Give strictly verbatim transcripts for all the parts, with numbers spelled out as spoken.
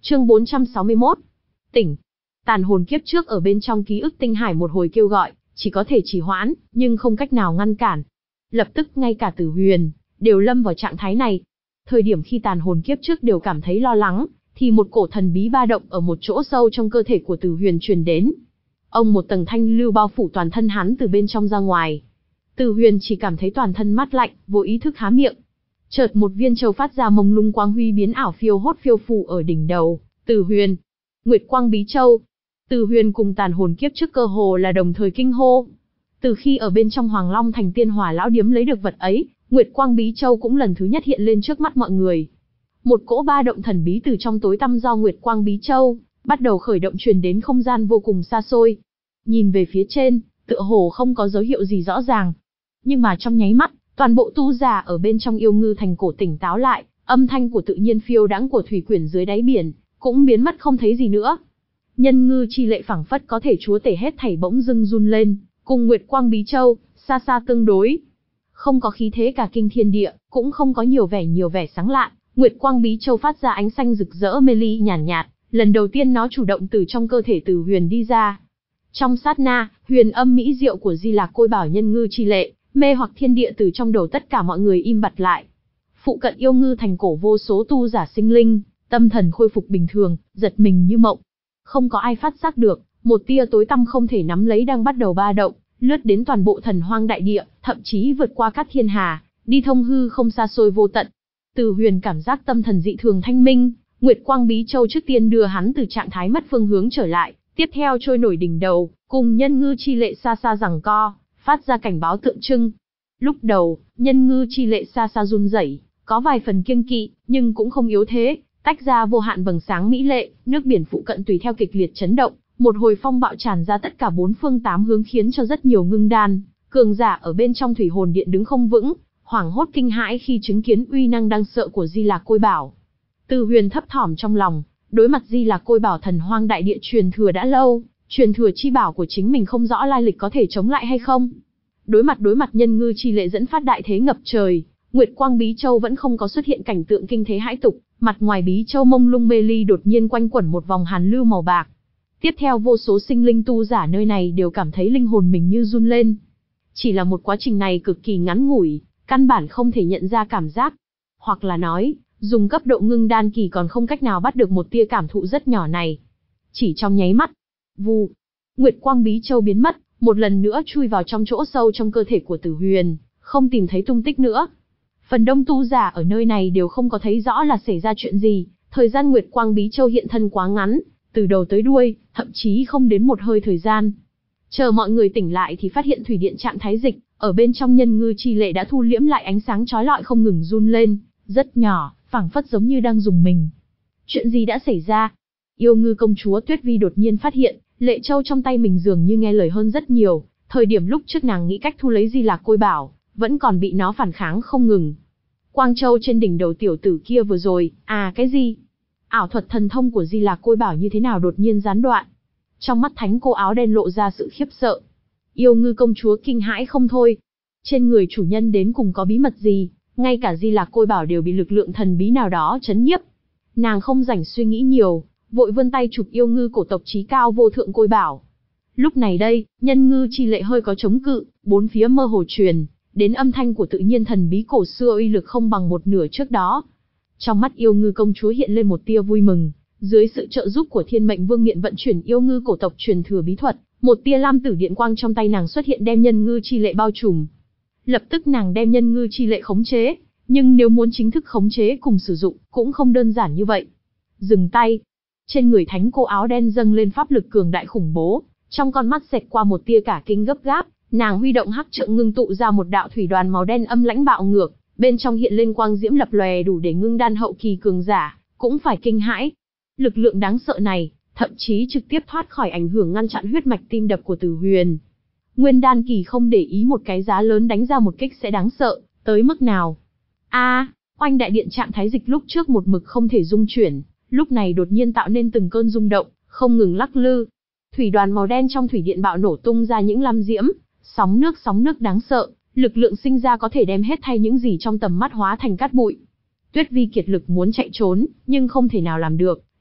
Chương bốn trăm sáu mươi mốt. Tỉnh. Tàn hồn kiếp trước ở bên trong ký ức tinh hải một hồi kêu gọi, chỉ có thể trì hoãn, nhưng không cách nào ngăn cản. Lập tức ngay cả Tử Huyền đều lâm vào trạng thái này. Thời điểm khi tàn hồn kiếp trước đều cảm thấy lo lắng, thì một cổ thần bí ba động ở một chỗ sâu trong cơ thể của Tử Huyền truyền đến. Ông một tầng thanh lưu bao phủ toàn thân hắn từ bên trong ra ngoài. Tử Huyền chỉ cảm thấy toàn thân mát lạnh, vô ý thức há miệng. Chợt một viên châu phát ra mông lung quang huy biến ảo phiêu hốt phiêu phù ở đỉnh đầu. Tử Huyền, Nguyệt Quang Bí Châu. Tử Huyền cùng tàn hồn kiếp trước cơ hồ là đồng thời kinh hô. Từ khi ở bên trong Hoàng Long Thành Tiên Hỏa Lão Điếm lấy được vật ấy, Nguyệt Quang Bí Châu cũng lần thứ nhất hiện lên trước mắt mọi người. Một cỗ ba động thần bí từ trong tối tăm do Nguyệt Quang Bí Châu bắt đầu khởi động truyền đến không gian vô cùng xa xôi. Nhìn về phía trên, tựa hồ không có dấu hiệu gì rõ ràng. Nhưng mà trong nháy mắt, toàn bộ tu giả ở bên trong Yêu Ngư Thành cổ tỉnh táo lại, âm thanh của tự nhiên phiêu đãng của thủy quyển dưới đáy biển cũng biến mất không thấy gì nữa. Nhân ngư chi lệ phảng phất có thể chúa tể hết thảy bỗng dưng run lên, cùng Nguyệt Quang Bí Châu xa xa tương đối. Không có khí thế cả kinh thiên địa, cũng không có nhiều vẻ nhiều vẻ sáng lạn. Nguyệt Quang Bí Châu phát ra ánh xanh rực rỡ mê ly nhàn nhạt, nhạt, lần đầu tiên nó chủ động từ trong cơ thể Tử Huyền đi ra. Trong sát na, huyền âm mỹ diệu của Di Lạc Côi Bảo nhân ngư chi lệ, mê hoặc thiên địa từ trong đầu tất cả mọi người im bặt lại. Phụ cận Yêu Ngư Thành cổ vô số tu giả sinh linh, tâm thần khôi phục bình thường, giật mình như mộng. Không có ai phát giác được, một tia tối tăm không thể nắm lấy đang bắt đầu ba động, lướt đến toàn bộ thần hoang đại địa, thậm chí vượt qua các thiên hà, đi thông hư không xa xôi vô tận. Tử Huyền cảm giác tâm thần dị thường thanh minh, Nguyệt Quang Bí Châu trước tiên đưa hắn từ trạng thái mất phương hướng trở lại, tiếp theo trôi nổi đỉnh đầu, cùng nhân ngư chi lệ xa xa giằng co, phát ra cảnh báo tượng trưng. Lúc đầu, nhân ngư chi lệ xa xa run rẩy, có vài phần kiêng kỵ, nhưng cũng không yếu thế, tách ra vô hạn vầng sáng mỹ lệ, nước biển phụ cận tùy theo kịch liệt chấn động, một hồi phong bạo tràn ra tất cả bốn phương tám hướng khiến cho rất nhiều ngưng đan, cường giả ở bên trong thủy hồn điện đứng không vững, hoảng hốt kinh hãi khi chứng kiến uy năng đáng sợ của Di Lạc Côi Bảo. Tử Huyền thấp thỏm trong lòng, đối mặt Di Lạc Côi Bảo thần hoang đại địa truyền thừa đã lâu, truyền thừa chi bảo của chính mình không rõ lai lịch có thể chống lại hay không. Đối mặt đối mặt nhân ngư chi lệ dẫn phát đại thế ngập trời, Nguyệt Quang Bí Châu vẫn không có xuất hiện cảnh tượng kinh thế hãi tục, mặt ngoài Bí Châu mông lung mê ly đột nhiên quanh quẩn một vòng hàn lưu màu bạc. Tiếp theo vô số sinh linh tu giả nơi này đều cảm thấy linh hồn mình như run lên. Chỉ là một quá trình này cực kỳ ngắn ngủi, căn bản không thể nhận ra cảm giác. Hoặc là nói, dùng cấp độ ngưng đan kỳ còn không cách nào bắt được một tia cảm thụ rất nhỏ này. Chỉ trong nháy mắt, vù, Nguyệt Quang Bí Châu biến mất, một lần nữa chui vào trong chỗ sâu trong cơ thể của Tử Huyền, không tìm thấy tung tích nữa. Phần đông tu giả ở nơi này đều không có thấy rõ là xảy ra chuyện gì, thời gian Nguyệt Quang Bí Châu hiện thân quá ngắn, từ đầu tới đuôi, thậm chí không đến một hơi thời gian. Chờ mọi người tỉnh lại thì phát hiện thủy điện trạng thái dịch, ở bên trong nhân ngư chi lệ đã thu liễm lại ánh sáng chói lọi không ngừng run lên, rất nhỏ, phảng phất giống như đang dùng mình. Chuyện gì đã xảy ra? Yêu ngư công chúa Tuyết Vi đột nhiên phát hiện, lệ châu trong tay mình dường như nghe lời hơn rất nhiều, thời điểm lúc trước nàng nghĩ cách thu lấy Di Lạc Côi Bảo, vẫn còn bị nó phản kháng không ngừng. Quang Châu trên đỉnh đầu tiểu tử kia vừa rồi, à cái gì? Ảo thuật thần thông của Di Lạc Côi Bảo như thế nào đột nhiên gián đoạn? Trong mắt thánh cô áo đen lộ ra sự khiếp sợ. Yêu ngư công chúa kinh hãi không thôi. Trên người chủ nhân đến cùng có bí mật gì, ngay cả Di Lạc Côi Bảo đều bị lực lượng thần bí nào đó chấn nhiếp. Nàng không rảnh suy nghĩ nhiều, vội vươn tay chụp yêu ngư cổ tộc chí cao vô thượng Côi Bảo. Lúc này đây, nhân ngư chi lệ hơi có chống cự, bốn phía mơ hồ truyền đến âm thanh của tự nhiên thần bí cổ xưa uy lực không bằng một nửa trước đó. Trong mắt yêu ngư công chúa hiện lên một tia vui mừng, dưới sự trợ giúp của Thiên Mệnh Vương miện vận chuyển yêu ngư cổ tộc truyền thừa bí thuật, một tia lam tử điện quang trong tay nàng xuất hiện đem nhân ngư chi lệ bao trùm. Lập tức nàng đem nhân ngư chi lệ khống chế, nhưng nếu muốn chính thức khống chế cùng sử dụng, cũng không đơn giản như vậy. Dừng tay. Trên người thánh cô áo đen dâng lên pháp lực cường đại khủng bố, trong con mắt xẹt qua một tia cả kinh gấp gáp, nàng huy động hắc trượng ngưng tụ ra một đạo thủy đoàn màu đen âm lãnh bạo ngược, bên trong hiện lên quang diễm lập lòe đủ để ngưng đan hậu kỳ cường giả cũng phải kinh hãi. Lực lượng đáng sợ này, thậm chí trực tiếp thoát khỏi ảnh hưởng ngăn chặn huyết mạch tim đập của Tử Huyền. Nguyên đan kỳ không để ý một cái giá lớn đánh ra một kích sẽ đáng sợ tới mức nào. A, à, oanh đại điện trạng thái dịch lúc trước một mực không thể dung chuyển, lúc này đột nhiên tạo nên từng cơn rung động, không ngừng lắc lư. Thủy đoàn màu đen trong thủy điện bạo nổ tung ra những lam diễm, sóng nước sóng nước đáng sợ, lực lượng sinh ra có thể đem hết thay những gì trong tầm mắt hóa thành cát bụi. Tuyết Vi kiệt lực muốn chạy trốn, nhưng không thể nào làm được,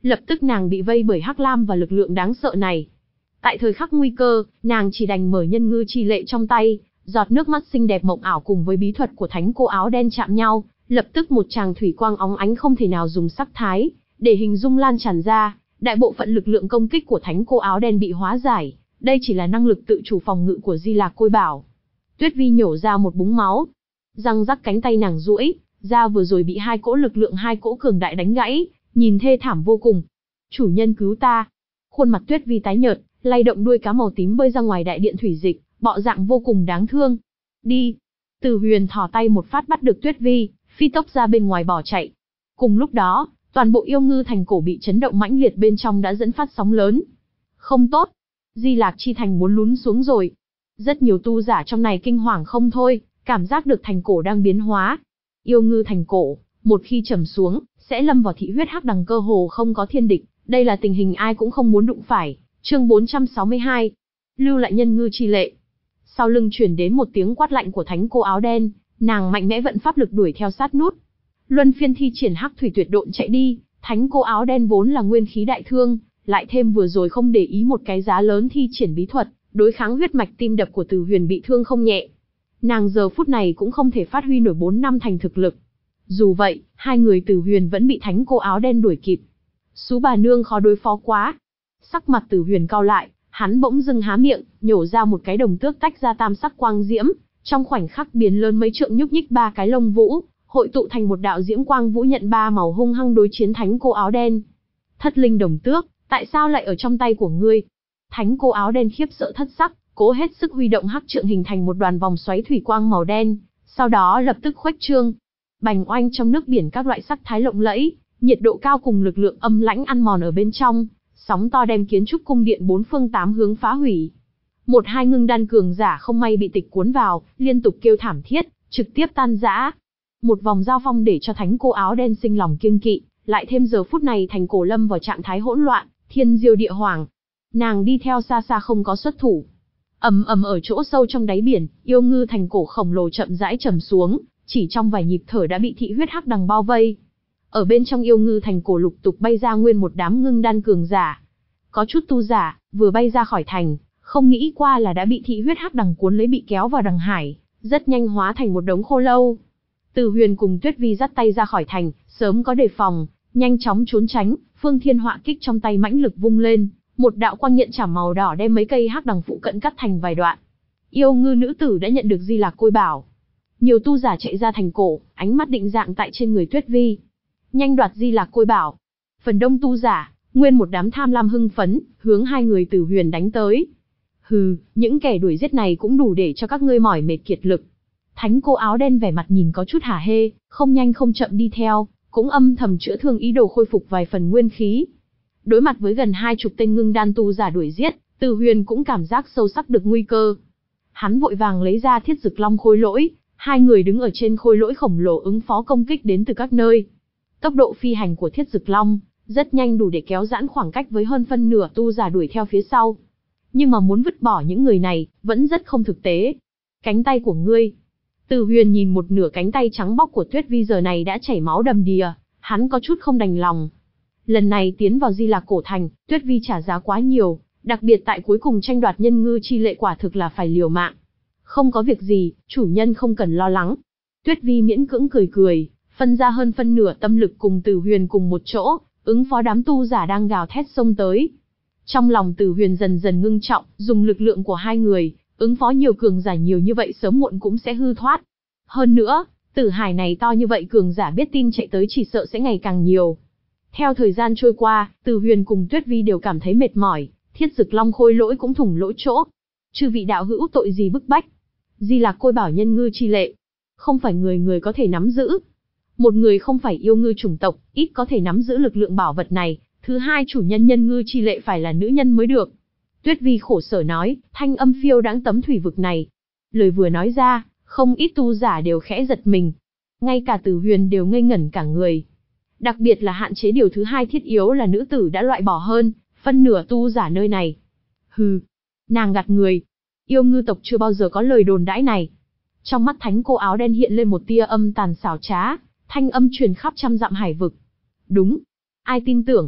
Lập tức nàng bị vây bởi Hắc Lam và lực lượng đáng sợ này. Tại thời khắc nguy cơ, nàng chỉ đành mở nhân ngư chi lệ trong tay, giọt nước mắt xinh đẹp mộng ảo cùng với bí thuật của thánh cô áo đen chạm nhau, lập tức một tràng thủy quang óng ánh không thể nào dùng sắc thái để hình dung lan tràn ra, đại bộ phận lực lượng công kích của thánh cô áo đen bị hóa giải, đây chỉ là năng lực tự chủ phòng ngự của Di Lạc Côi Bảo. Tuyết Vi nhổ ra một búng máu, răng rắc cánh tay nàng duỗi ra vừa rồi bị hai cỗ lực lượng hai cỗ cường đại đánh gãy, nhìn thê thảm vô cùng. Chủ nhân cứu ta! Khuôn mặt Tuyết Vi tái nhợt, lay động đuôi cá màu tím bơi ra ngoài đại điện thủy dịch, bọ dạng vô cùng đáng thương. Đi! Từ Huyền thò tay một phát bắt được Tuyết Vi, phi tốc ra bên ngoài bỏ chạy. Cùng lúc đó, toàn bộ yêu ngư thành cổ bị chấn động mãnh liệt bên trong đã dẫn phát sóng lớn. Không tốt! Di Lạc Chi Thành muốn lún xuống rồi. Rất nhiều tu giả trong này kinh hoàng không thôi, cảm giác được thành cổ đang biến hóa. Yêu ngư thành cổ, một khi trầm xuống, sẽ lâm vào thị huyết hắc đằng cơ hồ không có thiên địch, đây là tình hình ai cũng không muốn đụng phải. Chương bốn trăm sáu mươi hai. Lưu lại nhân ngư chi lệ. Sau lưng truyền đến một tiếng quát lạnh của thánh cô áo đen, nàng mạnh mẽ vận pháp lực đuổi theo sát nút. Luân phiên thi triển hắc thủy tuyệt độn chạy đi, thánh cô áo đen vốn là nguyên khí đại thương, lại thêm vừa rồi không để ý một cái giá lớn thi triển bí thuật, đối kháng huyết mạch tim đập của Từ Huyền bị thương không nhẹ. Nàng giờ phút này cũng không thể phát huy nổi bốn năm thành thực lực. Dù vậy, hai người Từ Huyền vẫn bị thánh cô áo đen đuổi kịp. Sú bà nương khó đối phó quá. Sắc mặt Từ Huyền cau lại, hắn bỗng dưng há miệng, nhổ ra một cái đồng tước tách ra tam sắc quang diễm, trong khoảnh khắc biến lớn mấy trượng nhúc nhích ba cái lông vũ, hội tụ thành một đạo diễm quang vũ nhận ba màu hung hăng đối chiến thánh cô áo đen. Thất linh đồng tước, tại sao lại ở trong tay của ngươi? Thánh cô áo đen khiếp sợ thất sắc, cố hết sức huy động hắc trượng hình thành một đoàn vòng xoáy thủy quang màu đen, sau đó lập tức khuếch trương. Bành oanh trong nước biển các loại sắc thái lộng lẫy, nhiệt độ cao cùng lực lượng âm lãnh ăn mòn ở bên trong, sóng to đem kiến trúc cung điện bốn phương tám hướng phá hủy. Một hai ngưng đan cường giả không may bị tịch cuốn vào, liên tục kêu thảm thiết, trực tiếp tan rã. Một vòng giao phong để cho thánh cô áo đen sinh lòng kiêng kỵ, lại thêm giờ phút này thành cổ lâm vào trạng thái hỗn loạn, thiên diêu địa hoàng. Nàng đi theo xa xa không có xuất thủ. Ầm ầm ở chỗ sâu trong đáy biển, yêu ngư thành cổ khổng lồ chậm rãi trầm xuống, chỉ trong vài nhịp thở đã bị thị huyết hắc đằng bao vây. Ở bên trong yêu ngư thành cổ lục tục bay ra nguyên một đám ngưng đan cường giả. Có chút tu giả, vừa bay ra khỏi thành, không nghĩ qua là đã bị thị huyết hắc đằng cuốn lấy bị kéo vào đằng hải, rất nhanh hóa thành một đống khô lâu. Từ Huyền cùng Tuyết Vi dắt tay ra khỏi thành, sớm có đề phòng, nhanh chóng trốn tránh, phương thiên họa kích trong tay mãnh lực vung lên, một đạo quang nhận chảm màu đỏ đem mấy cây hắc đằng phụ cận cắt thành vài đoạn. Yêu ngư nữ tử đã nhận được Di Lạc Côi Bảo. Nhiều tu giả chạy ra thành cổ, ánh mắt định dạng tại trên người Tuyết Vi. Nhanh đoạt Di Lạc Côi Bảo. Phần đông tu giả, nguyên một đám tham lam hưng phấn, hướng hai người Từ Huyền đánh tới. Hừ, những kẻ đuổi giết này cũng đủ để cho các ngươi mỏi mệt kiệt lực. Thánh cô áo đen vẻ mặt nhìn có chút hả hê, không nhanh không chậm đi theo, cũng âm thầm chữa thương ý đồ khôi phục vài phần nguyên khí. Đối mặt với gần hai chục tên ngưng đan tu giả đuổi giết, Từ Huyền cũng cảm giác sâu sắc được nguy cơ. Hắn vội vàng lấy ra Thiết Dực Long khôi lỗi, hai người đứng ở trên khôi lỗi khổng lồ ứng phó công kích đến từ các nơi. Tốc độ phi hành của Thiết Dực Long rất nhanh đủ để kéo giãn khoảng cách với hơn phân nửa tu giả đuổi theo phía sau. Nhưng mà muốn vứt bỏ những người này, vẫn rất không thực tế. Cánh tay của ngươi. Từ Huyền nhìn một nửa cánh tay trắng bóc của Tuyết Vi giờ này đã chảy máu đầm đìa, hắn có chút không đành lòng. Lần này tiến vào Di Lạc cổ thành, Tuyết Vi trả giá quá nhiều, đặc biệt tại cuối cùng tranh đoạt nhân ngư chi lệ quả thực là phải liều mạng. Không có việc gì, chủ nhân không cần lo lắng. Tuyết Vi miễn cưỡng cười cười, phân ra hơn phân nửa tâm lực cùng Từ Huyền cùng một chỗ, ứng phó đám tu giả đang gào thét xông tới. Trong lòng Từ Huyền dần dần ngưng trọng, dùng lực lượng của hai người, ứng phó nhiều cường giả nhiều như vậy sớm muộn cũng sẽ hư thoát. Hơn nữa, tử hải này to như vậy cường giả biết tin chạy tới chỉ sợ sẽ ngày càng nhiều. Theo thời gian trôi qua, Từ Huyền cùng Tuyết Vi đều cảm thấy mệt mỏi, Thiết Dực Long khôi lỗi cũng thủng lỗ chỗ. Chư vị đạo hữu tội gì bức bách? Di Lạc Côi Bảo nhân ngư chi lệ, không phải người người có thể nắm giữ. Một người không phải yêu ngư chủng tộc, ít có thể nắm giữ lực lượng bảo vật này. Thứ hai, chủ nhân nhân ngư chi lệ phải là nữ nhân mới được. Tuyết Vi khổ sở nói, thanh âm phiêu đãng tấm thủy vực này. Lời vừa nói ra, không ít tu giả đều khẽ giật mình. Ngay cả Từ Huyền đều ngây ngẩn cả người. Đặc biệt là hạn chế điều thứ hai thiết yếu là nữ tử đã loại bỏ hơn phân nửa tu giả nơi này. Hừ, nàng gạt người. Yêu ngư tộc chưa bao giờ có lời đồn đãi này. Trong mắt thánh cô áo đen hiện lên một tia âm tàn xảo trá, thanh âm truyền khắp trăm dặm hải vực. Đúng, ai tin tưởng?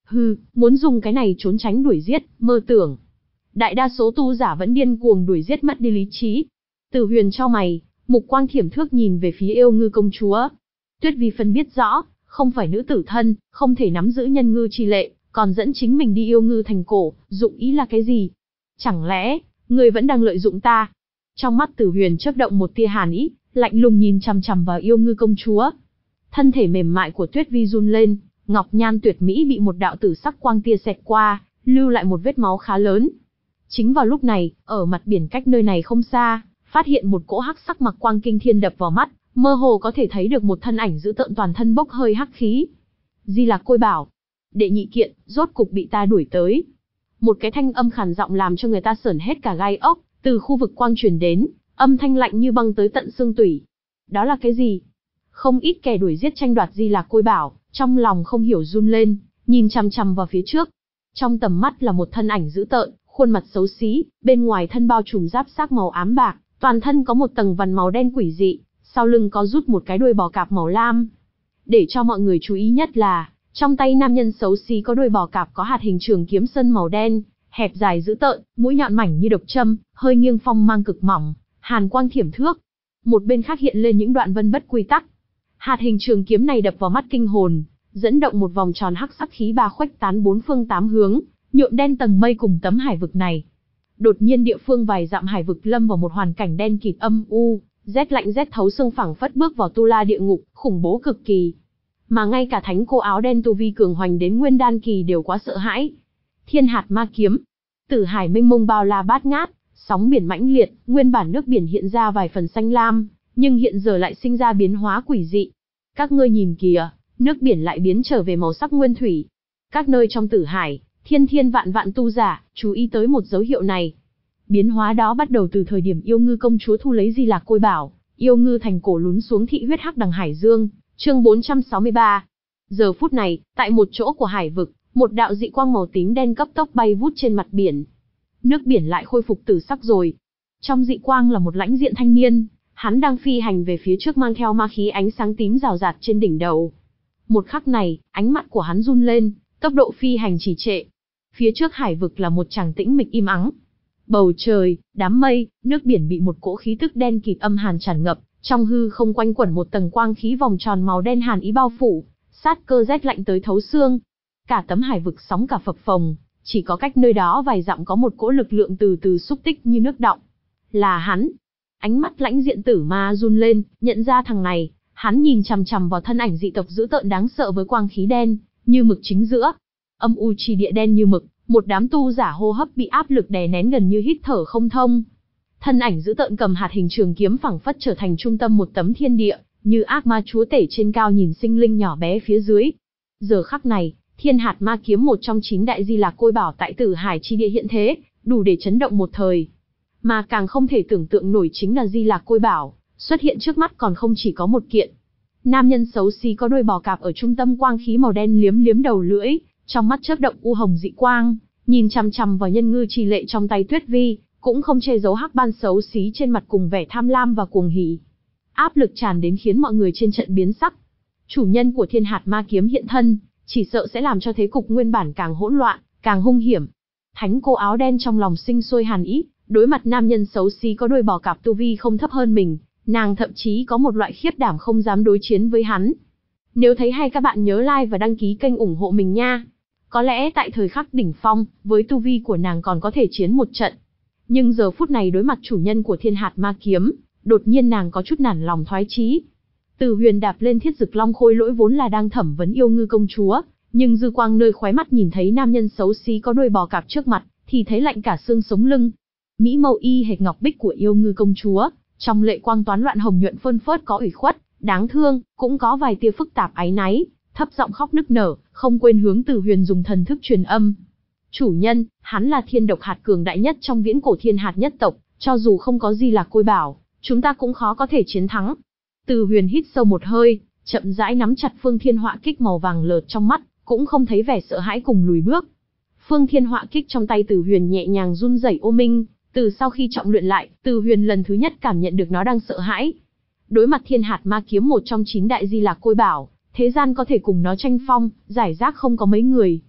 Hừ, muốn dùng cái này trốn tránh đuổi giết, mơ tưởng. Đại đa số tu giả vẫn điên cuồng đuổi giết mất đi lý trí. Từ Huyền chau mày, mục quang thiểm thước nhìn về phía Yêu Ngư công chúa. Tuyết Vi phân biết rõ, không phải nữ tử thân, không thể nắm giữ nhân ngư chi lệ, còn dẫn chính mình đi Yêu Ngư thành cổ, dụng ý là cái gì? Chẳng lẽ, người vẫn đang lợi dụng ta? Trong mắt Từ Huyền chớp động một tia hàn ý, lạnh lùng nhìn chằm chằm vào Yêu Ngư công chúa. Thân thể mềm mại của Tuyết Vi run lên, ngọc nhan tuyệt mỹ bị một đạo tử sắc quang tia xẹt qua, lưu lại một vết máu khá lớn. Chính vào lúc này, ở mặt biển cách nơi này không xa, phát hiện một cỗ hắc sắc mặc quang kinh thiên đập vào mắt, mơ hồ có thể thấy được một thân ảnh dữ tợn toàn thân bốc hơi hắc khí. Di Lạc Côi Bảo, đệ nhị kiện, rốt cục bị ta đuổi tới. Một cái thanh âm khàn giọng làm cho người ta sởn hết cả gai ốc, từ khu vực quang truyền đến, âm thanh lạnh như băng tới tận xương tủy. Đó là cái gì? Không ít kẻ đuổi giết tranh đoạt Di Lạc Côi Bảo, trong lòng không hiểu run lên, nhìn chằm chằm vào phía trước. Trong tầm mắt là một thân ảnh dữ tợn, khuôn mặt xấu xí, bên ngoài thân bao trùm giáp xác màu ám bạc, toàn thân có một tầng vằn màu đen quỷ dị, sau lưng có rút một cái đuôi bò cạp màu lam. Để cho mọi người chú ý nhất là, trong tay nam nhân xấu xí có đuôi bò cạp có hạt hình trường kiếm sơn màu đen, hẹp dài dữ tợn, mũi nhọn mảnh như độc châm, hơi nghiêng phong mang cực mỏng, hàn quang thiểm thước. Một bên khác hiện lên những đoạn vân bất quy tắc. Hạt hình trường kiếm này đập vào mắt kinh hồn, dẫn động một vòng tròn hắc sắc khí ba khuếch tán bốn phương tám hướng, nhuộm đen tầng mây cùng tấm hải vực này. Đột nhiên địa phương vài dặm hải vực lâm vào một hoàn cảnh đen kịt âm u, rét lạnh rét thấu xương phẳng phất bước vào tu la địa ngục, khủng bố cực kỳ. Mà ngay cả thánh cô áo đen tu vi cường hoành đến nguyên đan kỳ đều quá sợ hãi. Thiên hạt ma kiếm, tử hải mênh mông bao la bát ngát, sóng biển mãnh liệt, nguyên bản nước biển hiện ra vài phần xanh lam, nhưng hiện giờ lại sinh ra biến hóa quỷ dị. Các ngươi nhìn kìa, nước biển lại biến trở về màu sắc nguyên thủy. Các nơi trong tử hải, thiên thiên vạn vạn tu giả, chú ý tới một dấu hiệu này. Biến hóa đó bắt đầu từ thời điểm Yêu Ngư công chúa thu lấy Di Lạc Côi Bảo, Yêu Ngư thành cổ lún xuống thị huyết hắc đằng hải dương, chương bốn trăm sáu mươi ba. Giờ phút này, tại một chỗ của hải vực, một đạo dị quang màu tím đen cấp tốc bay vút trên mặt biển. Nước biển lại khôi phục tử sắc rồi. Trong dị quang là một lãnh diện thanh niên, hắn đang phi hành về phía trước mang theo ma khí ánh sáng tím rào rạt trên đỉnh đầu. Một khắc này, ánh mắt của hắn run lên, tốc độ phi hành trì trệ. Phía trước hải vực là một tràng tĩnh mịch im ắng. Bầu trời, đám mây, nước biển bị một cỗ khí tức đen kịt âm hàn tràn ngập, trong hư không quanh quẩn một tầng quang khí vòng tròn màu đen hàn ý bao phủ, sát cơ rét lạnh tới thấu xương. Cả tấm hải vực sóng cả phập phồng, chỉ có cách nơi đó vài dặm có một cỗ lực lượng từ từ xúc tích như nước đọng. Là hắn. Ánh mắt lãnh diện tử ma run lên, nhận ra thằng này, hắn nhìn chằm chằm vào thân ảnh dị tộc dữ tợn đáng sợ với quang khí đen, như mực chính giữa. Âm u chi địa đen như mực, một đám tu giả hô hấp bị áp lực đè nén gần như hít thở không thông. Thân ảnh dữ tợn cầm hạt hình trường kiếm phẳng phất trở thành trung tâm một tấm thiên địa, như ác ma chúa tể trên cao nhìn sinh linh nhỏ bé phía dưới. Giờ khắc này, thiên hạt ma kiếm một trong chín đại Di Lạc Côi Bảo tại Tử Hải chi địa hiện thế, đủ để chấn động một thời. Mà càng không thể tưởng tượng nổi chính là Di Lạc Côi Bảo, xuất hiện trước mắt còn không chỉ có một kiện. Nam nhân xấu xí có đuôi bò cạp ở trung tâm quang khí màu đen liếm liếm đầu lưỡi, trong mắt chớp động u hồng dị quang, nhìn chằm chằm vào nhân ngư trì lệ trong tay Tuyết Vi, cũng không che giấu hắc ban xấu xí trên mặt cùng vẻ tham lam và cuồng hỉ. Áp lực tràn đến khiến mọi người trên trận biến sắc. Chủ nhân của thiên hạt ma kiếm hiện thân, chỉ sợ sẽ làm cho thế cục nguyên bản càng hỗn loạn, càng hung hiểm. Thánh cô áo đen trong lòng sinh sôi hàn ý, đối mặt nam nhân xấu xí có đuôi bò cạp tu vi không thấp hơn mình, nàng thậm chí có một loại khiếp đảm không dám đối chiến với hắn. Nếu thấy hay các bạn nhớ like và đăng ký kênh ủng hộ mình nha. Có lẽ tại thời khắc đỉnh phong, với tu vi của nàng còn có thể chiến một trận. Nhưng giờ phút này đối mặt chủ nhân của thiên hạt ma kiếm, đột nhiên nàng có chút nản lòng thoái chí. Từ Huyền đạp lên thiết dực long khôi lỗi vốn là đang thẩm vấn Yêu Ngư công chúa, nhưng dư quang nơi khóe mắt nhìn thấy nam nhân xấu xí có đuôi bò cạp trước mặt, thì thấy lạnh cả xương sống lưng. Mỹ mâu y hệt ngọc bích của Yêu Ngư công chúa, trong lệ quang toán loạn hồng nhuận phơn phớt có ủy khuất, đáng thương, cũng có vài tia phức tạp áy náy, thấp giọng khóc nức nở, không quên hướng Từ Huyền dùng thần thức truyền âm. Chủ nhân, hắn là thiên độc hạt cường đại nhất trong viễn cổ thiên hạt nhất tộc, cho dù không có Di Lạc Côi Bảo, chúng ta cũng khó có thể chiến thắng. Từ Huyền hít sâu một hơi, chậm rãi nắm chặt phương thiên họa kích màu vàng lợt trong mắt, cũng không thấy vẻ sợ hãi cùng lùi bước. Phương thiên họa kích trong tay Từ Huyền nhẹ nhàng run rẩy ô minh, từ sau khi trọng luyện lại, Từ Huyền lần thứ nhất cảm nhận được nó đang sợ hãi. Đối mặt thiên hạt ma kiếm một trong chín đại Di Lạc Côi Bảo, thế gian có thể cùng nó tranh phong, giải rác không có mấy người.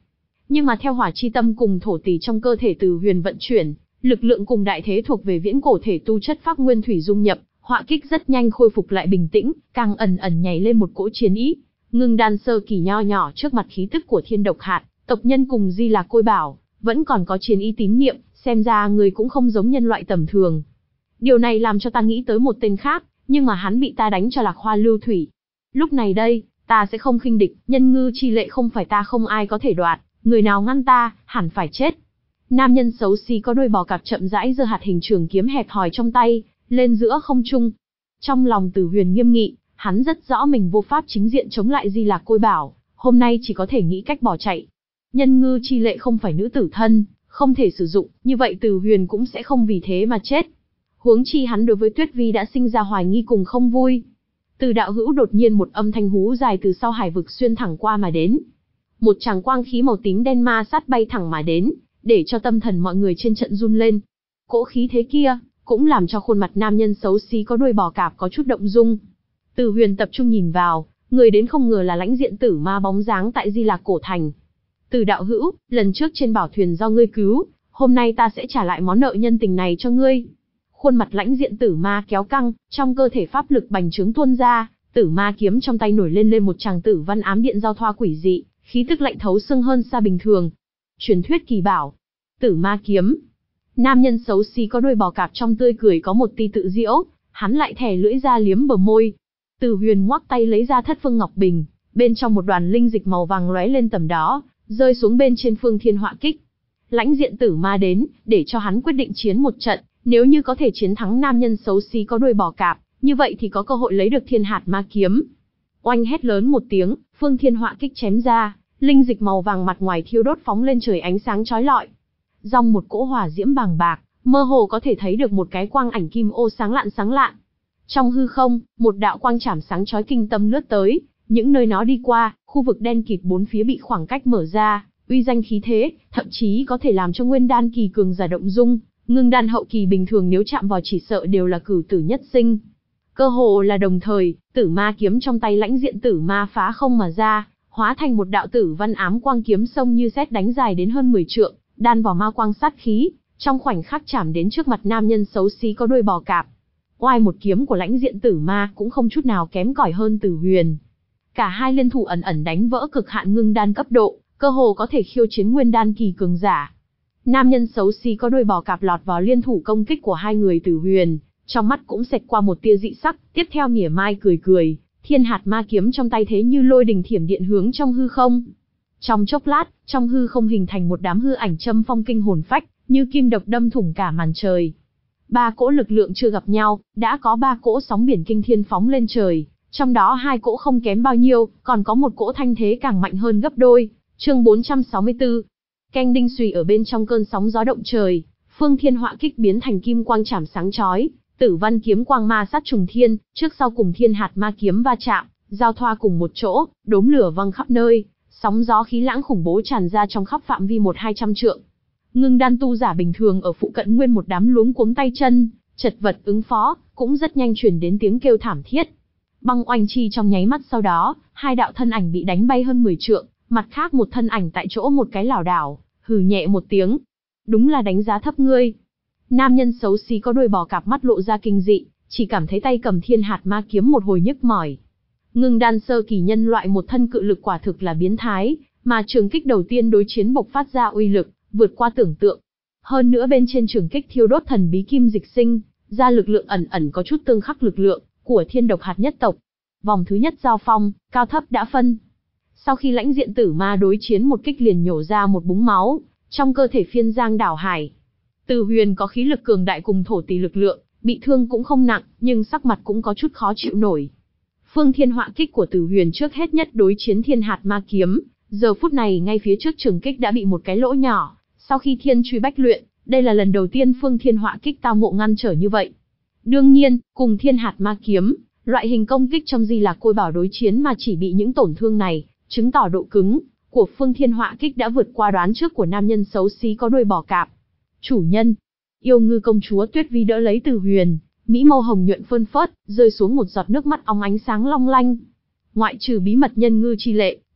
nhưng mà theo hỏa chi tâm cùng thổ tỷ trong cơ thể Từ Huyền vận chuyển, lực lượng cùng đại thế thuộc về viễn cổ thể tu chất phác nguyên thủy dung nhập, họa kích rất nhanh khôi phục lại bình tĩnh, càng ẩn ẩn nhảy lên một cỗ chiến ý. Ngưng đan sơ kỳ nho nhỏ trước mặt khí tức của thiên độc hạt, tộc nhân cùng Di Lạc Côi Bảo, vẫn còn có chiến ý tín niệm, xem ra người cũng không giống nhân loại tầm thường. Điều này làm cho ta nghĩ tới một tên khác, nhưng mà hắn bị ta đánh cho lạc hoa lưu thủy. Lúc này đây, ta sẽ không khinh địch, nhân ngư chi lệ không phải ta không ai có thể đoạt, người nào ngăn ta, hẳn phải chết. Nam nhân xấu xí có đôi bò cạp chậm rãi giơ hạt hình trường kiếm hẹp hòi trong tay, lên giữa không trung. Trong lòng Từ Huyền nghiêm nghị, hắn rất rõ mình vô pháp chính diện chống lại Di Lạc Côi Bảo, hôm nay chỉ có thể nghĩ cách bỏ chạy. Nhân ngư chi lệ không phải nữ tử thân, không thể sử dụng, như vậy Từ Huyền cũng sẽ không vì thế mà chết. Huống chi hắn đối với Tuyết Vi đã sinh ra hoài nghi cùng không vui. Từ đạo hữu đột nhiên một âm thanh hú dài từ sau hải vực xuyên thẳng qua mà đến. Một tràng quang khí màu tím đen ma sát bay thẳng mà đến, để cho tâm thần mọi người trên trận run lên. Cỗ khí thế kia, cũng làm cho khuôn mặt nam nhân xấu xí có đuôi bò cạp có chút động dung. Từ Huyền tập trung nhìn vào, người đến không ngờ là lãnh diện tử ma bóng dáng tại Di Lạc Cổ Thành. Từ đạo hữu, lần trước trên bảo thuyền do ngươi cứu, hôm nay ta sẽ trả lại món nợ nhân tình này cho ngươi. Khuôn mặt lãnh diện tử ma kéo căng, trong cơ thể pháp lực bành trướng tuôn ra, tử ma kiếm trong tay nổi lên lên một tràng tử văn ám điện giao thoa quỷ dị, khí tức lạnh thấu xương hơn xa bình thường. Truyền thuyết kỳ bảo, tử ma kiếm. Nam nhân xấu xí có đôi bò cạp trong tươi cười có một tia tự giễu, hắn lại thè lưỡi ra liếm bờ môi. Từ Huyền ngoắc tay lấy ra thất phương ngọc bình, bên trong một đoàn linh dịch màu vàng lóe lên tầm đó, rơi xuống bên trên phương thiên họa kích. Lãnh diện tử ma đến, để cho hắn quyết định chiến một trận, nếu như có thể chiến thắng nam nhân xấu xí có đuôi bò cạp, như vậy thì có cơ hội lấy được thiên hạt ma kiếm. Oanh hét lớn một tiếng, phương thiên họa kích chém ra, linh dịch màu vàng mặt ngoài thiêu đốt phóng lên trời ánh sáng chói lọi. Dòng một cỗ hỏa diễm bàng bạc, mơ hồ có thể thấy được một cái quang ảnh kim ô sáng lạn sáng lạn. Trong hư không, một đạo quang chảm sáng chói kinh tâm lướt tới, những nơi nó đi qua, khu vực đen kịt bốn phía bị khoảng cách mở ra, uy danh khí thế, thậm chí có thể làm cho nguyên đan kỳ cường giả động dung, ngưng đan hậu kỳ bình thường nếu chạm vào chỉ sợ đều là cửu tử nhất sinh. Cơ hồ là đồng thời, tử ma kiếm trong tay lãnh diện tử ma phá không mà ra, hóa thành một đạo tử văn ám quang kiếm sông như sét đánh dài đến hơn mười trượng, đan vào ma quang sát khí, trong khoảnh khắc chạm đến trước mặt nam nhân xấu xí có đuôi bò cạp. Oai một kiếm của lãnh diện tử ma cũng không chút nào kém cỏi hơn Từ Huyền. Cả hai liên thủ ẩn ẩn đánh vỡ cực hạn ngưng đan cấp độ, cơ hồ có thể khiêu chiến nguyên đan kỳ cường giả. Nam nhân xấu xí có đuôi bò cạp lọt vào liên thủ công kích của hai người Từ Huyền, trong mắt cũng xẹt qua một tia dị sắc, tiếp theo mỉa mai cười cười, thiên hạt ma kiếm trong tay thế như lôi đình thiểm điện hướng trong hư không. Trong chốc lát, trong hư không hình thành một đám hư ảnh châm phong kinh hồn phách, như kim độc đâm thủng cả màn trời. Ba cỗ lực lượng chưa gặp nhau, đã có ba cỗ sóng biển kinh thiên phóng lên trời, trong đó hai cỗ không kém bao nhiêu, còn có một cỗ thanh thế càng mạnh hơn gấp đôi. Chương bốn trăm sáu mươi tư. Canh đinh xùy ở bên trong cơn sóng gió động trời, phương thiên họa kích biến thành kim quang chảm sáng chói, tử văn kiếm quang ma sát trùng thiên, trước sau cùng thiên hạt ma kiếm va chạm, giao thoa cùng một chỗ, đốm lửa văng khắp nơi, sóng gió khí lãng khủng bố tràn ra trong khắp phạm vi một hai trăm trượng. Ngưng đan tu giả bình thường ở phụ cận nguyên một đám luống cuống tay chân, chật vật ứng phó, cũng rất nhanh truyền đến tiếng kêu thảm thiết. Băng oanh chi trong nháy mắt sau đó, hai đạo thân ảnh bị đánh bay hơn mười trượng, mặt khác một thân ảnh tại chỗ một cái lảo đảo, hừ nhẹ một tiếng. Đúng là đánh giá thấp ngươi. Nam nhân xấu xí có đuôi bò cạp mắt lộ ra kinh dị, chỉ cảm thấy tay cầm thiên hạt ma kiếm một hồi nhức mỏi. Ngưng đan sơ kỳ nhân loại một thân cự lực quả thực là biến thái, mà trường kích đầu tiên đối chiến bộc phát ra uy lực, vượt qua tưởng tượng. Hơn nữa bên trên trường kích thiêu đốt thần bí kim dịch sinh, ra lực lượng ẩn ẩn có chút tương khắc lực lượng của thiên độc hạt nhất tộc. Vòng thứ nhất giao phong, cao thấp đã phân. Sau khi lãnh diện tử ma đối chiến một kích liền nhổ ra một búng máu, trong cơ thể phiên giang đảo hải. Từ Huyền có khí lực cường đại cùng thổ tỷ lực lượng, bị thương cũng không nặng, nhưng sắc mặt cũng có chút khó chịu nổi. Phương thiên họa kích của Từ Huyền trước hết nhất đối chiến thiên hạt ma kiếm, giờ phút này ngay phía trước trường kích đã bị một cái lỗ nhỏ. Sau khi thiên truy bách luyện, đây là lần đầu tiên phương thiên họa kích tao ngộ ngăn trở như vậy. Đương nhiên, cùng thiên hạt ma kiếm, loại hình công kích trong Di Lạc Côi Bảo đối chiến mà chỉ bị những tổn thương này, chứng tỏ độ cứng của phương thiên họa kích đã vượt qua đoán trước của nam nhân xấu xí có đuôi bò cạp. Chủ nhân, yêu ngư công chúa Tuyết Vi đỡ lấy Từ Huyền, mỹ mâu hồng nhuận phơn phớt, rơi xuống một giọt nước mắt óng ánh sáng long lanh. Ngoại trừ bí mật nhân ngư chi lệ,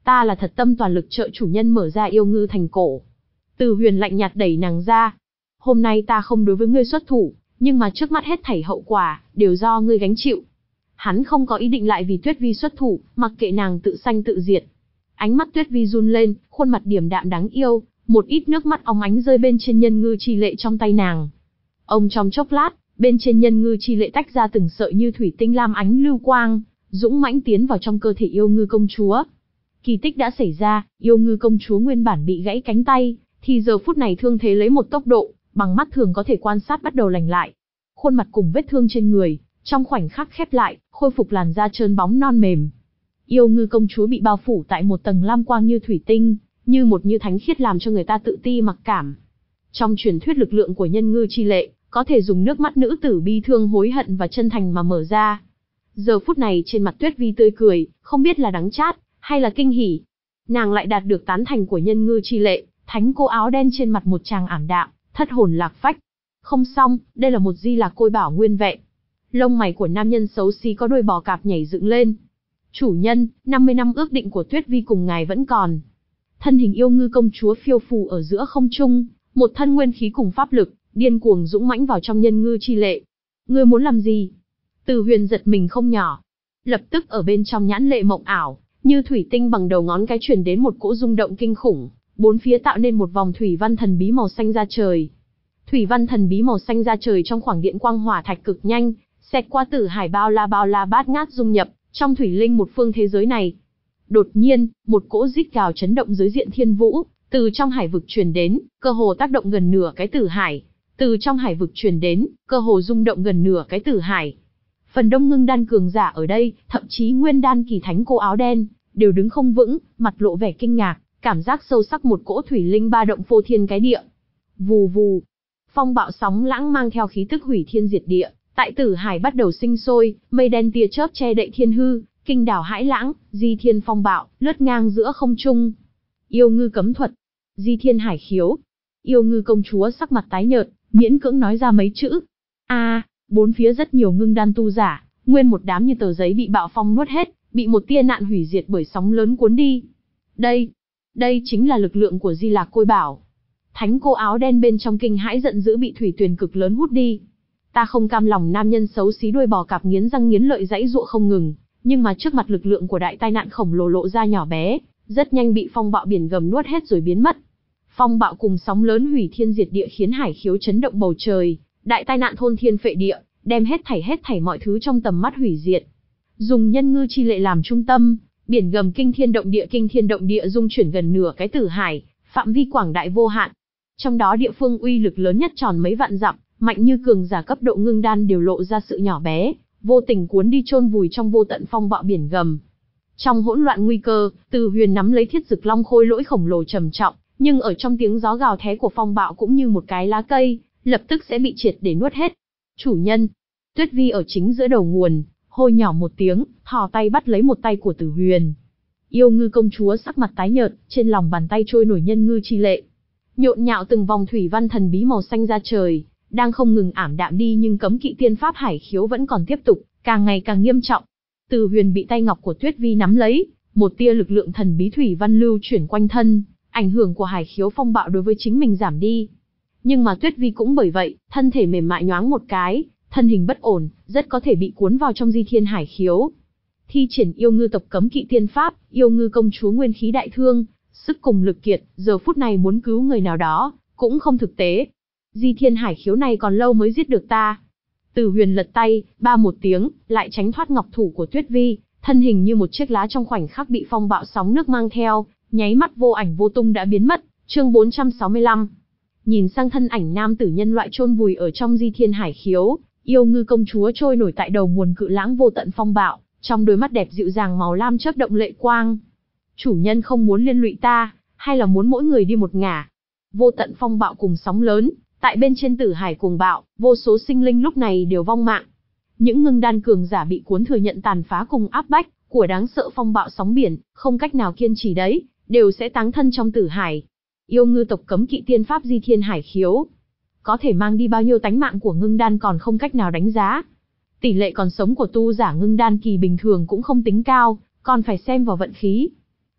Ta là thật tâm toàn lực trợ chủ nhân mở ra yêu ngư thành cổ. Từ Huyền lạnh nhạt đẩy nàng ra. Hôm nay ta không đối với ngươi xuất thủ, nhưng mà trước mắt hết thảy hậu quả, đều do ngươi gánh chịu. Hắn không có ý định lại vì Tuyết Vi xuất thủ, mặc kệ nàng tự sanh tự diệt. Ánh mắt Tuyết Vi run lên, khuôn mặt điềm đạm đáng yêu, một ít nước mắt óng ánh rơi bên trên nhân ngư chi lệ trong tay nàng. Ông trong chốc lát, bên trên nhân ngư chi lệ tách ra từng sợi như thủy tinh lam ánh lưu quang, dũng mãnh tiến vào trong cơ thể yêu ngư công chúa. Kỳ tích đã xảy ra, yêu ngư công chúa nguyên bản bị gãy cánh tay, thì giờ phút này thương thế lấy một tốc độ, bằng mắt thường có thể quan sát bắt đầu lành lại. Khuôn mặt cùng vết thương trên người, trong khoảnh khắc khép lại, khôi phục làn da trơn bóng non mềm. Yêu ngư công chúa bị bao phủ tại một tầng lam quang như thủy tinh, như một như thánh khiết làm cho người ta tự ti mặc cảm. Trong truyền thuyết lực lượng của nhân ngư chi lệ, có thể dùng nước mắt nữ tử bi thương hối hận và chân thành mà mở ra. Giờ phút này trên mặt Tuyết Vi tươi cười, không biết là đắng chát, hay là kinh hỉ. Nàng lại đạt được tán thành của nhân ngư chi lệ, thánh cô áo đen trên mặt một tràng ảm đạm, thất hồn lạc phách. Không xong, đây là một di lạc côi bảo nguyên vẹn. Lông mày của nam nhân xấu xí có đôi bò cạp nhảy dựng lên. Chủ nhân, năm mươi năm ước định của Tuyết Vi cùng ngài vẫn còn. Thân hình yêu ngư công chúa phiêu phù ở giữa không trung, một thân nguyên khí cùng pháp lực, điên cuồng dũng mãnh vào trong nhân ngư chi lệ. Ngươi muốn làm gì? Từ Huyền giật mình không nhỏ. Lập tức ở bên trong nhãn lệ mộng ảo, như thủy tinh bằng đầu ngón cái truyền đến một cỗ rung động kinh khủng, bốn phía tạo nên một vòng thủy văn thần bí màu xanh ra trời. Thủy văn thần bí màu xanh ra trời trong khoảng điện quang hỏa thạch cực nhanh, xẹt qua tử hải bao la bao la bát ngát dung nhập trong thủy linh một phương thế giới này. Đột nhiên, một cỗ rít gào chấn động giới diện thiên vũ, từ trong hải vực truyền đến, cơ hồ tác động gần nửa cái tử hải. Từ trong hải vực truyền đến, cơ hồ rung động gần nửa cái tử hải. Phần đông ngưng đan cường giả ở đây, thậm chí nguyên đan kỳ thánh cô áo đen, đều đứng không vững, mặt lộ vẻ kinh ngạc, cảm giác sâu sắc một cỗ thủy linh ba động phô thiên cái địa. Vù vù, phong bạo sóng lãng mang theo khí tức hủy thiên diệt địa, tại tử hải bắt đầu sinh sôi, mây đen tia chớp che đậy thiên hư, kinh đảo hãi lãng, di thiên phong bạo, lướt ngang giữa không trung. Yêu ngư cấm thuật, di thiên hải khiếu. Yêu ngư công chúa sắc mặt tái nhợt, miễn cưỡng nói ra mấy chữ. A, à, bốn phía rất nhiều ngưng đan tu giả, nguyên một đám như tờ giấy bị bạo phong nuốt hết, bị một tia nạn hủy diệt bởi sóng lớn cuốn đi. Đây, đây chính là lực lượng của Di Lạc Côi Bảo. Thánh cô áo đen bên trong kinh hãi giận dữ bị thủy tuyền cực lớn hút đi. Ta không cam lòng, nam nhân xấu xí đuôi bò cạp nghiến răng nghiến lợi giãy giụa không ngừng, nhưng mà trước mặt lực lượng của đại tai nạn khổng lồ lộ ra nhỏ bé, rất nhanh bị phong bạo biển gầm nuốt hết rồi biến mất. Phong bạo cùng sóng lớn hủy thiên diệt địa khiến hải khiếu chấn động bầu trời, đại tai nạn thôn thiên phệ địa, đem hết thảy hết thảy mọi thứ trong tầm mắt hủy diệt. Dùng nhân ngư chi lệ làm trung tâm, biển gầm kinh thiên động địa kinh thiên động địa dung chuyển gần nửa cái tử hải, phạm vi quảng đại vô hạn. Trong đó địa phương uy lực lớn nhất tròn mấy vạn dặm, mạnh như cường giả cấp độ ngưng đan đều lộ ra sự nhỏ bé, vô tình cuốn đi chôn vùi trong vô tận phong bạo biển gầm. Trong hỗn loạn nguy cơ, Từ Huyền nắm lấy thiết dực long khôi lỗi khổng lồ trầm trọng, nhưng ở trong tiếng gió gào thét của phong bạo cũng như một cái lá cây, lập tức sẽ bị triệt để nuốt hết. Chủ nhân, Tuyết Vi ở chính giữa đầu nguồn, hô nhỏ một tiếng, thò tay bắt lấy một tay của Từ Huyền. Yêu ngư công chúa sắc mặt tái nhợt, trên lòng bàn tay trôi nổi nhân ngư chi lệ. Nhộn nhạo từng vòng thủy văn thần bí màu xanh ra trời, đang không ngừng ảm đạm đi, nhưng cấm kỵ tiên pháp hải khiếu vẫn còn tiếp tục, càng ngày càng nghiêm trọng. Từ Huyền bị tay ngọc của Tuyết Vi nắm lấy, một tia lực lượng thần bí thủy văn lưu chuyển quanh thân, ảnh hưởng của hải khiếu phong bạo đối với chính mình giảm đi. Nhưng mà Tuyết Vi cũng bởi vậy, thân thể mềm mại nhoáng một cái, thân hình bất ổn, rất có thể bị cuốn vào trong di thiên hải khiếu. Thi triển yêu ngư tộc cấm kỵ tiên pháp, yêu ngư công chúa nguyên khí đại thương, sức cùng lực kiệt, giờ phút này muốn cứu người nào đó, cũng không thực tế. Di thiên hải khiếu này còn lâu mới giết được ta. Từ Huyền lật tay, ba một tiếng, lại tránh thoát ngọc thủ của Tuyết Vi, thân hình như một chiếc lá trong khoảnh khắc bị phong bạo sóng nước mang theo, nháy mắt vô ảnh vô tung đã biến mất. Chương bốn trăm sáu mươi lăm. Nhìn sang thân ảnh nam tử nhân loại chôn vùi ở trong di thiên hải khiếu, yêu ngư công chúa trôi nổi tại đầu nguồn cự lãng vô tận phong bạo, trong đôi mắt đẹp dịu dàng màu lam chớp động lệ quang. Chủ nhân không muốn liên lụy ta, hay là muốn mỗi người đi một ngả? Vô tận phong bạo cùng sóng lớn, tại bên trên tử hải cuồng bạo, vô số sinh linh lúc này đều vong mạng. Những ngưng đan cường giả bị cuốn thừa nhận tàn phá cùng áp bách của đáng sợ phong bạo sóng biển, không cách nào kiên trì đấy, đều sẽ táng thân trong tử hải. Yêu ngư tộc cấm kỵ tiên pháp di thiên hải khiếu, có thể mang đi bao nhiêu tánh mạng của ngưng đan còn không cách nào đánh giá. Tỷ lệ còn sống của tu giả ngưng đan kỳ bình thường cũng không tính cao, còn phải xem vào vận khí.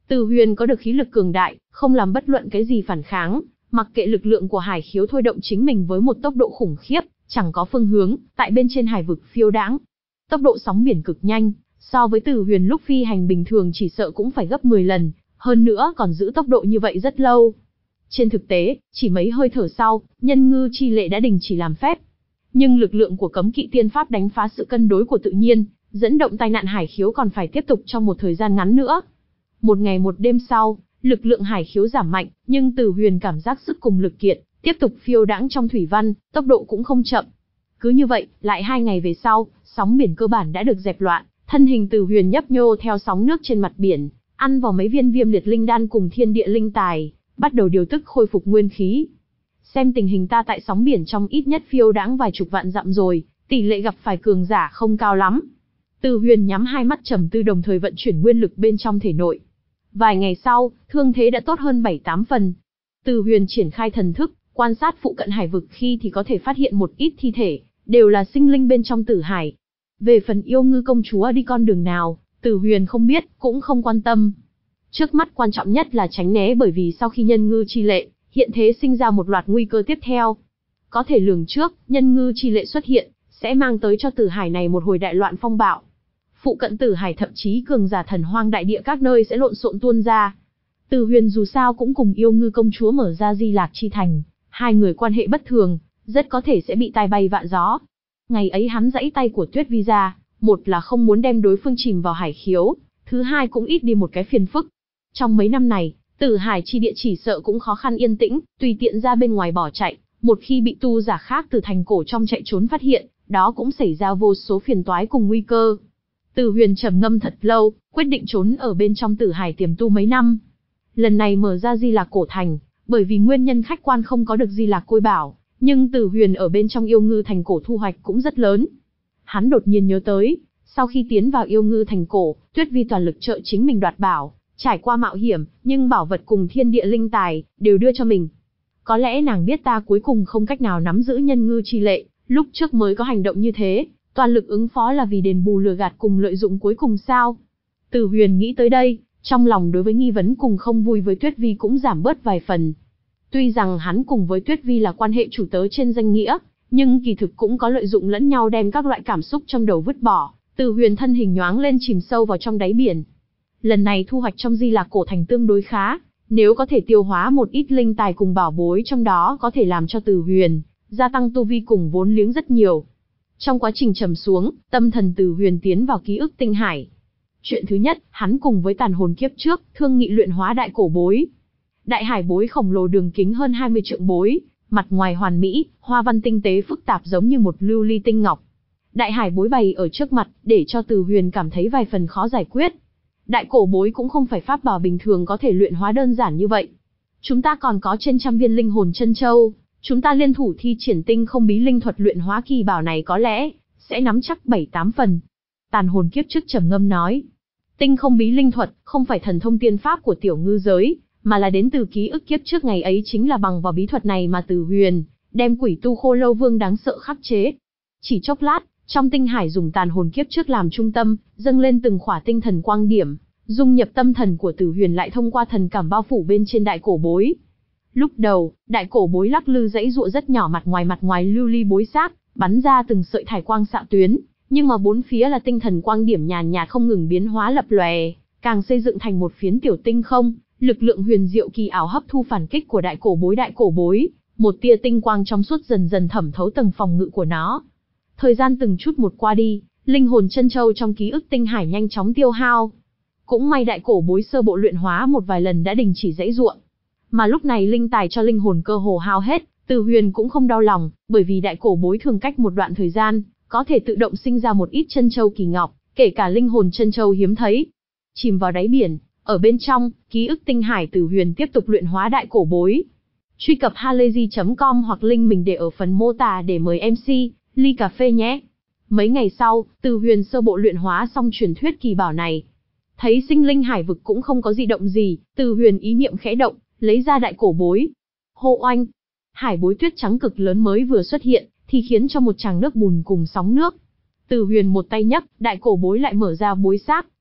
Từ Huyền có được khí lực cường đại, không làm bất luận cái gì phản kháng, mặc kệ lực lượng của hải khiếu thôi động chính mình với một tốc độ khủng khiếp, chẳng có phương hướng, tại bên trên hải vực phiêu đãng. Tốc độ sóng biển cực nhanh, so với Từ Huyền lúc phi hành bình thường chỉ sợ cũng phải gấp mười lần, hơn nữa còn giữ tốc độ như vậy rất lâu. Trên thực tế, chỉ mấy hơi thở sau, nhân ngư chi lệ đã đình chỉ làm phép. Nhưng lực lượng của cấm kỵ tiên pháp đánh phá sự cân đối của tự nhiên, dẫn động tai nạn hải khiếu còn phải tiếp tục trong một thời gian ngắn nữa. Một ngày một đêm sau, lực lượng hải khiếu giảm mạnh, nhưng Từ Huyền cảm giác sức cùng lực kiện, tiếp tục phiêu đãng trong thủy văn, tốc độ cũng không chậm. Cứ như vậy, lại hai ngày về sau, sóng biển cơ bản đã được dẹp loạn, thân hình Từ Huyền nhấp nhô theo sóng nước trên mặt biển, ăn vào mấy viên viêm liệt linh đan cùng thiên địa linh tài, bắt đầu điều tức khôi phục nguyên khí. Xem tình hình ta tại sóng biển trong ít nhất phiêu đãng vài chục vạn dặm rồi, tỷ lệ gặp phải cường giả không cao lắm. Từ Huyền nhắm hai mắt trầm tư đồng thời vận chuyển nguyên lực bên trong thể nội. Vài ngày sau, thương thế đã tốt hơn bảy tám phần. Từ Huyền triển khai thần thức, quan sát phụ cận hải vực khi thì có thể phát hiện một ít thi thể, đều là sinh linh bên trong tử hải. Về phần yêu ngư công chúa đi con đường nào, Từ Huyền không biết, cũng không quan tâm. Trước mắt quan trọng nhất là tránh né, bởi vì sau khi nhân ngư chi lệ, hiện thế sinh ra một loạt nguy cơ tiếp theo. Có thể lường trước, nhân ngư chi lệ xuất hiện, sẽ mang tới cho tử hải này một hồi đại loạn phong bạo. Phụ cận tử hải thậm chí cường giả thần hoang đại địa các nơi sẽ lộn xộn tuôn ra. Từ Huyền dù sao cũng cùng yêu ngư công chúa mở ra Di Lạc chi thành, hai người quan hệ bất thường, rất có thể sẽ bị tai bay vạ gió. Ngày ấy hắn giãy tay của Tuyết Vi ra, một là không muốn đem đối phương chìm vào hải khiếu, thứ hai cũng ít đi một cái phiền phức. Trong mấy năm này, tử hải chi địa chỉ sợ cũng khó khăn yên tĩnh, tùy tiện ra bên ngoài bỏ chạy, một khi bị tu giả khác từ thành cổ trong chạy trốn phát hiện, đó cũng xảy ra vô số phiền toái cùng nguy cơ. Từ Huyền trầm ngâm thật lâu, quyết định trốn ở bên trong tử hải tiềm tu mấy năm. Lần này mở ra Di Lạc cổ thành, bởi vì nguyên nhân khách quan không có được Di Lạc côi bảo, nhưng Từ Huyền ở bên trong yêu ngư thành cổ thu hoạch cũng rất lớn. Hắn đột nhiên nhớ tới, sau khi tiến vào yêu ngư thành cổ, Tuyết Vi toàn lực trợ chính mình đoạt bảo, trải qua mạo hiểm, nhưng bảo vật cùng thiên địa linh tài, đều đưa cho mình. Có lẽ nàng biết ta cuối cùng không cách nào nắm giữ nhân ngư chi lệ, lúc trước mới có hành động như thế, toàn lực ứng phó là vì đền bù lừa gạt cùng lợi dụng cuối cùng sao? Từ Huyền nghĩ tới đây, trong lòng đối với nghi vấn cùng không vui với Tuyết Vi cũng giảm bớt vài phần. Tuy rằng hắn cùng với Tuyết Vi là quan hệ chủ tớ trên danh nghĩa, nhưng kỳ thực cũng có lợi dụng lẫn nhau đem các loại cảm xúc trong đầu vứt bỏ. Từ Huyền thân hình nhoáng lên chìm sâu vào trong đáy biển. Lần này thu hoạch trong Di Lạc cổ thành tương đối khá, nếu có thể tiêu hóa một ít linh tài cùng bảo bối trong đó có thể làm cho Từ Huyền gia tăng tu vi cùng vốn liếng rất nhiều. Trong quá trình trầm xuống, tâm thần Từ Huyền tiến vào ký ức tinh hải. Chuyện thứ nhất, hắn cùng với tàn hồn kiếp trước, thương nghị luyện hóa đại cổ bối. Đại hải bối khổng lồ đường kính hơn hai mươi trượng bối, mặt ngoài hoàn mỹ, hoa văn tinh tế phức tạp giống như một lưu ly tinh ngọc. Đại hải bối bày ở trước mặt, để cho Từ Huyền cảm thấy vài phần khó giải quyết. Đại cổ bối cũng không phải pháp bảo bình thường có thể luyện hóa đơn giản như vậy. Chúng ta còn có trên trăm viên linh hồn chân châu, chúng ta liên thủ thi triển tinh không bí linh thuật luyện hóa kỳ bảo này có lẽ sẽ nắm chắc bảy tám phần. Tàn hồn kiếp trước trầm ngâm nói, tinh không bí linh thuật không phải thần thông tiên pháp của tiểu ngư giới, mà là đến từ ký ức kiếp trước ngày ấy, chính là bằng vào bí thuật này mà Từ Huyền đem quỷ tu khô lâu vương đáng sợ khắc chế. Chỉ chốc lát, trong tinh hải dùng tàn hồn kiếp trước làm trung tâm, dâng lên từng khỏa tinh thần quang điểm, dung nhập tâm thần của Từ Huyền lại thông qua thần cảm bao phủ bên trên đại cổ bối. Lúc đầu, đại cổ bối lắc lư dãy dụa rất nhỏ, mặt ngoài mặt ngoài lưu ly bối xác, bắn ra từng sợi thải quang xạ tuyến, nhưng mà bốn phía là tinh thần quang điểm nhàn nhạt không ngừng biến hóa lập lòe, càng xây dựng thành một phiến tiểu tinh không, lực lượng huyền diệu kỳ ảo hấp thu phản kích của đại cổ bối đại cổ bối, một tia tinh quang trong suốt dần dần thẩm thấu tầng phòng ngự của nó. Thời gian từng chút một qua đi, linh hồn chân châu trong ký ức tinh hải nhanh chóng tiêu hao. Cũng may đại cổ bối sơ bộ luyện hóa một vài lần đã đình chỉ dãy ruộng. Mà lúc này linh tài cho linh hồn cơ hồ hao hết, Từ Huyền cũng không đau lòng, bởi vì đại cổ bối thường cách một đoạn thời gian, có thể tự động sinh ra một ít chân châu kỳ ngọc, kể cả linh hồn chân châu hiếm thấy. Chìm vào đáy biển, ở bên trong, ký ức tinh hải, Từ Huyền tiếp tục luyện hóa đại cổ bối. Truy cập halayzi chấm com hoặc link mình để ở phần mô tả để mời em xê, ly cà phê nhé. Mấy ngày sau, Từ Huyền sơ bộ luyện hóa xong truyền thuyết kỳ bảo này. Thấy sinh linh hải vực cũng không có dị động gì, Từ Huyền ý niệm khẽ động, lấy ra đại cổ bối. Hô oanh! Hải bối tuyết trắng cực lớn mới vừa xuất hiện, thì khiến cho một tràng nước bùn cùng sóng nước. Từ Huyền một tay nhấc, đại cổ bối lại mở ra bối xác,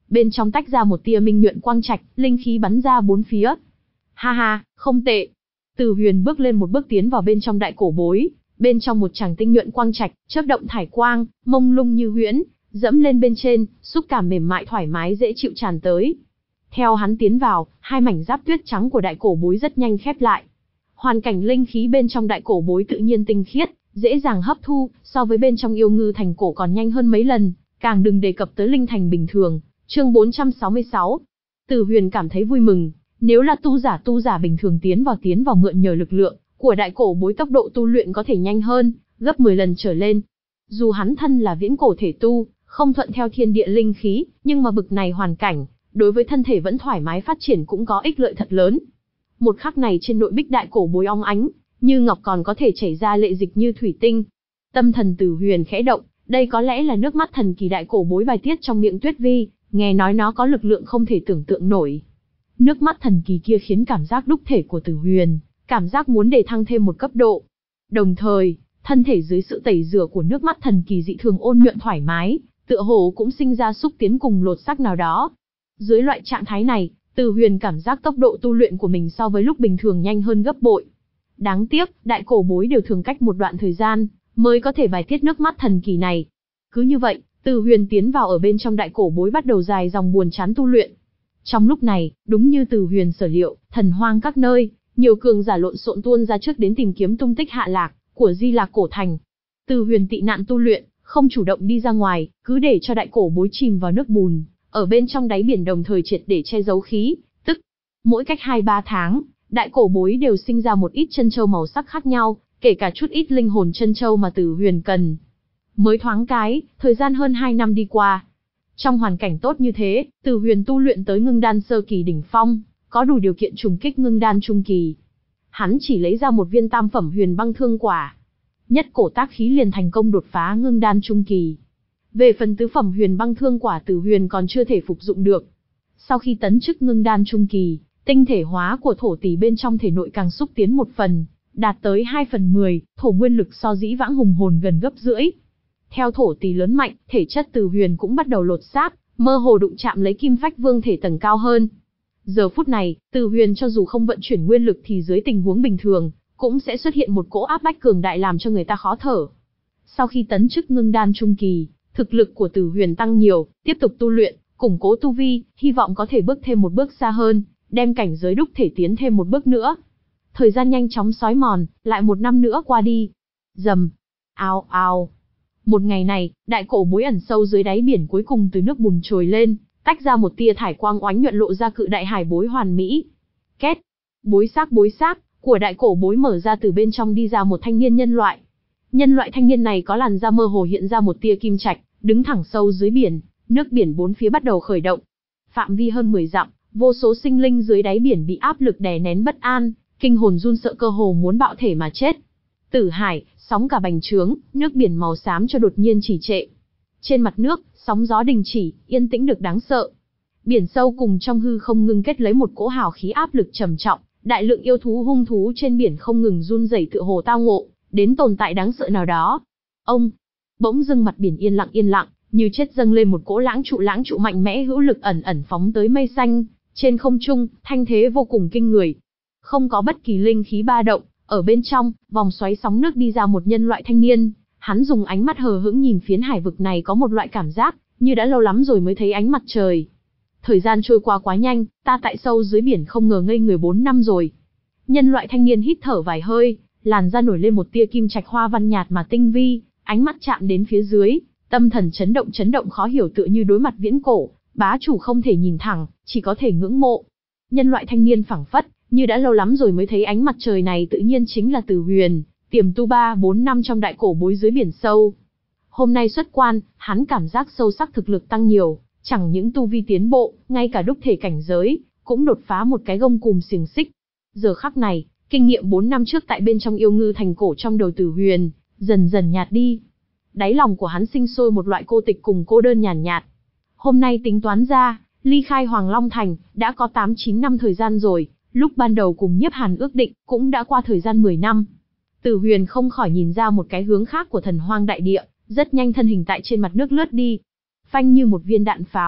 Bên trong tách ra một tia minh nhuận quang trạch, linh khí bắn ra bốn phía. Ha ha, không tệ. Từ Huyền bước lên một bước tiến vào bên trong đại cổ bối, bên trong một tràng tinh nhuận quang trạch, chớp động thải quang, mông lung như huyễn, dẫm lên bên trên, xúc cảm mềm mại thoải mái dễ chịu tràn tới. Theo hắn tiến vào, hai mảnh giáp tuyết trắng của đại cổ bối rất nhanh khép lại. Hoàn cảnh linh khí bên trong đại cổ bối tự nhiên tinh khiết, dễ dàng hấp thu, so với bên trong yêu ngư thành cổ còn nhanh hơn mấy lần, càng đừng đề cập tới linh thành bình thường. Chương bốn trăm sáu mươi sáu. Từ Huyền cảm thấy vui mừng, nếu là tu giả tu giả bình thường tiến vào tiến vào mượn nhờ lực lượng của đại cổ bối, tốc độ tu luyện có thể nhanh hơn, gấp mười lần trở lên. Dù hắn thân là viễn cổ thể tu, không thuận theo thiên địa linh khí, nhưng mà bực này hoàn cảnh, đối với thân thể vẫn thoải mái phát triển cũng có ích lợi thật lớn. Một khắc này trên nội bích đại cổ bối óng ánh, như ngọc, còn có thể chảy ra lệ dịch như thủy tinh. Tâm thần Từ Huyền khẽ động, đây có lẽ là nước mắt thần kỳ đại cổ bối bài tiết trong miệng Tuyết Vi, nghe nói nó có lực lượng không thể tưởng tượng nổi. Nước mắt thần kỳ kia khiến cảm giác đúc thể của Từ Huyền, cảm giác muốn đề thăng thêm một cấp độ. Đồng thời, thân thể dưới sự tẩy rửa của nước mắt thần kỳ dị thường ôn nhuận thoải mái, tựa hồ cũng sinh ra xúc tiến cùng lột xác nào đó. Dưới loại trạng thái này, Từ Huyền cảm giác tốc độ tu luyện của mình so với lúc bình thường nhanh hơn gấp bội. Đáng tiếc, đại cổ bối đều thường cách một đoạn thời gian mới có thể bài tiết nước mắt thần kỳ này. Cứ như vậy, Từ Huyền tiến vào ở bên trong đại cổ bối bắt đầu dài dòng buồn chán tu luyện. Trong lúc này, đúng như Từ Huyền sở liệu, thần hoang các nơi, nhiều cường giả lộn xộn tuôn ra trước đến tìm kiếm tung tích hạ lạc của Di Lạc cổ thành. Từ Huyền tị nạn tu luyện, không chủ động đi ra ngoài, cứ để cho đại cổ bối chìm vào nước bùn, ở bên trong đáy biển, đồng thời triệt để che giấu khí tức. Mỗi cách hai ba tháng, đại cổ bối đều sinh ra một ít chân châu màu sắc khác nhau, kể cả chút ít linh hồn chân châu mà Từ Huyền cần. Mới thoáng cái, thời gian hơn hai năm đi qua. Trong hoàn cảnh tốt như thế, Từ Huyền tu luyện tới ngưng đan sơ kỳ đỉnh phong, có đủ điều kiện trùng kích ngưng đan trung kỳ. Hắn chỉ lấy ra một viên tam phẩm huyền băng thương quả, nhất cổ tác khí liền thành công đột phá ngưng đan trung kỳ. Về phần tứ phẩm huyền băng thương quả, Từ Huyền còn chưa thể phục dụng được. Sau khi tấn chức ngưng đan trung kỳ, tinh thể hóa của thổ tỷ bên trong thể nội càng xúc tiến một phần, đạt tới hai phần mười, thổ nguyên lực so dĩ vãng hùng hồn gần gấp rưỡi. Theo thổ tỷ lớn mạnh, thể chất Từ Huyền cũng bắt đầu lột xác, mơ hồ đụng chạm lấy kim phách vương thể tầng cao hơn. Giờ phút này, Từ Huyền cho dù không vận chuyển nguyên lực thì dưới tình huống bình thường, cũng sẽ xuất hiện một cỗ áp bách cường đại làm cho người ta khó thở. Sau khi tấn chức ngưng đan trung kỳ, thực lực của Từ Huyền tăng nhiều, tiếp tục tu luyện, củng cố tu vi, hy vọng có thể bước thêm một bước xa hơn, đem cảnh giới đúc thể tiến thêm một bước nữa. Thời gian nhanh chóng xói mòn, lại một năm nữa qua đi. Rầm, ào ào. Một ngày này, đại cổ bối ẩn sâu dưới đáy biển cuối cùng từ nước bùn trồi lên, tách ra một tia thải quang oánh nhuận, lộ ra cự đại hải bối hoàn mỹ. Két, bối xác bối xác của đại cổ bối mở ra, từ bên trong đi ra một thanh niên nhân loại. Nhân loại thanh niên này có làn da mơ hồ hiện ra một tia kim trạch, đứng thẳng sâu dưới biển, nước biển bốn phía bắt đầu khởi động. Phạm vi hơn mười dặm, vô số sinh linh dưới đáy biển bị áp lực đè nén bất an, kinh hồn run sợ, cơ hồ muốn bạo thể mà chết. Tử hải, sóng cả bành trướng, nước biển màu xám cho đột nhiên trì trệ. Trên mặt nước, sóng gió đình chỉ, yên tĩnh được đáng sợ. Biển sâu cùng trong hư không ngưng kết lấy một cỗ hào khí áp lực trầm trọng, đại lượng yêu thú hung thú trên biển không ngừng run rẩy, tựa hồ tao ngộ đến tồn tại đáng sợ nào đó. Ông, bỗng dưng mặt biển yên lặng yên lặng, như chết dâng lên một cỗ lãng trụ lãng trụ mạnh mẽ hữu lực ẩn ẩn phóng tới mây xanh, trên không trung, thanh thế vô cùng kinh người. Không có bất kỳ linh khí ba động, ở bên trong, vòng xoáy sóng nước đi ra một nhân loại thanh niên, hắn dùng ánh mắt hờ hững nhìn phiến hải vực này, có một loại cảm giác như đã lâu lắm rồi mới thấy ánh mặt trời. Thời gian trôi qua quá nhanh, ta tại sâu dưới biển không ngờ ngây người bốn năm rồi. Nhân loại thanh niên hít thở vài hơi, làn da nổi lên một tia kim trạch hoa văn nhạt mà tinh vi, ánh mắt chạm đến phía dưới, tâm thần chấn động chấn động khó hiểu, tựa như đối mặt viễn cổ, bá chủ không thể nhìn thẳng, chỉ có thể ngưỡng mộ. Nhân loại thanh niên phảng phất như đã lâu lắm rồi mới thấy ánh mặt trời này, tự nhiên chính là Từ Huyền, tiềm tu ba bốn năm trong đại cổ bối dưới biển sâu. Hôm nay xuất quan, hắn cảm giác sâu sắc thực lực tăng nhiều, chẳng những tu vi tiến bộ, ngay cả đúc thể cảnh giới cũng đột phá một cái gông cùm xiềng xích. Giờ khắc này, kinh nghiệm bốn năm trước tại bên trong yêu ngư thành cổ trong đầu Từ Huyền dần dần nhạt đi. Đáy lòng của hắn sinh sôi một loại cô tịch cùng cô đơn nhàn nhạt, nhạt. Hôm nay tính toán ra, ly khai Hoàng Long Thành đã có tám chín năm thời gian rồi, lúc ban đầu cùng Nhiếp Hàn ước định cũng đã qua thời gian mười năm. Từ Huyền không khỏi nhìn ra một cái hướng khác của thần hoang đại địa, rất nhanh thân hình tại trên mặt nước lướt đi. Phanh, như một viên đạn pháo,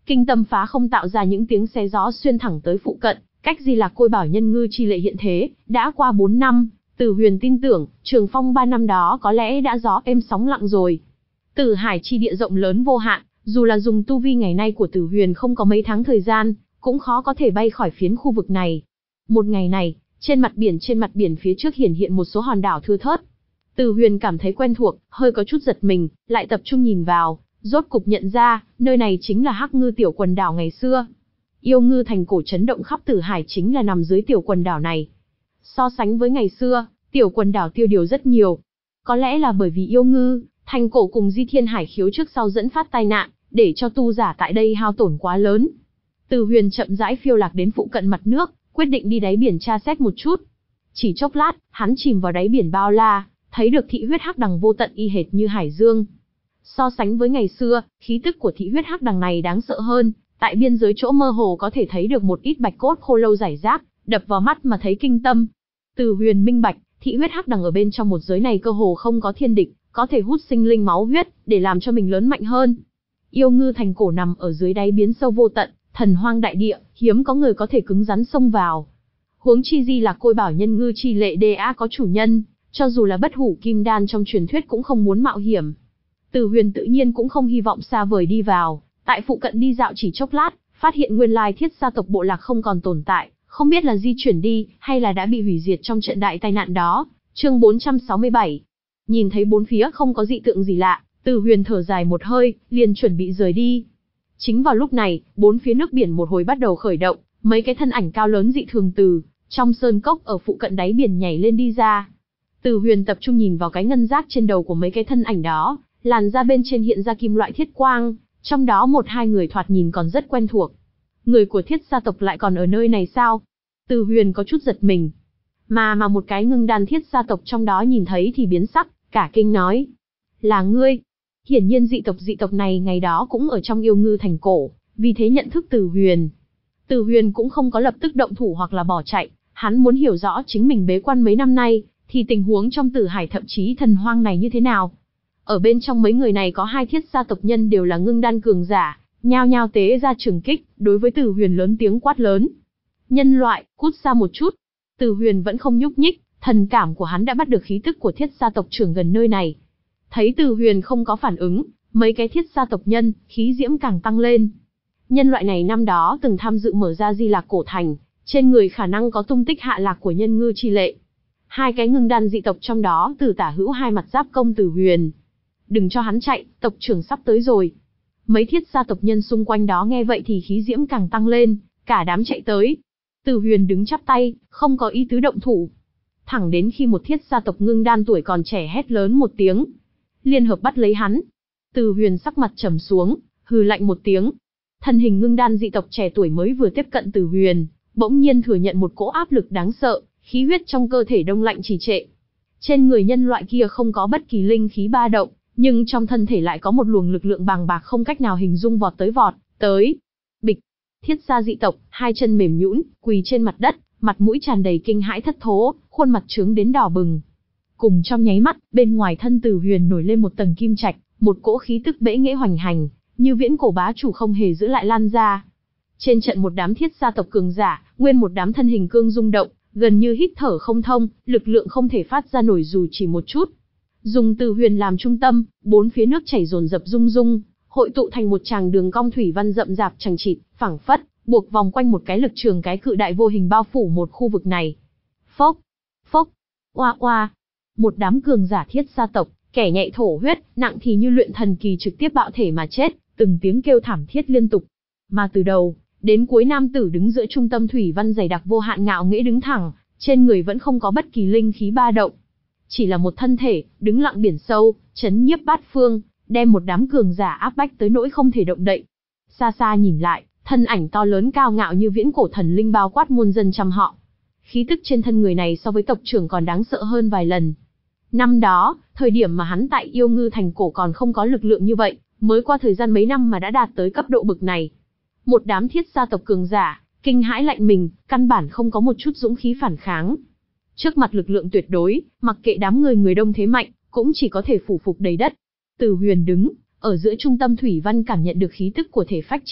Kinh tâm phá không tạo ra những tiếng xé gió xuyên thẳng tới phụ cận, cách Di Lạc Côi Bảo Nhân Ngư chi lệ hiện thế, đã qua bốn năm, Tử Huyền tin tưởng, trường phong ba năm đó có lẽ đã gió êm sóng lặng rồi. Tử Hải chi địa rộng lớn vô hạn, dù là dùng tu vi ngày nay của Tử Huyền không có mấy tháng thời gian, cũng khó có thể bay khỏi phiến khu vực này. Một ngày này, trên mặt biển trên mặt biển phía trước hiển hiện một số hòn đảo thưa thớt. Tử Huyền cảm thấy quen thuộc, hơi có chút giật mình, lại tập trung nhìn vào, rốt cục nhận ra, nơi này chính là Hắc Ngư tiểu quần đảo ngày xưa. Yêu ngư thành cổ chấn động khắp Tử Hải chính là nằm dưới tiểu quần đảo này. So sánh với ngày xưa, tiểu quần đảo tiêu điều rất nhiều. Có lẽ là bởi vì yêu ngư, thành cổ cùng Di Thiên Hải khiếu trước sau dẫn phát tai nạn, để cho tu giả tại đây hao tổn quá lớn. Tử Huyền chậm rãi phiêu lạc đến phụ cận mặt nước, quyết định đi đáy biển tra xét một chút. Chỉ chốc lát, hắn chìm vào đáy biển bao la, thấy được thị huyết hắc đằng vô tận y hệt như hải dương. So sánh với ngày xưa, khí tức của thị huyết hắc đằng này đáng sợ hơn, tại biên giới chỗ mơ hồ có thể thấy được một ít bạch cốt khô lâu rải rác, đập vào mắt mà thấy kinh tâm. Tử Huyền minh bạch, thị huyết hắc đằng ở bên trong một giới này cơ hồ không có thiên địch, có thể hút sinh linh máu huyết, để làm cho mình lớn mạnh hơn. Yêu ngư thành cổ nằm ở dưới đáy biến sâu vô tận, thần hoang đại địa, hiếm có người có thể cứng rắn xông vào. Huống chi Di Lạc Côi Bảo Nhân Ngư chi lệ đã có chủ nhân, cho dù là bất hủ kim đan trong truyền thuyết cũng không muốn mạo hiểm. Tử Huyền tự nhiên cũng không hy vọng xa vời đi vào, tại phụ cận đi dạo chỉ chốc lát, phát hiện nguyên lai Thiết gia tộc bộ lạc không còn tồn tại, không biết là di chuyển đi, hay là đã bị hủy diệt trong trận đại tai nạn đó. Chương bốn trăm sáu mươi bảy. Nhìn thấy bốn phía không có dị tượng gì lạ, Tử Huyền thở dài một hơi, liền chuẩn bị rời đi. Chính vào lúc này, bốn phía nước biển một hồi bắt đầu khởi động, mấy cái thân ảnh cao lớn dị thường từ trong sơn cốc ở phụ cận đáy biển nhảy lên đi ra. Tử Huyền tập trung nhìn vào cái ngân giác trên đầu của mấy cái thân ảnh đó, làn da bên trên hiện ra kim loại thiết quang, trong đó một hai người thoạt nhìn còn rất quen thuộc. Người của Thiết gia tộc lại còn ở nơi này sao? Tử Huyền có chút giật mình. Mà mà một cái ngưng đan Thiết gia tộc trong đó nhìn thấy thì biến sắc, cả kinh nói: "Là ngươi?" Hiển nhiên dị tộc dị tộc này ngày đó cũng ở trong yêu ngư thành cổ, vì thế nhận thức Tử Huyền. Tử Huyền cũng không có lập tức động thủ hoặc là bỏ chạy, hắn muốn hiểu rõ chính mình bế quan mấy năm nay, thì tình huống trong Tử Hải thậm chí thần hoang này như thế nào. Ở bên trong mấy người này có hai Thiết gia tộc nhân đều là ngưng đan cường giả, nhao nhao tế ra trường kích, đối với Tử Huyền lớn tiếng quát lớn: "Nhân loại, cút xa một chút!" Tử Huyền vẫn không nhúc nhích, thần cảm của hắn đã bắt được khí tức của Thiết gia tộc trưởng gần nơi này. Thấy Tử Huyền không có phản ứng, mấy cái Thiết gia tộc nhân, khí diễm càng tăng lên. Nhân loại này năm đó từng tham dự mở ra Di Lạc cổ thành, trên người khả năng có tung tích hạ lạc của nhân ngư chi lệ. Hai cái ngưng đan dị tộc trong đó từ tả hữu hai mặt giáp công Tử Huyền. "Đừng cho hắn chạy, tộc trưởng sắp tới rồi." Mấy Thiết gia tộc nhân xung quanh đó nghe vậy thì khí diễm càng tăng lên, cả đám chạy tới. Tử Huyền đứng chắp tay, không có ý tứ động thủ. Thẳng đến khi một Thiết gia tộc ngưng đan tuổi còn trẻ hét lớn một tiếng, liên hợp bắt lấy hắn. Tử Huyền sắc mặt trầm xuống, hừ lạnh một tiếng. Thân hình ngưng đan dị tộc trẻ tuổi mới vừa tiếp cận Tử Huyền, bỗng nhiên thừa nhận một cỗ áp lực đáng sợ, khí huyết trong cơ thể đông lạnh trì trệ. Trên người nhân loại kia không có bất kỳ linh khí ba động, nhưng trong thân thể lại có một luồng lực lượng bàng bạc không cách nào hình dung vọt tới vọt tới. Bịch. Thiết gia dị tộc, hai chân mềm nhũn, quỳ trên mặt đất, mặt mũi tràn đầy kinh hãi thất thố, khuôn mặt trướng đến đỏ bừng. Cùng trong nháy mắt, bên ngoài thân Tử Huyền nổi lên một tầng kim trạch, một cỗ khí tức bẽ nghễ hoành hành, như viễn cổ bá chủ không hề giữ lại lan ra. Trên trận một đám Thiết gia tộc cường giả, nguyên một đám thân hình cương rung động, gần như hít thở không thông, lực lượng không thể phát ra nổi dù chỉ một chút. Dùng Tử Huyền làm trung tâm, bốn phía nước chảy dồn dập rung rung, hội tụ thành một tràng đường cong thủy văn rậm rạp chằng chịt, phẳng phất, buộc vòng quanh một cái lực trường cái cự đại vô hình bao phủ một khu vực này. Phốc, phốc, oa oa. Một đám cường giả Thiết gia tộc, kẻ nhạy thổ huyết, nặng thì như luyện thần kỳ trực tiếp bạo thể mà chết, từng tiếng kêu thảm thiết liên tục. Mà từ đầu đến cuối nam tử đứng giữa trung tâm thủy văn dày đặc vô hạn ngạo nghễ đứng thẳng, trên người vẫn không có bất kỳ linh khí ba động. Chỉ là một thân thể, đứng lặng biển sâu, chấn nhiếp bát phương, đem một đám cường giả áp bách tới nỗi không thể động đậy. Xa xa nhìn lại, thân ảnh to lớn cao ngạo như viễn cổ thần linh bao quát muôn dân trăm họ. Khí tức trên thân người này so với tộc trưởng còn đáng sợ hơn vài lần. Năm đó, thời điểm mà hắn tại yêu ngư thành cổ còn không có lực lượng như vậy, mới qua thời gian mấy năm mà đã đạt tới cấp độ bực này. Một đám Thiết gia tộc cường giả, kinh hãi lạnh mình, căn bản không có một chút dũng khí phản kháng. Trước mặt lực lượng tuyệt đối, mặc kệ đám người người đông thế mạnh, cũng chỉ có thể phủ phục đầy đất. Tử Huyền đứng ở giữa trung tâm thủy văn cảm nhận được khí tức của thể phách chi lực,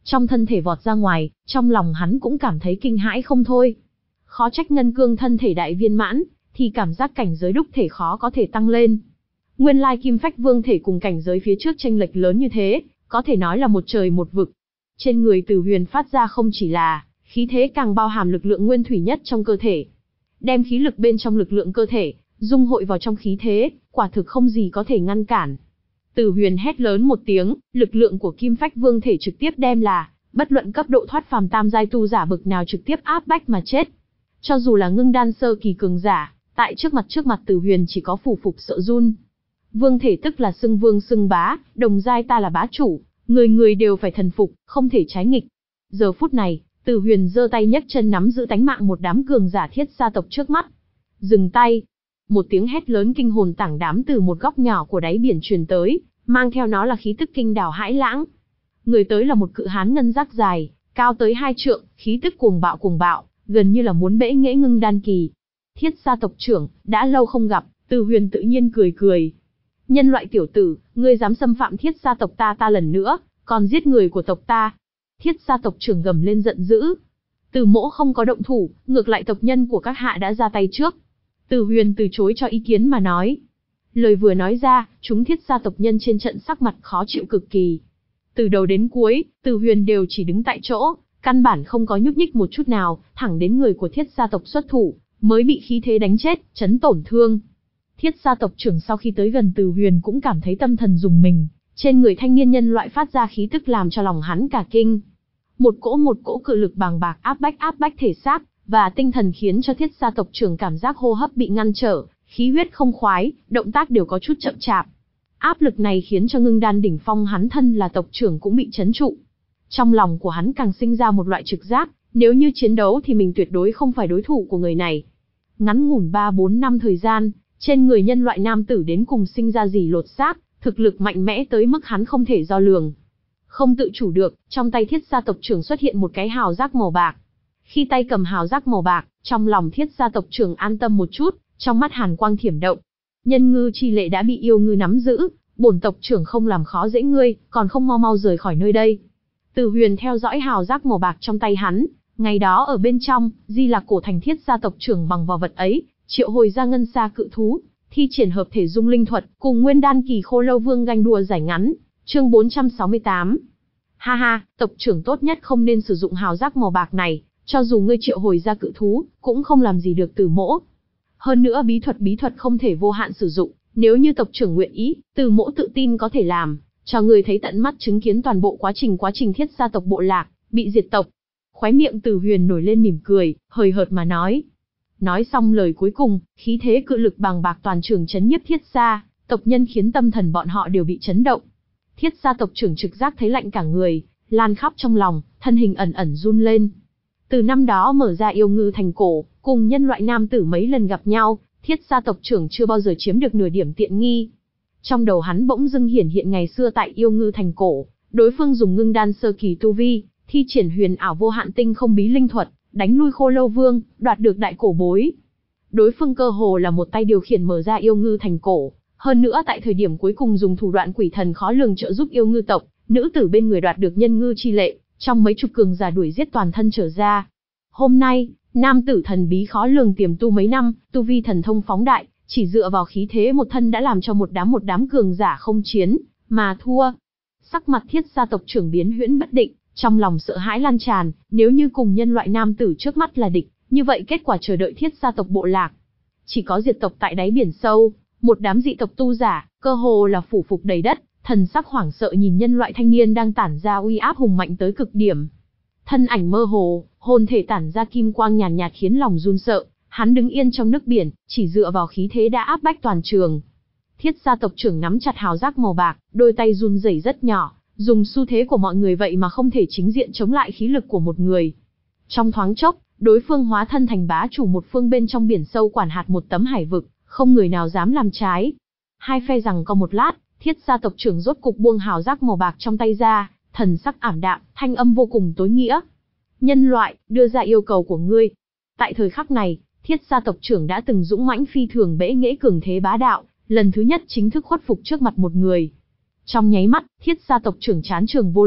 trong thân thể vọt ra ngoài, trong lòng hắn cũng cảm thấy kinh hãi không thôi. Khó trách ngân cương thân thể đại viên mãn, thì cảm giác cảnh giới đúc thể khó có thể tăng lên. Nguyên lai kim phách vương thể cùng cảnh giới phía trước chênh lệch lớn như thế, có thể nói là một trời một vực. Trên người Từ Huyền phát ra không chỉ là khí thế, càng bao hàm lực lượng nguyên thủy nhất trong cơ thể. Đem khí lực bên trong lực lượng cơ thể dung hội vào trong khí thế, quả thực không gì có thể ngăn cản. Từ Huyền hét lớn một tiếng, lực lượng của kim phách vương thể trực tiếp đem là bất luận cấp độ thoát phàm tam giai tu giả bực nào trực tiếp áp bách mà chết. Cho dù là ngưng đan sơ kỳ cường giả, tại trước mặt trước mặt Từ Huyền chỉ có phủ phục sợ run. Vương thể tức là xưng vương xưng bá, đồng giai ta là bá chủ, người người đều phải thần phục, không thể trái nghịch. Giờ phút này, Từ Huyền giơ tay nhấc chân nắm giữ tánh mạng một đám cường giả thiết gia tộc trước mắt. Dừng tay! Một tiếng hét lớn kinh hồn tảng đám từ một góc nhỏ của đáy biển truyền tới, mang theo nó là khí tức kinh đảo hãi lãng. Người tới là một cự hán ngân giác dài, cao tới hai trượng, khí tức cuồng bạo cuồng bạo, gần như là muốn bẽ nghễ ngưng đan kỳ. Thiết gia tộc trưởng, đã lâu không gặp, Từ Huyền tự nhiên cười cười. Nhân loại tiểu tử, ngươi dám xâm phạm thiết gia tộc ta ta lần nữa, còn giết người của tộc ta. Thiết gia tộc trưởng gầm lên giận dữ. Từ Mỗ không có động thủ, ngược lại tộc nhân của các hạ đã ra tay trước. Từ Huyền từ chối cho ý kiến mà nói. Lời vừa nói ra, chúng thiết gia tộc nhân trên trận sắc mặt khó chịu cực kỳ. Từ đầu đến cuối, Từ Huyền đều chỉ đứng tại chỗ, căn bản không có nhúc nhích một chút nào, thẳng đến người của thiết gia tộc xuất thủ, mới bị khí thế đánh chết, chấn tổn thương. Thiết gia tộc trưởng sau khi tới gần Từ Huyền cũng cảm thấy tâm thần rùng mình, trên người thanh niên nhân loại phát ra khí tức làm cho lòng hắn cả kinh. Một cỗ một cỗ cự lực bàng bạc áp bách áp bách thể xác và tinh thần, khiến cho thiết gia tộc trưởng cảm giác hô hấp bị ngăn trở, khí huyết không khoái, động tác đều có chút chậm chạp. Áp lực này khiến cho ngưng đan đỉnh phong hắn thân là tộc trưởng cũng bị chấn trụ. Trong lòng của hắn càng sinh ra một loại trực giác, nếu như chiến đấu thì mình tuyệt đối không phải đối thủ của người này. Ngắn ngủn ba bốn năm thời gian, trên người nhân loại nam tử đến cùng sinh ra gì lột xác, thực lực mạnh mẽ tới mức hắn không thể đo lường. Không tự chủ được, trong tay thiết gia tộc trưởng xuất hiện một cái hào giác màu bạc. Khi tay cầm hào giác màu bạc, trong lòng thiết gia tộc trưởng an tâm một chút, trong mắt hàn quang thiểm động. Nhân ngư chi lệ đã bị yêu ngư nắm giữ, bổn tộc trưởng không làm khó dễ ngươi, còn không mau mau rời khỏi nơi đây. Từ Huyền theo dõi hào giác màu bạc trong tay hắn, ngày đó ở bên trong, Di Lạc cổ thành thiết gia tộc trưởng bằng vào vật ấy, triệu hồi ra ngân sa cự thú, thi triển hợp thể dung linh thuật, cùng nguyên đan kỳ khô lâu vương ganh đua giải ngắn. Chương bốn trăm sáu mươi tám. Ha ha, tộc trưởng tốt nhất không nên sử dụng hào giác màu bạc này, cho dù ngươi triệu hồi ra cự thú, cũng không làm gì được Từ Mỗ. Hơn nữa bí thuật bí thuật không thể vô hạn sử dụng, nếu như tộc trưởng nguyện ý, Từ Mỗ tự tin có thể làm, cho ngươi thấy tận mắt chứng kiến toàn bộ quá trình quá trình thiết gia tộc bộ lạc bị diệt tộc. Khóe miệng Từ Huyền nổi lên mỉm cười, hời hợt mà nói. Nói xong lời cuối cùng, khí thế cự lực bàng bạc toàn trường chấn nhiếp thiết gia tộc nhân, khiến tâm thần bọn họ đều bị chấn động. Thiết gia tộc trưởng trực giác thấy lạnh cả người, lan khắp trong lòng, thân hình ẩn ẩn run lên. Từ năm đó mở ra yêu ngư thành cổ, cùng nhân loại nam tử mấy lần gặp nhau, thiết gia tộc trưởng chưa bao giờ chiếm được nửa điểm tiện nghi. Trong đầu hắn bỗng dưng hiển hiện ngày xưa tại yêu ngư thành cổ, đối phương dùng ngưng đan sơ kỳ tu vi, thi triển huyền ảo vô hạn tinh không bí linh thuật, đánh lui khô lâu vương, đoạt được đại cổ bối. Đối phương cơ hồ là một tay điều khiển mở ra yêu ngư thành cổ, hơn nữa tại thời điểm cuối cùng dùng thủ đoạn quỷ thần khó lường trợ giúp yêu ngư tộc, nữ tử bên người đoạt được nhân ngư chi lệ, trong mấy chục cường giả đuổi giết toàn thân trở ra. Hôm nay, nam tử thần bí khó lường tiềm tu mấy năm, tu vi thần thông phóng đại, chỉ dựa vào khí thế một thân đã làm cho một đám một đám cường giả không chiến mà thua. Sắc mặt thiết gia tộc trưởng biến huyễn bất định, trong lòng sợ hãi lan tràn, nếu như cùng nhân loại nam tử trước mắt là địch, như vậy kết quả chờ đợi thiết gia tộc bộ lạc chỉ có diệt tộc tại đáy biển sâu. Một đám dị tộc tu giả, cơ hồ là phủ phục đầy đất, thần sắc hoảng sợ nhìn nhân loại thanh niên đang tản ra uy áp hùng mạnh tới cực điểm. Thân ảnh mơ hồ, hồn thể tản ra kim quang nhàn nhạt, nhạt khiến lòng run sợ. Hắn đứng yên trong nước biển, chỉ dựa vào khí thế đã áp bách toàn trường. Thiết gia tộc trưởng nắm chặt hào giác màu bạc, đôi tay run rẩy rất nhỏ, dùng xu thế của mọi người vậy mà không thể chính diện chống lại khí lực của một người. Trong thoáng chốc, đối phương hóa thân thành bá chủ một phương bên trong biển sâu quản hạt một tấm hải vực, không người nào dám làm trái. Hai phe giằng co một lát, thiết gia tộc trưởng rốt cục buông hào giác màu bạc trong tay ra, thần sắc ảm đạm, thanh âm vô cùng tối nghĩa. Nhân loại, đưa ra yêu cầu của ngươi. Tại thời khắc này, thiết gia tộc trưởng đã từng dũng mãnh phi thường bẽ nghễ cường thế bá đạo, lần thứ nhất chính thức khuất phục trước mặt một người. Trong nháy mắt, thiết gia tộc trưởng chán trường vô lực,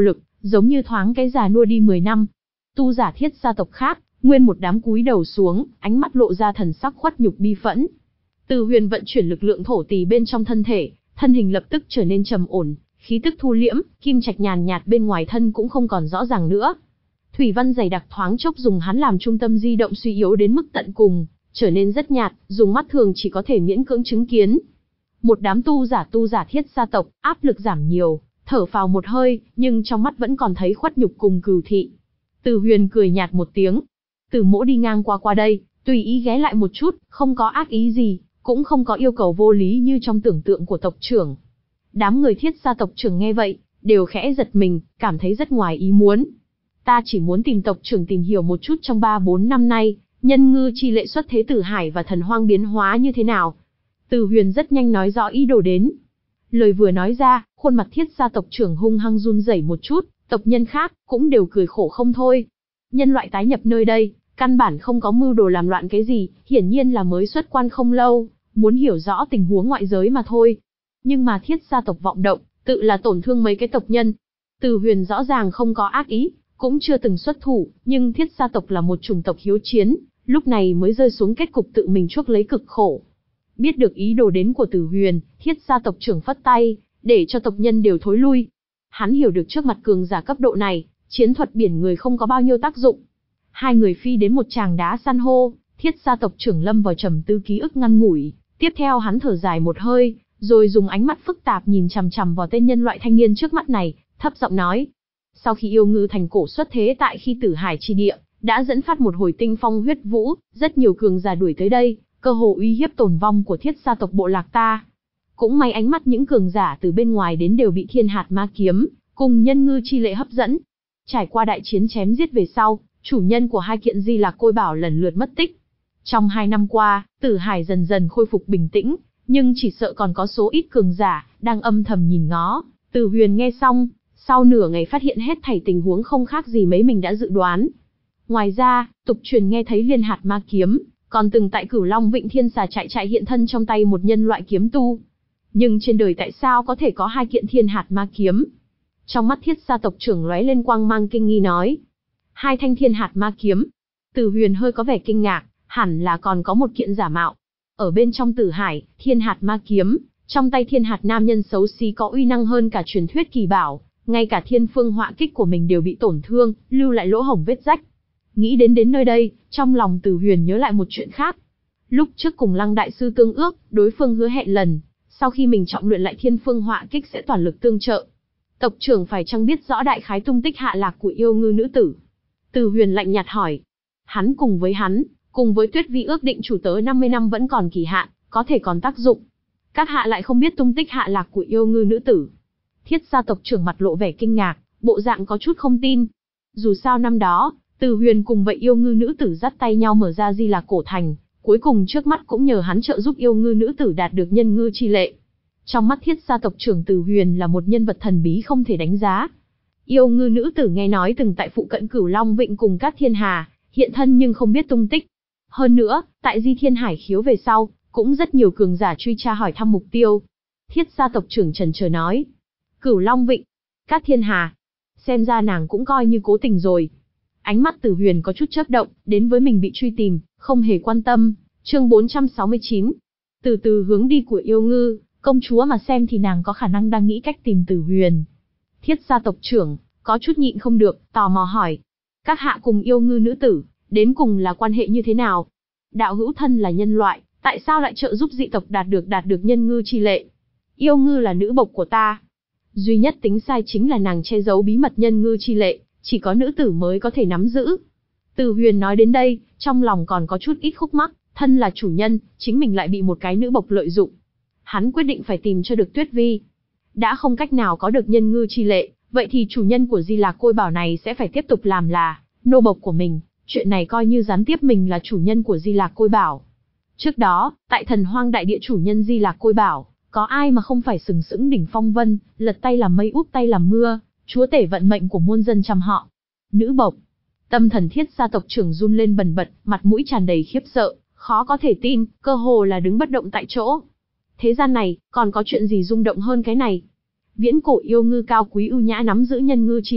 giống như thoáng cái già nua đi mười năm. Tu giả Thiết gia tộc khác, nguyên một đám cúi đầu xuống, ánh mắt lộ ra thần sắc khuất nhục bi phẫn. Từ Huyền vận chuyển lực lượng thổ tỳ bên trong thân thể, thân hình lập tức trở nên trầm ổn, khí tức thu liễm, kim trạch nhàn nhạt bên ngoài thân cũng không còn rõ ràng nữa. Thủy văn dày đặc thoáng chốc dùng hắn làm trung tâm di động suy yếu đến mức tận cùng, trở nên rất nhạt, dùng mắt thường chỉ có thể miễn cưỡng chứng kiến. Một đám tu giả tu giả Thiết gia tộc, áp lực giảm nhiều, thở phào một hơi, nhưng trong mắt vẫn còn thấy khuất nhục cùng cừu thị. Từ Huyền cười nhạt một tiếng. Từ Mỗ đi ngang qua qua đây, tùy ý ghé lại một chút, không có ác ý gì, cũng không có yêu cầu vô lý như trong tưởng tượng của tộc trưởng. Đám người Thiết gia tộc trưởng nghe vậy, đều khẽ giật mình, cảm thấy rất ngoài ý muốn. Ta chỉ muốn tìm tộc trưởng tìm hiểu một chút trong ba bốn năm nay, nhân ngư chi lệ xuất thế Tử Hải và thần hoang biến hóa như thế nào. Từ Huyền rất nhanh nói rõ ý đồ đến. Lời vừa nói ra, khuôn mặt Thiết gia tộc trưởng hung hăng run rẩy một chút, tộc nhân khác cũng đều cười khổ không thôi. Nhân loại tái nhập nơi đây, căn bản không có mưu đồ làm loạn cái gì, hiển nhiên là mới xuất quan không lâu, muốn hiểu rõ tình huống ngoại giới mà thôi. Nhưng mà Thiết gia tộc vọng động, tự là tổn thương mấy cái tộc nhân. Từ Huyền rõ ràng không có ác ý, cũng chưa từng xuất thủ, nhưng Thiết gia tộc là một chủng tộc hiếu chiến, lúc này mới rơi xuống kết cục tự mình chuốc lấy cực khổ. Biết được ý đồ đến của Từ Huyền, Thiết gia tộc trưởng phất tay, để cho tộc nhân đều thối lui. Hắn hiểu được trước mặt cường giả cấp độ này, chiến thuật biển người không có bao nhiêu tác dụng. Hai người phi đến một tràng đá san hô, Thiết gia tộc trưởng lâm vào trầm tư ký ức ngăn ngủi. Tiếp theo hắn thở dài một hơi, rồi dùng ánh mắt phức tạp nhìn chằm chằm vào tên nhân loại thanh niên trước mắt này, thấp giọng nói. Sau khi yêu ngư thành cổ xuất thế tại khi Tử Hải chi địa, đã dẫn phát một hồi tinh phong huyết vũ, rất nhiều cường giả đuổi tới đây, cơ hồ uy hiếp tồn vong của Thiết gia tộc bộ lạc ta. Cũng may ánh mắt những cường giả từ bên ngoài đến đều bị Thiên Hạt Ma kiếm cùng nhân ngư chi lệ hấp dẫn. Trải qua đại chiến chém giết về sau, chủ nhân của hai kiện Di Lạc Côi Bảo lần lượt mất tích. Trong hai năm qua, Tử Hải dần dần khôi phục bình tĩnh, nhưng chỉ sợ còn có số ít cường giả đang âm thầm nhìn ngó. Từ Huyền nghe xong, sau nửa ngày phát hiện hết thảy tình huống không khác gì mấy mình đã dự đoán. Ngoài ra, tục truyền nghe thấy Liên Hạt Ma kiếm còn từng tại Cửu Long Vịnh Thiên Xà chạy chạy hiện thân trong tay một nhân loại kiếm tu. Nhưng trên đời tại sao có thể có hai kiện Thiên Hạt Ma kiếm? Trong mắt Thiết gia tộc trưởng lóe lên quang mang kinh nghi nói. Hai thanh Thiên Hạt Ma kiếm. Từ Huyền hơi có vẻ kinh ngạc, hẳn là còn có một kiện giả mạo. Ở bên trong Tử Hải, Thiên Hạt Ma kiếm, trong tay Thiên Hạt nam nhân xấu xí có uy năng hơn cả truyền thuyết kỳ bảo, ngay cả thiên phương họa kích của mình đều bị tổn thương, lưu lại lỗ hổng vết rách. Nghĩ đến đến nơi đây, trong lòng Từ Huyền nhớ lại một chuyện khác. Lúc trước cùng Lăng đại sư tương ước, đối phương hứa hẹn lần sau khi mình trọng luyện lại thiên phương họa kích sẽ toàn lực tương trợ. Tộc trưởng phải chăng biết rõ đại khái tung tích hạ lạc của yêu ngư nữ tử? Từ Huyền lạnh nhạt hỏi. Hắn cùng với hắn, cùng với Tuyết Vi ước định chủ tớ năm mươi năm vẫn còn kỳ hạn, có thể còn tác dụng. Các hạ lại không biết tung tích hạ lạc của yêu ngư nữ tử. Thiết gia tộc trưởng mặt lộ vẻ kinh ngạc, bộ dạng có chút không tin. Dù sao năm đó, Từ Huyền cùng vậy yêu ngư nữ tử dắt tay nhau mở ra Di Lạc cổ thành, cuối cùng trước mắt cũng nhờ hắn trợ giúp yêu ngư nữ tử đạt được nhân ngư chi lệ. Trong mắt Thiết gia tộc trưởng Từ Huyền là một nhân vật thần bí không thể đánh giá. Yêu ngư nữ tử nghe nói từng tại phụ cận Cửu Long Vịnh cùng các thiên hà, hiện thân nhưng không biết tung tích. Hơn nữa, tại Di Thiên Hải khiếu về sau, cũng rất nhiều cường giả truy tra hỏi thăm mục tiêu. Thiết gia tộc trưởng trần chờ nói. Cửu Long Vịnh, các thiên hà. Xem ra nàng cũng coi như cố tình rồi. Ánh mắt Từ Huyền có chút chớp động, đến với mình bị truy tìm, không hề quan tâm. Chương bốn trăm sáu mươi chín. Từ từ hướng đi của yêu ngư, công chúa mà xem thì nàng có khả năng đang nghĩ cách tìm Từ Huyền. Thiết gia tộc trưởng, có chút nhịn không được, tò mò hỏi. Các hạ cùng yêu ngư nữ tử, đến cùng là quan hệ như thế nào? Đạo hữu thân là nhân loại, tại sao lại trợ giúp dị tộc đạt được đạt được nhân ngư chi lệ? Yêu ngư là nữ bộc của ta. Duy nhất tính sai chính là nàng che giấu bí mật nhân ngư chi lệ, chỉ có nữ tử mới có thể nắm giữ. Từ Huyền nói đến đây, trong lòng còn có chút ít khúc mắc, thân là chủ nhân, chính mình lại bị một cái nữ bộc lợi dụng. Hắn quyết định phải tìm cho được Tuyết Vi. Đã không cách nào có được nhân ngư chi lệ, vậy thì chủ nhân của Di Lạc Côi Bảo này sẽ phải tiếp tục làm là nô bộc của mình. Chuyện này coi như gián tiếp mình là chủ nhân của Di Lạc Côi Bảo. Trước đó, tại thần hoang đại địa chủ nhân Di Lạc Côi Bảo, có ai mà không phải sừng sững đỉnh phong vân, lật tay làm mây úp tay làm mưa, chúa tể vận mệnh của muôn dân trăm họ. Nữ bộc. Tâm thần Thiết gia tộc trưởng run lên bần bật, mặt mũi tràn đầy khiếp sợ, khó có thể tin, cơ hồ là đứng bất động tại chỗ. Thế gian này, còn có chuyện gì rung động hơn cái này? Viễn cổ yêu ngư cao quý ưu nhã nắm giữ nhân ngư chi lệ,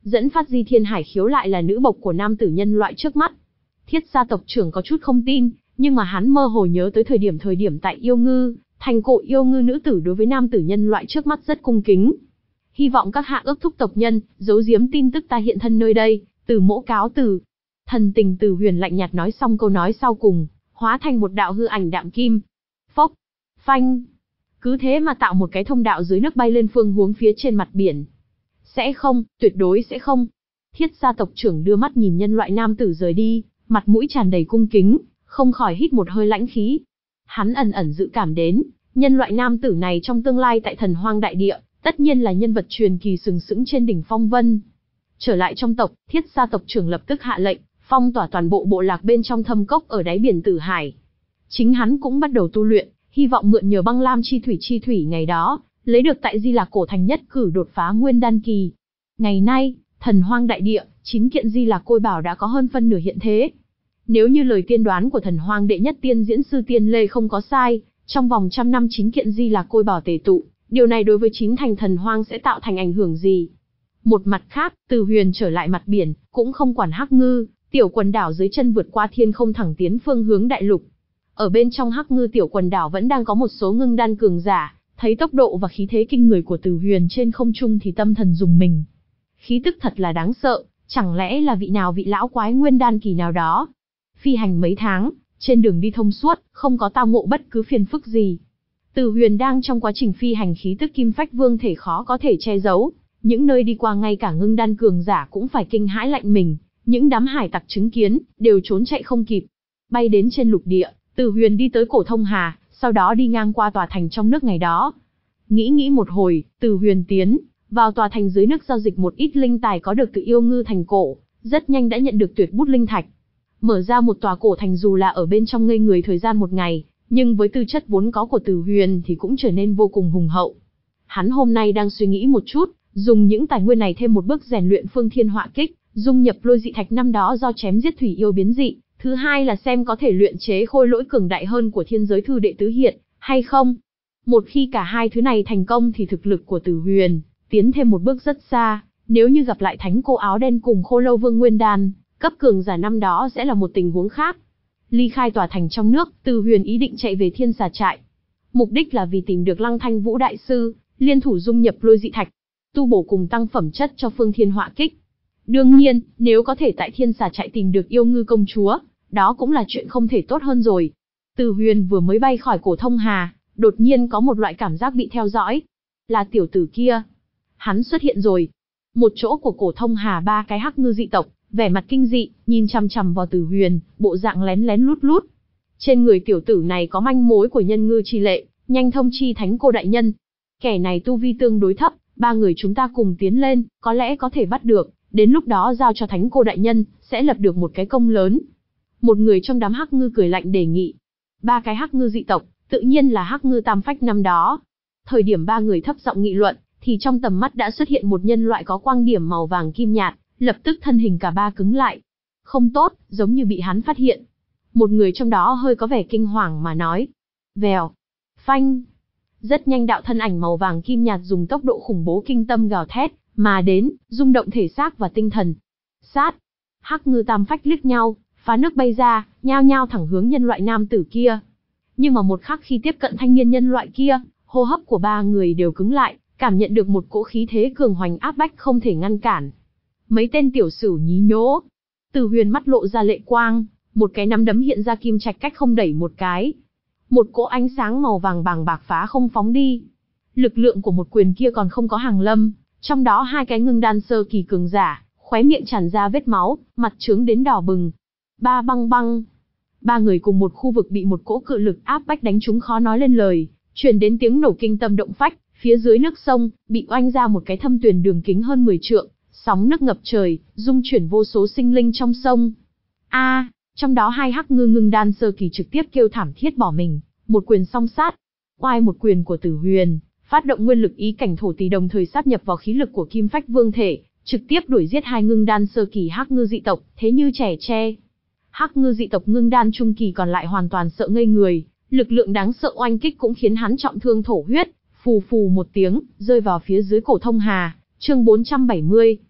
dẫn phát Di Thiên Hải khiếu lại là nữ bộc của nam tử nhân loại trước mắt. Thiết gia tộc trưởng có chút không tin, nhưng mà hắn mơ hồ nhớ tới thời điểm thời điểm tại Yêu Ngư, thành cổ yêu ngư nữ tử đối với nam tử nhân loại trước mắt rất cung kính. Hy vọng các hạ ước thúc tộc nhân, giấu giếm tin tức ta hiện thân nơi đây, Từ mỗ cáo từ. Thần tình Từ Huyền lạnh nhạt nói xong câu nói sau cùng, hóa thành một đạo hư ảnh đạm kim. Phốc, phanh. Cứ thế mà tạo một cái thông đạo dưới nước bay lên phương hướng phía trên mặt biển. Sẽ không, tuyệt đối sẽ không. Thiết gia tộc trưởng đưa mắt nhìn nhân loại nam tử rời đi, mặt mũi tràn đầy cung kính, không khỏi hít một hơi lãnh khí. Hắn ẩn ẩn dự cảm đến, nhân loại nam tử này trong tương lai tại Thần Hoang đại địa, tất nhiên là nhân vật truyền kỳ sừng sững trên đỉnh phong vân. Trở lại trong tộc, Thiết gia tộc trưởng lập tức hạ lệnh, phong tỏa toàn bộ bộ lạc bên trong thâm cốc ở đáy biển Tử Hải. Chính hắn cũng bắt đầu tu luyện, hy vọng mượn nhờ băng lam chi thủy chi thủy ngày đó, lấy được tại Di Lạc cổ thành nhất cử đột phá nguyên đan kỳ. Ngày nay, Thần Hoang đại địa, chín kiện Di Lạc côi bảo đã có hơn phân nửa hiện thế. Nếu như lời tiên đoán của Thần Hoang đệ nhất tiên diễn sư Tiên Lê không có sai, trong vòng trăm năm chín kiện Di Lạc côi bảo tề tụ, điều này đối với chín thành Thần Hoang sẽ tạo thành ảnh hưởng gì? Một mặt khác, Từ Huyền trở lại mặt biển, cũng không quản Hắc Ngư, tiểu quần đảo dưới chân vượt qua thiên không thẳng tiến phương hướng đại lục. Ở bên trong Hắc Ngư tiểu quần đảo vẫn đang có một số ngưng đan cường giả, thấy tốc độ và khí thế kinh người của Từ Huyền trên không trung thì tâm thần rùng mình. Khí tức thật là đáng sợ, chẳng lẽ là vị nào vị lão quái nguyên đan kỳ nào đó? Phi hành mấy tháng, trên đường đi thông suốt, không có tao ngộ bất cứ phiền phức gì. Từ Huyền đang trong quá trình phi hành khí tức kim phách vương thể khó có thể che giấu, những nơi đi qua ngay cả ngưng đan cường giả cũng phải kinh hãi lạnh mình, những đám hải tặc chứng kiến, đều trốn chạy không kịp. Bay đến trên lục địa, Từ Huyền đi tới cổ thông Hà, sau đó đi ngang qua tòa thành trong nước ngày đó. Nghĩ nghĩ một hồi, Từ Huyền tiến vào tòa thành dưới nước giao dịch một ít linh tài có được từ Yêu Ngư thành cổ, rất nhanh đã nhận được tuyệt bút linh thạch. Mở ra một tòa cổ thành dù là ở bên trong ngây người thời gian một ngày, nhưng với tư chất vốn có của Từ Huyền thì cũng trở nên vô cùng hùng hậu. Hắn hôm nay đang suy nghĩ một chút, dùng những tài nguyên này thêm một bước rèn luyện Phương Thiên Họa Kích, dung nhập lôi dị thạch năm đó do chém giết thủy yêu biến dị. Thứ hai là xem có thể luyện chế khôi lỗi cường đại hơn của Thiên Giới Thư Đệ Tứ Hiện, hay không. Một khi cả hai thứ này thành công thì thực lực của Từ Huyền tiến thêm một bước rất xa, nếu như gặp lại Thánh Cô Áo Đen cùng Khô Lâu Vương Nguyên Đan, cấp cường giả năm đó sẽ là một tình huống khác. Ly khai tòa thành trong nước, Từ Huyền ý định chạy về Thiên Xà Trại. Mục đích là vì tìm được Lăng Thanh Vũ đại sư, liên thủ dung nhập lôi dị thạch, tu bổ cùng tăng phẩm chất cho Phương Thiên Họa Kích. Đương nhiên, nếu có thể tại Thiên Xà Trại tìm được Yêu Ngư công chúa, đó cũng là chuyện không thể tốt hơn rồi. Từ Huyền vừa mới bay khỏi cổ thông Hà, đột nhiên có một loại cảm giác bị theo dõi. Là tiểu tử kia. Hắn xuất hiện rồi. Một chỗ của cổ thông Hà ba cái Hắc Ngư dị tộc, vẻ mặt kinh dị, nhìn chằm chằm vào Từ Huyền, bộ dạng lén lén lút lút. Trên người tiểu tử này có manh mối của nhân ngư chi lệ, nhanh thông chi Thánh Cô đại nhân. Kẻ này tu vi tương đối thấp, ba người chúng ta cùng tiến lên, có lẽ có thể bắt được, đến lúc đó giao cho Thánh Cô đại nhân, sẽ lập được một cái công lớn. Một người trong đám Hắc Ngư cười lạnh đề nghị. Ba cái Hắc Ngư dị tộc, tự nhiên là Hắc Ngư Tam Phách năm đó. Thời điểm ba người thấp giọng nghị luận, thì trong tầm mắt đã xuất hiện một nhân loại có quang điểm màu vàng kim nhạt, lập tức thân hình cả ba cứng lại. Không tốt, giống như bị hắn phát hiện. Một người trong đó hơi có vẻ kinh hoàng mà nói. Vèo, phanh. Rất nhanh đạo thân ảnh màu vàng kim nhạt dùng tốc độ khủng bố kinh tâm gào thét, mà đến, rung động thể xác và tinh thần. Sát. Hắc Ngư Tam Phách liếc nhau, phá nước bay ra, nhao nhao thẳng hướng nhân loại nam tử kia. Nhưng mà một khắc khi tiếp cận thanh niên nhân loại kia, hô hấp của ba người đều cứng lại, cảm nhận được một cỗ khí thế cường hoành áp bách không thể ngăn cản. Mấy tên tiểu sử nhí nhố. Từ Huyền mắt lộ ra lệ quang, một cái nắm đấm hiện ra kim trạch cách không đẩy một cái. Một cỗ ánh sáng màu vàng bàng bạc phá không phóng đi. Lực lượng của một quyền kia còn không có hàng lâm, trong đó hai cái ngưng đan sơ kỳ cường giả, khóe miệng tràn ra vết máu, mặt trướng đến đỏ bừng. Ba băng băng. Ba người cùng một khu vực bị một cỗ cự lực áp bách đánh trúng khó nói lên lời, truyền đến tiếng nổ kinh tâm động phách, phía dưới nước sông, bị oanh ra một cái thâm tuyền đường kính hơn mười trượng, sóng nước ngập trời, dung chuyển vô số sinh linh trong sông. A, à, trong đó hai Hắc Ngư ngưng đan sơ kỳ trực tiếp kêu thảm thiết bỏ mình, một quyền song sát. Oai một quyền của Tử Huyền, phát động nguyên lực ý cảnh thổ tỷ đồng thời sáp nhập vào khí lực của Kim Phách Vương thể, trực tiếp đuổi giết hai ngưng đan sơ kỳ Hắc Ngư dị tộc, thế như trẻ tre. Hắc Ngư dị tộc ngưng đan trung kỳ còn lại hoàn toàn sợ ngây người, lực lượng đáng sợ oanh kích cũng khiến hắn trọng thương thổ huyết, phù phù một tiếng, rơi vào phía dưới cổ thông Hà. Chương bốn trăm bảy mươi.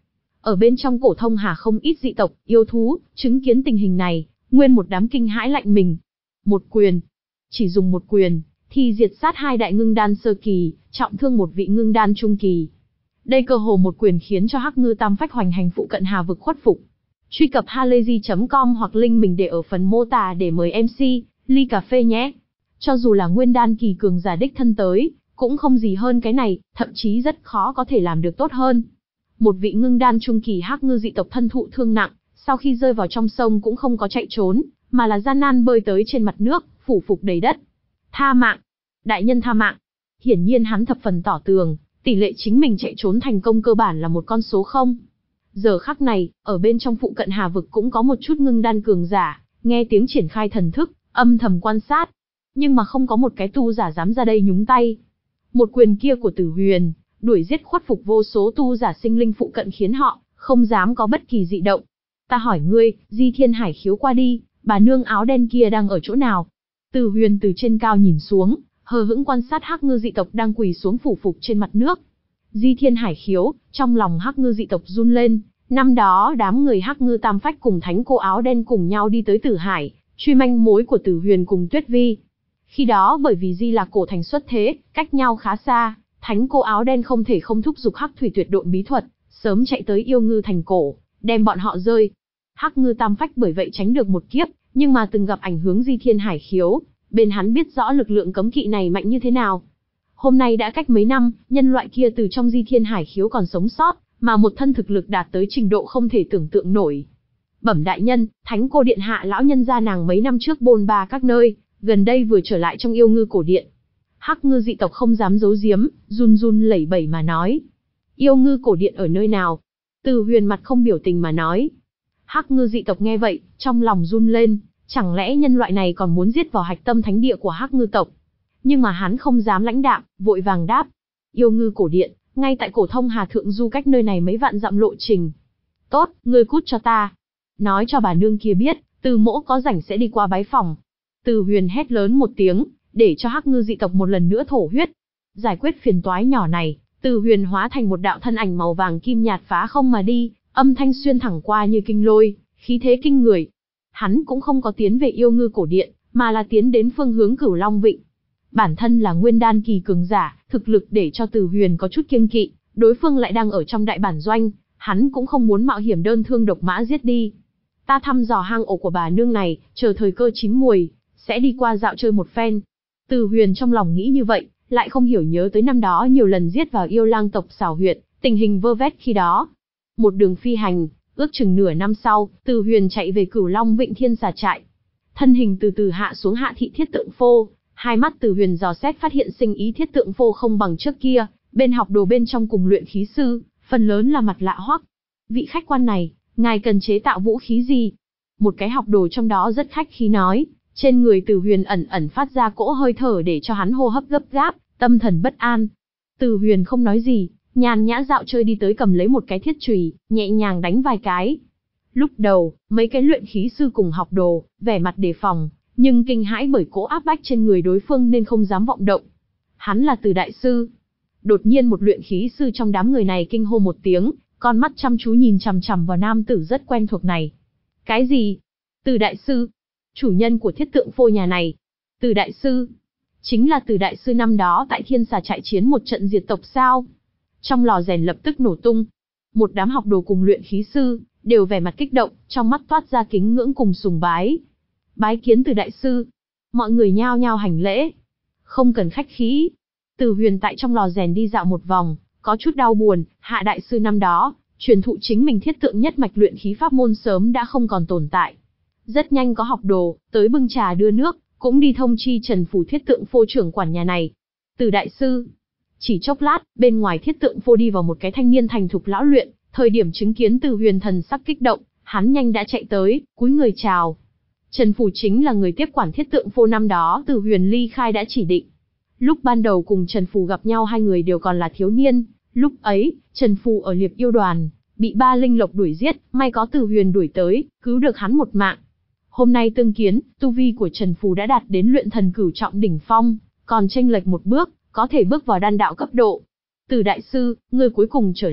Ở bên trong cổ thông hà không ít dị tộc, yêu thú, chứng kiến tình hình này, nguyên một đám kinh hãi lạnh mình. Một quyền, chỉ dùng một quyền, thì diệt sát hai đại ngưng đan sơ kỳ, trọng thương một vị ngưng đan trung kỳ. Đây cơ hồ một quyền khiến cho Hắc Ngư Tam Phách hoành hành phụ cận hà vực khuất phục. Truy cập halayzi chấm com hoặc link mình để ở phần mô tả để mời em xê, ly cà phê nhé. Cho dù là nguyên đan kỳ cường giả đích thân tới, cũng không gì hơn cái này, thậm chí rất khó có thể làm được tốt hơn. Một vị ngưng đan trung kỳ Hắc Ngư dị tộc thân thụ thương nặng, sau khi rơi vào trong sông cũng không có chạy trốn, mà là gian nan bơi tới trên mặt nước, phủ phục đầy đất. Tha mạng! Đại nhân tha mạng! Hiển nhiên hắn thập phần tỏ tường, tỷ lệ chính mình chạy trốn thành công cơ bản là một con số không. Giờ khắc này, ở bên trong phụ cận hà vực cũng có một chút ngưng đan cường giả, nghe tiếng triển khai thần thức, âm thầm quan sát. Nhưng mà không có một cái tu giả dám ra đây nhúng tay. Một quyền kia của Tử Huyền, đuổi giết khuất phục vô số tu giả sinh linh phụ cận khiến họ không dám có bất kỳ dị động. Ta hỏi ngươi, Di Thiên Hải khiếu qua đi, bà nương áo đen kia đang ở chỗ nào? Tử Huyền từ trên cao nhìn xuống, hờ hững quan sát Hắc Ngư dị tộc đang quỳ xuống phủ phục trên mặt nước. Di Thiên Hải khiếu, trong lòng Hắc Ngư dị tộc run lên. Năm đó đám người Hắc Ngư Tam Phách cùng thánh cô áo đen cùng nhau đi tới Tử Hải, truy manh mối của Tử Huyền cùng Tuyết Vi. Khi đó bởi vì Di Lạc cổ thành xuất thế, cách nhau khá xa, thánh cô áo đen không thể không thúc giục Hắc Thủy Tuyệt Độn bí thuật, sớm chạy tới Yêu Ngư thành cổ, đem bọn họ rơi. Hắc Ngư Tam Phách bởi vậy tránh được một kiếp, nhưng mà từng gặp ảnh hướng Di Thiên Hải khiếu, bên hắn biết rõ lực lượng cấm kỵ này mạnh như thế nào. Hôm nay đã cách mấy năm, nhân loại kia từ trong Di Thiên Hải khiếu còn sống sót, mà một thân thực lực đạt tới trình độ không thể tưởng tượng nổi. Bẩm đại nhân, thánh cô điện hạ lão nhân gia nàng mấy năm trước bôn ba các nơi, gần đây vừa trở lại trong Yêu Ngư cổ điện. Hắc Ngư dị tộc không dám giấu giếm, run run lẩy bẩy mà nói. Yêu Ngư cổ điện ở nơi nào? Từ Huyền mặt không biểu tình mà nói. Hắc Ngư dị tộc nghe vậy, trong lòng run lên, chẳng lẽ nhân loại này còn muốn giết vào hạch tâm thánh địa của Hắc Ngư tộc? Nhưng mà hắn không dám lãnh đạm, vội vàng đáp. Yêu Ngư cổ điện, ngay tại cổ thông hà thượng du cách nơi này mấy vạn dặm lộ trình. Tốt, ngươi cút cho ta. Nói cho bà nương kia biết, Từ mỗ có rảnh sẽ đi qua bái phòng. Từ Huyền hét lớn một tiếng, để cho Hắc Ngư dị tộc một lần nữa thổ huyết. Giải quyết phiền toái nhỏ này, Từ Huyền hóa thành một đạo thân ảnh màu vàng kim nhạt phá không mà đi, âm thanh xuyên thẳng qua như kinh lôi, khí thế kinh người. Hắn cũng không có tiến về Yêu Ngư cổ điện, mà là tiến đến phương hướng Cửu Long Vịnh. Bản thân là nguyên đan kỳ cường giả, thực lực để cho Từ Huyền có chút kiêng kỵ, đối phương lại đang ở trong đại bản doanh, hắn cũng không muốn mạo hiểm đơn thương độc mã giết đi. Ta thăm dò hang ổ của bà nương này, chờ thời cơ chín muồi, sẽ đi qua dạo chơi một phen. Từ Huyền trong lòng nghĩ như vậy, lại không hiểu nhớ tới năm đó nhiều lần giết vào yêu lang tộc xảo huyệt, tình hình vơ vét khi đó. Một đường phi hành, ước chừng nửa năm sau, Từ Huyền chạy về Cửu Long Vịnh Thiên Xà trại. Thân hình từ từ hạ xuống hạ thị thiết tượng phô, hai mắt Từ Huyền dò xét phát hiện sinh ý thiết tượng phô không bằng trước kia, bên học đồ bên trong cùng luyện khí sư, phần lớn là mặt lạ hoắc. Vị khách quan này, ngài cần chế tạo vũ khí gì? Một cái học đồ trong đó rất khách khí nói, trên người Từ Huyền ẩn ẩn phát ra cỗ hơi thở để cho hắn hô hấp gấp gáp, tâm thần bất an. Từ Huyền không nói gì, nhàn nhã dạo chơi đi tới cầm lấy một cái thiết chùy, nhẹ nhàng đánh vài cái. Lúc đầu, mấy cái luyện khí sư cùng học đồ, vẻ mặt đề phòng, nhưng kinh hãi bởi cỗ áp bách trên người đối phương nên không dám vọng động. Hắn là Từ đại sư. Đột nhiên một luyện khí sư trong đám người này kinh hô một tiếng, con mắt chăm chú nhìn chằm chằm vào nam tử rất quen thuộc này. Cái gì? Từ đại sư? Chủ nhân của thiết tượng phô nhà này? Từ đại sư? Chính là Từ đại sư năm đó tại Thiên Xà trại chiến một trận diệt tộc sao? Trong lò rèn lập tức nổ tung. Một đám học đồ cùng luyện khí sư, đều vẻ mặt kích động, trong mắt toát ra kính ngưỡng cùng sùng bái. Bái kiến Từ đại sư. Mọi người nhao nhao hành lễ. Không cần khách khí. Từ Huyền tại trong lò rèn đi dạo một vòng, có chút đau buồn, Hạ đại sư năm đó, truyền thụ chính mình thiết tượng nhất mạch luyện khí pháp môn sớm đã không còn tồn tại. Rất nhanh có học đồ, tới bưng trà đưa nước, cũng đi thông chi Trần Phủ thiết tượng phô trưởng quản nhà này. Từ đại sư. Chỉ chốc lát, bên ngoài thiết tượng phô đi vào một cái thanh niên thành thục lão luyện, thời điểm chứng kiến Từ Huyền thần sắc kích động, hắn nhanh đã chạy tới, cúi người chào. Trần Phủ chính là người tiếp quản thiết tượng phô năm đó Từ Huyền ly khai đã chỉ định. Lúc ban đầu cùng Trần Phù gặp nhau hai người đều còn là thiếu niên, lúc ấy, Trần Phù ở Liệp Yêu đoàn, bị ba linh lộc đuổi giết, may có Từ Huyền đuổi tới, cứu được hắn một mạng. Hôm nay tương kiến, tu vi của Trần Phù đã đạt đến luyện thần cửu trọng đỉnh phong, còn chênh lệch một bước, có thể bước vào đan đạo cấp độ. Từ đại sư, ngươi cuối cùng trở lại,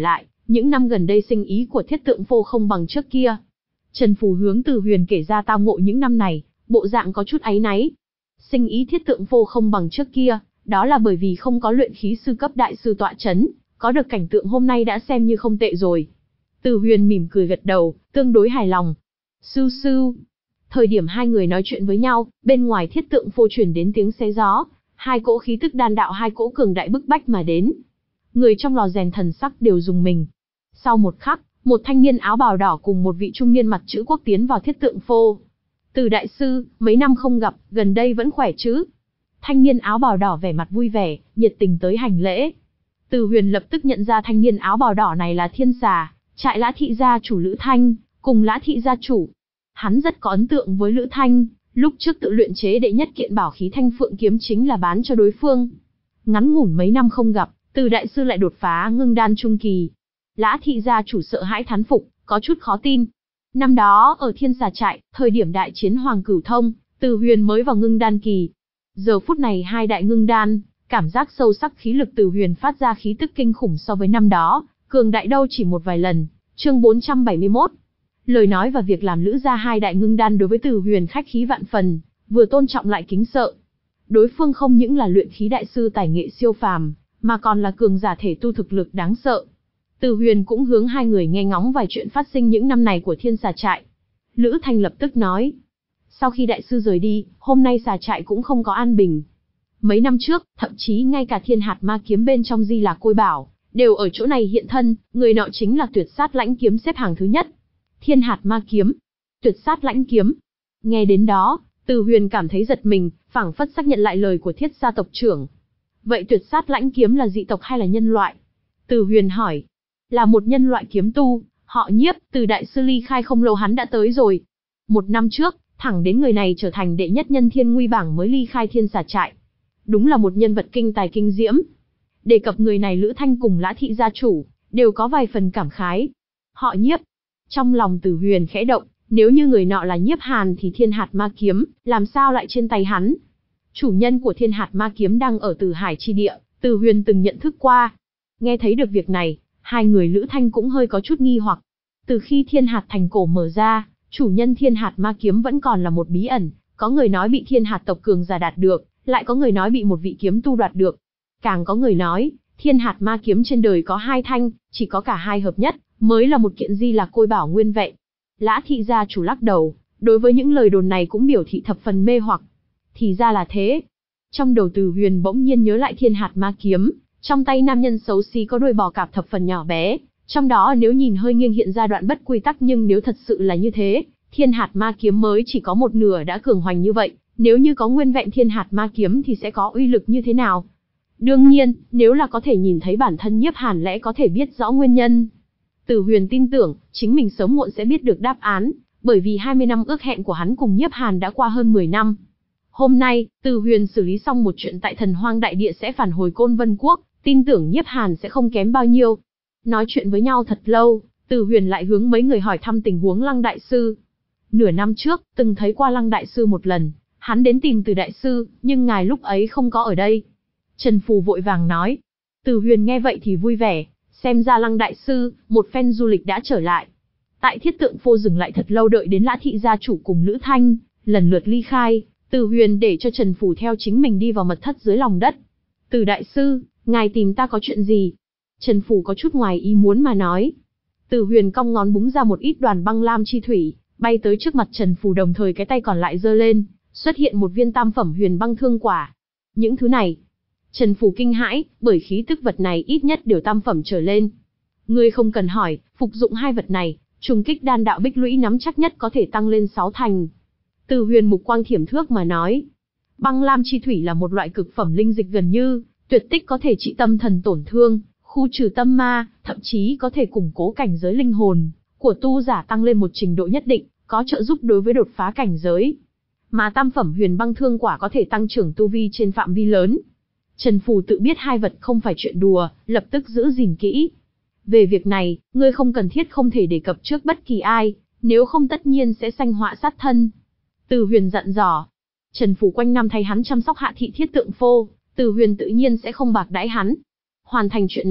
Những năm gần đây sinh ý của Thiết Tượng Phô không bằng trước kia. Trần Phù hướng Từ Huyền kể ra tao ngộ những năm này, bộ dạng có chút áy náy. Sinh ý Thiết Tượng Phô không bằng trước kia, đó là bởi vì không có luyện khí sư cấp đại sư tọa chấn, có được cảnh tượng hôm nay đã xem như không tệ rồi. Từ Huyền mỉm cười gật đầu, tương đối hài lòng. Sư sư. Thời điểm hai người nói chuyện với nhau, bên ngoài Thiết Tượng Phô truyền đến tiếng xé gió, hai cỗ khí tức đan đạo hai cỗ cường đại bức bách mà đến. Người trong lò rèn thần sắc đều rùng mình. Sau một khắc, một thanh niên áo bào đỏ cùng một vị trung niên mặt chữ quốc tiến vào Thiết Tượng Phô. Từ đại sư, mấy năm không gặp, gần đây vẫn khỏe chứ? Thanh niên áo bào đỏ vẻ mặt vui vẻ, nhiệt tình tới hành lễ. Từ Huyền lập tức nhận ra thanh niên áo bào đỏ này là Thiên Xà, trại Lã thị gia chủ Lữ Thanh, cùng Lã thị gia chủ. Hắn rất có ấn tượng với Lữ Thanh, lúc trước tự luyện chế đệ nhất kiện bảo khí Thanh Phượng kiếm chính là bán cho đối phương. Ngắn ngủn mấy năm không gặp, Từ đại sư lại đột phá ngưng đan trung kỳ. Lã thị gia chủ sợ hãi thán phục, có chút khó tin. Năm đó ở Thiên Xà trại, thời điểm đại chiến Hoàng Cửu Thông, Từ Huyền mới vào ngưng đan kỳ. Giờ phút này hai đại ngưng đan, cảm giác sâu sắc khí lực Từ Huyền phát ra khí tức kinh khủng so với năm đó, cường đại đâu chỉ một vài lần. Chương bốn trăm bảy mươi mốt. Lời nói và việc làm Lữ gia hai đại ngưng đan đối với Từ Huyền khách khí vạn phần, vừa tôn trọng lại kính sợ. Đối phương không những là luyện khí đại sư tài nghệ siêu phàm, mà còn là cường giả thể tu thực lực đáng sợ. Từ Huyền cũng hướng hai người nghe ngóng vài chuyện phát sinh những năm này của Thiên Xà trại. Lữ Thanh lập tức nói. Sau khi đại sư rời đi, hôm nay Xà trại cũng không có an bình. Mấy năm trước, thậm chí ngay cả Thiên Hạt Ma kiếm bên trong Di Lạc Côi Bảo, đều ở chỗ này hiện thân, người nọ chính là Tuyệt Sát Lãnh kiếm xếp hàng thứ nhất. Thiên Hạt Ma kiếm, Tuyệt Sát Lãnh kiếm. Nghe đến đó, Từ Huyền cảm thấy giật mình, phảng phất xác nhận lại lời của Thiết gia tộc trưởng. Vậy Tuyệt Sát Lãnh kiếm là dị tộc hay là nhân loại? Từ Huyền hỏi. Là một nhân loại kiếm tu, họ Nhiếp, từ đại sư ly khai không lâu hắn đã tới rồi. Một năm trước, thẳng đến người này trở thành đệ nhất nhân thiên nguy bảng mới ly khai Thiên Xà trại. Đúng là một nhân vật kinh tài kinh diễm. Đề cập người này Lữ Thanh cùng Lã thị gia chủ, đều có vài phần cảm khái. Họ Nhiếp. Trong lòng Từ Huyền khẽ động, nếu như người nọ là Nhiếp Hàn thì Thiên Hạt Ma kiếm, làm sao lại trên tay hắn? Chủ nhân của Thiên Hạt Ma kiếm đang ở Tử Hải chi địa, Từ Huyền từng nhận thức qua. Nghe thấy được việc này, hai người Lữ Thanh cũng hơi có chút nghi hoặc. Từ khi Thiên Hạt thành cổ mở ra, chủ nhân Thiên Hạt Ma kiếm vẫn còn là một bí ẩn, có người nói bị Thiên Hạt tộc cường giả đạt được, lại có người nói bị một vị kiếm tu đoạt được. Càng có người nói, Thiên Hạt Ma kiếm trên đời có hai thanh, chỉ có cả hai hợp nhất, mới là một kiện Di Lạc Côi Bảo nguyên vẹn. Lã thị gia chủ lắc đầu, đối với những lời đồn này cũng biểu thị thập phần mê hoặc. Thì ra là thế. Trong đầu Từ Huyền bỗng nhiên nhớ lại Thiên Hạt Ma kiếm, trong tay nam nhân xấu xí có đuôi bò cạp thập phần nhỏ bé, trong đó nếu nhìn hơi nghiêng hiện ra đoạn bất quy tắc, nhưng nếu thật sự là như thế, Thiên Hạt Ma kiếm mới chỉ có một nửa đã cường hoành như vậy, nếu như có nguyên vẹn Thiên Hạt Ma kiếm thì sẽ có uy lực như thế nào? Đương nhiên, nếu là có thể nhìn thấy bản thân Nhiếp Hàn lẽ có thể biết rõ nguyên nhân. Từ Huyền tin tưởng, chính mình sớm muộn sẽ biết được đáp án, bởi vì hai mươi năm ước hẹn của hắn cùng Nhiếp Hàn đã qua hơn mười năm. Hôm nay, Từ Huyền xử lý xong một chuyện tại Thần Hoang Đại Địa sẽ phản hồi Côn Vân Quốc, tin tưởng Nhiếp Hàn sẽ không kém bao nhiêu. Nói chuyện với nhau thật lâu, Từ Huyền lại hướng mấy người hỏi thăm tình huống Lăng đại sư. Nửa năm trước, từng thấy qua Lăng đại sư một lần, hắn đến tìm Từ đại sư, nhưng ngài lúc ấy không có ở đây. Trần Phù vội vàng nói. Từ Huyền nghe vậy thì vui vẻ, xem ra Lăng đại sư, một phen du lịch đã trở lại. Tại Thiết Tượng Phô dừng lại thật lâu đợi đến Lã thị gia chủ cùng Lữ Thanh, lần lượt ly khai, Từ Huyền để cho Trần Phù theo chính mình đi vào mật thất dưới lòng đất. Từ đại sư, ngài tìm ta có chuyện gì? Trần Phù có chút ngoài ý muốn mà nói. Từ Huyền cong ngón búng ra một ít đoàn băng lam chi thủy, bay tới trước mặt Trần Phù, đồng thời cái tay còn lại giơ lên, xuất hiện một viên tam phẩm huyền băng thương quả. Những thứ này, Trần Phù kinh hãi, bởi khí tức vật này ít nhất đều tam phẩm trở lên. Ngươi không cần hỏi, phục dụng hai vật này, trùng kích đan đạo bích lũy nắm chắc nhất có thể tăng lên sáu thành. Từ Huyền mục quang thiểm thước mà nói. Băng lam chi thủy là một loại cực phẩm linh dịch gần như tuyệt tích, có thể trị tâm thần tổn thương, khu trừ tâm ma, thậm chí có thể củng cố cảnh giới linh hồn của tu giả tăng lên một trình độ nhất định, có trợ giúp đối với đột phá cảnh giới. Mà tam phẩm huyền băng thương quả có thể tăng trưởng tu vi trên phạm vi lớn. Trần Phù tự biết hai vật không phải chuyện đùa, lập tức giữ gìn kỹ. Về việc này, ngươi không cần thiết không thể đề cập trước bất kỳ ai, nếu không tất nhiên sẽ sanh họa sát thân. Từ Huyền dặn dò. Trần Phù quanh năm thay hắn chăm sóc hạ thị Thiết Tượng Phô, Từ Huyền tự nhiên sẽ không bạc đãi hắn. Hoàn thành chuyện này,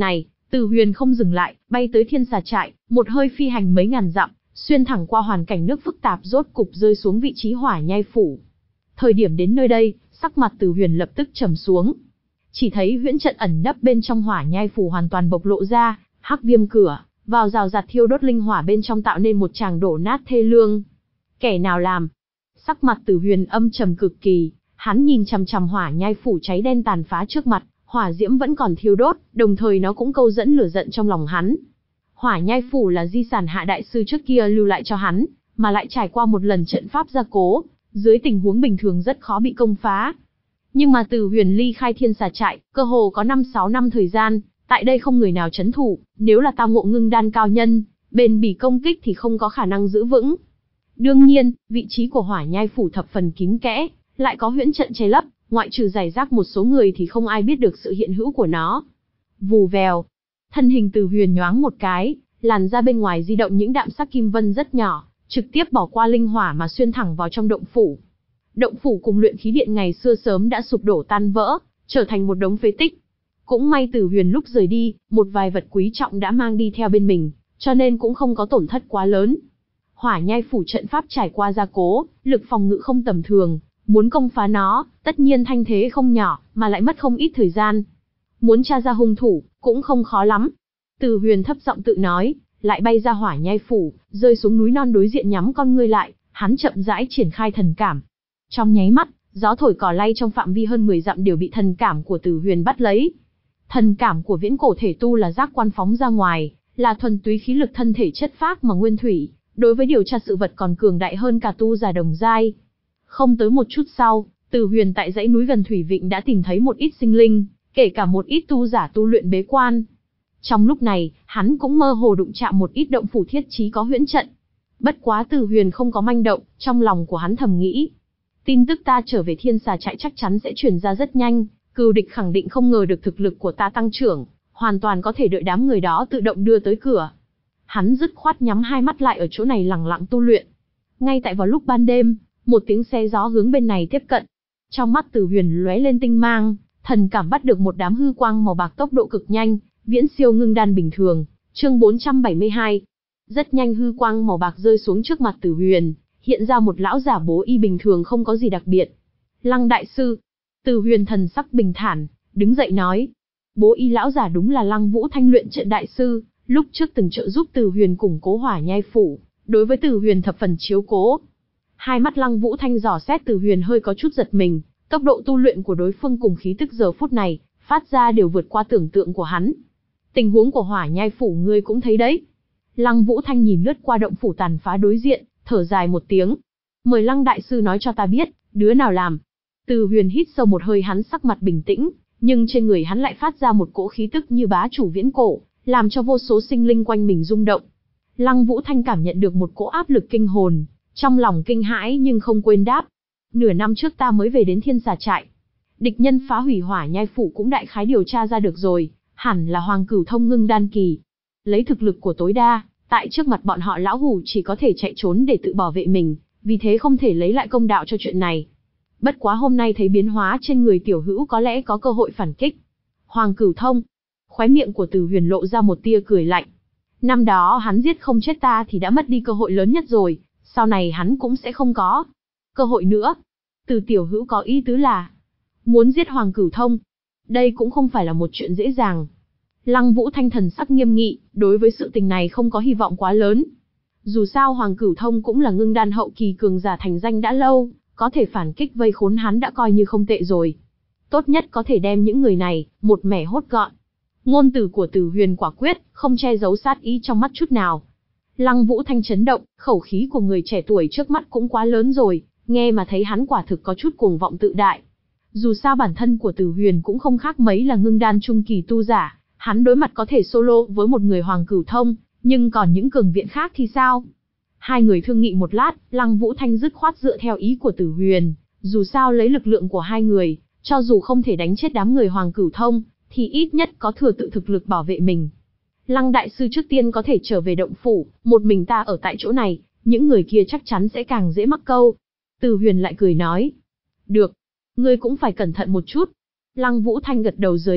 Từ Huyền không dừng lại, bay tới Thiên Xà Trại, một hơi phi hành mấy ngàn dặm, xuyên thẳng qua hoàn cảnh nước phức tạp rốt cục rơi xuống vị trí Hỏa Nhai Phủ. Thời điểm đến nơi đây, sắc mặt Từ Huyền lập tức trầm xuống. Chỉ thấy huyễn trận ẩn nấp bên trong Hỏa Nhai Phủ hoàn toàn bộc lộ ra, hắc viêm cửa, vào rào rạt thiêu đốt linh hỏa bên trong tạo nên một tràng đổ nát thê lương. Kẻ nào làm? Sắc mặt Từ Huyền âm trầm cực kỳ, hắn nhìn chằm chằm Hỏa Nhai Phủ cháy đen tàn phá trước mặt, hỏa diễm vẫn còn thiêu đốt, đồng thời nó cũng câu dẫn lửa giận trong lòng hắn. Hỏa Nhai Phủ là di sản Hạ đại sư trước kia lưu lại cho hắn, mà lại trải qua một lần trận pháp gia cố, dưới tình huống bình thường rất khó bị công phá. Nhưng mà Từ Huyền ly khai Thiên Xà Trại, cơ hồ có năm sáu năm thời gian, tại đây không người nào trấn thủ, nếu là tao ngộ ngưng đan cao nhân, bền bỉ công kích thì không có khả năng giữ vững. Đương nhiên, vị trí của Hỏa Nhai Phủ thập phần kín kẽ, lại có huyễn trận che lấp, ngoại trừ giải rác một số người thì không ai biết được sự hiện hữu của nó. Vù vèo, thân hình Từ Huyền nhoáng một cái, làn ra bên ngoài di động những đạm sắc kim vân rất nhỏ, trực tiếp bỏ qua linh hỏa mà xuyên thẳng vào trong động phủ. Động phủ cùng luyện khí điện ngày xưa sớm đã sụp đổ tan vỡ, trở thành một đống phế tích. Cũng may Từ Huyền lúc rời đi, một vài vật quý trọng đã mang đi theo bên mình, cho nên cũng không có tổn thất quá lớn. Hỏa Nhai Phủ trận pháp trải qua gia cố, lực phòng ngự không tầm thường, muốn công phá nó, tất nhiên thanh thế không nhỏ, mà lại mất không ít thời gian. Muốn tra ra hung thủ, cũng không khó lắm. Từ Huyền thấp giọng tự nói, lại bay ra Hỏa Nhai Phủ, rơi xuống núi non đối diện nhắm con ngươi lại, hắn chậm rãi triển khai thần cảm. Trong nháy mắt, gió thổi cỏ lay trong phạm vi hơn mười dặm đều bị thần cảm của Từ Huyền bắt lấy. Thần cảm của viễn cổ thể tu là giác quan phóng ra ngoài, là thuần túy khí lực thân thể chất phác mà nguyên thủy, đối với điều tra sự vật còn cường đại hơn cả tu giả đồng giai. Không tới một chút sau, Từ Huyền tại dãy núi gần Thủy Vịnh đã tìm thấy một ít sinh linh, kể cả một ít tu giả tu luyện bế quan. Trong lúc này, hắn cũng mơ hồ đụng chạm một ít động phủ thiết trí có huyễn trận. Bất quá Từ Huyền không có manh động, trong lòng của hắn thầm nghĩ. Tin tức ta trở về Thiên Xà Trại chắc chắn sẽ truyền ra rất nhanh, cừu địch khẳng định không ngờ được thực lực của ta tăng trưởng, hoàn toàn có thể đợi đám người đó tự động đưa tới cửa. Hắn dứt khoát nhắm hai mắt lại ở chỗ này lẳng lặng tu luyện. Ngay tại vào lúc ban đêm, một tiếng xe gió hướng bên này tiếp cận. Trong mắt Từ Huyền lóe lên tinh mang, thần cảm bắt được một đám hư quang màu bạc tốc độ cực nhanh, viễn siêu ngưng đan bình thường. Chương bốn trăm bảy mươi hai. Rất nhanh hư quang màu bạc rơi xuống trước mặt Từ Huyền, hiện ra một lão giả bố y bình thường không có gì đặc biệt. Lăng đại sư. Từ Huyền thần sắc bình thản, đứng dậy nói. Bố y lão giả đúng là Lăng Vũ Thanh luyện trận đại sư, lúc trước từng trợ giúp Từ Huyền củng cố Hỏa Nhai Phủ, đối với Từ Huyền thập phần chiếu cố. Hai mắt Lăng Vũ Thanh dò xét Từ Huyền hơi có chút giật mình, tốc độ tu luyện của đối phương cùng khí tức giờ phút này, phát ra đều vượt qua tưởng tượng của hắn. Tình huống của Hỏa Nhai Phủ ngươi cũng thấy đấy. Lăng Vũ Thanh nhìn lướt qua động phủ tàn phá đối diện, thở dài một tiếng. Mời Lăng đại sư nói cho ta biết, đứa nào làm. Từ Huyền hít sâu một hơi, hắn sắc mặt bình tĩnh, nhưng trên người hắn lại phát ra một cỗ khí tức như bá chủ viễn cổ, làm cho vô số sinh linh quanh mình rung động. Lăng Vũ Thanh cảm nhận được một cỗ áp lực kinh hồn, trong lòng kinh hãi nhưng không quên đáp. Nửa năm trước ta mới về đến Thiên Xà Trại. Địch nhân phá hủy Hỏa Nhai Phủ cũng đại khái điều tra ra được rồi, hẳn là Hoàng Cửu Thông ngưng đan kỳ. Lấy thực lực của tối đa, tại trước mặt bọn họ lão hủ chỉ có thể chạy trốn để tự bảo vệ mình, vì thế không thể lấy lại công đạo cho chuyện này. Bất quá hôm nay thấy biến hóa trên người tiểu hữu có lẽ có cơ hội phản kích. Hoàng Cửu Thông. Khóe miệng của Từ Huyền lộ ra một tia cười lạnh. Năm đó hắn giết không chết ta thì đã mất đi cơ hội lớn nhất rồi, sau này hắn cũng sẽ không có cơ hội nữa. Từ tiểu hữu có ý tứ là muốn giết Hoàng Cửu Thông. Đây cũng không phải là một chuyện dễ dàng. Lăng Vũ Thanh thần sắc nghiêm nghị, đối với sự tình này không có hy vọng quá lớn. Dù sao Hoàng Cửu Thông cũng là ngưng đan hậu kỳ cường giả thành danh đã lâu, có thể phản kích vây khốn hắn đã coi như không tệ rồi. Tốt nhất có thể đem những người này một mẻ hốt gọn. Ngôn từ của Từ Huyền quả quyết, không che giấu sát ý trong mắt chút nào. Lăng Vũ Thanh chấn động, khẩu khí của người trẻ tuổi trước mắt cũng quá lớn rồi, nghe mà thấy hắn quả thực có chút cuồng vọng tự đại. Dù sao bản thân của Từ Huyền cũng không khác mấy là ngưng đan trung kỳ tu giả, hắn đối mặt có thể solo với một người Hoàng Cửu Thông, nhưng còn những cường viện khác thì sao? Hai người thương nghị một lát, Lăng Vũ Thanh dứt khoát dựa theo ý của Từ Huyền, dù sao lấy lực lượng của hai người, cho dù không thể đánh chết đám người Hoàng Cửu Thông, thì ít nhất có thừa tự thực lực bảo vệ mình. Lăng đại sư trước tiên có thể trở về động phủ, một mình ta ở tại chỗ này, những người kia chắc chắn sẽ càng dễ mắc câu. Từ Huyền lại cười nói. Được, ngươi cũng phải cẩn thận một chút. Lăng Vũ Thanh gật đầu rời đi,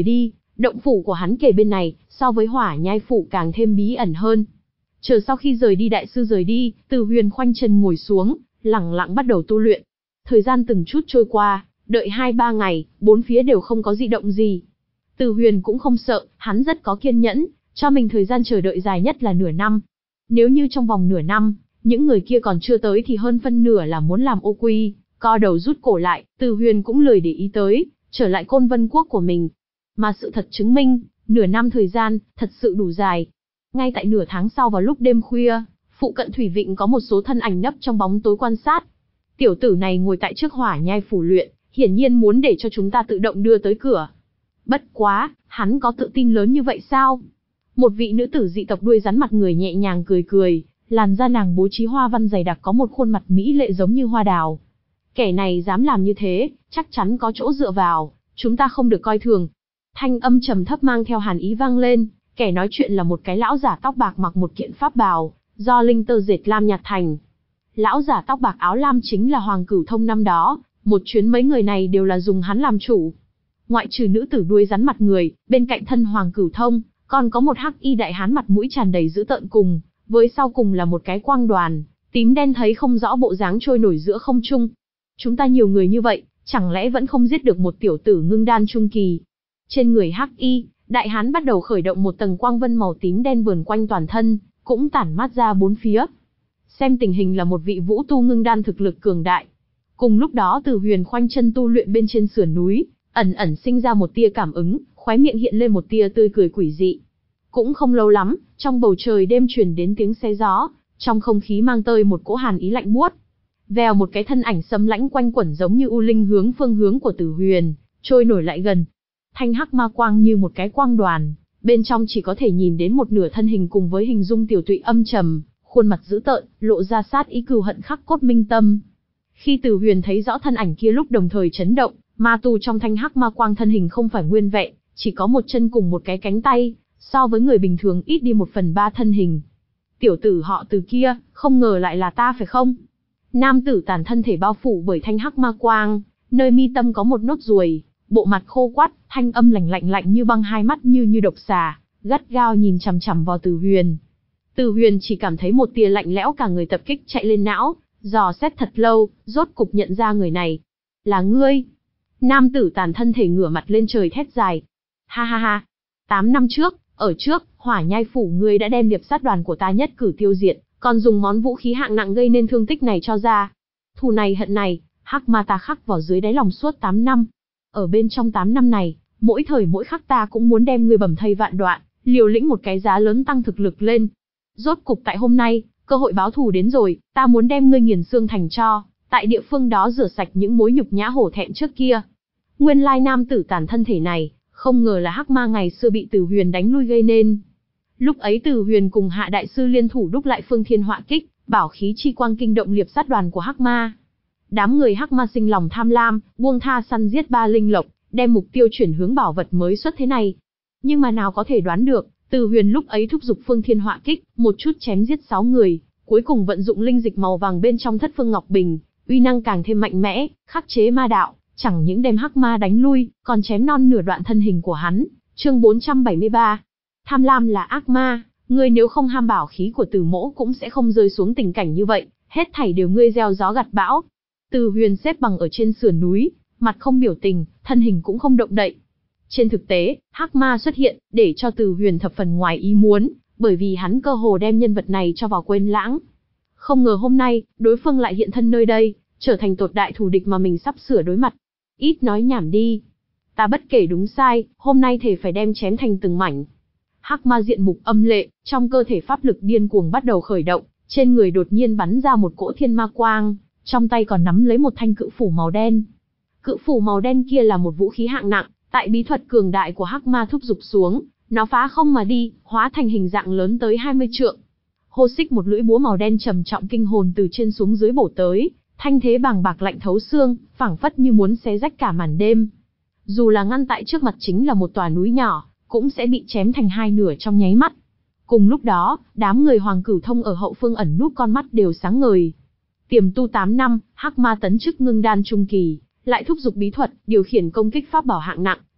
Động phủ của hắn kề bên này, so với Hỏa Nhai phủ càng thêm bí ẩn hơn. Chờ sau khi rời đi đại sư rời đi, Từ Huyền khoanh chân ngồi xuống, lặng lặng bắt đầu tu luyện. Thời gian từng chút trôi qua, đợi hai ba ngày, bốn phía đều không có dị động gì. Từ Huyền cũng không sợ, hắn rất có kiên nhẫn, cho mình thời gian chờ đợi dài nhất là nửa năm. Nếu như trong vòng nửa năm, những người kia còn chưa tới thì hơn phân nửa là muốn làm ô quy, co đầu rút cổ lại, Từ Huyền cũng lười để ý tới, trở lại Côn Vân Quốc của mình. Mà sự thật chứng minh, nửa năm thời gian, thật sự đủ dài. Ngay tại nửa tháng sau vào lúc đêm khuya, phụ cận Thủy Vịnh có một số thân ảnh nấp trong bóng tối quan sát. Tiểu tử này ngồi tại trước Hỏa Nhai phủ luyện, hiển nhiên muốn để cho chúng ta tự động đưa tới cửa. Bất quá, hắn có tự tin lớn như vậy sao? Một vị nữ tử dị tộc đuôi rắn mặt người nhẹ nhàng cười cười, làn da nàng bố trí hoa văn dày đặc có một khuôn mặt mỹ lệ giống như hoa đào. Kẻ này dám làm như thế, chắc chắn có chỗ dựa vào, chúng ta không được coi thường. Thanh âm trầm thấp mang theo hàn ý vang lên, kẻ nói chuyện là một cái lão giả tóc bạc mặc một kiện pháp bào, do linh tơ dệt lam nhạt thành. Lão giả tóc bạc áo lam chính là Hoàng Cửu Thông năm đó, một chuyến mấy người này đều là dùng hắn làm chủ. Ngoại trừ nữ tử đuôi rắn mặt người, bên cạnh thân Hoàng Cửu Thông, còn có một hắc y đại hán mặt mũi tràn đầy dữ tợn cùng, với sau cùng là một cái quang đoàn, tím đen thấy không rõ bộ dáng trôi nổi giữa không trung. Chúng ta nhiều người như vậy, chẳng lẽ vẫn không giết được một tiểu tử ngưng đan trung kỳ? Trên người hắc y, đại hán bắt đầu khởi động một tầng quang vân màu tím đen vờn quanh toàn thân, cũng tản mát ra bốn phía. Xem tình hình là một vị vũ tu ngưng đan thực lực cường đại. Cùng lúc đó Từ Huyền khoanh chân tu luyện bên trên sườn núi, ẩn ẩn sinh ra một tia cảm ứng, khóe miệng hiện lên một tia tươi cười quỷ dị. Cũng không lâu lắm, trong bầu trời đêm truyền đến tiếng xe gió, trong không khí mang tơi một cỗ hàn ý lạnh buốt. Vèo một cái thân ảnh sấm lãnh quanh quẩn giống như u linh hướng phương hướng của Từ Huyền, trôi nổi lại gần. Thanh hắc ma quang như một cái quang đoàn, bên trong chỉ có thể nhìn đến một nửa thân hình cùng với hình dung tiểu tụy âm trầm, khuôn mặt dữ tợn, lộ ra sát ý cừu hận khắc cốt minh tâm. Khi Từ Huyền thấy rõ thân ảnh kia lúc đồng thời chấn động, ma tu trong thanh hắc ma quang thân hình không phải nguyên vẹn, chỉ có một chân cùng một cái cánh tay, so với người bình thường ít đi một phần ba thân hình. Tiểu tử họ Từ kia, không ngờ lại là ta phải không? Nam tử tàn thân thể bao phủ bởi thanh hắc ma quang, nơi mi tâm có một nốt ruồi, bộ mặt khô quắt, thanh âm lạnh lạnh lạnh như băng, hai mắt như như độc xà, gắt gao nhìn chằm chằm vào Từ Huyền. Từ Huyền chỉ cảm thấy một tia lạnh lẽo cả người tập kích chạy lên não, dò xét thật lâu, rốt cục nhận ra người này. Là ngươi. Nam tử tàn thân thể ngửa mặt lên trời thét dài. Ha ha ha. Tám năm trước, ở trước, Hỏa Nhai phủ ngươi đã đem liệp sát đoàn của ta nhất cử tiêu diệt, còn dùng món vũ khí hạng nặng gây nên thương tích này cho ra. Thù này hận này, hắc ma ta khắc vào dưới đáy lòng suốt tám năm. Ở bên trong tám năm này, mỗi thời mỗi khắc ta cũng muốn đem ngươi bầm thây vạn đoạn, liều lĩnh một cái giá lớn tăng thực lực lên. Rốt cục tại hôm nay, cơ hội báo thù đến rồi, ta muốn đem ngươi nghiền xương thành tro, tại địa phương đó rửa sạch những mối nhục nhã hổ thẹn trước kia. Nguyên lai nam tử tàn thân thể này, không ngờ là hắc ma ngày xưa bị Từ Huyền đánh lui gây nên. Lúc ấy Từ Huyền cùng Hạ đại sư liên thủ đúc lại Phương Thiên Họa Kích, bảo khí chi quang kinh động liệp sát đoàn của hắc ma. Đám người hắc ma sinh lòng tham lam, buông tha săn giết ba linh lộc, đem mục tiêu chuyển hướng bảo vật mới xuất thế này. Nhưng mà nào có thể đoán được, Từ Huyền lúc ấy thúc giục Phương Thiên Họa Kích, một chút chém giết sáu người, cuối cùng vận dụng linh dịch màu vàng bên trong Thất Phương Ngọc Bình, uy năng càng thêm mạnh mẽ, khắc chế ma đạo, chẳng những đem hắc ma đánh lui, còn chém non nửa đoạn thân hình của hắn. Chương bốn trăm bảy mươi ba. Tham lam là ác ma, ngươi nếu không ham bảo khí của Từ mỗ cũng sẽ không rơi xuống tình cảnh như vậy, hết thảy đều ngươi gieo gió gặt bão. Từ Huyền xếp bằng ở trên sườn núi, mặt không biểu tình, thân hình cũng không động đậy. Trên thực tế, hắc ma xuất hiện, để cho Từ Huyền thập phần ngoài ý muốn, bởi vì hắn cơ hồ đem nhân vật này cho vào quên lãng. Không ngờ hôm nay, đối phương lại hiện thân nơi đây, trở thành tột đại thù địch mà mình sắp sửa đối mặt. Ít nói nhảm đi. Ta bất kể đúng sai, hôm nay thể phải đem chém thành từng mảnh. Hắc ma diện mục âm lệ, trong cơ thể pháp lực điên cuồng bắt đầu khởi động, trên người đột nhiên bắn ra một cỗ thiên ma quang, trong tay còn nắm lấy một thanh cự phủ màu đen. Cự phủ màu đen kia là một vũ khí hạng nặng, tại bí thuật cường đại của hắc ma thúc giục xuống, nó phá không mà đi, hóa thành hình dạng lớn tới hai mươi trượng. Hô xích một lưỡi búa màu đen trầm trọng kinh hồn từ trên xuống dưới bổ tới, thanh thế bàng bạc lạnh thấu xương, phảng phất như muốn xé rách cả màn đêm. Dù là ngăn tại trước mặt chính là một tòa núi nhỏ, cũng sẽ bị chém thành hai nửa trong nháy mắt. Cùng lúc đó, đám người Hoàng Cửu Thông ở hậu phương ẩn núp con mắt đều sáng ngời. Tiềm tu tám năm, hắc ma tấn chức ngưng đan trung kỳ, lại thúc giục bí thuật, điều khiển công kích pháp bảo hạng nặng,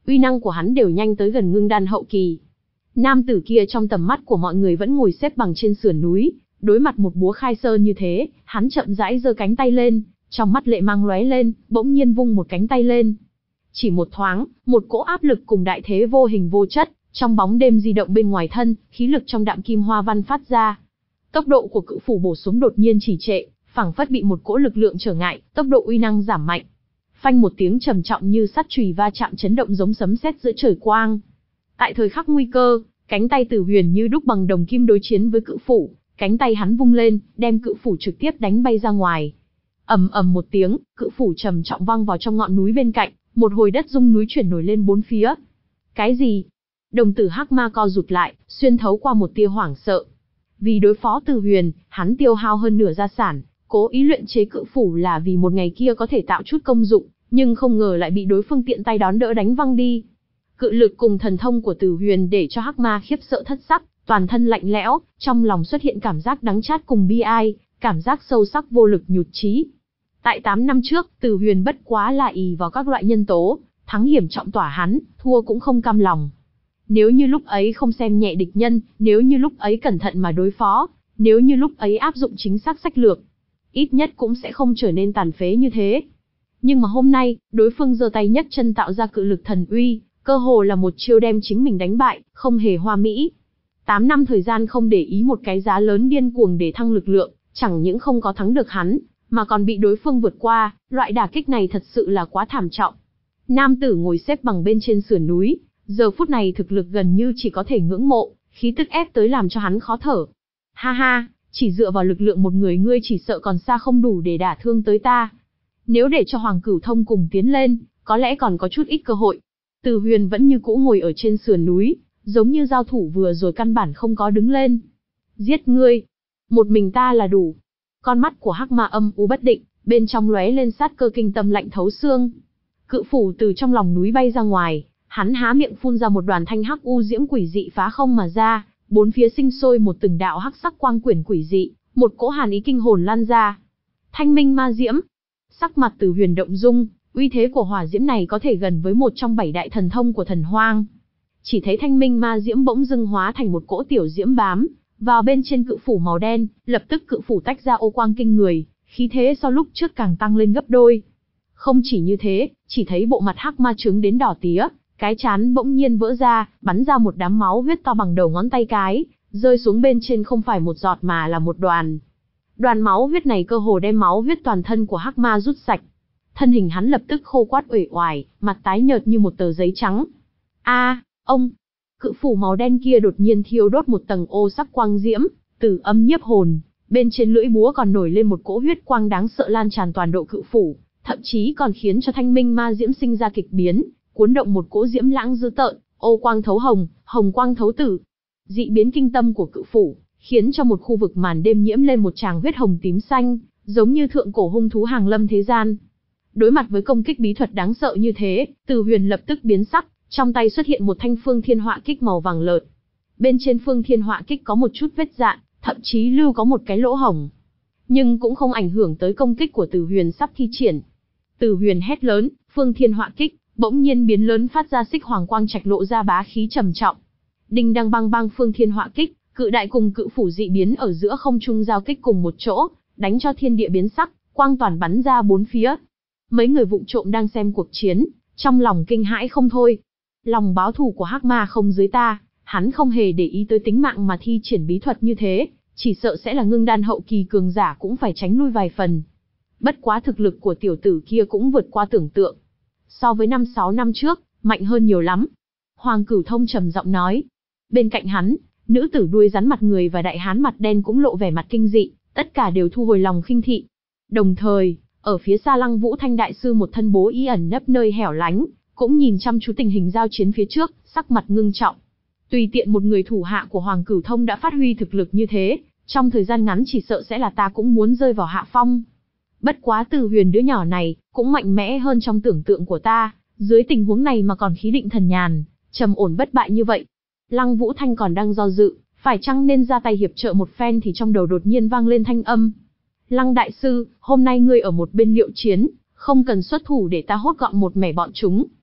uy năng của hắn đều nhanh tới gần ngưng đan hậu kỳ. Nam tử kia trong tầm mắt của mọi người vẫn ngồi xếp bằng trên sườn núi, đối mặt một búa khai sơn như thế, hắn chậm rãi giơ cánh tay lên, trong mắt lệ mang lóe lên, bỗng nhiên vung một cánh tay lên. Chỉ một thoáng, một cỗ áp lực cùng đại thế vô hình vô chất, trong bóng đêm di động bên ngoài thân, khí lực trong đạm kim hoa văn phát ra. Tốc độ của cự phủ bổ xuống đột nhiên trì trệ, phảng phất bị một cỗ lực lượng trở ngại, tốc độ uy năng giảm mạnh. Phanh một tiếng trầm trọng như sắt chùy va chạm chấn động giống sấm sét giữa trời quang. Tại thời khắc nguy cơ, cánh tay Tử Huyền như đúc bằng đồng kim đối chiến với cự phủ, cánh tay hắn vung lên, đem cự phủ trực tiếp đánh bay ra ngoài. Ầm ầm một tiếng, cự phủ trầm trọng văng vào trong ngọn núi bên cạnh, một hồi đất rung núi chuyển nổi lên bốn phía. Cái gì? Đồng tử hắc ma co rụt lại, xuyên thấu qua một tia hoảng sợ. Vì đối phó Tử Huyền, hắn tiêu hao hơn nửa gia sản, cố ý luyện chế cự phủ là vì một ngày kia có thể tạo chút công dụng, nhưng không ngờ lại bị đối phương tiện tay đón đỡ đánh văng đi. Cự lực cùng thần thông của Tử Huyền để cho hắc ma khiếp sợ thất sắc, toàn thân lạnh lẽo, trong lòng xuất hiện cảm giác đắng chát cùng bi ai, cảm giác sâu sắc vô lực nhụt chí. Tại tám năm trước, Tử Huyền bất quá là ỷ vào các loại nhân tố, thắng hiểm trọng tỏa hắn, thua cũng không cam lòng. Nếu như lúc ấy không xem nhẹ địch nhân, nếu như lúc ấy cẩn thận mà đối phó, nếu như lúc ấy áp dụng chính xác sách lược, ít nhất cũng sẽ không trở nên tàn phế như thế. Nhưng mà hôm nay, đối phương giơ tay nhấc chân tạo ra cự lực thần uy, cơ hồ là một chiêu đem chính mình đánh bại, không hề hoa mỹ. Tám năm thời gian không để ý một cái giá lớn điên cuồng để thăng lực lượng, chẳng những không có thắng được hắn, mà còn bị đối phương vượt qua, loại đả kích này thật sự là quá thảm trọng. Nam tử ngồi xếp bằng bên trên sườn núi, giờ phút này thực lực gần như chỉ có thể ngưỡng mộ, khí tức ép tới làm cho hắn khó thở. Ha ha, chỉ dựa vào lực lượng một người ngươi chỉ sợ còn xa không đủ để đả thương tới ta. Nếu để cho Hoàng Cửu Thông cùng tiến lên, có lẽ còn có chút ít cơ hội. Từ Huyền vẫn như cũ ngồi ở trên sườn núi, giống như giao thủ vừa rồi căn bản không có đứng lên. Giết ngươi, một mình ta là đủ. Con mắt của hắc ma âm u bất định, bên trong lóe lên sát cơ kinh tâm lạnh thấu xương. Cự phủ từ trong lòng núi bay ra ngoài, hắn há miệng phun ra một đoàn thanh hắc u diễm quỷ dị phá không mà ra, bốn phía sinh sôi một từng đạo hắc sắc quang quyển quỷ dị, một cỗ hàn ý kinh hồn lan ra. Thanh minh ma diễm. Sắc mặt Từ Huyền động dung, uy thế của hỏa diễm này có thể gần với một trong bảy đại thần thông của thần hoang. Chỉ thấy thanh minh ma diễm bỗng dưng hóa thành một cỗ tiểu diễm bám vào bên trên cự phủ màu đen, lập tức cự phủ tách ra ô quang kinh người, khí thế so lúc trước càng tăng lên gấp đôi. Không chỉ như thế, chỉ thấy bộ mặt hắc ma trướng đến đỏ tía, cái chán bỗng nhiên vỡ ra, bắn ra một đám máu huyết to bằng đầu ngón tay cái, rơi xuống bên trên không phải một giọt mà là một đoàn. Đoàn máu huyết này cơ hồ đem máu huyết toàn thân của hắc ma rút sạch. Thân hình hắn lập tức khô quắt uể oải, mặt tái nhợt như một tờ giấy trắng. A, ông! Cự phủ màu đen kia đột nhiên thiêu đốt một tầng ô sắc quang diễm, tử âm nhiếp hồn, bên trên lưỡi búa còn nổi lên một cỗ huyết quang đáng sợ lan tràn toàn bộ cự phủ, thậm chí còn khiến cho thanh minh ma diễm sinh ra kịch biến, cuốn động một cỗ diễm lãng dữ tợn, ô quang thấu hồng, hồng quang thấu tử. Dị biến kinh tâm của cự phủ, khiến cho một khu vực màn đêm nhiễm lên một tràng huyết hồng tím xanh, giống như thượng cổ hung thú hàng lâm thế gian. Đối mặt với công kích bí thuật đáng sợ như thế, Từ Huyền lập tức biến sắc, trong tay xuất hiện một thanh phương thiên họa kích màu vàng lợt. Bên trên phương thiên họa kích có một chút vết dạn, thậm chí lưu có một cái lỗ hổng. Nhưng cũng không ảnh hưởng tới công kích của Từ Huyền sắp thi triển. Từ Huyền hét lớn, phương thiên họa kích bỗng nhiên biến lớn phát ra xích hoàng quang trạch lộ ra bá khí trầm trọng. Đinh đăng băng băng phương thiên họa kích, cự đại cùng cự phủ dị biến ở giữa không trung giao kích cùng một chỗ, đánh cho thiên địa biến sắc, quang toàn bắn ra bốn phía. Mấy người vụng trộm đang xem cuộc chiến, trong lòng kinh hãi không thôi. Lòng báo thù của hắc ma không dưới ta, hắn không hề để ý tới tính mạng mà thi triển bí thuật như thế, chỉ sợ sẽ là ngưng đan hậu kỳ cường giả cũng phải tránh lui vài phần. Bất quá thực lực của tiểu tử kia cũng vượt qua tưởng tượng. So với năm sáu năm trước, mạnh hơn nhiều lắm. Hoàng Cửu Thông trầm giọng nói. Bên cạnh hắn, nữ tử đuôi rắn mặt người và đại hán mặt đen cũng lộ vẻ mặt kinh dị, tất cả đều thu hồi lòng khinh thị. Đồng thời, ở phía xa Lăng Vũ Thanh đại sư một thân bố y ẩn nấp nơi hẻo lánh, cũng nhìn chăm chú tình hình giao chiến phía trước, sắc mặt ngưng trọng. Tùy tiện một người thủ hạ của Hoàng Cửu Thông đã phát huy thực lực như thế, trong thời gian ngắn chỉ sợ sẽ là ta cũng muốn rơi vào hạ phong. Bất quá Từ Huyền đứa nhỏ này, cũng mạnh mẽ hơn trong tưởng tượng của ta, dưới tình huống này mà còn khí định thần nhàn, trầm ổn bất bại như vậy. Lăng Vũ Thanh còn đang do dự, phải chăng nên ra tay hiệp trợ một phen thì trong đầu đột nhiên vang lên thanh âm. Lăng đại sư, hôm nay ngươi ở một bên liệu chiến, không cần xuất thủ để ta hốt gọn một mẻ bọn chúng,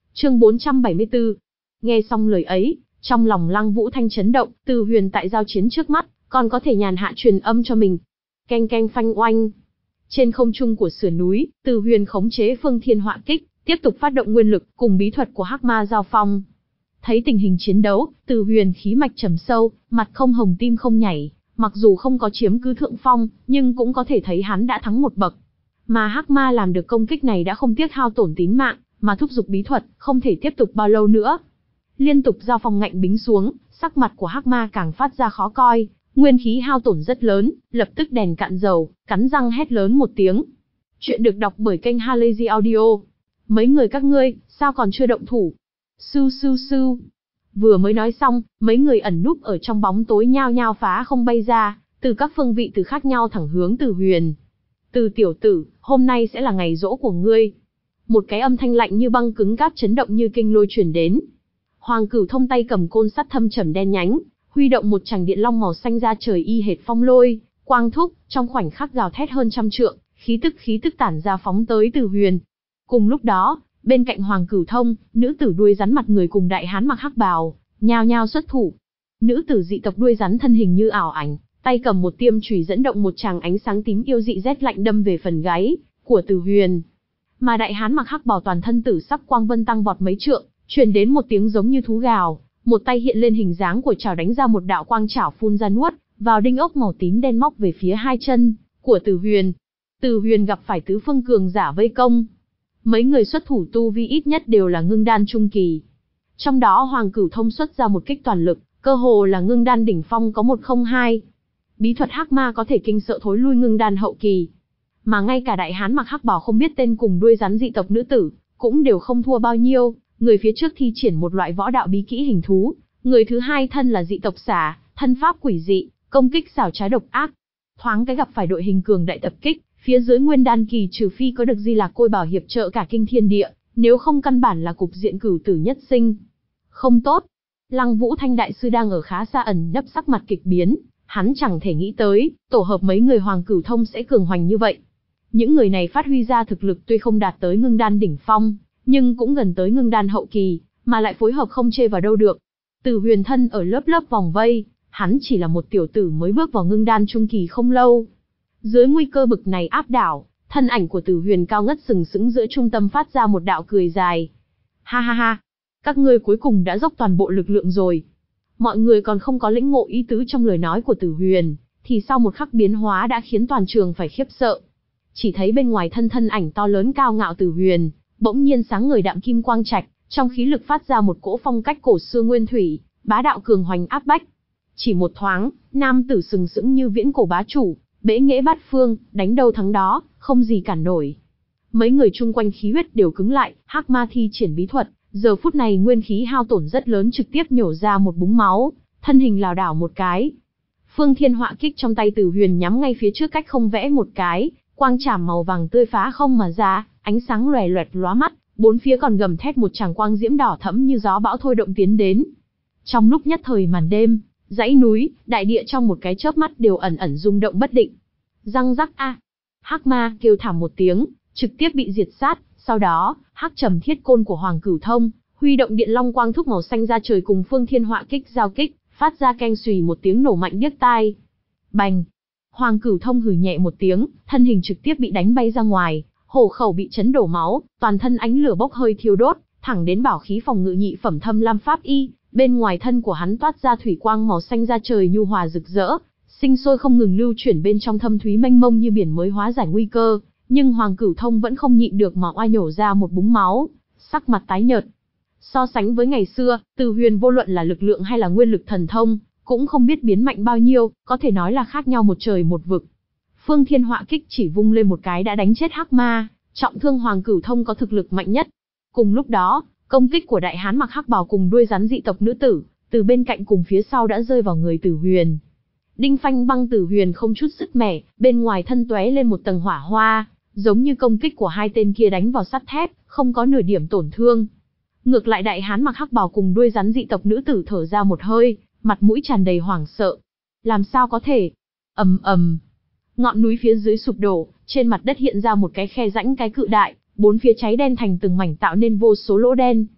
Chương bốn trăm bảy mươi tư. Nghe xong lời ấy, trong lòng Lăng Vũ Thanh chấn động, Từ Huyền tại giao chiến trước mắt, còn có thể nhàn hạ truyền âm cho mình. Keng keng phanh oanh. Trên không trung của sườn núi, Từ Huyền khống chế Phương Thiên Họa Kích, tiếp tục phát động nguyên lực, cùng bí thuật của Hắc Ma giao phong. Thấy tình hình chiến đấu, Từ Huyền khí mạch trầm sâu, mặt không hồng tim không nhảy, mặc dù không có chiếm cứ thượng phong, nhưng cũng có thể thấy hắn đã thắng một bậc. Mà Hắc Ma làm được công kích này đã không tiếc hao tổn tính mạng, mà thúc giục bí thuật, không thể tiếp tục bao lâu nữa. Liên tục giao phong ngạnh bính xuống, sắc mặt của Hắc Ma càng phát ra khó coi, nguyên khí hao tổn rất lớn, lập tức đèn cạn dầu, cắn răng hét lớn một tiếng. Chuyện được đọc bởi kênh Halazy Audio. Mấy người các ngươi, sao còn chưa động thủ? Sưu sưu sưu. Vừa mới nói xong, mấy người ẩn núp ở trong bóng tối nhao nhao phá không bay ra, từ các phương vị từ khác nhau thẳng hướng Từ Huyền. Từ tiểu tử, hôm nay sẽ là ngày giỗ của ngươi. Một cái âm thanh lạnh như băng cứng cáp chấn động như kinh lôi truyền đến. Hoàng Cửu Thông tay cầm côn sắt thâm trầm đen nhánh, huy động một tràng điện long màu xanh ra trời y hệt phong lôi, quang thúc, trong khoảnh khắc gào thét hơn trăm trượng, khí tức khí tức tản ra phóng tới Từ Huyền. Cùng lúc đó, bên cạnh Hoàng Cửu Thông, nữ tử đuôi rắn mặt người cùng đại hán mặc hắc bào, nhao nhao xuất thủ. Nữ tử dị tộc đuôi rắn thân hình như ảo ảnh, tay cầm một tiêm chùy dẫn động một tràng ánh sáng tím yêu dị rét lạnh đâm về phần gáy của Từ Huyền. Mà đại hán mặc hắc bào toàn thân tử sắc quang vân tăng vọt mấy trượng, truyền đến một tiếng giống như thú gào, một tay hiện lên hình dáng của chảo đánh ra một đạo quang chảo phun ra nuốt vào đinh ốc màu tím đen móc về phía hai chân của Từ Huyền. Từ Huyền gặp phải tứ phương cường giả vây công. Mấy người xuất thủ tu vi ít nhất đều là ngưng đan trung kỳ. Trong đó Hoàng Cửu Thông xuất ra một kích toàn lực, cơ hồ là ngưng đan đỉnh phong có một không hai. Bí thuật Hắc Ma có thể kinh sợ thối lui ngưng đan hậu kỳ. Mà ngay cả đại hán mặc hắc bào không biết tên cùng đuôi rắn dị tộc nữ tử, cũng đều không thua bao nhiêu. Người phía trước thi triển một loại võ đạo bí kỹ hình thú, người thứ hai thân là dị tộc xà, thân pháp quỷ dị, công kích xảo trái độc ác. Thoáng cái gặp phải đội hình cường đại tập kích, phía dưới nguyên đan kỳ trừ phi có được Di Lạc Côi Bảo hiệp trợ cả kinh thiên địa, nếu không căn bản là cục diện cửu tử nhất sinh. Không tốt. Lăng Vũ Thanh đại sư đang ở khá xa ẩn nấp sắc mặt kịch biến, hắn chẳng thể nghĩ tới, tổ hợp mấy người Hoàng Cửu Thông sẽ cường hoành như vậy. Những người này phát huy ra thực lực tuy không đạt tới ngưng đan đỉnh phong, nhưng cũng gần tới ngưng đan hậu kỳ, mà lại phối hợp không chê vào đâu được. Từ Huyền thân ở lớp lớp vòng vây, hắn chỉ là một tiểu tử mới bước vào ngưng đan trung kỳ không lâu. Dưới nguy cơ bực này áp đảo, thân ảnh của Từ Huyền cao ngất sừng sững giữa trung tâm phát ra một đạo cười dài. Ha ha ha, các ngươi cuối cùng đã dốc toàn bộ lực lượng rồi. Mọi người còn không có lĩnh ngộ ý tứ trong lời nói của Từ Huyền, thì sau một khắc biến hóa đã khiến toàn trường phải khiếp sợ. Chỉ thấy bên ngoài thân thân ảnh to lớn cao ngạo Từ Huyền, bỗng nhiên sáng ngời đạm kim quang trạch, trong khí lực phát ra một cỗ phong cách cổ xưa nguyên thủy, bá đạo cường hoành áp bách. Chỉ một thoáng, nam tử sừng sững như viễn cổ bá chủ, bẽ nghễ bát phương, đánh đâu thắng đó, không gì cản nổi. Mấy người chung quanh khí huyết đều cứng lại, Hắc Ma thi triển bí thuật, giờ phút này nguyên khí hao tổn rất lớn trực tiếp nhổ ra một búng máu, thân hình lảo đảo một cái. Phương Thiên Họa Kích trong tay Từ Huyền nhắm ngay phía trước cách không vẽ một cái, quang trảm màu vàng tươi phá không mà ra, ánh sáng lòe loẹt lóa mắt, bốn phía còn gầm thét một tràng quang diễm đỏ thẫm như gió bão thôi động tiến đến. Trong lúc nhất thời màn đêm, dãy núi, đại địa trong một cái chớp mắt đều ẩn ẩn rung động bất định. Răng rắc a, Hắc Ma kêu thảm một tiếng, trực tiếp bị diệt sát. Sau đó, Hắc Trầm Thiết Côn của Hoàng Cửu Thông, huy động điện long quang thúc màu xanh ra trời cùng Phương Thiên Họa Kích giao kích, phát ra keng xùy một tiếng nổ mạnh điếc tai. Bành! Hoàng Cửu Thông hừ nhẹ một tiếng, thân hình trực tiếp bị đánh bay ra ngoài, hổ khẩu bị chấn đổ máu, toàn thân ánh lửa bốc hơi thiêu đốt, thẳng đến bảo khí phòng ngự nhị phẩm thâm lam pháp y, bên ngoài thân của hắn toát ra thủy quang màu xanh ra trời nhu hòa rực rỡ, sinh sôi không ngừng lưu chuyển bên trong thâm thúy mênh mông như biển mới hóa giải nguy cơ, nhưng Hoàng Cửu Thông vẫn không nhịn được mà oai nhổ ra một búng máu, sắc mặt tái nhợt. So sánh với ngày xưa, Từ Huyền vô luận là lực lượng hay là nguyên lực thần thông, cũng không biết biến mạnh bao nhiêu, có thể nói là khác nhau một trời một vực. Phương Thiên Họa Kích chỉ vung lên một cái đã đánh chết Hắc Ma, trọng thương Hoàng Cửu Thông có thực lực mạnh nhất. Cùng lúc đó, công kích của đại hán mặc hắc bào cùng đuôi rắn dị tộc nữ tử, từ bên cạnh cùng phía sau đã rơi vào người Từ Huyền. Đinh phanh băng Từ Huyền không chút sức mẻ, bên ngoài thân tóe lên một tầng hỏa hoa, giống như công kích của hai tên kia đánh vào sắt thép, không có nửa điểm tổn thương. Ngược lại đại hán mặc hắc bào cùng đuôi rắn dị tộc nữ tử thở ra một hơi, mặt mũi tràn đầy hoảng sợ. Làm sao có thể? Ầm ầm. Ngọn núi phía dưới sụp đổ, trên mặt đất hiện ra một cái khe rãnh cái cự đại, bốn phía cháy đen thành từng mảnh tạo nên vô số lỗ đen.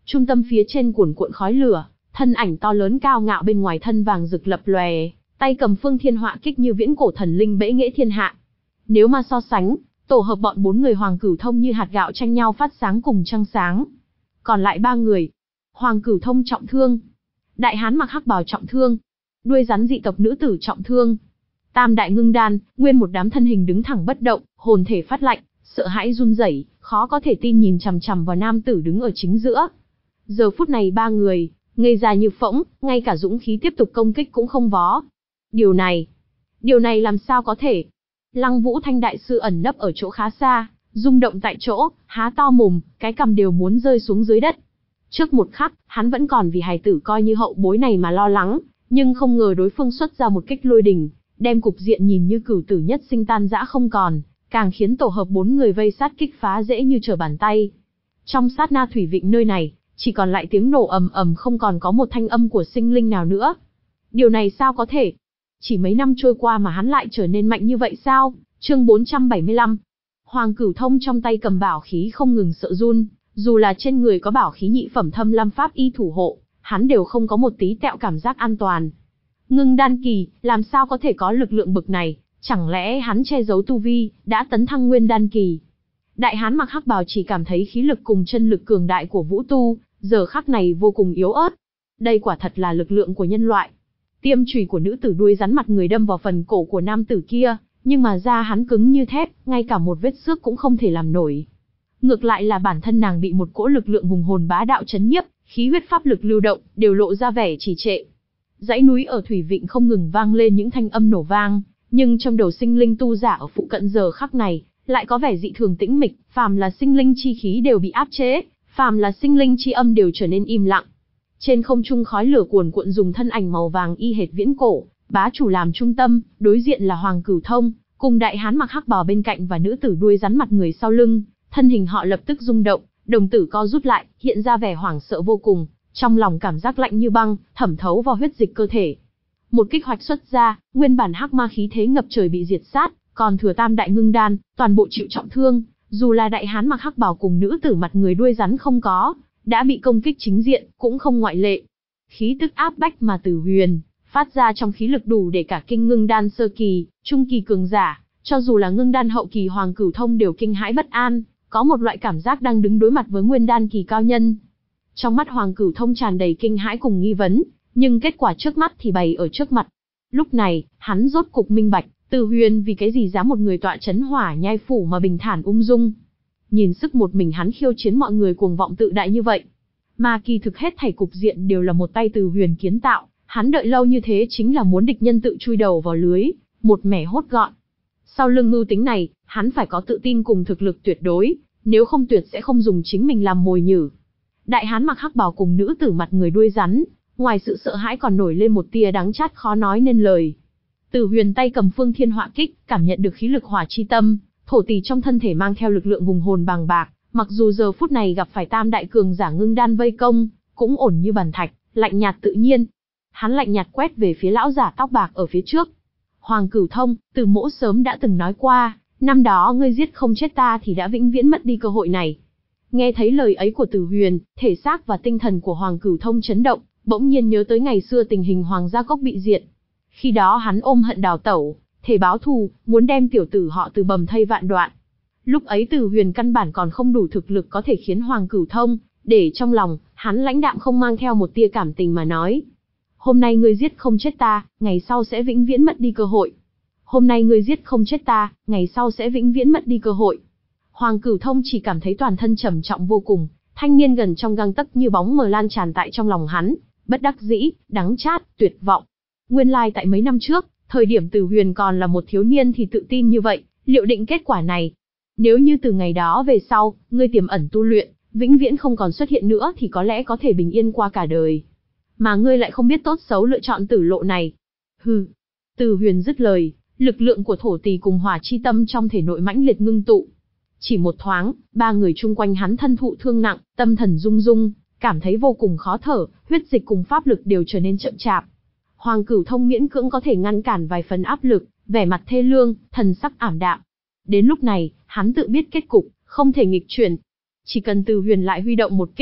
Trung tâm phía trên cuồn cuộn khói lửa, thân ảnh to lớn cao ngạo bên ngoài thân vàng rực lập lòe, tay cầm phương thiên họa kích như viễn cổ thần linh bẽ nghệ thiên hạ. Nếu mà so sánh, tổ hợp bọn bốn người Hoàng Cửu Thông như hạt gạo tranh nhau phát sáng cùng trăng sáng. Còn lại ba người, Hoàng Cửu Thông trọng thương, đại hán mặc hắc bào trọng thương, đuôi rắn dị tộc nữ tử trọng thương. Tam đại ngưng đan, nguyên một đám thân hình đứng thẳng bất động, hồn thể phát lạnh, sợ hãi run rẩy, khó có thể tin nhìn chằm chằm vào nam tử đứng ở chính giữa. Giờ phút này ba người, ngây ra như phỗng, ngay cả dũng khí tiếp tục công kích cũng không vó. Điều này, điều này làm sao có thể? Lăng Vũ Thanh đại sư ẩn nấp ở chỗ khá xa, rung động tại chỗ, há to mồm, cái cằm đều muốn rơi xuống dưới đất. Trước một khắc, hắn vẫn còn vì hài tử coi như hậu bối này mà lo lắng, nhưng không ngờ đối phương xuất ra một kích lôi đình, đem cục diện nhìn như cửu tử nhất sinh tan rã không còn, càng khiến tổ hợp bốn người vây sát kích phá dễ như trở bàn tay. Trong sát na thủy vịnh nơi này, chỉ còn lại tiếng nổ ầm ầm, không còn có một thanh âm của sinh linh nào nữa. Điều này sao có thể? Chỉ mấy năm trôi qua mà hắn lại trở nên mạnh như vậy sao? Chương bốn trăm bảy mươi lăm. Hoàng Cửu Thông trong tay cầm bảo khí không ngừng sợ run, dù là trên người có bảo khí nhị phẩm thâm lam pháp y thủ hộ, hắn đều không có một tí tẹo cảm giác an toàn. Ngưng đan kỳ, làm sao có thể có lực lượng bực này, chẳng lẽ hắn che giấu tu vi, đã tấn thăng nguyên đan kỳ. Đại hán mặc hắc bào chỉ cảm thấy khí lực cùng chân lực cường đại của vũ tu, giờ khắc này vô cùng yếu ớt. Đây quả thật là lực lượng của nhân loại. Tiêm chùy của nữ tử đuôi rắn mặt người đâm vào phần cổ của nam tử kia, nhưng mà da hắn cứng như thép, ngay cả một vết xước cũng không thể làm nổi. Ngược lại là bản thân nàng bị một cỗ lực lượng hùng hồn bá đạo chấn nhiếp, khí huyết pháp lực lưu động, đều lộ ra vẻ trì trệ. Dãy núi ở thủy vịnh không ngừng vang lên những thanh âm nổ vang, nhưng trong đầu sinh linh tu giả ở phụ cận giờ khắc này, lại có vẻ dị thường tĩnh mịch, phàm là sinh linh chi khí đều bị áp chế, phàm là sinh linh chi âm đều trở nên im lặng. Trên không trung khói lửa cuồn cuộn dùng thân ảnh màu vàng y hệt viễn cổ, bá chủ làm trung tâm, đối diện là Hoàng Cửu Thông, cùng đại hán mặc hắc bào bên cạnh và nữ tử đuôi rắn mặt người sau lưng, thân hình họ lập tức rung động, đồng tử co rút lại, hiện ra vẻ hoảng sợ vô cùng, trong lòng cảm giác lạnh như băng, thẩm thấu vào huyết dịch cơ thể. Một kích hoạch xuất ra, nguyên bản hắc ma khí thế ngập trời bị diệt sát, còn thừa tam đại ngưng đan, toàn bộ chịu trọng thương, dù là đại hán mặc hắc bào cùng nữ tử mặt người đuôi rắn không có, đã bị công kích chính diện, cũng không ngoại lệ. Khí tức áp bách mà Tử Huyền phát ra trong khí lực đủ để cả kinh ngưng đan sơ kỳ, trung kỳ cường giả, cho dù là ngưng đan hậu kỳ Hoàng Cửu Thông đều kinh hãi bất an, có một loại cảm giác đang đứng đối mặt với nguyên đan kỳ cao nhân. Trong mắt Hoàng Cửu Thông tràn đầy kinh hãi cùng nghi vấn, nhưng kết quả trước mắt thì bày ở trước mặt. Lúc này, hắn rốt cục minh bạch, Tử Huyền vì cái gì dám một người tọa chấn Hỏa Nhai phủ mà bình thản ung dung. Nhìn sức một mình hắn khiêu chiến mọi người cuồng vọng tự đại như vậy. Mà kỳ thực hết thảy cục diện đều là một tay Tử Huyền kiến tạo, hắn đợi lâu như thế chính là muốn địch nhân tự chui đầu vào lưới, một mẻ hốt gọn. Sau lưng mưu tính này, hắn phải có tự tin cùng thực lực tuyệt đối, nếu không tuyệt sẽ không dùng chính mình làm mồi nhử. Đại hán mặc hắc bào cùng nữ tử mặt người đuôi rắn, ngoài sự sợ hãi còn nổi lên một tia đắng chát khó nói nên lời. Tử Huyền tay cầm phương thiên họa kích, cảm nhận được khí lực hỏa chi tâm, thổ tỷ trong thân thể mang theo lực lượng hùng hồn bàng bạc, mặc dù giờ phút này gặp phải tam đại cường giả ngưng đan vây công, cũng ổn như bàn thạch, lạnh nhạt tự nhiên. Hắn lạnh nhạt quét về phía lão giả tóc bạc ở phía trước. Hoàng Cửu Thông, Từ Mỗ sớm đã từng nói qua, năm đó ngươi giết không chết ta thì đã vĩnh viễn mất đi cơ hội này. Nghe thấy lời ấy của Tử Huyền, thể xác và tinh thần của Hoàng Cửu Thông chấn động, bỗng nhiên nhớ tới ngày xưa tình hình Hoàng gia cốc bị diệt. Khi đó hắn ôm hận đào tẩu, thể báo thù, muốn đem tiểu tử họ Từ bầm thây vạn đoạn. Lúc ấy Tử Huyền căn bản còn không đủ thực lực có thể khiến Hoàng Cửu Thông, để trong lòng, hắn lãnh đạm không mang theo một tia cảm tình mà nói. Hôm nay ngươi giết không chết ta, ngày sau sẽ vĩnh viễn mất đi cơ hội. Hôm nay ngươi giết không chết ta, ngày sau sẽ vĩnh viễn mất đi cơ hội. Hoàng Cửu Thông chỉ cảm thấy toàn thân trầm trọng vô cùng, thanh niên gần trong gang tấc như bóng mờ lan tràn tại trong lòng hắn, bất đắc dĩ, đắng chát, tuyệt vọng. Nguyên lai tại mấy năm trước, thời điểm Tử Huyền còn là một thiếu niên thì tự tin như vậy, liệu định kết quả này. Nếu như từ ngày đó về sau, ngươi tiềm ẩn tu luyện, vĩnh viễn không còn xuất hiện nữa thì có lẽ có thể bình yên qua cả đời. Mà ngươi lại không biết tốt xấu lựa chọn tử lộ này. Hừ. Tử Huyền dứt lời, lực lượng của thổ tỷ cùng hỏa chi tâm trong thể nội mãnh liệt ngưng tụ. Chỉ một thoáng, ba người chung quanh hắn thân thụ thương nặng, tâm thần rung rung, cảm thấy vô cùng khó thở, huyết dịch cùng pháp lực đều trở nên chậm chạp. Hoàng Cửu Thông miễn cưỡng có thể ngăn cản vài phần áp lực, vẻ mặt thê lương, thần sắc ảm đạm. Đến lúc này, hắn tự biết kết cục, không thể nghịch chuyển. Chỉ cần Tử Huyền lại huy động một kích,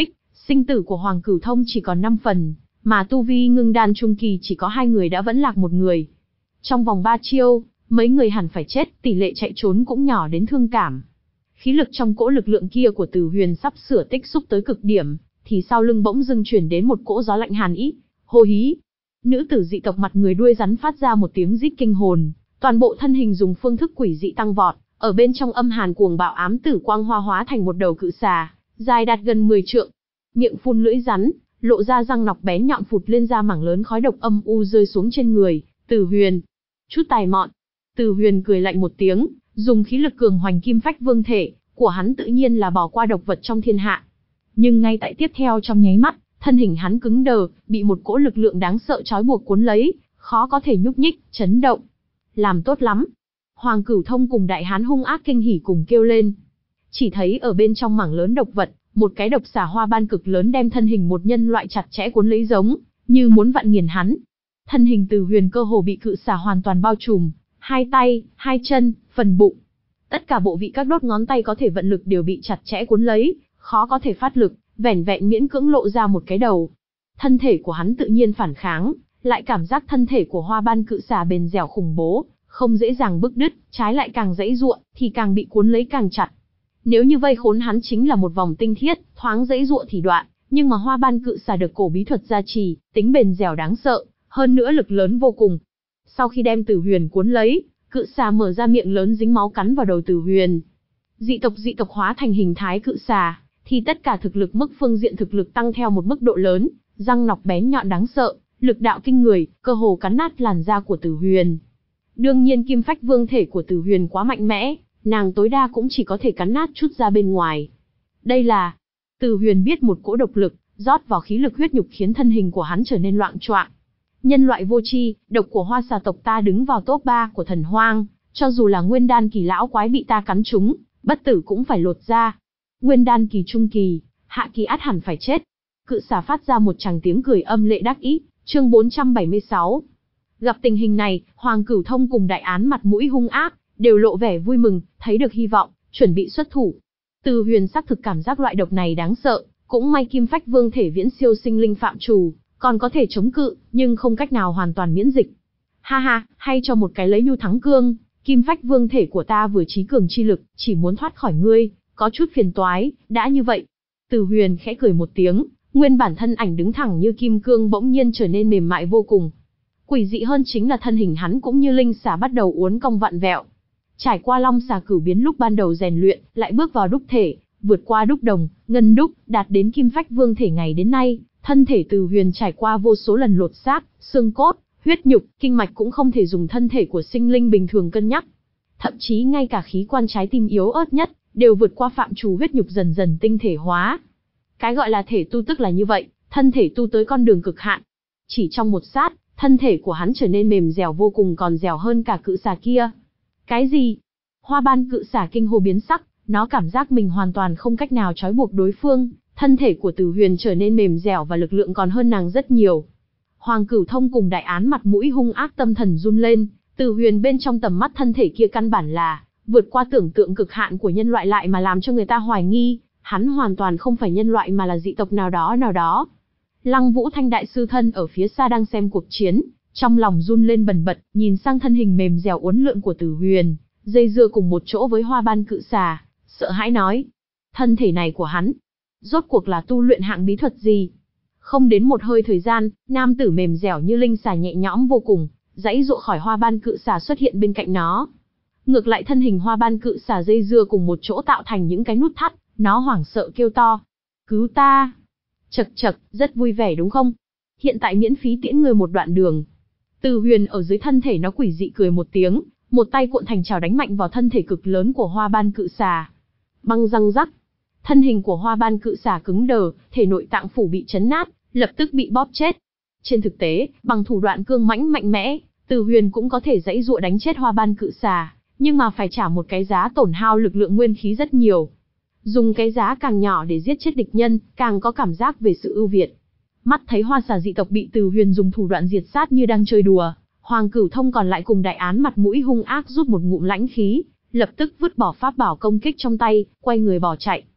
sinh tử của Hoàng Cửu Thông chỉ còn năm phần, mà tu vi ngưng đan trung kỳ chỉ có hai người đã vẫn lạc một người. Trong vòng ba chiêu, mấy người hẳn phải chết, tỷ lệ chạy trốn cũng nhỏ đến thương cảm. Khí lực trong cỗ lực lượng kia của Từ Huyền sắp sửa tích xúc tới cực điểm, thì sau lưng bỗng dưng chuyển đến một cỗ gió lạnh hàn ý. Hô hí! Nữ tử dị tộc mặt người đuôi rắn phát ra một tiếng rít kinh hồn, toàn bộ thân hình dùng phương thức quỷ dị tăng vọt, ở bên trong âm hàn cuồng bạo ám tử quang hoa hóa thành một đầu cự xà, dài đạt gần mười trượng, miệng phun lưỡi rắn, lộ ra răng nọc bén nhọn phụt lên ra mảng lớn khói độc âm u rơi xuống trên người Từ Huyền. Chút tài mọn. Từ Huyền cười lạnh một tiếng, dùng khí lực cường hoành kim phách vương thể của hắn tự nhiên là bỏ qua độc vật trong thiên hạ. Nhưng ngay tại tiếp theo trong nháy mắt, thân hình hắn cứng đờ, bị một cỗ lực lượng đáng sợ trói buộc cuốn lấy, khó có thể nhúc nhích, chấn động. Làm tốt lắm. Hoàng Cửu Thông cùng đại hán hung ác kinh hỉ cùng kêu lên. Chỉ thấy ở bên trong mảng lớn độc vật, một cái độc xà hoa ban cực lớn đem thân hình một nhân loại chặt chẽ cuốn lấy giống như muốn vặn nghiền hắn. Thân hình Từ Huyền cơ hồ bị cự xà hoàn toàn bao trùm, hai tay, hai chân, phần bụng, tất cả bộ vị các đốt ngón tay có thể vận lực đều bị chặt chẽ cuốn lấy, khó có thể phát lực, vẻn vẹn miễn cưỡng lộ ra một cái đầu. Thân thể của hắn tự nhiên phản kháng, lại cảm giác thân thể của hoa ban cự xà bền dẻo khủng bố, không dễ dàng bứt đứt, trái lại càng giãy giụa thì càng bị cuốn lấy càng chặt. Nếu như vây khốn hắn chính là một vòng tinh thiết, thoáng giãy giụa thì đoạn, nhưng mà hoa ban cự xà được cổ bí thuật gia trì, tính bền dẻo đáng sợ, hơn nữa lực lớn vô cùng. Sau khi đem Từ Huyền cuốn lấy, cự xà mở ra miệng lớn dính máu cắn vào đầu Từ Huyền. Dị tộc dị tộc hóa thành hình thái cự xà, thì tất cả thực lực mức phương diện thực lực tăng theo một mức độ lớn, răng nọc bén nhọn đáng sợ, lực đạo kinh người, cơ hồ cắn nát làn da của Từ Huyền. Đương nhiên kim phách vương thể của Từ Huyền quá mạnh mẽ, nàng tối đa cũng chỉ có thể cắn nát chút da bên ngoài. Đây là... Từ Huyền biết một cỗ độc lực, rót vào khí lực huyết nhục khiến thân hình của hắn trở nên loạng choạng. Nhân loại vô tri, độc của hoa xà tộc ta đứng vào top ba của thần hoang, cho dù là nguyên đan kỳ lão quái bị ta cắn trúng, bất tử cũng phải lột da. Nguyên đan kỳ trung kỳ, hạ kỳ ắt hẳn phải chết. Cự xà phát ra một tràng tiếng cười âm lệ đắc ý, chương bốn trăm bảy mươi sáu. Gặp tình hình này, Hoàng Cửu Thông cùng đại án mặt mũi hung ác, đều lộ vẻ vui mừng, thấy được hy vọng, chuẩn bị xuất thủ. Từ Huyền xác thực cảm giác loại độc này đáng sợ, cũng may kim phách vương thể viễn siêu sinh linh phạm trù, còn có thể chống cự, nhưng không cách nào hoàn toàn miễn dịch. Ha ha, hay cho một cái lấy nhu thắng cương, kim phách vương thể của ta vừa trí cường chi lực, chỉ muốn thoát khỏi ngươi, có chút phiền toái, đã như vậy. Từ Huyền khẽ cười một tiếng, nguyên bản thân ảnh đứng thẳng như kim cương bỗng nhiên trở nên mềm mại vô cùng. Quỷ dị hơn chính là thân hình hắn cũng như linh xà bắt đầu uốn cong vặn vẹo. Trải qua long xà cửu biến lúc ban đầu rèn luyện, lại bước vào đúc thể, vượt qua đúc đồng, ngân đúc, đạt đến kim phách vương thể ngày đến nay, thân thể Từ Huyền trải qua vô số lần lột xác, xương cốt, huyết nhục, kinh mạch cũng không thể dùng thân thể của sinh linh bình thường cân nhắc. Thậm chí ngay cả khí quan trái tim yếu ớt nhất, đều vượt qua phạm trù huyết nhục dần dần tinh thể hóa. Cái gọi là thể tu tức là như vậy, thân thể tu tới con đường cực hạn. Chỉ trong một sát, thân thể của hắn trở nên mềm dẻo vô cùng, còn dẻo hơn cả cự xà kia. Cái gì? Hoa ban cự xà kinh hô biến sắc, nó cảm giác mình hoàn toàn không cách nào trói buộc đối phương, thân thể của Từ Huyền trở nên mềm dẻo và lực lượng còn hơn nàng rất nhiều. Hoàng Cửu Thông cùng đại án mặt mũi hung ác tâm thần run lên, Từ Huyền bên trong tầm mắt thân thể kia căn bản là vượt qua tưởng tượng cực hạn của nhân loại, lại mà làm cho người ta hoài nghi, hắn hoàn toàn không phải nhân loại mà là dị tộc nào đó nào đó. Lăng Vũ Thanh đại sư thân ở phía xa đang xem cuộc chiến, trong lòng run lên bần bật, nhìn sang thân hình mềm dẻo uốn lượn của Từ Huyền, dây dưa cùng một chỗ với hoa ban cự xà, sợ hãi nói: thân thể này của hắn, rốt cuộc là tu luyện hạng bí thuật gì? Không đến một hơi thời gian, nam tử mềm dẻo như linh xà nhẹ nhõm vô cùng, giãy giụa khỏi hoa ban cự xà xuất hiện bên cạnh nó. Ngược lại thân hình hoa ban cự xà dây dưa cùng một chỗ tạo thành những cái nút thắt, nó hoảng sợ kêu to: cứu ta! Chậc chậc, rất vui vẻ đúng không? Hiện tại miễn phí tiễn người một đoạn đường. Từ Huyền ở dưới thân thể nó quỷ dị cười một tiếng, một tay cuộn thành chảo đánh mạnh vào thân thể cực lớn của hoa ban cự xà. Băng răng rắc, thân hình của hoa ban cự xà cứng đờ, thể nội tạng phủ bị chấn nát, lập tức bị bóp chết. Trên thực tế, bằng thủ đoạn cương mãnh mạnh mẽ, Từ Huyền cũng có thể giãy giụa đánh chết hoa ban cự xà, nhưng mà phải trả một cái giá tổn hao lực lượng nguyên khí rất nhiều. Dùng cái giá càng nhỏ để giết chết địch nhân, càng có cảm giác về sự ưu việt. Mắt thấy hoa xà dị tộc bị Từ Huyền dùng thủ đoạn diệt sát như đang chơi đùa, Hoàng Cửu Thông còn lại cùng đại án mặt mũi hung ác rút một ngụm lãnh khí, lập tức vứt bỏ pháp bảo công kích trong tay, quay người bỏ chạy.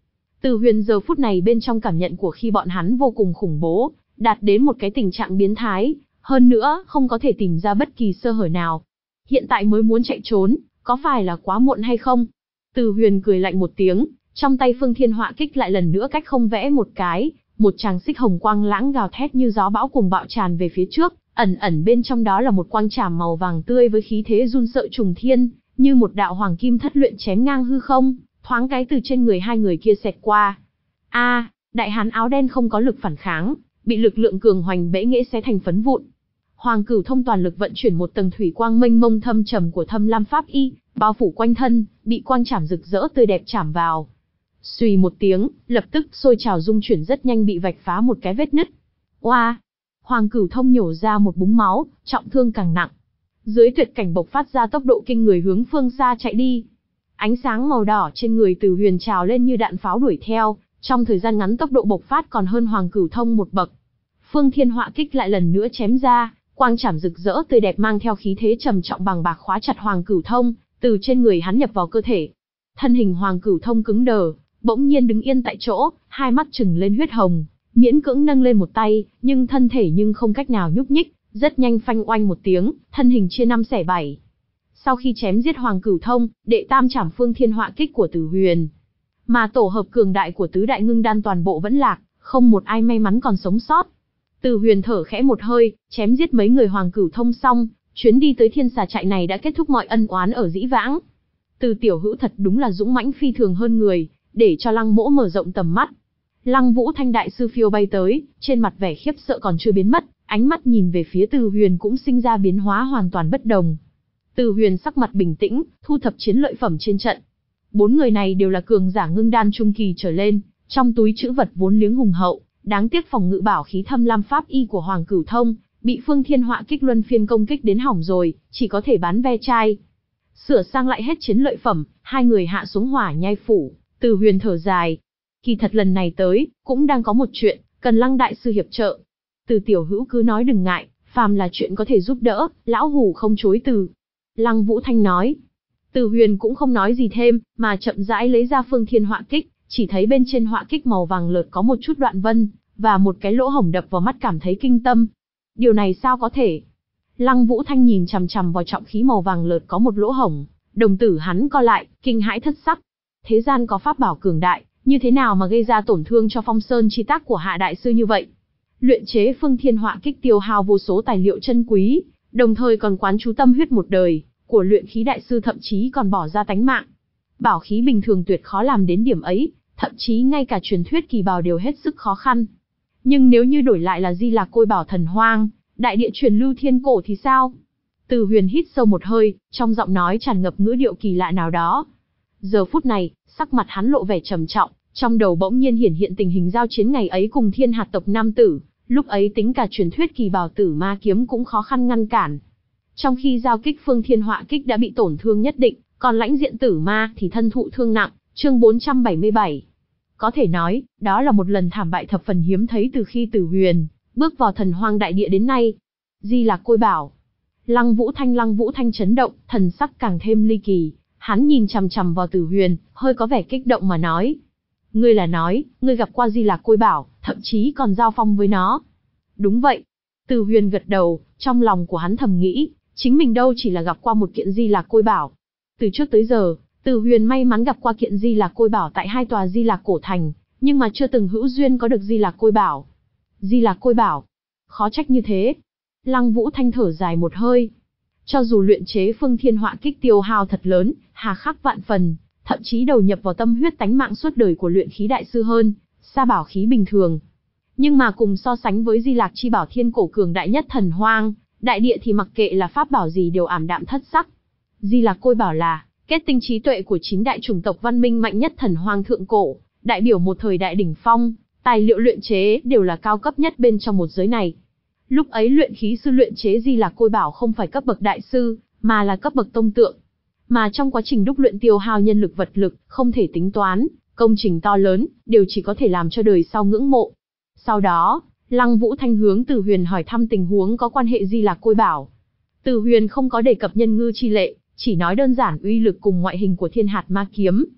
Từ Huyền giờ phút này bên trong cảm nhận của khi bọn hắn vô cùng khủng bố, đạt đến một cái tình trạng biến thái, hơn nữa không có thể tìm ra bất kỳ sơ hở nào. Hiện tại mới muốn chạy trốn, có phải là quá muộn hay không? Từ Huyền cười lạnh một tiếng, trong tay Phương Thiên Họa Kích lại lần nữa cách không vẽ một cái, một tràng xích hồng quang lãng gào thét như gió bão cùng bạo tràn về phía trước, ẩn ẩn bên trong đó là một quang trảm màu vàng tươi với khí thế run sợ trùng thiên, như một đạo hoàng kim thất luyện chém ngang hư không, thoáng cái từ trên người hai người kia xẹt qua. A, đại hán áo đen không có lực phản kháng, bị lực lượng cường hoành bẽ nghễ xé thành phấn vụn. Hoàng Cửu Thông toàn lực vận chuyển một tầng thủy quang mênh mông thâm trầm của Thâm Lam Pháp Y, bao phủ quanh thân, bị quang chảm rực rỡ tươi đẹp chạm vào. Xùy một tiếng, lập tức sôi trào dung chuyển rất nhanh bị vạch phá một cái vết nứt. Oa! Hoàng Cửu Thông nhổ ra một búng máu, trọng thương càng nặng. Dưới tuyệt cảnh bộc phát ra tốc độ kinh người hướng phương xa chạy đi. Ánh sáng màu đỏ trên người Từ Huyền trào lên như đạn pháo đuổi theo, trong thời gian ngắn tốc độ bộc phát còn hơn Hoàng Cửu Thông một bậc. Phương Thiên Họa Kích lại lần nữa chém ra, quang chảm rực rỡ tươi đẹp mang theo khí thế trầm trọng bằng bạc khóa chặt Hoàng Cửu Thông, từ trên người hắn nhập vào cơ thể. Thân hình Hoàng Cửu Thông cứng đờ, bỗng nhiên đứng yên tại chỗ, hai mắt trừng lên huyết hồng, miễn cưỡng nâng lên một tay, nhưng thân thể nhưng không cách nào nhúc nhích, rất nhanh phanh oanh một tiếng, thân hình chia năm xẻ bảy. Sau khi chém giết Hoàng Cửu Thông, đệ tam trảm Phương Thiên Họa Kích của Từ Huyền, mà tổ hợp cường đại của tứ đại ngưng đan toàn bộ vẫn lạc, không một ai may mắn còn sống sót. Từ Huyền thở khẽ một hơi, chém giết mấy người Hoàng Cửu Thông xong, chuyến đi tới Thiên Xà trại này đã kết thúc mọi ân oán ở dĩ vãng. Từ tiểu hữu thật đúng là dũng mãnh phi thường hơn người, để cho Lăng Mỗ mở rộng tầm mắt. Lăng Vũ Thanh đại sư phiêu bay tới, trên mặt vẻ khiếp sợ còn chưa biến mất, ánh mắt nhìn về phía Từ Huyền cũng sinh ra biến hóa hoàn toàn bất đồng. Từ Huyền sắc mặt bình tĩnh, thu thập chiến lợi phẩm trên trận. Bốn người này đều là cường giả ngưng đan trung kỳ trở lên, trong túi trữ vật vốn liếng hùng hậu, đáng tiếc phòng ngự bảo khí Thâm Lam Pháp Y của Hoàng Cửu Thông, bị Phương Thiên Họa Kích luân phiên công kích đến hỏng rồi, chỉ có thể bán ve chai. Sửa sang lại hết chiến lợi phẩm, hai người hạ xuống Hỏa Nhai phủ. Từ Huyền thở dài, kỳ thật lần này tới, cũng đang có một chuyện, cần Lăng đại sư hiệp trợ. Từ tiểu hữu cứ nói đừng ngại, phàm là chuyện có thể giúp đỡ, lão hủ không chối từ. Lăng Vũ Thanh nói. Từ Huyền cũng không nói gì thêm, mà chậm rãi lấy ra Phương Thiên Họa Kích, chỉ thấy bên trên họa kích màu vàng lợt có một chút đoạn vân, và một cái lỗ hổng đập vào mắt cảm thấy kinh tâm. Điều này sao có thể? Lăng Vũ Thanh nhìn chằm chằm vào trọng khí màu vàng lợt có một lỗ hổng, đồng tử hắn co lại, kinh hãi thất sắc. Thế gian có pháp bảo cường đại, như thế nào mà gây ra tổn thương cho Phong Sơn chi tác của Hạ đại sư như vậy? Luyện chế Phương Thiên Họa Kích tiêu hao vô số tài liệu chân quý, đồng thời còn quán chú tâm huyết một đời của luyện khí đại sư, thậm chí còn bỏ ra tánh mạng. Bảo khí bình thường tuyệt khó làm đến điểm ấy, thậm chí ngay cả truyền thuyết kỳ bảo đều hết sức khó khăn. Nhưng nếu như đổi lại là Di Lạc Côi Bảo thần hoang, đại địa truyền lưu thiên cổ thì sao? Từ Huyền hít sâu một hơi, trong giọng nói tràn ngập ngữ điệu kỳ lạ nào đó. Giờ phút này, sắc mặt hắn lộ vẻ trầm trọng, trong đầu bỗng nhiên hiển hiện tình hình giao chiến ngày ấy cùng Thiên Hạt tộc nam tử, lúc ấy tính cả truyền thuyết kỳ bảo Tử Ma kiếm cũng khó khăn ngăn cản. Trong khi giao kích Phương Thiên Họa Kích đã bị tổn thương nhất định, còn lãnh diện Tử Ma thì thân thụ thương nặng, chương bốn trăm bảy mươi bảy. Có thể nói, đó là một lần thảm bại thập phần hiếm thấy từ khi Từ Huyền bước vào thần hoang đại địa đến nay. Di Lạc Côi Bảo. Lăng Vũ Thanh Lăng Vũ Thanh chấn động, thần sắc càng thêm ly kỳ. Hắn nhìn chằm chằm vào Từ Huyền, hơi có vẻ kích động mà nói. Ngươi là nói, ngươi gặp qua Di Lạc Côi Bảo, thậm chí còn giao phong với nó. Đúng vậy. Từ Huyền gật đầu, trong lòng của hắn thầm nghĩ, chính mình đâu chỉ là gặp qua một kiện Di Lạc Côi Bảo. Từ trước tới giờ, Từ Huyền may mắn gặp qua kiện Di Lạc Côi Bảo tại hai tòa Di Lạc cổ thành, nhưng mà chưa từng hữu duyên có được Di Lạc Côi Bảo. Di Lạc Côi Bảo, khó trách như thế. Lăng Vũ Thanh thở dài một hơi. Cho dù luyện chế Phương Thiên Họa Kích tiêu hao thật lớn, hà khắc vạn phần, thậm chí đầu nhập vào tâm huyết tánh mạng suốt đời của luyện khí đại sư hơn, xa bảo khí bình thường. Nhưng mà cùng so sánh với Di Lạc chi bảo thiên cổ cường đại nhất thần hoang, đại địa thì mặc kệ là pháp bảo gì đều ảm đạm thất sắc. Di Lạc Côi Bảo là kết tinh trí tuệ của chín đại chủng tộc văn minh mạnh nhất thần hoang thượng cổ, đại biểu một thời đại đỉnh phong, tài liệu luyện chế đều là cao cấp nhất bên trong một giới này. Lúc ấy luyện khí sư luyện chế Di Lạc Côi Bảo không phải cấp bậc đại sư, mà là cấp bậc tông tượng. Mà trong quá trình đúc luyện tiêu hao nhân lực vật lực, không thể tính toán, công trình to lớn, đều chỉ có thể làm cho đời sau ngưỡng mộ. Sau đó, Lăng Vũ Thanh hướng Từ Huyền hỏi thăm tình huống có quan hệ Di Lạc Côi Bảo. Từ Huyền không có đề cập nhân ngư chi lệ, chỉ nói đơn giản uy lực cùng ngoại hình của Thiên Hạt Ma kiếm.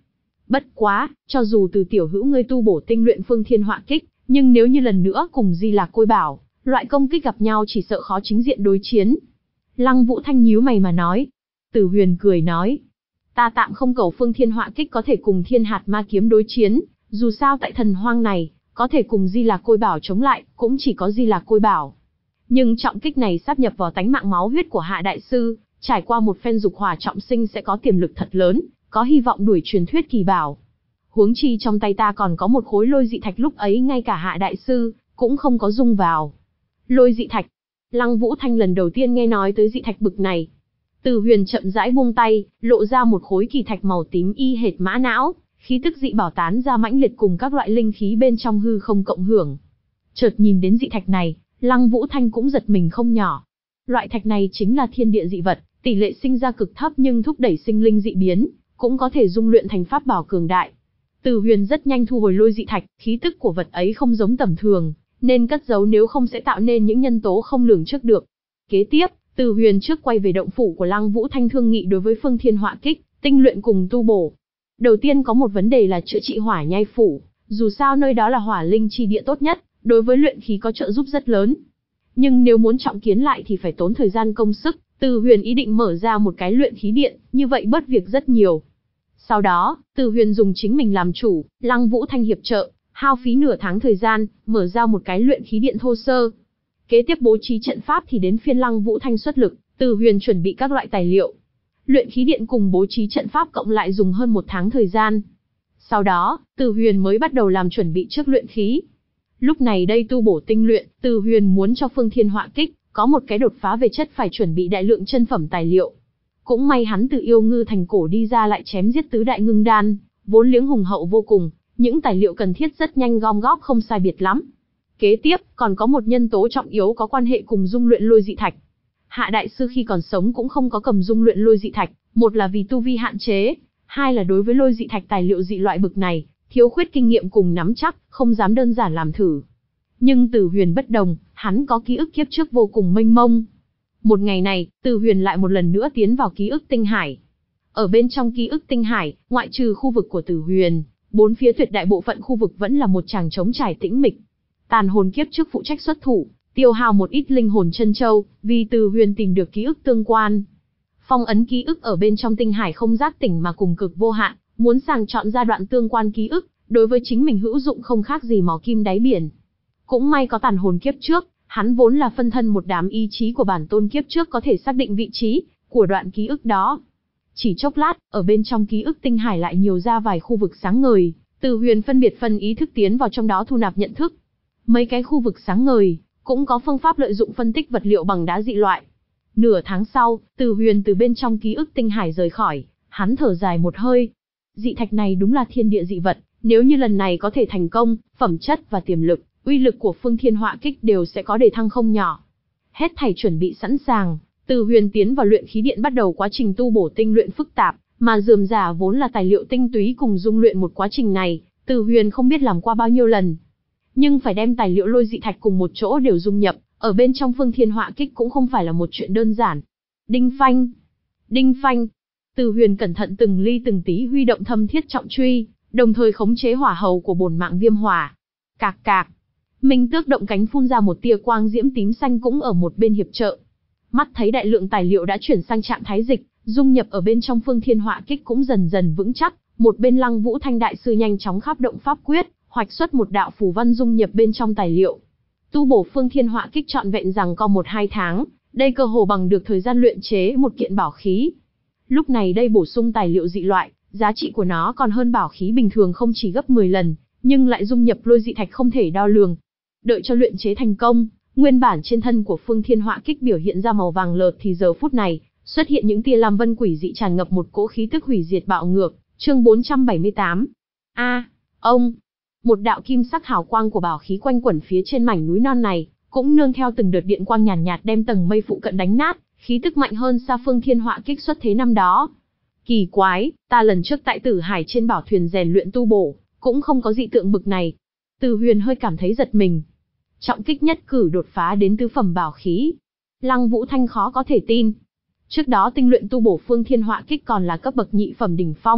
Bất quá, cho dù Từ tiểu hữu ngươi tu bổ tinh luyện phương thiên họa kích, nhưng nếu như lần nữa cùng Di Lạc Côi Bảo, loại công kích gặp nhau chỉ sợ khó chính diện đối chiến. Lăng Vũ Thanh nhíu mày mà nói. Tử Huyền cười nói. Ta tạm không cầu phương thiên họa kích có thể cùng thiên hạt ma kiếm đối chiến, dù sao tại thần hoang này, có thể cùng Di Lạc Côi Bảo chống lại, cũng chỉ có Di Lạc Côi Bảo. Nhưng trọng kích này sáp nhập vào tánh mạng máu huyết của Hạ Đại Sư, trải qua một phen dục hỏa trọng sinh sẽ có tiềm lực thật lớn, có hy vọng đuổi truyền thuyết kỳ bảo. Huống chi trong tay ta còn có một khối lôi dị thạch lúc ấy ngay cả Hạ Đại Sư, cũng không có dung vào. Lôi dị thạch. Lăng Vũ Thanh lần đầu tiên nghe nói tới dị thạch bực này. Từ Huyền chậm rãi buông tay, lộ ra một khối kỳ thạch màu tím y hệt mã não, khí tức dị bảo tán ra mãnh liệt cùng các loại linh khí bên trong hư không cộng hưởng. Chợt nhìn đến dị thạch này, Lăng Vũ Thanh cũng giật mình không nhỏ. Loại thạch này chính là thiên địa dị vật, tỷ lệ sinh ra cực thấp nhưng thúc đẩy sinh linh dị biến, cũng có thể dung luyện thành pháp bảo cường đại. Từ Huyền rất nhanh thu hồi lôi dị thạch, khí tức của vật ấy không giống tầm thường, nên cất giấu nếu không sẽ tạo nên những nhân tố không lường trước được. Kế tiếp, Từ Huyền trước quay về động phủ của Lăng Vũ Thanh thương nghị đối với phương thiên họa kích, tinh luyện cùng tu bổ. Đầu tiên có một vấn đề là chữa trị hỏa nhai phủ, dù sao nơi đó là hỏa linh chi địa tốt nhất, đối với luyện khí có trợ giúp rất lớn. Nhưng nếu muốn trọng kiến lại thì phải tốn thời gian công sức, Từ Huyền ý định mở ra một cái luyện khí điện, như vậy bớt việc rất nhiều. Sau đó, Từ Huyền dùng chính mình làm chủ, Lăng Vũ Thanh hiệp trợ, hao phí nửa tháng thời gian, mở ra một cái luyện khí điện thô sơ. Kế tiếp bố trí trận pháp thì đến phiên Lăng Vũ Thanh xuất lực, Từ Huyền chuẩn bị các loại tài liệu. Luyện khí điện cùng bố trí trận pháp cộng lại dùng hơn một tháng thời gian. Sau đó, Từ Huyền mới bắt đầu làm chuẩn bị trước luyện khí. Lúc này đây tu bổ tinh luyện, Từ Huyền muốn cho phương thiên họa kích có một cái đột phá về chất phải chuẩn bị đại lượng chân phẩm tài liệu. Cũng may hắn từ Yêu Ngư thành cổ đi ra lại chém giết tứ đại ngưng đan, vốn liếng hùng hậu vô cùng, những tài liệu cần thiết rất nhanh gom góp không sai biệt lắm. Kế tiếp, còn có một nhân tố trọng yếu có quan hệ cùng dung luyện lôi dị thạch. Hạ Đại Sư khi còn sống cũng không có cầm dung luyện lôi dị thạch, một là vì tu vi hạn chế, hai là đối với lôi dị thạch tài liệu dị loại bực này, thiếu khuyết kinh nghiệm cùng nắm chắc, không dám đơn giản làm thử. Nhưng Từ Huyền bất đồng, hắn có ký ức kiếp trước vô cùng mênh mông. Một ngày này, Từ Huyền lại một lần nữa tiến vào ký ức tinh hải. Ở bên trong ký ức tinh hải, ngoại trừ khu vực của Từ Huyền, bốn phía tuyệt đại bộ phận khu vực vẫn là một tràng trống trải tĩnh mịch. Tàn hồn kiếp trước phụ trách xuất thủ, tiêu hao một ít linh hồn chân châu, vì Từ Huyền tìm được ký ức tương quan. Phong ấn ký ức ở bên trong tinh hải không giác tỉnh mà cùng cực vô hạn, muốn sàng chọn ra đoạn tương quan ký ức, đối với chính mình hữu dụng không khác gì mò kim đáy biển. Cũng may có tàn hồn kiếp trước, hắn vốn là phân thân một đám ý chí của bản tôn kiếp trước có thể xác định vị trí của đoạn ký ức đó. Chỉ chốc lát, ở bên trong ký ức tinh hải lại nhiều ra vài khu vực sáng ngời, Từ Huyền phân biệt phân ý thức tiến vào trong đó thu nạp nhận thức. Mấy cái khu vực sáng ngời, cũng có phương pháp lợi dụng phân tích vật liệu bằng đá dị loại. Nửa tháng sau, Từ Huyền từ bên trong ký ức tinh hải rời khỏi, hắn thở dài một hơi. Dị thạch này đúng là thiên địa dị vật, nếu như lần này có thể thành công, phẩm chất và tiềm lực, uy lực của phương thiên họa kích đều sẽ có đề thăng không nhỏ. Hết thảy chuẩn bị sẵn sàng, Từ Huyền tiến vào luyện khí điện bắt đầu quá trình tu bổ tinh luyện phức tạp, mà rườm rà vốn là tài liệu tinh túy cùng dung luyện một quá trình này, Từ Huyền không biết làm qua bao nhiêu lần. Nhưng phải đem tài liệu lôi dị thạch cùng một chỗ đều dung nhập, ở bên trong phương thiên họa kích cũng không phải là một chuyện đơn giản. Đinh phanh, đinh phanh, Từ Huyền cẩn thận từng ly từng tí huy động thâm thiết trọng truy, đồng thời khống chế hỏa hầu của bổn mạng viêm hỏa. Cạc cạc, Minh Tước động cánh phun ra một tia quang diễm tím xanh cũng ở một bên hiệp trợ. Mắt thấy đại lượng tài liệu đã chuyển sang trạng thái dịch, dung nhập ở bên trong phương thiên họa kích cũng dần dần vững chắc, một bên Lăng Vũ Thanh đại sư nhanh chóng khắp động pháp quyết, hoạch xuất một đạo phù văn dung nhập bên trong tài liệu. Tu bổ phương thiên họa kích trọn vẹn rằng có một hai tháng, đây cơ hồ bằng được thời gian luyện chế một kiện bảo khí. Lúc này đây bổ sung tài liệu dị loại, giá trị của nó còn hơn bảo khí bình thường không chỉ gấp mười lần, nhưng lại dung nhập lôi dị thạch không thể đo lường. Đợi cho luyện chế thành công, nguyên bản trên thân của phương thiên họa kích biểu hiện ra màu vàng lợt thì giờ phút này, xuất hiện những tia lam vân quỷ dị tràn ngập một cỗ khí tức hủy diệt bạo ngược. Chương bốn trăm bảy mươi tám. A, ông. Một đạo kim sắc hào quang của bảo khí quanh quẩn phía trên mảnh núi non này, cũng nương theo từng đợt điện quang nhàn nhạt, nhạt đem tầng mây phụ cận đánh nát, khí tức mạnh hơn xa phương thiên họa kích xuất thế năm đó. Kỳ quái, ta lần trước tại Tử Hải trên bảo thuyền rèn luyện tu bổ, cũng không có dị tượng bực này. Từ Huyền hơi cảm thấy giật mình. Trọng kích nhất cử đột phá đến tứ phẩm bảo khí. Lăng Vũ Thanh khó có thể tin. Trước đó tinh luyện tu bổ phương thiên họa kích còn là cấp bậc nhị phẩm đỉnh phong,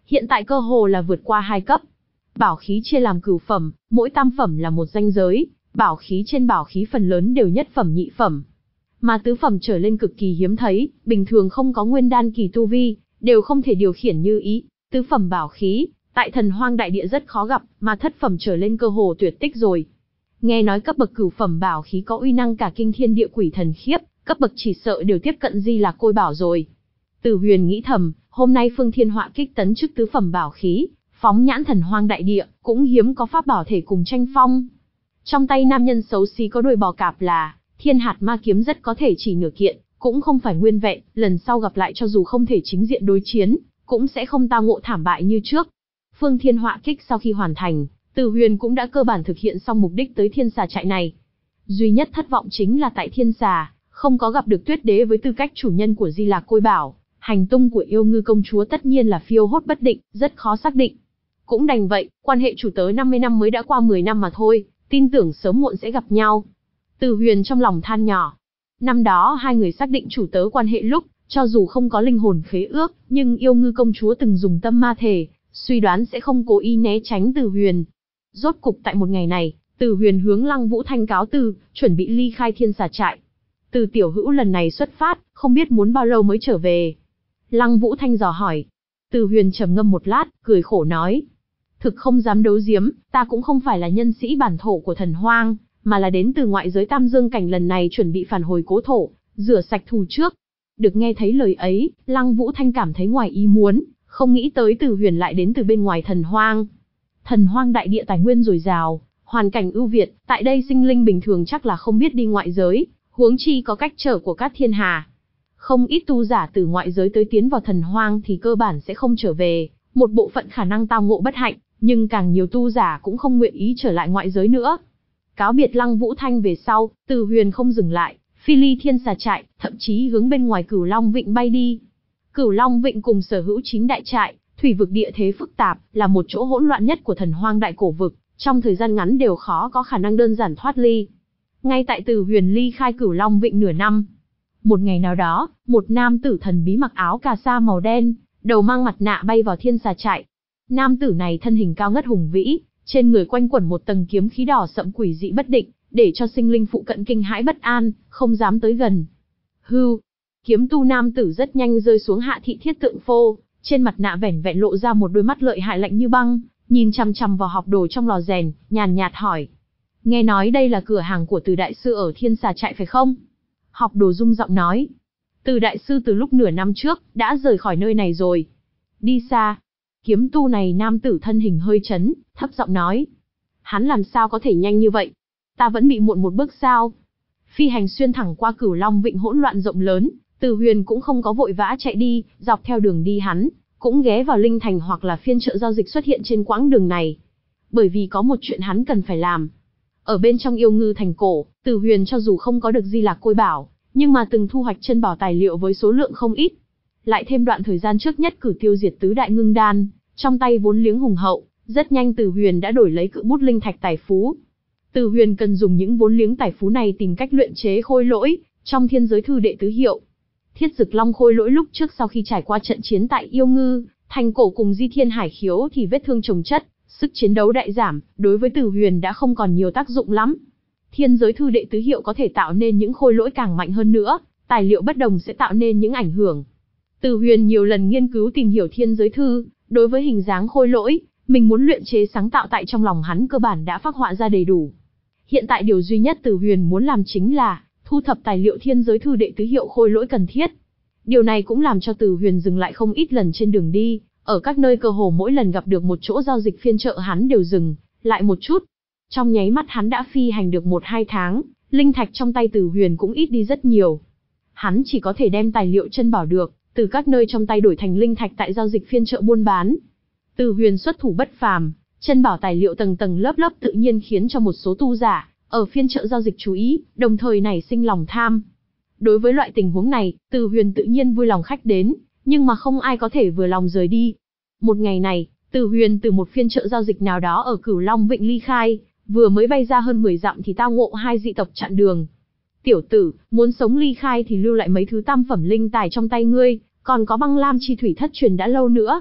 hiện tại cơ hồ là vượt qua hai cấp. Bảo khí chia làm cửu phẩm, mỗi tam phẩm là một ranh giới, bảo khí trên bảo khí phần lớn đều nhất phẩm nhị phẩm. Mà tứ phẩm trở lên cực kỳ hiếm thấy, bình thường không có nguyên đan kỳ tu vi, đều không thể điều khiển như ý. Tứ phẩm bảo khí, tại Thần Hoang đại địa rất khó gặp, mà thất phẩm trở lên cơ hồ tuyệt tích rồi. Nghe nói cấp bậc cửu phẩm bảo khí có uy năng cả kinh thiên địa quỷ thần khiếp, cấp bậc chỉ sợ đều tiếp cận Di Lạc Côi Bảo rồi. Từ Huyền nghĩ thầm, hôm nay Phương Thiên Họa kích tấn chức tứ phẩm bảo khí, phóng nhãn Thần Hoang đại địa, cũng hiếm có pháp bảo thể cùng tranh phong. Trong tay nam nhân xấu xí có đuôi bò cạp là Thiên Hạt Ma kiếm rất có thể chỉ nửa kiện, cũng không phải nguyên vẹn, lần sau gặp lại cho dù không thể chính diện đối chiến, cũng sẽ không tao ngộ thảm bại như trước. Phương Thiên Họa kích sau khi hoàn thành, Từ Huyền cũng đã cơ bản thực hiện xong mục đích tới Thiên Xà trại này. Duy nhất thất vọng chính là tại Thiên Xà, không có gặp được Tuyết Đế với tư cách chủ nhân của Di Lạc Côi Bảo, hành tung của Yêu Ngư công chúa tất nhiên là phiêu hốt bất định, rất khó xác định. Cũng đành vậy, quan hệ chủ tớ năm mươi năm mới đã qua mười năm mà thôi, tin tưởng sớm muộn sẽ gặp nhau. Từ Huyền trong lòng than nhỏ. Năm đó hai người xác định chủ tớ quan hệ lúc, cho dù không có linh hồn khế ước, nhưng Yêu Ngư công chúa từng dùng tâm ma thể, suy đoán sẽ không cố ý né tránh Từ Huyền. Rốt cục tại một ngày này, Từ Huyền hướng Lăng Vũ Thanh cáo từ, chuẩn bị ly khai Thiên Xà trại. Từ tiểu hữu lần này xuất phát, không biết muốn bao lâu mới trở về. Lăng Vũ Thanh dò hỏi. Từ Huyền trầm ngâm một lát, cười khổ nói. Thực không dám đấu giếm, ta cũng không phải là nhân sĩ bản thổ của Thần Hoang, mà là đến từ ngoại giới Tam Dương Cảnh, lần này chuẩn bị phản hồi cố thổ, rửa sạch thù trước. Được nghe thấy lời ấy, Lăng Vũ Thanh cảm thấy ngoài ý muốn, không nghĩ tới Từ Huyền lại đến từ bên ngoài Thần Hoang. Thần Hoang đại địa tài nguyên dồi dào, hoàn cảnh ưu việt, tại đây sinh linh bình thường chắc là không biết đi ngoại giới, huống chi có cách trở của các thiên hà. Không ít tu giả từ ngoại giới tới tiến vào Thần Hoang thì cơ bản sẽ không trở về, một bộ phận khả năng tao ngộ bất hạnh, nhưng càng nhiều tu giả cũng không nguyện ý trở lại ngoại giới nữa. Cáo biệt Lăng Vũ Thanh về sau, Từ Huyền không dừng lại, phi ly Thiên Xà trại, thậm chí hướng bên ngoài Cửu Long Vịnh bay đi. Cửu Long Vịnh cùng sở hữu chín đại trại, thủy vực địa thế phức tạp, là một chỗ hỗn loạn nhất của Thần Hoang đại cổ vực, trong thời gian ngắn đều khó có khả năng đơn giản thoát ly. Ngay tại Từ Huyền ly khai Cửu Long Vịnh nửa năm, một ngày nào đó, một nam tử thần bí mặc áo cà sa màu đen, đầu mang mặt nạ bay vào Thiên Xà trại. Nam tử này thân hình cao ngất hùng vĩ, trên người quanh quẩn một tầng kiếm khí đỏ sẫm quỷ dị bất định, để cho sinh linh phụ cận kinh hãi bất an, không dám tới gần. Hưu, kiếm tu nam tử rất nhanh rơi xuống hạ thị thiết tượng phô, trên mặt nạ vẻn vẹn lộ ra một đôi mắt lợi hại lạnh như băng, nhìn chằm chằm vào học đồ trong lò rèn, nhàn nhạt hỏi: nghe nói đây là cửa hàng của Từ đại sư ở Thiên Xà trại phải không? Học đồ rung giọng nói: Từ đại sư từ lúc nửa năm trước đã rời khỏi nơi này rồi. Đi xa. Kiếm tu này nam tử thân hình hơi chấn, thấp giọng nói: hắn làm sao có thể nhanh như vậy? Ta vẫn bị muộn một bước sao? Phi hành xuyên thẳng qua Cửu Long Vịnh hỗn loạn rộng lớn, Từ Huyền cũng không có vội vã chạy đi, dọc theo đường đi hắn cũng ghé vào linh thành hoặc là phiên chợ giao dịch xuất hiện trên quãng đường này. Bởi vì có một chuyện hắn cần phải làm. Ở bên trong Yêu Ngư thành cổ, Từ Huyền cho dù không có được Di Lạc Côi Bảo, nhưng mà từng thu hoạch chân bảo tài liệu với số lượng không ít. Lại thêm đoạn thời gian trước nhất cử tiêu diệt tứ đại ngưng đan, trong tay vốn liếng hùng hậu, rất nhanh Từ Huyền đã đổi lấy cự bút linh thạch tài phú. Từ Huyền cần dùng những vốn liếng tài phú này tìm cách luyện chế khôi lỗi trong thiên giới thư đệ tứ hiệu. Thiết Dực Long khôi lỗi lúc trước sau khi trải qua trận chiến tại Yêu Ngư thành cổ cùng Di Thiên Hải Khiếu thì vết thương chồng chất, sức chiến đấu đại giảm, đối với Từ Huyền đã không còn nhiều tác dụng lắm. Thiên giới thư đệ tứ hiệu có thể tạo nên những khôi lỗi càng mạnh hơn nữa, tài liệu bất đồng sẽ tạo nên những ảnh hưởng. Từ Huyền nhiều lần nghiên cứu tìm hiểu thiên giới thư, đối với hình dáng khôi lỗi, mình muốn luyện chế sáng tạo tại trong lòng hắn cơ bản đã phác họa ra đầy đủ. Hiện tại điều duy nhất Từ Huyền muốn làm chính là thu thập tài liệu thiên giới thư đệ tứ hiệu khôi lỗi cần thiết. Điều này cũng làm cho Từ Huyền dừng lại không ít lần trên đường đi, ở các nơi cơ hồ mỗi lần gặp được một chỗ giao dịch phiên chợ hắn đều dừng lại một chút. Trong nháy mắt hắn đã phi hành được một hai tháng, linh thạch trong tay Từ Huyền cũng ít đi rất nhiều. Hắn chỉ có thể đem tài liệu chân bảo được từ các nơi trong tay đổi thành linh thạch tại giao dịch phiên chợ buôn bán. Từ Huyền xuất thủ bất phàm, chân bảo tài liệu tầng tầng lớp lớp tự nhiên khiến cho một số tu giả ở phiên chợ giao dịch chú ý, đồng thời nảy sinh lòng tham. Đối với loại tình huống này, Từ Huyền tự nhiên vui lòng khách đến, nhưng mà không ai có thể vừa lòng rời đi. Một ngày này, Từ Huyền từ một phiên chợ giao dịch nào đó ở Cửu Long Vịnh ly khai, vừa mới bay ra hơn mười dặm thì tao ngộ hai dị tộc chặn đường. Tiểu tử, muốn sống ly khai thì lưu lại mấy thứ tam phẩm linh tài trong tay ngươi, còn có băng lam chi thủy thất truyền đã lâu nữa.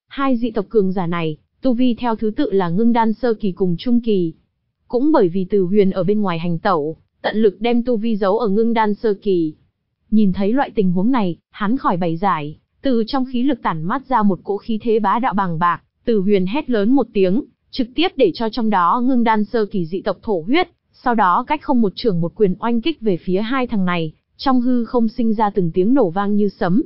Hai dị tộc cường giả này, tu vi theo thứ tự là ngưng đan sơ kỳ cùng trung kỳ. Cũng bởi vì Từ Huyền ở bên ngoài hành tẩu, tận lực đem tu vi giấu ở ngưng đan sơ kỳ. Nhìn thấy loại tình huống này, hắn khỏi bày giải, từ trong khí lực tản mát ra một cỗ khí thế bá đạo bàng bạc, Từ Huyền hét lớn một tiếng, trực tiếp để cho trong đó ngưng đan sơ kỳ dị tộc thổ huyết, sau đó cách không một chưởng một quyền oanh kích về phía hai thằng này, trong hư không sinh ra từng tiếng nổ vang như sấm.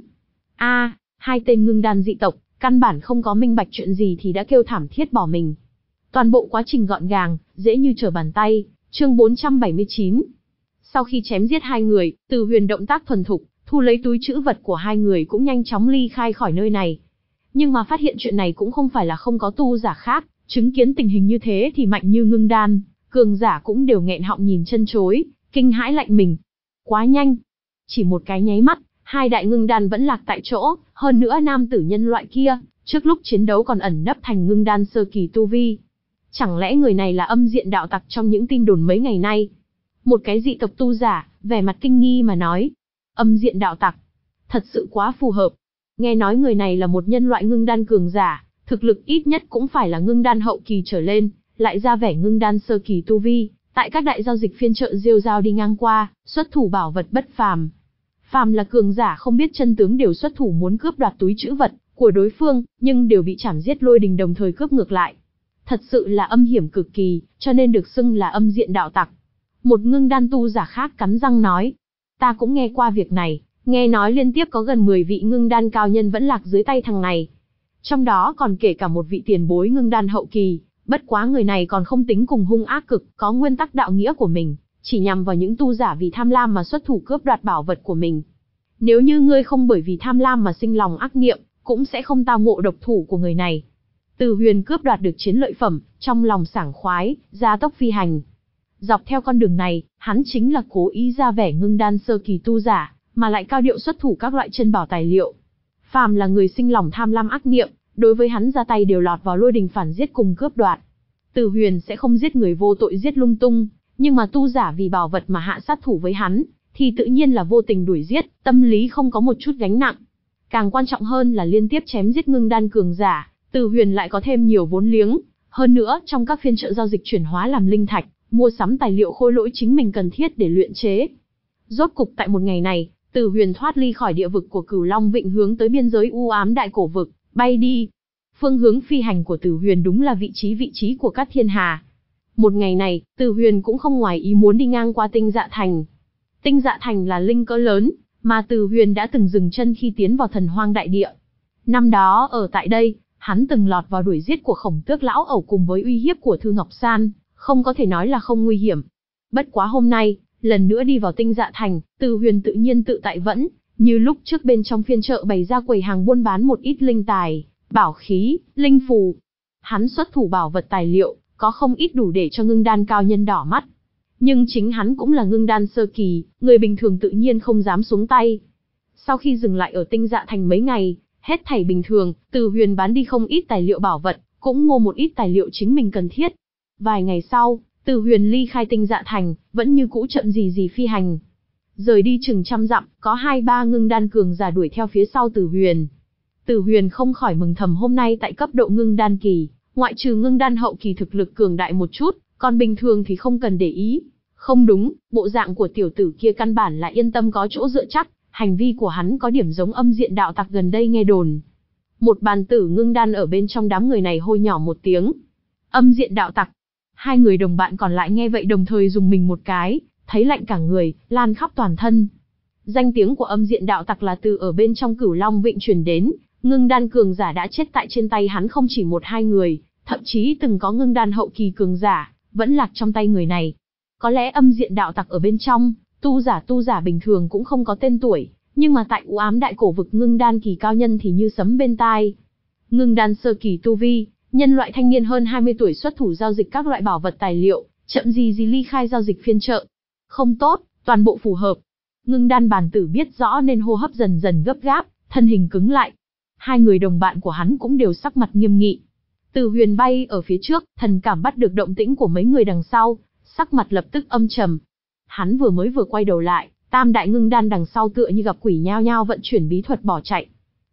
A, hai tên ngưng đan dị tộc, căn bản không có minh bạch chuyện gì thì đã kêu thảm thiết bỏ mình. Toàn bộ quá trình gọn gàng, dễ như trở bàn tay, chương bốn trăm bảy mươi chín. Sau khi chém giết hai người, Từ Huyền động tác thuần thục, thu lấy túi trữ vật của hai người cũng nhanh chóng ly khai khỏi nơi này. Nhưng mà phát hiện chuyện này cũng không phải là không có tu giả khác, chứng kiến tình hình như thế thì mạnh như ngưng đan, cường giả cũng đều nghẹn họng nhìn chân chối, kinh hãi lạnh mình. Quá nhanh. Chỉ một cái nháy mắt, hai đại ngưng đan vẫn lạc tại chỗ, hơn nữa nam tử nhân loại kia, trước lúc chiến đấu còn ẩn nấp thành ngưng đan sơ kỳ tu vi. Chẳng lẽ người này là âm diện đạo tặc trong những tin đồn mấy ngày nay? Một cái dị tộc tu giả, vẻ mặt kinh nghi mà nói. Âm diện đạo tặc. Thật sự quá phù hợp. Nghe nói người này là một nhân loại ngưng đan cường giả, thực lực ít nhất cũng phải là ngưng đan hậu kỳ trở lên, lại ra vẻ ngưng đan sơ kỳ tu vi, tại các đại giao dịch phiên chợ rêu rao đi ngang qua, xuất thủ bảo vật bất phàm. Phàm là cường giả không biết chân tướng đều xuất thủ muốn cướp đoạt túi trữ vật của đối phương, nhưng đều bị chảm giết lôi đình đồng thời cướp ngược lại. Thật sự là âm hiểm cực kỳ, cho nên được xưng là âm diện đạo tặc. Một ngưng đan tu giả khác cắn răng nói. Ta cũng nghe qua việc này, nghe nói liên tiếp có gần mười vị ngưng đan cao nhân vẫn lạc dưới tay thằng này. Trong đó còn kể cả một vị tiền bối ngưng đan hậu kỳ, bất quá người này còn không tính cùng hung ác cực, có nguyên tắc đạo nghĩa của mình, chỉ nhằm vào những tu giả vì tham lam mà xuất thủ cướp đoạt bảo vật của mình. Nếu như ngươi không bởi vì tham lam mà sinh lòng ác niệm, cũng sẽ không tao ngộ độc thủ của người này. Từ Huyền cướp đoạt được chiến lợi phẩm, trong lòng sảng khoái, gia tốc phi hành. Dọc theo con đường này, hắn chính là cố ý ra vẻ ngưng đan sơ kỳ tu giả, mà lại cao điệu xuất thủ các loại chân bảo tài liệu. Phàm là người sinh lòng tham lam ác niệm, đối với hắn ra tay đều lọt vào lôi đình phản giết cùng cướp đoạt. Từ Huyền sẽ không giết người vô tội giết lung tung, nhưng mà tu giả vì bảo vật mà hạ sát thủ với hắn, thì tự nhiên là vô tình đuổi giết, tâm lý không có một chút gánh nặng. Càng quan trọng hơn là liên tiếp chém giết ngưng đan cường giả, Từ Huyền lại có thêm nhiều vốn liếng, hơn nữa trong các phiên chợ giao dịch chuyển hóa làm linh thạch, mua sắm tài liệu khôi lỗi chính mình cần thiết để luyện chế. Rốt cục tại một ngày này, Từ Huyền thoát ly khỏi địa vực của Cửu Long Vịnh hướng tới biên giới u ám đại cổ vực, bay đi. Phương hướng phi hành của Từ Huyền đúng là vị trí vị trí của Cát Thiên Hà. Một ngày này, Từ Huyền cũng không ngoài ý muốn đi ngang qua Tinh Dạ Thành. Tinh Dạ Thành là linh cỡ lớn, mà Từ Huyền đã từng dừng chân khi tiến vào Thần Hoang đại địa. Năm đó ở tại đây, hắn từng lọt vào đuổi giết của Khổng Tước lão ẩu cùng với uy hiếp của Thư Ngọc San, không có thể nói là không nguy hiểm. Bất quá hôm nay, lần nữa đi vào Tinh Dạ Thành, Từ Huyền tự nhiên tự tại vẫn, như lúc trước bên trong phiên chợ bày ra quầy hàng buôn bán một ít linh tài, bảo khí, linh phù. Hắn xuất thủ bảo vật tài liệu, có không ít đủ để cho ngưng đan cao nhân đỏ mắt. Nhưng chính hắn cũng là ngưng đan sơ kỳ, người bình thường tự nhiên không dám xuống tay. Sau khi dừng lại ở Tinh Dạ Thành mấy ngày, hết thảy bình thường, Từ Huyền bán đi không ít tài liệu bảo vật, cũng mua một ít tài liệu chính mình cần thiết. Vài ngày sau, Từ Huyền ly khai Tinh Dạ Thành, vẫn như cũ chậm gì gì phi hành. Rời đi chừng trăm dặm, có hai ba ngưng đan cường giả đuổi theo phía sau Từ Huyền. Từ Huyền không khỏi mừng thầm hôm nay tại cấp độ ngưng đan kỳ, ngoại trừ ngưng đan hậu kỳ thực lực cường đại một chút, còn bình thường thì không cần để ý. Không đúng, bộ dạng của tiểu tử kia căn bản là yên tâm có chỗ dựa chắc, hành vi của hắn có điểm giống âm diện đạo tặc gần đây nghe đồn. Một bàn tử ngưng đan ở bên trong đám người này hôi nhỏ một tiếng. Âm diện đạo tặc. Hai người đồng bạn còn lại nghe vậy đồng thời dùng mình một cái, thấy lạnh cả người, lan khắp toàn thân. Danh tiếng của âm diện đạo tặc là từ ở bên trong Cửu Long Vịnh truyền đến, ngưng đan cường giả đã chết tại trên tay hắn không chỉ một hai người, thậm chí từng có ngưng đan hậu kỳ cường giả, vẫn lạc trong tay người này. Có lẽ âm diện đạo tặc ở bên trong, tu giả tu giả bình thường cũng không có tên tuổi, nhưng mà tại u ám đại cổ vực ngưng đan kỳ cao nhân thì như sấm bên tai. Ngưng đan sơ kỳ tu vi, nhân loại thanh niên hơn hai mươi tuổi xuất thủ giao dịch các loại bảo vật tài liệu, chậm gì gì ly khai giao dịch phiên chợ. Không tốt, toàn bộ phù hợp. Ngưng đan bàn tử biết rõ nên hô hấp dần dần gấp gáp, thân hình cứng lại. Hai người đồng bạn của hắn cũng đều sắc mặt nghiêm nghị. Từ Huyền bay ở phía trước, thần cảm bắt được động tĩnh của mấy người đằng sau, sắc mặt lập tức âm trầm. Hắn vừa mới vừa quay đầu lại, tam đại ngưng đan đằng sau tựa như gặp quỷ nhao nhao vận chuyển bí thuật bỏ chạy.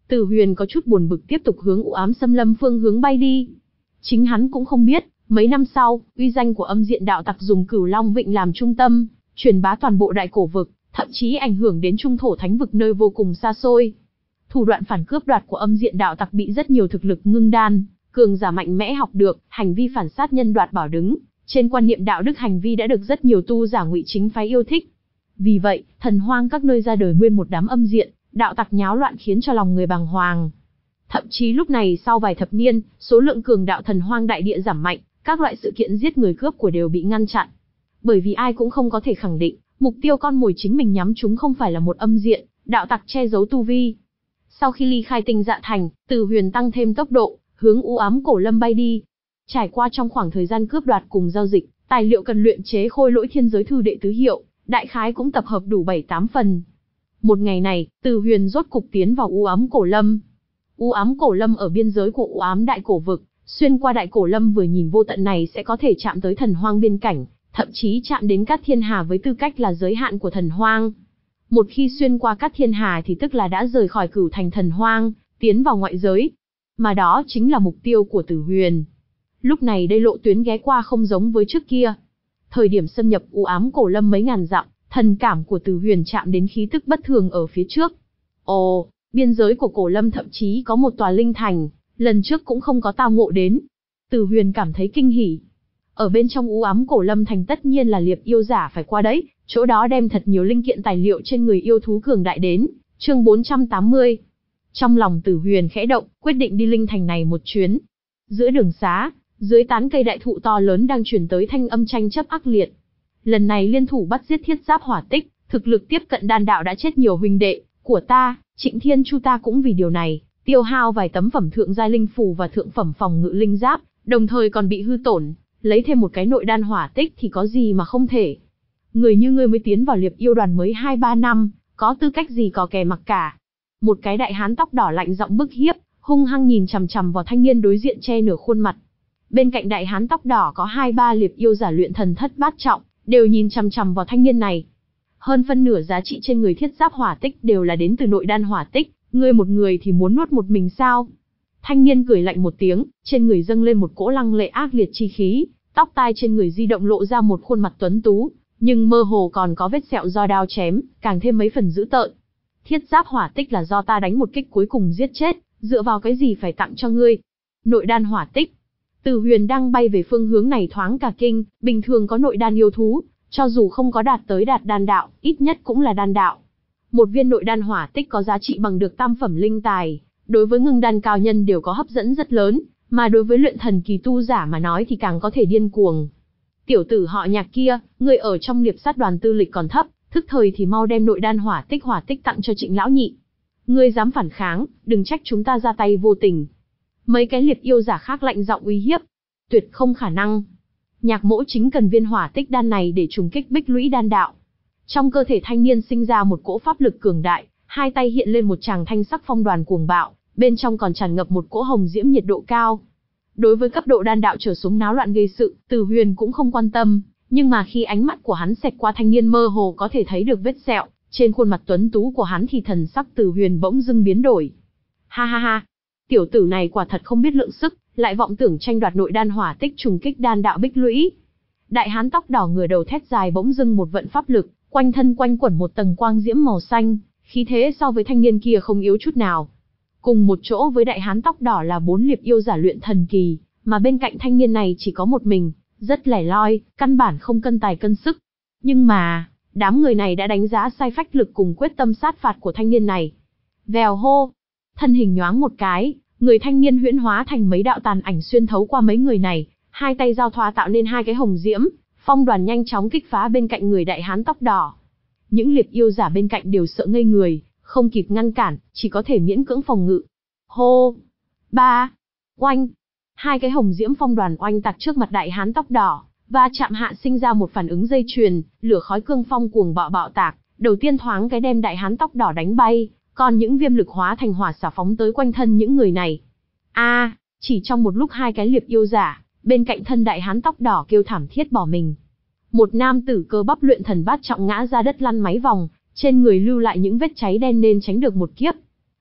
Từ Huyền có chút buồn bực tiếp tục hướng u ám xâm lâm phương hướng bay đi. Chính hắn cũng không biết, mấy năm sau, uy danh của âm diện đạo tặc dùng Cửu Long Vịnh làm trung tâm, truyền bá toàn bộ đại cổ vực, thậm chí ảnh hưởng đến trung thổ thánh vực nơi vô cùng xa xôi. Thủ đoạn phản cướp đoạt của âm diện đạo tặc bị rất nhiều thực lực ngưng đan, cường giả mạnh mẽ học được, hành vi phản sát nhân đoạt bảo đứng, trên quan niệm đạo đức hành vi đã được rất nhiều tu giả ngụy chính phái yêu thích. Vì vậy, thần hoang các nơi ra đời nguyên một đám âm diện đạo tặc nháo loạn khiến cho lòng người bàng hoàng. Thậm chí lúc này sau vài thập niên, số lượng cường đạo thần hoang đại địa giảm mạnh, các loại sự kiện giết người cướp của đều bị ngăn chặn. Bởi vì ai cũng không có thể khẳng định, mục tiêu con mồi chính mình nhắm chúng không phải là một âm diện đạo tặc che giấu tu vi. Sau khi ly khai Tinh Dạ Thành, Từ Huyền tăng thêm tốc độ, hướng u ám cổ lâm bay đi. Trải qua trong khoảng thời gian cướp đoạt cùng giao dịch, tài liệu cần luyện chế khôi lỗi thiên giới thư đệ tứ hiệu, đại khái cũng tập hợp đủ bảy tám phần. Một ngày này, Từ Huyền rốt cục tiến vào u ám cổ lâm. U ám cổ lâm ở biên giới của u ám đại cổ vực, xuyên qua đại cổ lâm vừa nhìn vô tận này sẽ có thể chạm tới thần hoang biên cảnh, thậm chí chạm đến Cát Thiên Hà với tư cách là giới hạn của thần hoang. Một khi xuyên qua Cát Thiên Hà thì tức là đã rời khỏi Cửu Thành thần hoang, tiến vào ngoại giới. Mà đó chính là mục tiêu của Từ Huyền. Lúc này đây lộ tuyến ghé qua không giống với trước kia. Thời điểm xâm nhập u ám cổ lâm mấy ngàn dặm, thần cảm của Từ Huyền chạm đến khí tức bất thường ở phía trước. Ồ, biên giới của cổ lâm thậm chí có một tòa linh thành, lần trước cũng không có tao ngộ đến. Từ Huyền cảm thấy kinh hỉ. Ở bên trong u ám cổ lâm thành tất nhiên là liệp yêu giả phải qua đấy, chỗ đó đem thật nhiều linh kiện tài liệu trên người yêu thú cường đại đến. Chương bốn trăm tám mươi. Trong lòng Từ Huyền khẽ động, quyết định đi linh thành này một chuyến. Giữa đường xá, dưới tán cây đại thụ to lớn đang truyền tới thanh âm tranh chấp ác liệt. Lần này liên thủ bắt giết Thiết Giáp Hỏa Tích, thực lực tiếp cận đan đạo đã chết nhiều huynh đệ của ta, Trịnh Thiên Chu ta cũng vì điều này, tiêu hao vài tấm phẩm thượng giai linh phù và thượng phẩm phòng ngự linh giáp, đồng thời còn bị hư tổn, lấy thêm một cái nội đan hỏa tích thì có gì mà không thể. Người như ngươi mới tiến vào liệp yêu đoàn mới hai ba năm, có tư cách gì có kè mặc cả. Một cái đại hán tóc đỏ lạnh giọng bức hiếp, hung hăng nhìn chằm chằm vào thanh niên đối diện che nửa khuôn mặt. Bên cạnh đại hán tóc đỏ có hai ba liệp yêu giả luyện thần thất bát trọng, đều nhìn chằm chằm vào thanh niên này. Hơn phân nửa giá trị trên người Thiết Giáp Hỏa Tích đều là đến từ nội đan hỏa tích, ngươi một người thì muốn nuốt một mình sao? Thanh niên cười lạnh một tiếng, trên người dâng lên một cỗ lăng lệ ác liệt chi khí, tóc tai trên người di động lộ ra một khuôn mặt tuấn tú, nhưng mơ hồ còn có vết sẹo do đao chém, càng thêm mấy phần dữ tợn. Thiết Giáp Hỏa Tích là do ta đánh một kích cuối cùng giết chết, dựa vào cái gì phải tặng cho ngươi? Nội đan hỏa tích. Từ Huyền đang bay về phương hướng này thoáng cả kinh, bình thường có nội đan yêu thú, cho dù không có đạt tới đạt đan đạo, ít nhất cũng là đan đạo. Một viên nội đan hỏa tích có giá trị bằng được tam phẩm linh tài, đối với ngưng đan cao nhân đều có hấp dẫn rất lớn, mà đối với luyện thần kỳ tu giả mà nói thì càng có thể điên cuồng. Tiểu tử họ Nhạc kia, người ở trong liệp sát đoàn tư lịch còn thấp, thức thời thì mau đem nội đan hỏa tích hỏa tích tặng cho Trịnh lão nhị. Ngươi dám phản kháng, đừng trách chúng ta ra tay vô tình. Mấy cái liệp yêu giả khác lạnh giọng uy hiếp. Tuyệt không khả năng. Nhạc mỗ chính cần viên hỏa tích đan này để trùng kích bích lũy đan đạo. Trong cơ thể thanh niên sinh ra một cỗ pháp lực cường đại, hai tay hiện lên một tràng thanh sắc phong đoàn cuồng bạo, bên trong còn tràn ngập một cỗ hồng diễm nhiệt độ cao. Đối với cấp độ đan đạo trở xuống náo loạn gây sự, Từ Huyền cũng không quan tâm, nhưng mà khi ánh mắt của hắn xẹt qua thanh niên mơ hồ có thể thấy được vết sẹo, trên khuôn mặt tuấn tú của hắn thì thần sắc Từ Huyền bỗng dưng biến đổi. Ha ha ha, tiểu tử này quả thật không biết lượng sức, lại vọng tưởng tranh đoạt nội đan hỏa tích trùng kích đan đạo bích lũy. Đại hán tóc đỏ ngửa đầu thét dài bỗng dưng một vận pháp lực, quanh thân quanh quẩn một tầng quang diễm màu xanh, khí thế so với thanh niên kia không yếu chút nào. Cùng một chỗ với đại hán tóc đỏ là bốn liệp yêu giả luyện thần kỳ, mà bên cạnh thanh niên này chỉ có một mình, rất lẻ loi, căn bản không cân tài cân sức. Nhưng mà, đám người này đã đánh giá sai phách lực cùng quyết tâm sát phạt của thanh niên này. Vèo hô, thân hình nhoáng một cái, người thanh niên huyễn hóa thành mấy đạo tàn ảnh xuyên thấu qua mấy người này, hai tay giao thoa tạo nên hai cái hồng diễm, phong đoàn nhanh chóng kích phá bên cạnh người đại hán tóc đỏ. Những liệp yêu giả bên cạnh đều sợ ngây người, không kịp ngăn cản, chỉ có thể miễn cưỡng phòng ngự. Hô, ba, oanh, hai cái hồng diễm phong đoàn oanh tạc trước mặt đại hán tóc đỏ, và chạm hạ sinh ra một phản ứng dây chuyền, lửa khói cương phong cuồng bạo bạo tạc, đầu tiên thoáng cái đem đại hán tóc đỏ đánh bay, còn những viêm lực hóa thành hỏa xả phóng tới quanh thân những người này. A, à, chỉ trong một lúc hai cái liệp yêu giả, bên cạnh thân đại hán tóc đỏ kêu thảm thiết bỏ mình. Một nam tử cơ bắp luyện thần bát trọng ngã ra đất lăn mấy vòng, trên người lưu lại những vết cháy đen nên tránh được một kiếp.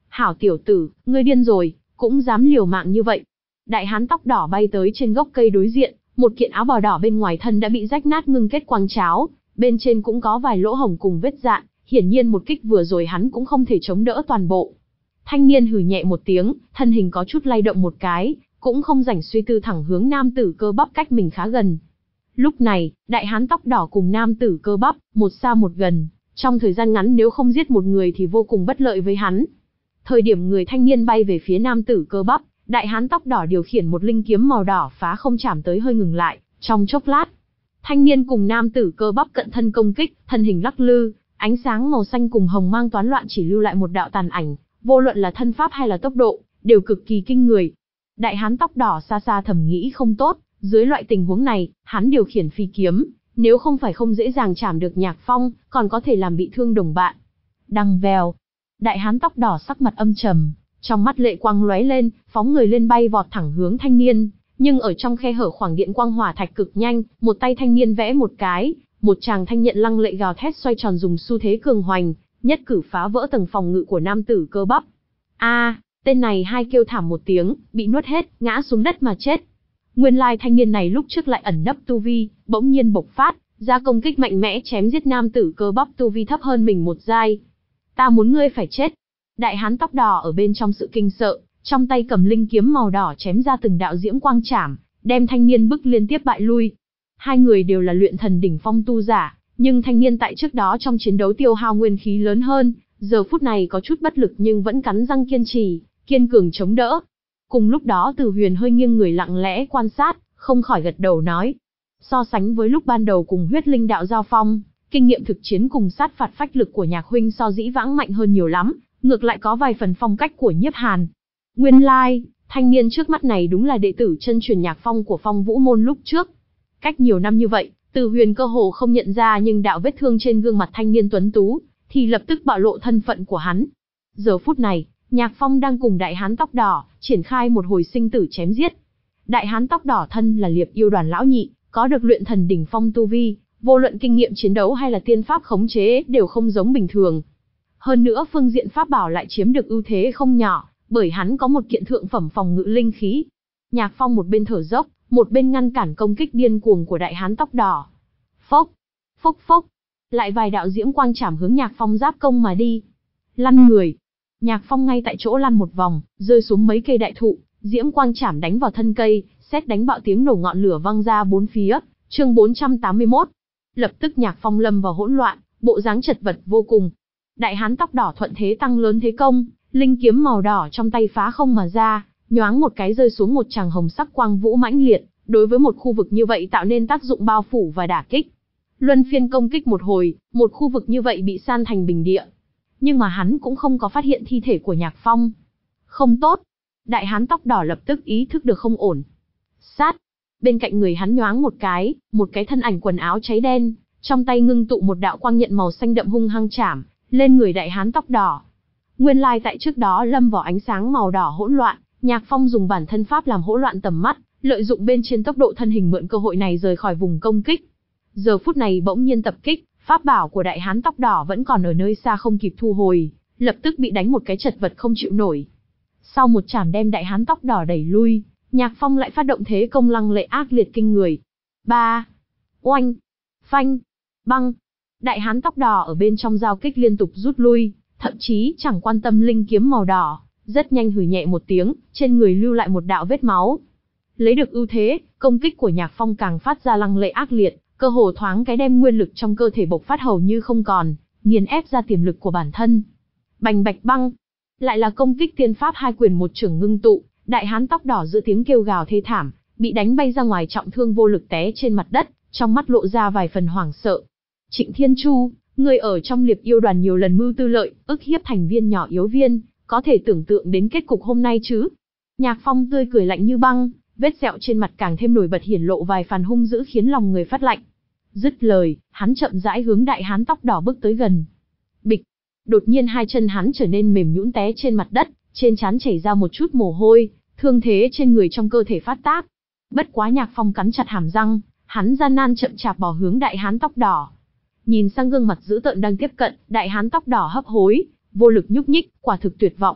Hảo tiểu tử, ngươi điên rồi, cũng dám liều mạng như vậy. Đại hán tóc đỏ bay tới trên gốc cây đối diện, một kiện áo bào đỏ bên ngoài thân đã bị rách nát ngưng kết quang cháo, bên trên cũng có vài lỗ hổng cùng vết dạn, hiển nhiên một kích vừa rồi hắn cũng không thể chống đỡ toàn bộ. Thanh niên hừ nhẹ một tiếng, thân hình có chút lay động một cái, cũng không rảnh suy tư thẳng hướng nam tử cơ bắp cách mình khá gần. Lúc này, đại hán tóc đỏ cùng nam tử cơ bắp, một xa một gần, trong thời gian ngắn nếu không giết một người thì vô cùng bất lợi với hắn. Thời điểm người thanh niên bay về phía nam tử cơ bắp, đại hán tóc đỏ điều khiển một linh kiếm màu đỏ phá không chạm tới hơi ngừng lại, trong chốc lát. Thanh niên cùng nam tử cơ bắp cận thân công kích, thân hình lắc lư, ánh sáng màu xanh cùng hồng mang toán loạn chỉ lưu lại một đạo tàn ảnh, vô luận là thân pháp hay là tốc độ, đều cực kỳ kinh người. Đại hán tóc đỏ xa xa thầm nghĩ không tốt, dưới loại tình huống này, hắn điều khiển phi kiếm, nếu không phải không dễ dàng chạm được Nhạc Phong, còn có thể làm bị thương đồng bạn. Đằng vèo, đại hán tóc đỏ sắc mặt âm trầm, trong mắt lệ quang lóe lên, phóng người lên bay vọt thẳng hướng thanh niên, nhưng ở trong khe hở khoảng điện quang hỏa thạch cực nhanh, một tay thanh niên vẽ một cái, một tràng thanh nhận lăng lệ gào thét xoay tròn dùng xu thế cường hoành, nhất cử phá vỡ tầng phòng ngự của nam tử cơ bắp. A, tên này hai kêu thảm một tiếng, bị nuốt hết, ngã xuống đất mà chết. Nguyên lai thanh niên này lúc trước lại ẩn nấp tu vi, bỗng nhiên bộc phát, ra công kích mạnh mẽ chém giết nam tử cơ bắp tu vi thấp hơn mình một giai. Ta muốn ngươi phải chết. Đại hán tóc đỏ ở bên trong sự kinh sợ, trong tay cầm linh kiếm màu đỏ chém ra từng đạo diễm quang chảm, đem thanh niên bức liên tiếp bại lui. Hai người đều là luyện thần đỉnh phong tu giả, nhưng thanh niên tại trước đó trong chiến đấu tiêu hao nguyên khí lớn hơn, giờ phút này có chút bất lực nhưng vẫn cắn răng kiên trì, kiên cường chống đỡ. Cùng lúc đó Từ Huyền hơi nghiêng người lặng lẽ quan sát, không khỏi gật đầu nói. So sánh với lúc ban đầu cùng huyết linh đạo giao phong, kinh nghiệm thực chiến cùng sát phạt phách lực của Nhạc huynh so dĩ vãng mạnh hơn nhiều lắm, ngược lại có vài phần phong cách của Nhiếp Hàn. Nguyên lai, thanh niên trước mắt này đúng là đệ tử chân truyền Nhạc Phong của Phong Vũ môn lúc trước. Cách nhiều năm như vậy, Từ Huyền cơ hồ không nhận ra, nhưng đạo vết thương trên gương mặt thanh niên tuấn tú thì lập tức bạo lộ thân phận của hắn. Giờ phút này, Nhạc Phong đang cùng đại hán tóc đỏ triển khai một hồi sinh tử chém giết. Đại hán tóc đỏ thân là Liệp Yêu Đoàn lão nhị, có được luyện thần đỉnh phong tu vi, vô luận kinh nghiệm chiến đấu hay là tiên pháp khống chế đều không giống bình thường. Hơn nữa phương diện pháp bảo lại chiếm được ưu thế không nhỏ, bởi hắn có một kiện thượng phẩm phòng ngự linh khí. Nhạc Phong một bên thở dốc, một bên ngăn cản công kích điên cuồng của đại hán tóc đỏ. Phốc, phốc phốc, lại vài đạo diễm quang chảm hướng Nhạc Phong giáp công mà đi. Lăn người. Nhạc Phong ngay tại chỗ lăn một vòng, rơi xuống mấy cây đại thụ, diễm quang chảm đánh vào thân cây, sét đánh bạo tiếng nổ ngọn lửa vang ra bốn phía. Chương bốn trăm tám mươi mốt. Lập tức Nhạc Phong lâm vào hỗn loạn, bộ dáng chật vật vô cùng. Đại hán tóc đỏ thuận thế tăng lớn thế công, linh kiếm màu đỏ trong tay phá không mà ra, nhoáng một cái rơi xuống một tràng hồng sắc quang vũ mãnh liệt, đối với một khu vực như vậy tạo nên tác dụng bao phủ và đả kích. Luân phiên công kích một hồi, một khu vực như vậy bị san thành bình địa. Nhưng mà hắn cũng không có phát hiện thi thể của Nhạc Phong. Không tốt. Đại hán tóc đỏ lập tức ý thức được không ổn. Sát. Bên cạnh người hắn nhoáng một cái, một cái thân ảnh quần áo cháy đen, trong tay ngưng tụ một đạo quang nhận màu xanh đậm hung hăng chảm lên người đại hán tóc đỏ. Nguyên lai tại trước đó lâm vào ánh sáng màu đỏ hỗn loạn, Nhạc Phong dùng bản thân pháp làm hỗn loạn tầm mắt, lợi dụng bên trên tốc độ thân hình mượn cơ hội này rời khỏi vùng công kích. Giờ phút này bỗng nhiên tập kích, pháp bảo của đại hán tóc đỏ vẫn còn ở nơi xa không kịp thu hồi, lập tức bị đánh một cái chật vật không chịu nổi. Sau một chảm đem đại hán tóc đỏ đẩy lui, Nhạc Phong lại phát động thế công lăng lệ ác liệt kinh người. Ba, oanh, phanh, băng. Đại hán tóc đỏ ở bên trong giao kích liên tục rút lui, thậm chí chẳng quan tâm linh kiếm màu đỏ, rất nhanh hừ nhẹ một tiếng, trên người lưu lại một đạo vết máu. Lấy được ưu thế, công kích của Nhạc Phong càng phát ra lăng lệ ác liệt, cơ hồ thoáng cái đem nguyên lực trong cơ thể bộc phát hầu như không còn, nghiền ép ra tiềm lực của bản thân. Bành bạch băng, lại là công kích tiên pháp hai quyền một chưởng ngưng tụ, đại hán tóc đỏ giữa tiếng kêu gào thê thảm, bị đánh bay ra ngoài trọng thương vô lực té trên mặt đất, trong mắt lộ ra vài phần hoảng sợ. Trịnh Thiên Chu, người ở trong Liệp Yêu Đoàn nhiều lần mưu tư lợi, ức hiếp thành viên nhỏ yếu viên, có thể tưởng tượng đến kết cục hôm nay chứ? Nhạc Phong tươi cười lạnh như băng, vết sẹo trên mặt càng thêm nổi bật hiển lộ vài phần hung dữ khiến lòng người phát lạnh. Dứt lời, hắn chậm rãi hướng đại hán tóc đỏ bước tới gần. Bịch, đột nhiên hai chân hắn trở nên mềm nhũn té trên mặt đất, trên trán chảy ra một chút mồ hôi, thương thế trên người trong cơ thể phát tác. Bất quá Nhạc Phong cắn chặt hàm răng, hắn gian nan chậm chạp bỏ hướng đại hán tóc đỏ. Nhìn sang gương mặt dữ tợn đang tiếp cận, đại hán tóc đỏ hấp hối, vô lực nhúc nhích, quả thực tuyệt vọng.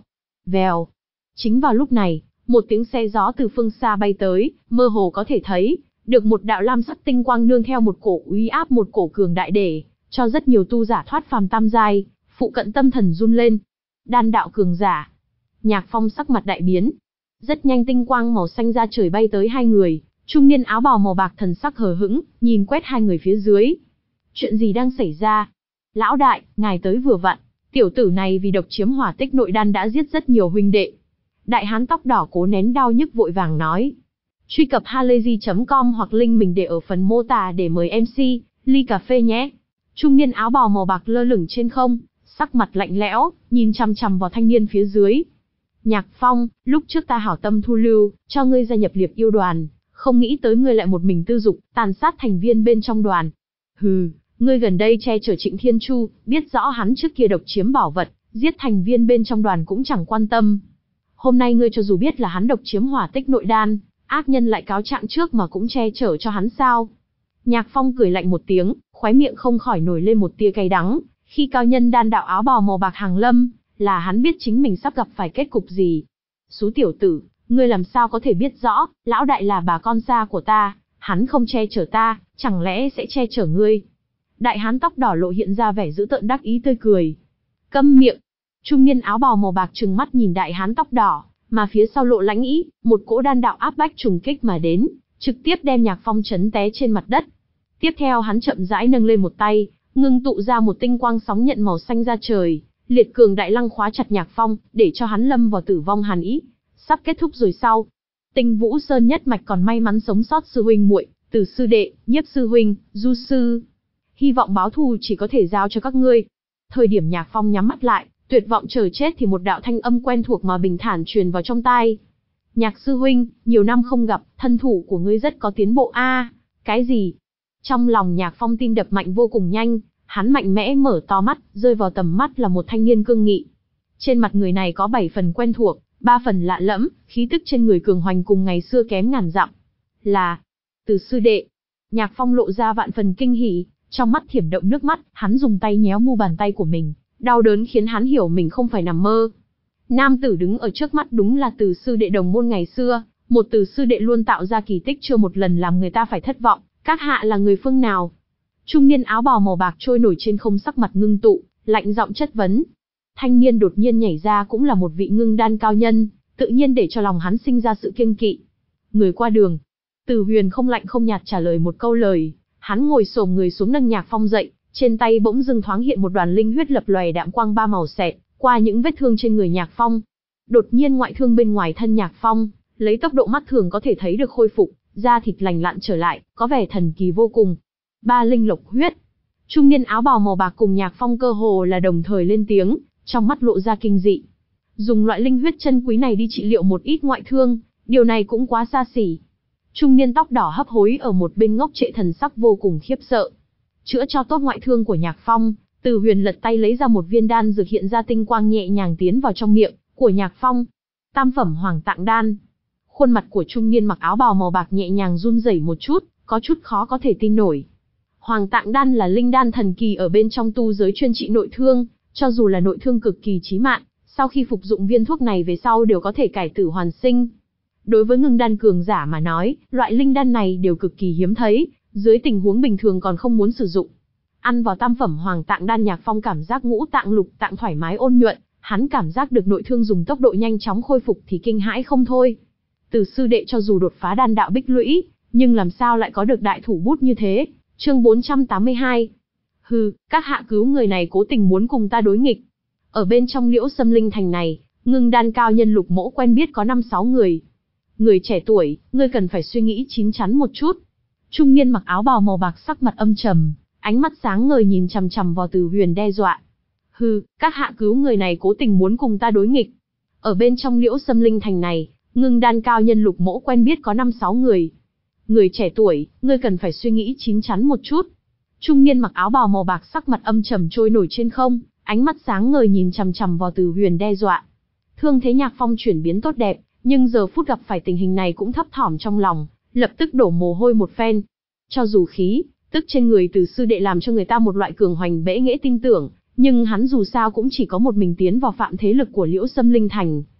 Vèo. Chính vào lúc này, một tiếng xe gió từ phương xa bay tới, mơ hồ có thể thấy được một đạo lam sắc tinh quang nương theo một cổ uy áp, một cổ cường đại để cho rất nhiều tu giả thoát phàm tam giai, phụ cận tâm thần run lên. Đan đạo cường giả. Nhạc Phong sắc mặt đại biến. Rất nhanh tinh quang màu xanh ra trời bay tới hai người, trung niên áo bào màu bạc thần sắc hờ hững, nhìn quét hai người phía dưới. Chuyện gì đang xảy ra? Lão đại, ngài tới vừa vặn. Tiểu tử này vì độc chiếm hỏa tích nội đan đã giết rất nhiều huynh đệ. Đại hán tóc đỏ cố nén đau nhức vội vàng nói. Truy cập halayzi chấm com hoặc link mình để ở phần mô tả để mời em xê, ly cà phê nhé. Trung niên áo bào màu bạc lơ lửng trên không, sắc mặt lạnh lẽo, nhìn chằm chằm vào thanh niên phía dưới. Nhạc Phong, lúc trước ta hảo tâm thu lưu, cho ngươi gia nhập Liệp Yêu đoàn, không nghĩ tới ngươi lại một mình tư dục, tàn sát thành viên bên trong đoàn. Hừ, ngươi gần đây che chở Trịnh Thiên Chu, biết rõ hắn trước kia độc chiếm bảo vật, giết thành viên bên trong đoàn cũng chẳng quan tâm. Hôm nay ngươi cho dù biết là hắn độc chiếm hỏa tích nội đan, ác nhân lại cáo trạng trước mà cũng che chở cho hắn sao? Nhạc Phong cười lạnh một tiếng, khóe miệng không khỏi nổi lên một tia cay đắng, khi cao nhân đan đạo áo bào màu bạc hàng lâm, là hắn biết chính mình sắp gặp phải kết cục gì. Xú tiểu tử, ngươi làm sao có thể biết rõ, lão đại là bà con xa của ta, hắn không che chở ta, chẳng lẽ sẽ che chở ngươi? Đại hán tóc đỏ lộ hiện ra vẻ dữ tợn đắc ý tươi cười. Câm miệng. Trung niên áo bào màu bạc trừng mắt nhìn đại hán tóc đỏ, mà phía sau lộ lãnh ý, một cỗ đan đạo áp bách trùng kích mà đến, trực tiếp đem Nhạc Phong chấn té trên mặt đất. Tiếp theo hắn chậm rãi nâng lên một tay, ngưng tụ ra một tinh quang sóng nhận màu xanh ra trời, liệt cường đại lăng khóa chặt Nhạc Phong, để cho hắn lâm vào tử vong hàn ý. Sắp kết thúc rồi sao? Tinh Vũ Sơn nhất mạch còn may mắn sống sót sư huynh muội, Từ sư đệ, Nhiếp sư huynh, Du sư. Hy vọng báo thù chỉ có thể giao cho các ngươi. Thời điểm Nhạc Phong nhắm mắt lại, tuyệt vọng chờ chết thì một đạo thanh âm quen thuộc mà bình thản truyền vào trong tai. Nhạc sư huynh, nhiều năm không gặp, thân thủ của ngươi rất có tiến bộ a. À, cái gì? Trong lòng Nhạc Phong tim đập mạnh vô cùng nhanh, hắn mạnh mẽ mở to mắt, rơi vào tầm mắt là một thanh niên cương nghị. Trên mặt người này có bảy phần quen thuộc, ba phần lạ lẫm, khí tức trên người cường hoành cùng ngày xưa kém ngàn dặm. Là Từ sư đệ. Nhạc Phong lộ ra vạn phần kinh hỉ, trong mắt thiểm động nước mắt, hắn dùng tay nhéo mu bàn tay của mình, đau đớn khiến hắn hiểu mình không phải nằm mơ. Nam tử đứng ở trước mắt đúng là Từ sư đệ đồng môn ngày xưa, một Từ sư đệ luôn tạo ra kỳ tích chưa một lần làm người ta phải thất vọng. Các hạ là người phương nào? Trung niên áo bào màu bạc trôi nổi trên không sắc mặt ngưng tụ, lạnh giọng chất vấn. Thanh niên đột nhiên nhảy ra cũng là một vị ngưng đan cao nhân, tự nhiên để cho lòng hắn sinh ra sự kiêng kỵ. Người qua đường. Từ Huyền không lạnh không nhạt trả lời một câu lời, hắn ngồi xổm người xuống nâng Nhạc Phong dậy, trên tay bỗng dưng thoáng hiện một đoàn linh huyết lập lòe đạm quang ba màu xẹt qua những vết thương trên người Nhạc Phong. Đột nhiên ngoại thương bên ngoài thân Nhạc Phong, lấy tốc độ mắt thường có thể thấy được khôi phục, da thịt lành lặn trở lại, có vẻ thần kỳ vô cùng. Ba linh lộc huyết. Trung niên áo bào màu bạc cùng Nhạc Phong cơ hồ là đồng thời lên tiếng, trong mắt lộ ra kinh dị. Dùng loại linh huyết chân quý này đi trị liệu một ít ngoại thương, điều này cũng quá xa xỉ. Trung niên tóc đỏ hấp hối ở một bên ngốc trệ thần sắc vô cùng khiếp sợ. Chữa cho tốt ngoại thương của Nhạc Phong, Từ Huyền lật tay lấy ra một viên đan dược hiện ra tinh quang nhẹ nhàng tiến vào trong miệng của Nhạc Phong. Tam phẩm Hoàng Tạng đan. Khuôn mặt của trung niên mặc áo bào màu bạc nhẹ nhàng run rẩy một chút, có chút khó có thể tin nổi. Hoàng Tạng đan là linh đan thần kỳ ở bên trong tu giới chuyên trị nội thương, cho dù là nội thương cực kỳ chí mạng, sau khi phục dụng viên thuốc này về sau đều có thể cải tử hoàn sinh. Đối với ngưng đan cường giả mà nói, loại linh đan này đều cực kỳ hiếm thấy, dưới tình huống bình thường còn không muốn sử dụng. Ăn vào tam phẩm Hoàng Tạng đan, Nhạc Phong cảm giác ngũ tạng lục tạng thoải mái ôn nhuận, hắn cảm giác được nội thương dùng tốc độ nhanh chóng khôi phục thì kinh hãi không thôi. Từ sư đệ cho dù đột phá đan đạo bích lũy, nhưng làm sao lại có được đại thủ bút như thế? Chương bốn trăm tám mươi hai. Hừ, các hạ cứu người này cố tình muốn cùng ta đối nghịch. Ở bên trong Liễu Sâm Linh Thành này, ngưng đan cao nhân Lục Mỗ quen biết có năm sáu người. Người trẻ tuổi, ngươi cần phải suy nghĩ chín chắn một chút. Trung niên mặc áo bào màu bạc sắc mặt âm trầm, ánh mắt sáng ngời nhìn chằm chằm vào Từ Huyền đe dọa. Hừ, các hạ cứu người này cố tình muốn cùng ta đối nghịch. Ở bên trong Liễu Sâm Linh Thành này, ngưng đan cao nhân Lục Mỗ quen biết có năm sáu người. Người trẻ tuổi, ngươi cần phải suy nghĩ chín chắn một chút. Trung niên mặc áo bào màu bạc sắc mặt âm trầm trôi nổi trên không, ánh mắt sáng ngời nhìn chằm chằm vào Từ Huyền đe dọa. Thương thế Nhạc Phong chuyển biến tốt đẹp, nhưng giờ phút gặp phải tình hình này cũng thấp thỏm trong lòng, lập tức đổ mồ hôi một phen. Cho dù khí tức trên người Từ sư đệ làm cho người ta một loại cường hoành bẽ nghễ tin tưởng, nhưng hắn dù sao cũng chỉ có một mình tiến vào phạm thế lực của Liễu Sâm Linh Thành.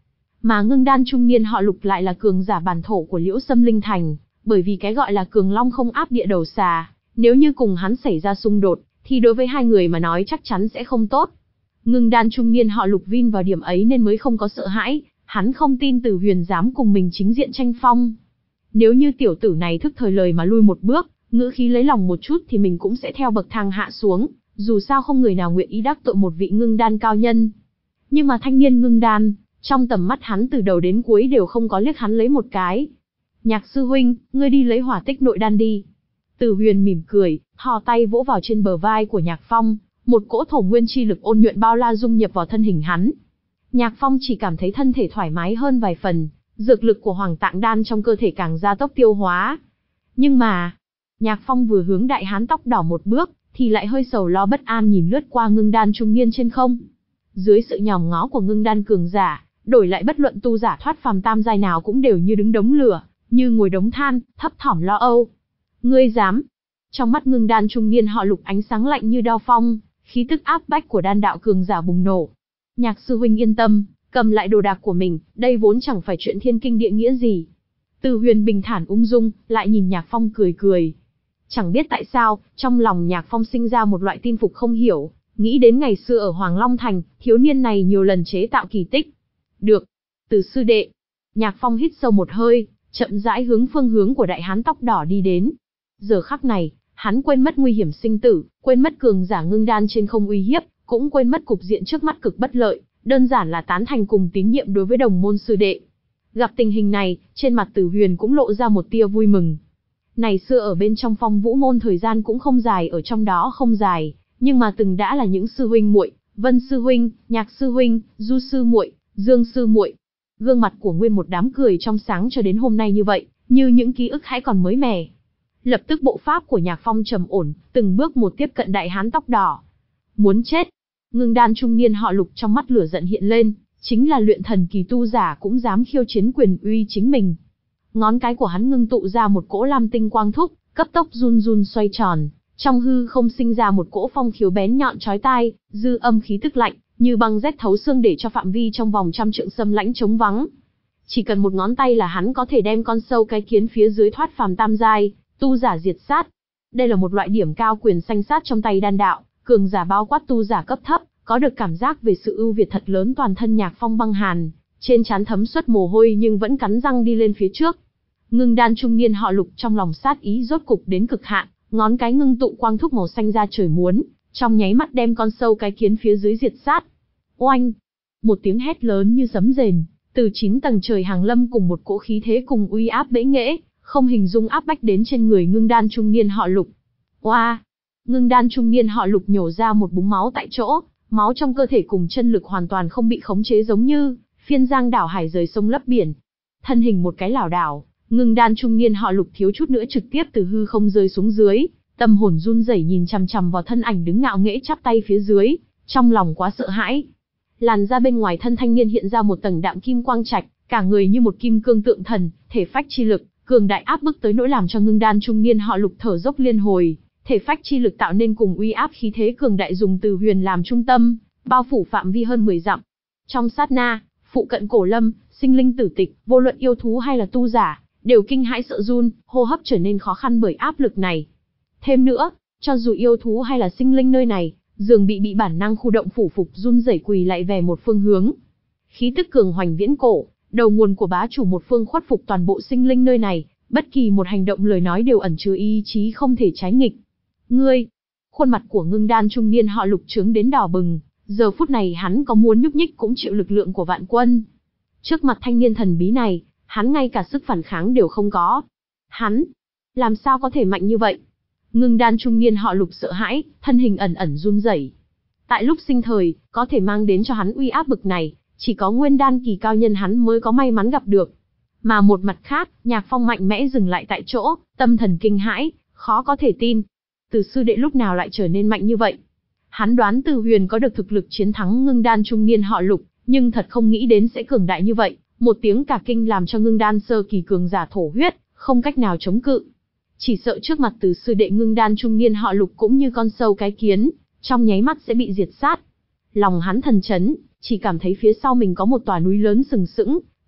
Mà Ngưng Đan trung niên họ Lục lại là cường giả bản thổ của Liễu Sâm Linh Thành, bởi vì cái gọi là cường long không áp địa đầu xà, nếu như cùng hắn xảy ra xung đột, thì đối với hai người mà nói chắc chắn sẽ không tốt. Ngưng Đan trung niên họ Lục vin vào điểm ấy nên mới không có sợ hãi, hắn không tin Tử Huyền dám cùng mình chính diện tranh phong. Nếu như tiểu tử này thức thời lời mà lui một bước, ngữ khí lấy lòng một chút thì mình cũng sẽ theo bậc thang hạ xuống, dù sao không người nào nguyện ý đắc tội một vị ngưng đan cao nhân. Nhưng mà thanh niên ngưng đan, trong tầm mắt hắn từ đầu đến cuối đều không có liếc hắn lấy một cái. Nhạc sư huynh, ngươi đi lấy hỏa tích nội đan đi. Tử Huyền mỉm cười, thò tay vỗ vào trên bờ vai của Nhạc Phong, một cỗ thổ nguyên chi lực ôn nhuận bao la dung nhập vào thân hình hắn. Nhạc Phong chỉ cảm thấy thân thể thoải mái hơn vài phần, dược lực của Hoàng Tạng đan trong cơ thể càng gia tốc tiêu hóa. Nhưng mà, Nhạc Phong vừa hướng đại hán tóc đỏ một bước, thì lại hơi sầu lo bất an nhìn lướt qua ngưng đan trung niên trên không. Dưới sự nhòm ngó của ngưng đan cường giả, đổi lại bất luận tu giả thoát phàm tam giai nào cũng đều như đứng đống lửa, như ngồi đống than, thấp thỏm lo âu. Ngươi dám? Trong mắt ngưng đan trung niên họ Lục ánh sáng lạnh như đao phong, khí tức áp bách của đan đạo cường giả bùng nổ. Nhạc sư huynh yên tâm, cầm lại đồ đạc của mình, đây vốn chẳng phải chuyện thiên kinh địa nghĩa gì. Tử Huyền bình thản ung dung, lại nhìn Nhạc Phong cười cười. Chẳng biết tại sao, trong lòng Nhạc Phong sinh ra một loại tin phục không hiểu, nghĩ đến ngày xưa ở Hoàng Long Thành, thiếu niên này nhiều lần chế tạo kỳ tích. Được, Từ sư đệ. Nhạc Phong hít sâu một hơi, chậm rãi hướng phương hướng của đại hán tóc đỏ đi đến. Giờ khắc này, hắn quên mất nguy hiểm sinh tử, quên mất cường giả ngưng đan trên không uy hiếp, cũng quên mất cục diện trước mắt cực bất lợi, đơn giản là tán thành cùng tín nhiệm đối với đồng môn sư đệ. Gặp tình hình này, trên mặt Tử Huyền cũng lộ ra một tia vui mừng. Này xưa ở bên trong Phong Vũ môn thời gian cũng không dài, ở trong đó không dài, nhưng mà từng đã là những sư huynh muội, Vân sư huynh, Nhạc sư huynh, Du sư muội, Dương sư muội. Gương mặt của nguyên một đám cười trong sáng cho đến hôm nay như vậy, như những ký ức hãy còn mới mẻ. Lập tức bộ pháp của Nhạc Phong trầm ổn, từng bước một tiếp cận đại hán tóc đỏ. Muốn chết. Ngưng đan trung niên họ Lục trong mắt lửa giận hiện lên, chính là luyện thần kỳ tu giả cũng dám khiêu chiến quyền uy chính mình. Ngón cái của hắn ngưng tụ ra một cỗ lam tinh quang thúc, cấp tốc run run xoay tròn, trong hư không sinh ra một cỗ phong khiếu bén nhọn chói tai, dư âm khí tức lạnh, như băng rét thấu xương để cho phạm vi trong vòng trăm trượng xâm lãnh trống vắng. Chỉ cần một ngón tay là hắn có thể đem con sâu cái kiến phía dưới thoát phàm tam giai, tu giả diệt sát. Đây là một loại điểm cao quyền sanh sát trong tay đan đạo, cường giả bao quát tu giả cấp thấp, có được cảm giác về sự ưu việt thật lớn. Toàn thân Nhạc Phong băng hàn, trên trán thấm xuất mồ hôi nhưng vẫn cắn răng đi lên phía trước. Ngưng đan trung niên họ Lục trong lòng sát ý rốt cục đến cực hạn, ngón cái ngưng tụ quang thúc màu xanh ra trời muốn, trong nháy mắt đem con sâu cái kiến phía dưới diệt sát. Oanh! Một tiếng hét lớn như sấm rền, từ chín tầng trời hàng lâm cùng một cỗ khí thế cùng uy áp bẽ nghễ, không hình dung áp bách đến trên người ngưng đan trung niên họ Lục. Oa! Ngưng đan trung niên họ Lục nhổ ra một búng máu tại chỗ, máu trong cơ thể cùng chân lực hoàn toàn không bị khống chế, giống như phiên giang đảo hải rời sông lấp biển. Thân hình một cái lảo đảo, ngưng đan trung niên họ Lục thiếu chút nữa trực tiếp từ hư không rơi xuống dưới, tâm hồn run rẩy nhìn chằm chằm vào thân ảnh đứng ngạo nghễ chắp tay phía dưới, trong lòng quá sợ hãi. Làn da bên ngoài thân thanh niên hiện ra một tầng đạm kim quang trạch, cả người như một kim cương tượng thần, thể phách chi lực cường đại áp bức tới nỗi làm cho ngưng đan trung niên họ Lục thở dốc liên hồi. Thể phách chi lực tạo nên cùng uy áp khí thế cường đại dùng Từ Huyền làm trung tâm, bao phủ phạm vi hơn mười dặm. Trong sát na, phụ cận Cổ Lâm, sinh linh tử tịch, vô luận yêu thú hay là tu giả, đều kinh hãi sợ run, hô hấp trở nên khó khăn bởi áp lực này. Thêm nữa, cho dù yêu thú hay là sinh linh nơi này, dường bị bị bản năng khu động phủ phục run rẩy quỳ lại về một phương hướng. Khí tức cường hoành viễn cổ, đầu nguồn của bá chủ một phương khuất phục toàn bộ sinh linh nơi này, bất kỳ một hành động lời nói đều ẩn chứa ý chí không thể trái nghịch. Ngươi! Khuôn mặt của ngưng đan trung niên họ Lục trướng đến đỏ bừng, giờ phút này hắn có muốn nhúc nhích cũng chịu lực lượng của vạn quân. Trước mặt thanh niên thần bí này, hắn ngay cả sức phản kháng đều không có. Hắn! Làm sao có thể mạnh như vậy? Ngưng đan trung niên họ Lục sợ hãi, thân hình ẩn ẩn run rẩy. Tại lúc sinh thời, có thể mang đến cho hắn uy áp bực này, chỉ có nguyên đan kỳ cao nhân hắn mới có may mắn gặp được. Mà một mặt khác, Nhạc Phong mạnh mẽ dừng lại tại chỗ, tâm thần kinh hãi, khó có thể tin. Từ sư đệ lúc nào lại trở nên mạnh như vậy? Hắn đoán Từ Huyền có được thực lực chiến thắng ngưng đan trung niên họ Lục, nhưng thật không nghĩ đến sẽ cường đại như vậy. Một tiếng cả kinh làm cho ngưng đan sơ kỳ cường giả thổ huyết, không cách nào chống cự. Chỉ sợ trước mặt Từ sư đệ ngưng đan trung niên họ Lục cũng như con sâu cái kiến, trong nháy mắt sẽ bị diệt sát. Lòng hắn thần chấn, chỉ cảm thấy phía sau mình có một tòa núi lớn sừng sững,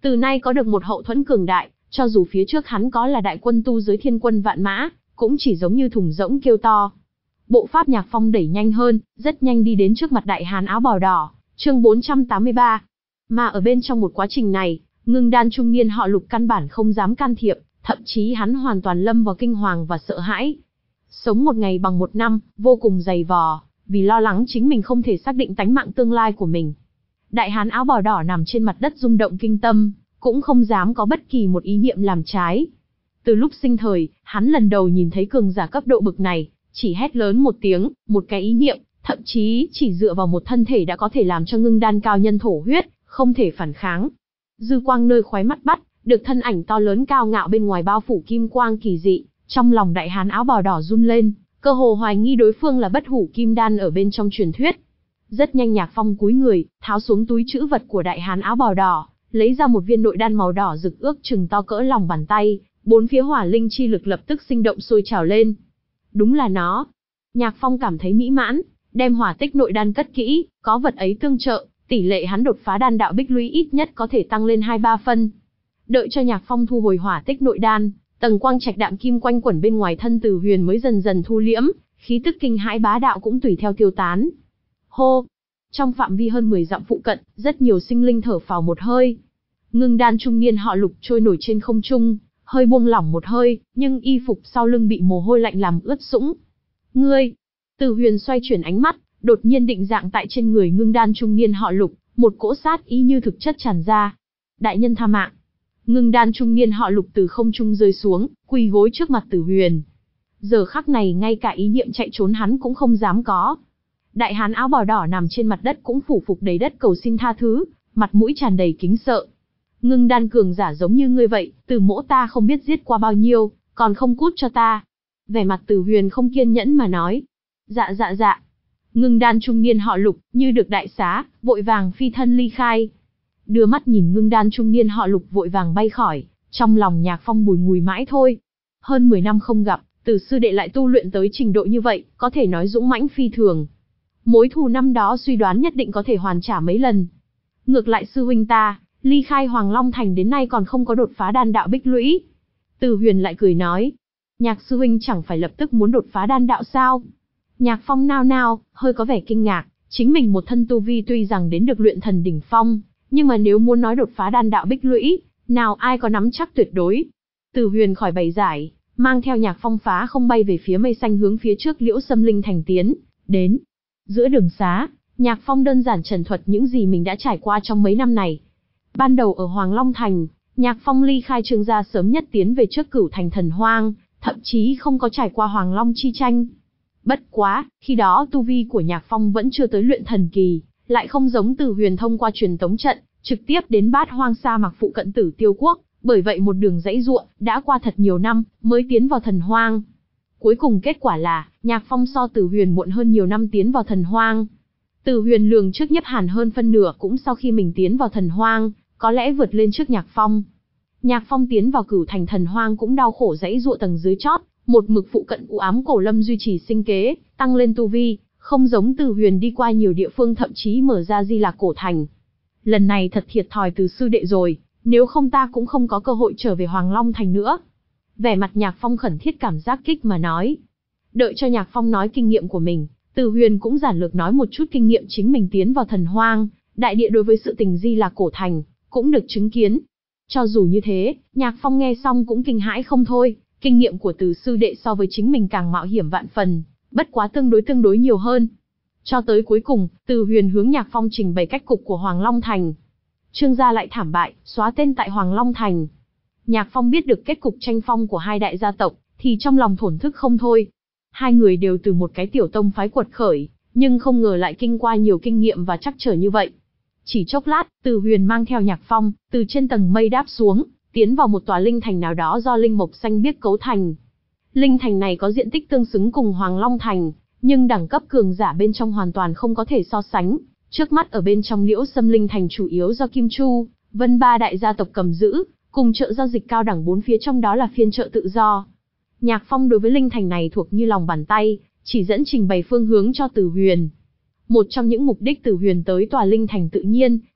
từ nay có được một hậu thuẫn cường đại, cho dù phía trước hắn có là đại quân tu giới thiên quân vạn mã, cũng chỉ giống như thùng rỗng kêu to. Bộ pháp Nhạc Phong đẩy nhanh hơn, rất nhanh đi đến trước mặt đại hán áo bào đỏ, chương bốn trăm tám mươi ba. Mà ở bên trong một quá trình này, Ngưng Đan trung niên họ Lục căn bản không dám can thiệp, thậm chí hắn hoàn toàn lâm vào kinh hoàng và sợ hãi. Sống một ngày bằng một năm, vô cùng dày vò, vì lo lắng chính mình không thể xác định tánh mạng tương lai của mình. Đại hán áo bào đỏ nằm trên mặt đất rung động kinh tâm, cũng không dám có bất kỳ một ý niệm làm trái. Từ lúc sinh thời, hắn lần đầu nhìn thấy cường giả cấp độ bực này, chỉ hét lớn một tiếng, một cái ý niệm, thậm chí chỉ dựa vào một thân thể đã có thể làm cho ngưng đan cao nhân thổ huyết, không thể phản kháng. Dư quang nơi khóe mắt bắt, được thân ảnh to lớn cao ngạo bên ngoài bao phủ kim quang kỳ dị, trong lòng đại hán áo bào đỏ run lên, cơ hồ hoài nghi đối phương là bất hủ kim đan ở bên trong truyền thuyết. Rất nhanh Nhạc Phong cúi người, tháo xuống túi trữ vật của đại hán áo bào đỏ, lấy ra một viên nội đan màu đỏ rực ước chừng to cỡ lòng bàn tay, bốn phía hỏa linh chi lực lập tức sinh động sôi trào lên. Đúng là nó. Nhạc Phong cảm thấy mỹ mãn, đem hỏa tích nội đan cất kỹ, có vật ấy tương trợ, tỷ lệ hắn đột phá đan đạo bích lũy ít nhất có thể tăng lên hai ba phân. Đợi cho Nhạc Phong thu hồi hỏa tích nội đan, tầng quang trạch đạm kim quanh quẩn bên ngoài thân Từ Huyền mới dần dần thu liễm, khí tức kinh hãi bá đạo cũng tùy theo tiêu tán. Hô! Trong phạm vi hơn mười dặm phụ cận, rất nhiều sinh linh thở phào một hơi. Ngưng đan trung niên họ Lục trôi nổi trên không trung, hơi buông lỏng một hơi, nhưng y phục sau lưng bị mồ hôi lạnh làm ướt sũng. Ngươi! Từ Huyền xoay chuyển ánh mắt, đột nhiên định dạng tại trên người ngưng đan trung niên họ Lục, một cỗ sát ý như thực chất tràn ra. Đại nhân tha mạng! Ngưng đan trung niên họ Lục từ không trung rơi xuống, quỳ gối trước mặt Từ Huyền. Giờ khắc này ngay cả ý niệm chạy trốn hắn cũng không dám có. Đại hán áo bào đỏ nằm trên mặt đất cũng phủ phục đầy đất cầu xin tha thứ, mặt mũi tràn đầy kính sợ. Ngưng đan cường giả giống như ngươi vậy, Từ mỗ ta không biết giết qua bao nhiêu, còn không cút cho ta. Vẻ mặt Từ Huyền không kiên nhẫn mà nói. Dạ dạ dạ. Ngưng đan trung niên họ Lục, như được đại xá, vội vàng phi thân ly khai. Đưa mắt nhìn ngưng đan trung niên họ Lục vội vàng bay khỏi, trong lòng Nhạc Phong bùi ngùi mãi thôi. Hơn mười năm không gặp, Từ sư đệ lại tu luyện tới trình độ như vậy, có thể nói dũng mãnh phi thường. Mối thù năm đó suy đoán nhất định có thể hoàn trả mấy lần. Ngược lại sư huynh ta, ly khai Hoàng Long Thành đến nay còn không có đột phá đan đạo bích lũy. Từ Huyền lại cười nói, Nhạc sư huynh chẳng phải lập tức muốn đột phá đan đạo sao? Nhạc Phong nao nao, hơi có vẻ kinh ngạc, chính mình một thân tu vi tuy rằng đến được luyện thần đỉnh phong, nhưng mà nếu muốn nói đột phá đan đạo bích lũy, nào ai có nắm chắc tuyệt đối. Từ Huyền khỏi bày giải, mang theo Nhạc Phong phá không bay về phía mây xanh hướng phía trước Liễu Sâm Linh Thành tiến, đến. Giữa đường xá, Nhạc Phong đơn giản trần thuật những gì mình đã trải qua trong mấy năm này. Ban đầu ở Hoàng Long Thành, Nhạc Phong ly khai Trương gia sớm nhất tiến về trước Cửu Thành Thần Hoang, thậm chí không có trải qua Hoàng Long chi tranh. Bất quá, khi đó tu vi của Nhạc Phong vẫn chưa tới luyện thần kỳ, lại không giống Từ Huyền thông qua truyền tống trận, trực tiếp đến Bát Hoang Sa Mạc phụ cận Tử Tiêu Quốc, bởi vậy một đường dãy ruộng, đã qua thật nhiều năm, mới tiến vào Thần Hoang. Cuối cùng kết quả là, Nhạc Phong so Từ Huyền muộn hơn nhiều năm tiến vào Thần Hoang. Từ Huyền lường trước Nhiếp Hàn hơn phân nửa cũng sau khi mình tiến vào Thần Hoang, có lẽ vượt lên trước Nhạc Phong. Nhạc Phong tiến vào Cửu Thành Thần Hoang cũng đau khổ dãy dụa tầng dưới chót, một mực phụ cận u ám cổ lâm duy trì sinh kế, tăng lên tu vi, không giống Từ Huyền đi qua nhiều địa phương thậm chí mở ra Di Lạc cổ thành. Lần này thật thiệt thòi Từ sư đệ rồi, nếu không ta cũng không có cơ hội trở về Hoàng Long Thành nữa. Vẻ mặt Nhạc Phong khẩn thiết cảm giác kích mà nói. Đợi cho Nhạc Phong nói kinh nghiệm của mình, Từ Huyền cũng giản lược nói một chút kinh nghiệm chính mình tiến vào Thần Hoang, đại địa đối với sự tình Di Lạc cổ thành, cũng được chứng kiến. Cho dù như thế, Nhạc Phong nghe xong cũng kinh hãi không thôi, kinh nghiệm của Từ sư đệ so với chính mình càng mạo hiểm vạn phần, bất quá tương đối tương đối nhiều hơn. Cho tới cuối cùng, Từ Huyền hướng Nhạc Phong trình bày cách cục của Hoàng Long Thành. Trương gia lại thảm bại, xóa tên tại Hoàng Long Thành. Nhạc Phong biết được kết cục tranh phong của hai đại gia tộc, thì trong lòng thổn thức không thôi. Hai người đều từ một cái tiểu tông phái quật khởi, nhưng không ngờ lại kinh qua nhiều kinh nghiệm và trắc trở như vậy. Chỉ chốc lát, Từ Huyền mang theo Nhạc Phong, từ trên tầng mây đáp xuống, tiến vào một tòa linh thành nào đó do linh mộc xanh biếc cấu thành. Linh thành này có diện tích tương xứng cùng Hoàng Long Thành, nhưng đẳng cấp cường giả bên trong hoàn toàn không có thể so sánh. Trước mắt ở bên trong Liễu Sâm Linh Thành chủ yếu do Kim Chu, Vân ba đại gia tộc cầm giữ, cùng chợ giao dịch cao đẳng bốn phía trong đó là phiên chợ tự do. Nhạc Phong đối với linh thành này thuộc như lòng bàn tay, chỉ dẫn trình bày phương hướng cho Từ Huyền. Một trong những mục đích Từ Huyền tới tòa linh thành tự nhiên,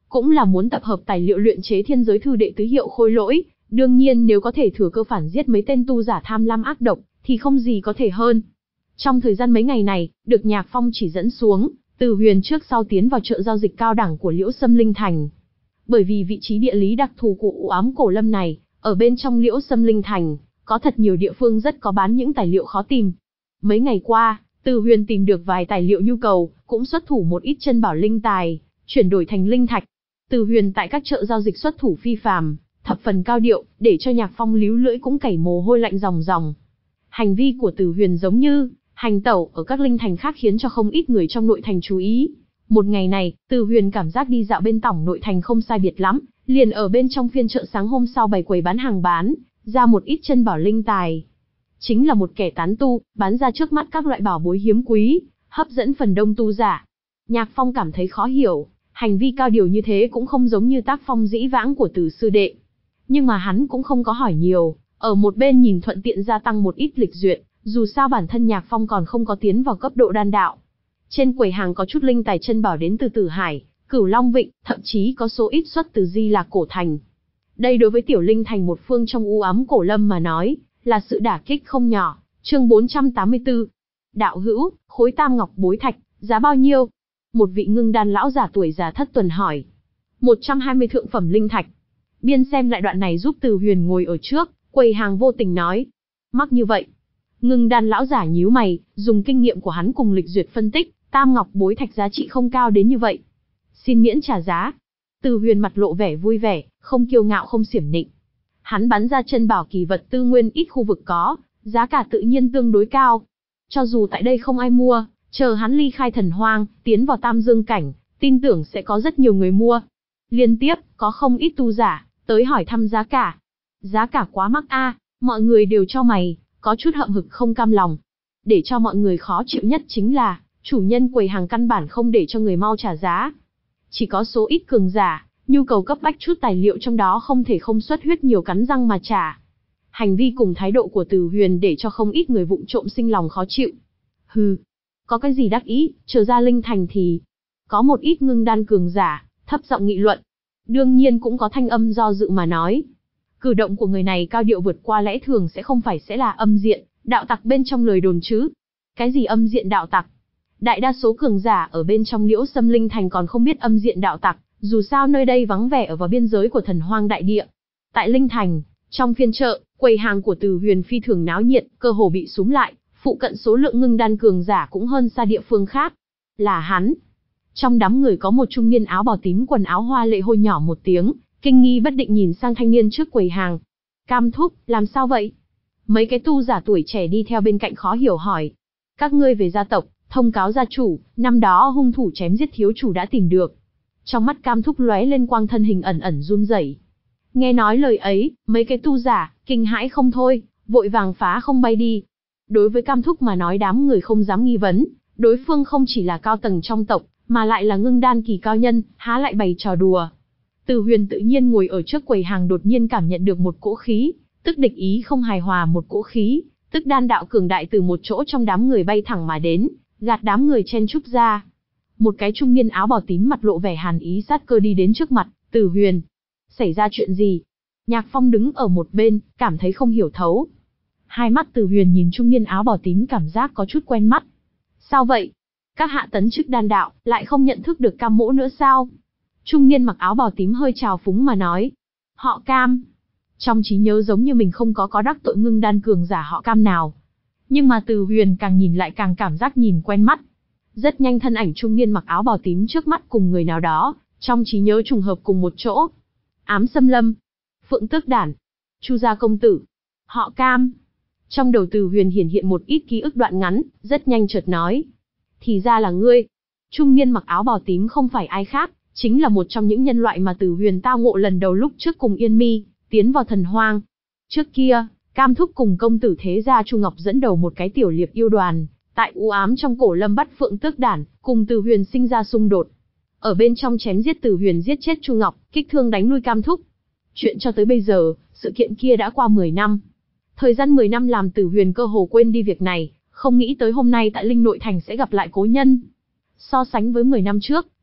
cũng là muốn tập hợp tài liệu luyện chế thiên giới thư đệ tứ hiệu khôi lỗi. Đương nhiên nếu có thể thừa cơ phản giết mấy tên tu giả tham lam ác độc, thì không gì có thể hơn. Trong thời gian mấy ngày này, được Nhạc Phong chỉ dẫn xuống, Từ Huyền trước sau tiến vào chợ giao dịch cao đẳng của Liễu Sâm Linh Thành. Bởi vì vị trí địa lý đặc thù của u ám cổ lâm này, ở bên trong Liễu Sâm Linh Thành, có thật nhiều địa phương rất có bán những tài liệu khó tìm. Mấy ngày qua, Từ Huyền tìm được vài tài liệu nhu cầu, cũng xuất thủ một ít chân bảo linh tài, chuyển đổi thành linh thạch. Từ Huyền tại các chợ giao dịch xuất thủ phi phàm, thập phần cao điệu, để cho Nhạc Phong líu lưỡi cũng chảy mồ hôi lạnh ròng ròng. Hành vi của Từ Huyền giống như hành tẩu ở các linh thành khác khiến cho không ít người trong nội thành chú ý. Một ngày này, Từ Huyền cảm giác đi dạo bên tổng nội thành không sai biệt lắm, liền ở bên trong phiên chợ sáng hôm sau bày quầy bán hàng bán ra một ít chân bảo linh tài. Chính là một kẻ tán tu, bán ra trước mắt các loại bảo bối hiếm quý, hấp dẫn phần đông tu giả. Nhạc Phong cảm thấy khó hiểu, hành vi cao điều như thế cũng không giống như tác phong dĩ vãng của Từ sư đệ. Nhưng mà hắn cũng không có hỏi nhiều, ở một bên nhìn thuận tiện gia tăng một ít lịch duyệt, dù sao bản thân Nhạc Phong còn không có tiến vào cấp độ đan đạo. Trên quầy hàng có chút linh tài chân bảo đến từ Tử Hải, Cửu Long Vịnh, thậm chí có số ít xuất từ Di Lạc Cổ Thành. Đây đối với tiểu linh thành một phương trong u ám cổ lâm mà nói, là sự đả kích không nhỏ. Chương bốn trăm tám mươi tư. Đạo hữu, khối tam ngọc bối thạch, giá bao nhiêu? Một vị ngưng đan lão giả tuổi già thất tuần hỏi. một trăm hai mươi thượng phẩm linh thạch. Biên xem lại đoạn này giúp Từ Huyền ngồi ở trước, quầy hàng vô tình nói. Mắc như vậy. Ngưng đan lão giả nhíu mày, dùng kinh nghiệm của hắn cùng lịch duyệt phân tích, tam ngọc bối thạch giá trị không cao đến như vậy. Xin miễn trả giá. Từ Huyền mặt lộ vẻ vui vẻ, không kiêu ngạo không xiểm nịnh. Hắn bán ra chân bảo kỳ vật tư nguyên ít khu vực có, giá cả tự nhiên tương đối cao. Cho dù tại đây không ai mua, chờ hắn ly khai thần hoang, tiến vào tam dương cảnh, tin tưởng sẽ có rất nhiều người mua. Liên tiếp, có không ít tu giả tới hỏi thăm giá cả. Giá cả quá mắc a, mọi người đều cho mày, có chút hậm hực không cam lòng. Để cho mọi người khó chịu nhất chính là, chủ nhân quầy hàng căn bản không để cho người mau trả giá. Chỉ có số ít cường giả, nhu cầu cấp bách chút tài liệu trong đó không thể không xuất huyết nhiều cắn răng mà trả. Hành vi cùng thái độ của Từ Huyền để cho không ít người vụng trộm sinh lòng khó chịu. Hừ, có cái gì đắc ý, chờ ra linh thành thì... Có một ít ngưng đan cường giả, thấp giọng nghị luận. Đương nhiên cũng có thanh âm do dự mà nói. Cử động của người này cao điệu vượt qua lẽ thường sẽ không phải sẽ là âm diện, đạo tặc bên trong lời đồn chứ. Cái gì âm diện đạo tặc? Đại đa số cường giả ở bên trong Liễu Sâm Linh Thành còn không biết âm diện đạo tặc, dù sao nơi đây vắng vẻ ở vào biên giới của thần hoang đại địa. Tại Linh Thành, trong phiên chợ, quầy hàng của Từ Huyền phi thường náo nhiệt, cơ hồ bị súm lại, phụ cận số lượng ngưng đan cường giả cũng hơn xa địa phương khác. Là hắn. Trong đám người có một trung niên áo bào tím quần áo hoa lệ hôi nhỏ một tiếng, kinh nghi bất định nhìn sang thanh niên trước quầy hàng. Cam thúc, làm sao vậy? Mấy cái tu giả tuổi trẻ đi theo bên cạnh khó hiểu hỏi. Các ngươi về gia tộc, thông cáo gia chủ, năm đó hung thủ chém giết thiếu chủ đã tìm được. Trong mắt Cam thúc lóe lên quang, thân hình ẩn ẩn run rẩy. Nghe nói lời ấy, mấy cái tu giả kinh hãi không thôi, vội vàng phá không bay đi. Đối với Cam thúc mà nói, đám người không dám nghi vấn, đối phương không chỉ là cao tầng trong tộc, mà lại là ngưng đan kỳ cao nhân, há lại bày trò đùa. Từ Huyền tự nhiên ngồi ở trước quầy hàng đột nhiên cảm nhận được một cỗ khí, tức địch ý không hài hòa, một cỗ khí, tức đan đạo cường đại từ một chỗ trong đám người bay thẳng mà đến, gạt đám người chen chúc ra. Một cái trung niên áo bào tím mặt lộ vẻ hàn ý sát cơ đi đến trước mặt Từ Huyền. Xảy ra chuyện gì? Nhạc Phong đứng ở một bên, cảm thấy không hiểu thấu. Hai mắt Từ Huyền nhìn trung niên áo bào tím cảm giác có chút quen mắt. Sao vậy? Các hạ tấn chức đan đạo, lại không nhận thức được Cam mỗ nữa sao? Trung niên mặc áo bào tím hơi trào phúng mà nói. Họ Cam. Trong trí nhớ giống như mình không có có đắc tội ngưng đan cường giả họ Cam nào. Nhưng mà Từ Huyền càng nhìn lại càng cảm giác nhìn quen mắt. Rất nhanh thân ảnh trung niên mặc áo bào tím trước mắt cùng người nào đó, trong trí nhớ trùng hợp cùng một chỗ. Ám Xâm Lâm, Phượng Tước Đản, Chu gia công tử, họ Cam. Trong đầu Từ Huyền hiển hiện một ít ký ức đoạn ngắn, rất nhanh chợt nói. Thì ra là ngươi. Trung niên mặc áo bào tím không phải ai khác, chính là một trong những nhân loại mà Từ Huyền tao ngộ lần đầu lúc trước cùng Yên Mi tiến vào thần hoang. Trước kia, Cam thúc cùng công tử thế gia Chu Ngọc dẫn đầu một cái tiểu liệp yêu đoàn, tại u ám trong cổ lâm bắt Phượng Tước Đản, cùng Từ Huyền sinh ra xung đột. Ở bên trong chém giết Từ Huyền, giết chết Chu Ngọc, kích thương đánh lui Cam thúc. Chuyện cho tới bây giờ, sự kiện kia đã qua mười năm. Thời gian mười năm làm Từ Huyền cơ hồ quên đi việc này, không nghĩ tới hôm nay tại Linh Nội Thành sẽ gặp lại cố nhân. So sánh với mười năm trước,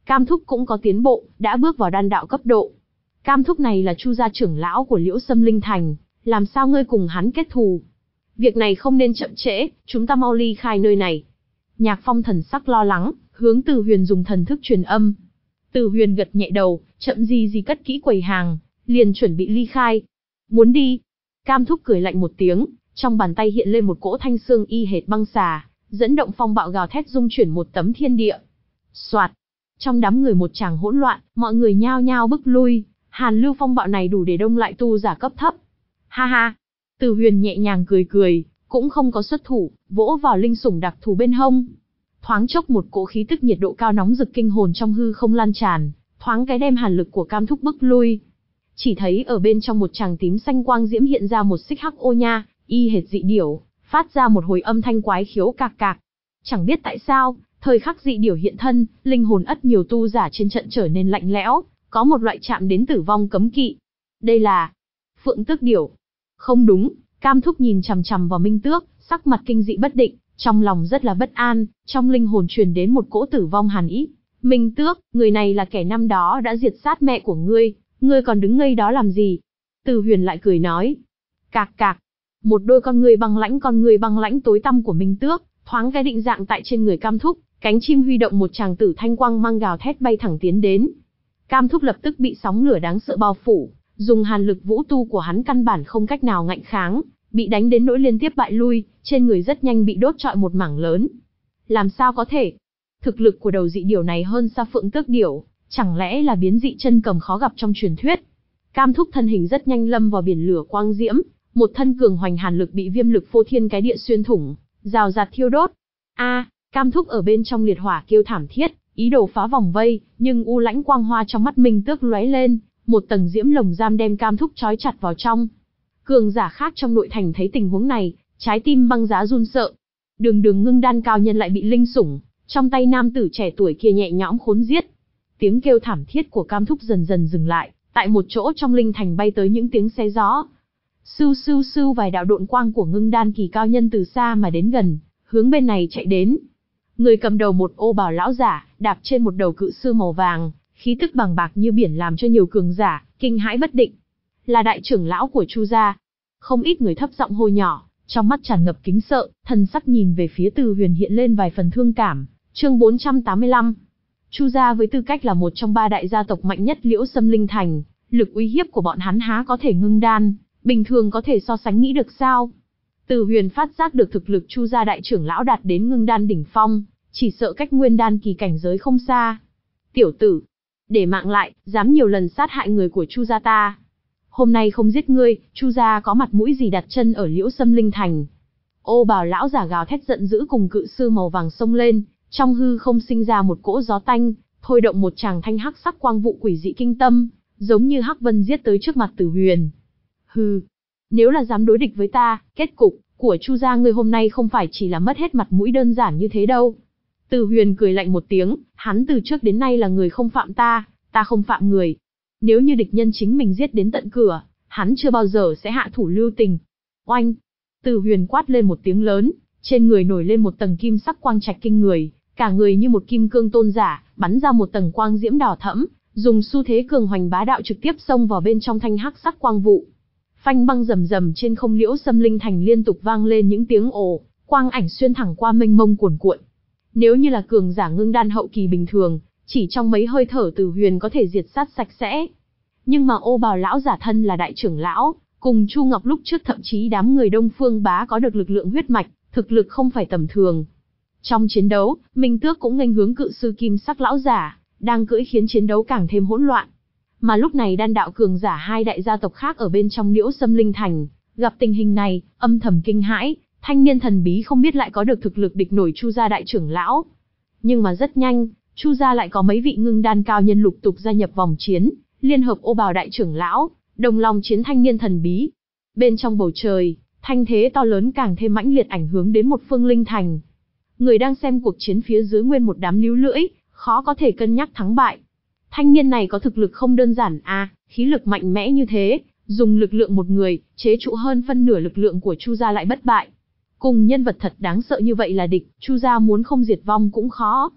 Cam Thúc cũng có tiến bộ, đã bước vào đan đạo cấp độ. Cam Thúc này là Chu gia trưởng lão của Liễu Sâm Linh Thành, làm sao ngươi cùng hắn kết thù? Việc này không nên chậm trễ, chúng ta mau ly khai nơi này. Nhạc Phong thần sắc lo lắng, hướng Từ Huyền dùng thần thức truyền âm. Từ Huyền gật nhẹ đầu, chậm gì gì cất kỹ quầy hàng, liền chuẩn bị ly khai. Muốn đi? Cam Thúc cười lạnh một tiếng, trong bàn tay hiện lên một cỗ thanh xương y hệt băng xà, dẫn động phong bạo gào thét dung chuyển một tấm thiên địa. Soạt! Trong đám người một tràng hỗn loạn, mọi người nhao nhao bức lui. Hàn lưu phong bạo này đủ để đông lại tu giả cấp thấp. Ha ha! Từ Huyền nhẹ nhàng cười cười, cũng không có xuất thủ, vỗ vào linh sủng đặc thù bên hông. Thoáng chốc một cỗ khí tức nhiệt độ cao nóng rực kinh hồn trong hư không lan tràn, thoáng cái đem hàn lực của Cam Thúc bức lui. Chỉ thấy ở bên trong một tràng tím xanh quang diễm hiện ra một xích hắc ô nha, y hệt dị điểu, phát ra một hồi âm thanh quái khiếu cạc cạc. Chẳng biết tại sao, thời khắc dị điểu hiện thân, linh hồn ất nhiều tu giả trên trận trở nên lạnh lẽo, có một loại chạm đến tử vong cấm kỵ. Đây là Phượng Tước điểu. Không đúng, Cam Thúc nhìn chằm chằm vào Minh Tước, sắc mặt kinh dị bất định, trong lòng rất là bất an, trong linh hồn truyền đến một cỗ tử vong hàn ý. Minh Tước, người này là kẻ năm đó đã diệt sát mẹ của ngươi, ngươi còn đứng ngây đó làm gì? Từ Huyền lại cười nói. Cạc cạc, một đôi con người băng lãnh con người băng lãnh tối tăm của Minh Tước, thoáng cái định dạng tại trên người Cam Thúc, cánh chim huy động một tràng tử thanh quang mang gào thét bay thẳng tiến đến. Cam Thúc lập tức bị sóng lửa đáng sợ bao phủ, dùng hàn lực vũ tu của hắn căn bản không cách nào ngạnh kháng, bị đánh đến nỗi liên tiếp bại lui, trên người rất nhanh bị đốt trọi một mảng lớn. Làm sao có thể? Thực lực của đầu dị điểu này hơn xa Phượng Tước điểu, chẳng lẽ là biến dị chân cầm khó gặp trong truyền thuyết? Cam Thúc thân hình rất nhanh lâm vào biển lửa quang diễm, một thân cường hoành hàn lực bị viêm lực phô thiên cái địa xuyên thủng, rào rạt thiêu đốt. A, Cam Thúc ở bên trong liệt hỏa kêu thảm thiết, ý đồ phá vòng vây, nhưng u lãnh quang hoa trong mắt Minh Tước lóe lên, một tầng diễm lồng giam đem Cam Thúc trói chặt vào trong. Cường giả khác trong nội thành thấy tình huống này, trái tim băng giá run sợ. Đường đường ngưng đan cao nhân lại bị linh sủng, trong tay nam tử trẻ tuổi kia nhẹ nhõm khốn giết. Tiếng kêu thảm thiết của Cam Thúc dần dần dừng lại, tại một chỗ trong linh thành bay tới những tiếng xé gió. Sưu sưu sưu vài đạo độn quang của ngưng đan kỳ cao nhân từ xa mà đến gần, hướng bên này chạy đến. Người cầm đầu một ô bào lão giả, đạp trên một đầu cự sư màu vàng, khí tức bằng bạc như biển làm cho nhiều cường giả kinh hãi bất định. Là đại trưởng lão của Chu gia. Không ít người thấp giọng hô nhỏ, trong mắt tràn ngập kính sợ, thần sắc nhìn về phía Từ Huyền hiện lên vài phần thương cảm. Chương bốn trăm tám mươi lăm. Chu gia với tư cách là một trong ba đại gia tộc mạnh nhất Liễu Sâm Linh Thành, lực uy hiếp của bọn hắn há có thể ngưng đan, bình thường có thể so sánh nghĩ được sao? Từ Huyền phát giác được thực lực Chu gia đại trưởng lão đạt đến ngưng đan đỉnh phong, chỉ sợ cách nguyên đan kỳ cảnh giới không xa. Tiểu tử, để mạng lại, dám nhiều lần sát hại người của Chu gia ta. Hôm nay không giết ngươi, Chu gia có mặt mũi gì đặt chân ở Liễu Sâm Linh Thành? Ô bào lão giả gào thét giận dữ cùng cự sư màu vàng xông lên, trong hư không sinh ra một cỗ gió tanh, thôi động một tràng thanh hắc sắc quang vụ quỷ dị kinh tâm, giống như hắc vân giết tới trước mặt Từ Huyền. Hừ, nếu là dám đối địch với ta, kết cục của Chu gia ngươi hôm nay không phải chỉ là mất hết mặt mũi đơn giản như thế đâu. Từ Huyền cười lạnh một tiếng, hắn từ trước đến nay là người không phạm ta, ta không phạm người. Nếu như địch nhân chính mình giết đến tận cửa, hắn chưa bao giờ sẽ hạ thủ lưu tình. Oanh! Từ Huyền quát lên một tiếng lớn, trên người nổi lên một tầng kim sắc quang trạch kinh người, cả người như một kim cương tôn giả, bắn ra một tầng quang diễm đỏ thẫm, dùng xu thế cường hoành bá đạo trực tiếp xông vào bên trong thanh hắc sắc quang vụ. Phanh băng rầm rầm trên không Liễu Sâm Linh Thành liên tục vang lên những tiếng ồ, quang ảnh xuyên thẳng qua mênh mông cuồn cuộn. Nếu như là cường giả ngưng đan hậu kỳ bình thường, chỉ trong mấy hơi thở Từ Huyền có thể diệt sát sạch sẽ. Nhưng mà ô bào lão giả thân là đại trưởng lão, cùng Chu Ngọc lúc trước thậm chí đám người Đông Phương Bá có được lực lượng huyết mạch, thực lực không phải tầm thường. Trong chiến đấu, Minh Tước cũng nghênh hướng cự sư kim sắc lão giả, đang cưỡi khiến chiến đấu càng thêm hỗn loạn. Mà lúc này đan đạo cường giả hai đại gia tộc khác ở bên trong Liễu Sâm Linh Thành, gặp tình hình này, âm thầm kinh hãi, thanh niên thần bí không biết lại có được thực lực địch nổi Chu gia đại trưởng lão. Nhưng mà rất nhanh, Chu gia lại có mấy vị ngưng đan cao nhân lục tục gia nhập vòng chiến, liên hợp ô bào đại trưởng lão, đồng lòng chiến thanh niên thần bí. Bên trong bầu trời, thanh thế to lớn càng thêm mãnh liệt ảnh hưởng đến một phương linh thành. Người đang xem cuộc chiến phía dưới nguyên một đám líu lưỡi, khó có thể cân nhắc thắng bại. Thanh niên này có thực lực không đơn giản à, khí lực mạnh mẽ như thế, dùng lực lượng một người, chế trụ hơn phân nửa lực lượng của Chu gia lại bất bại. Cùng nhân vật thật đáng sợ như vậy là địch, Chu gia muốn không diệt vong cũng khó.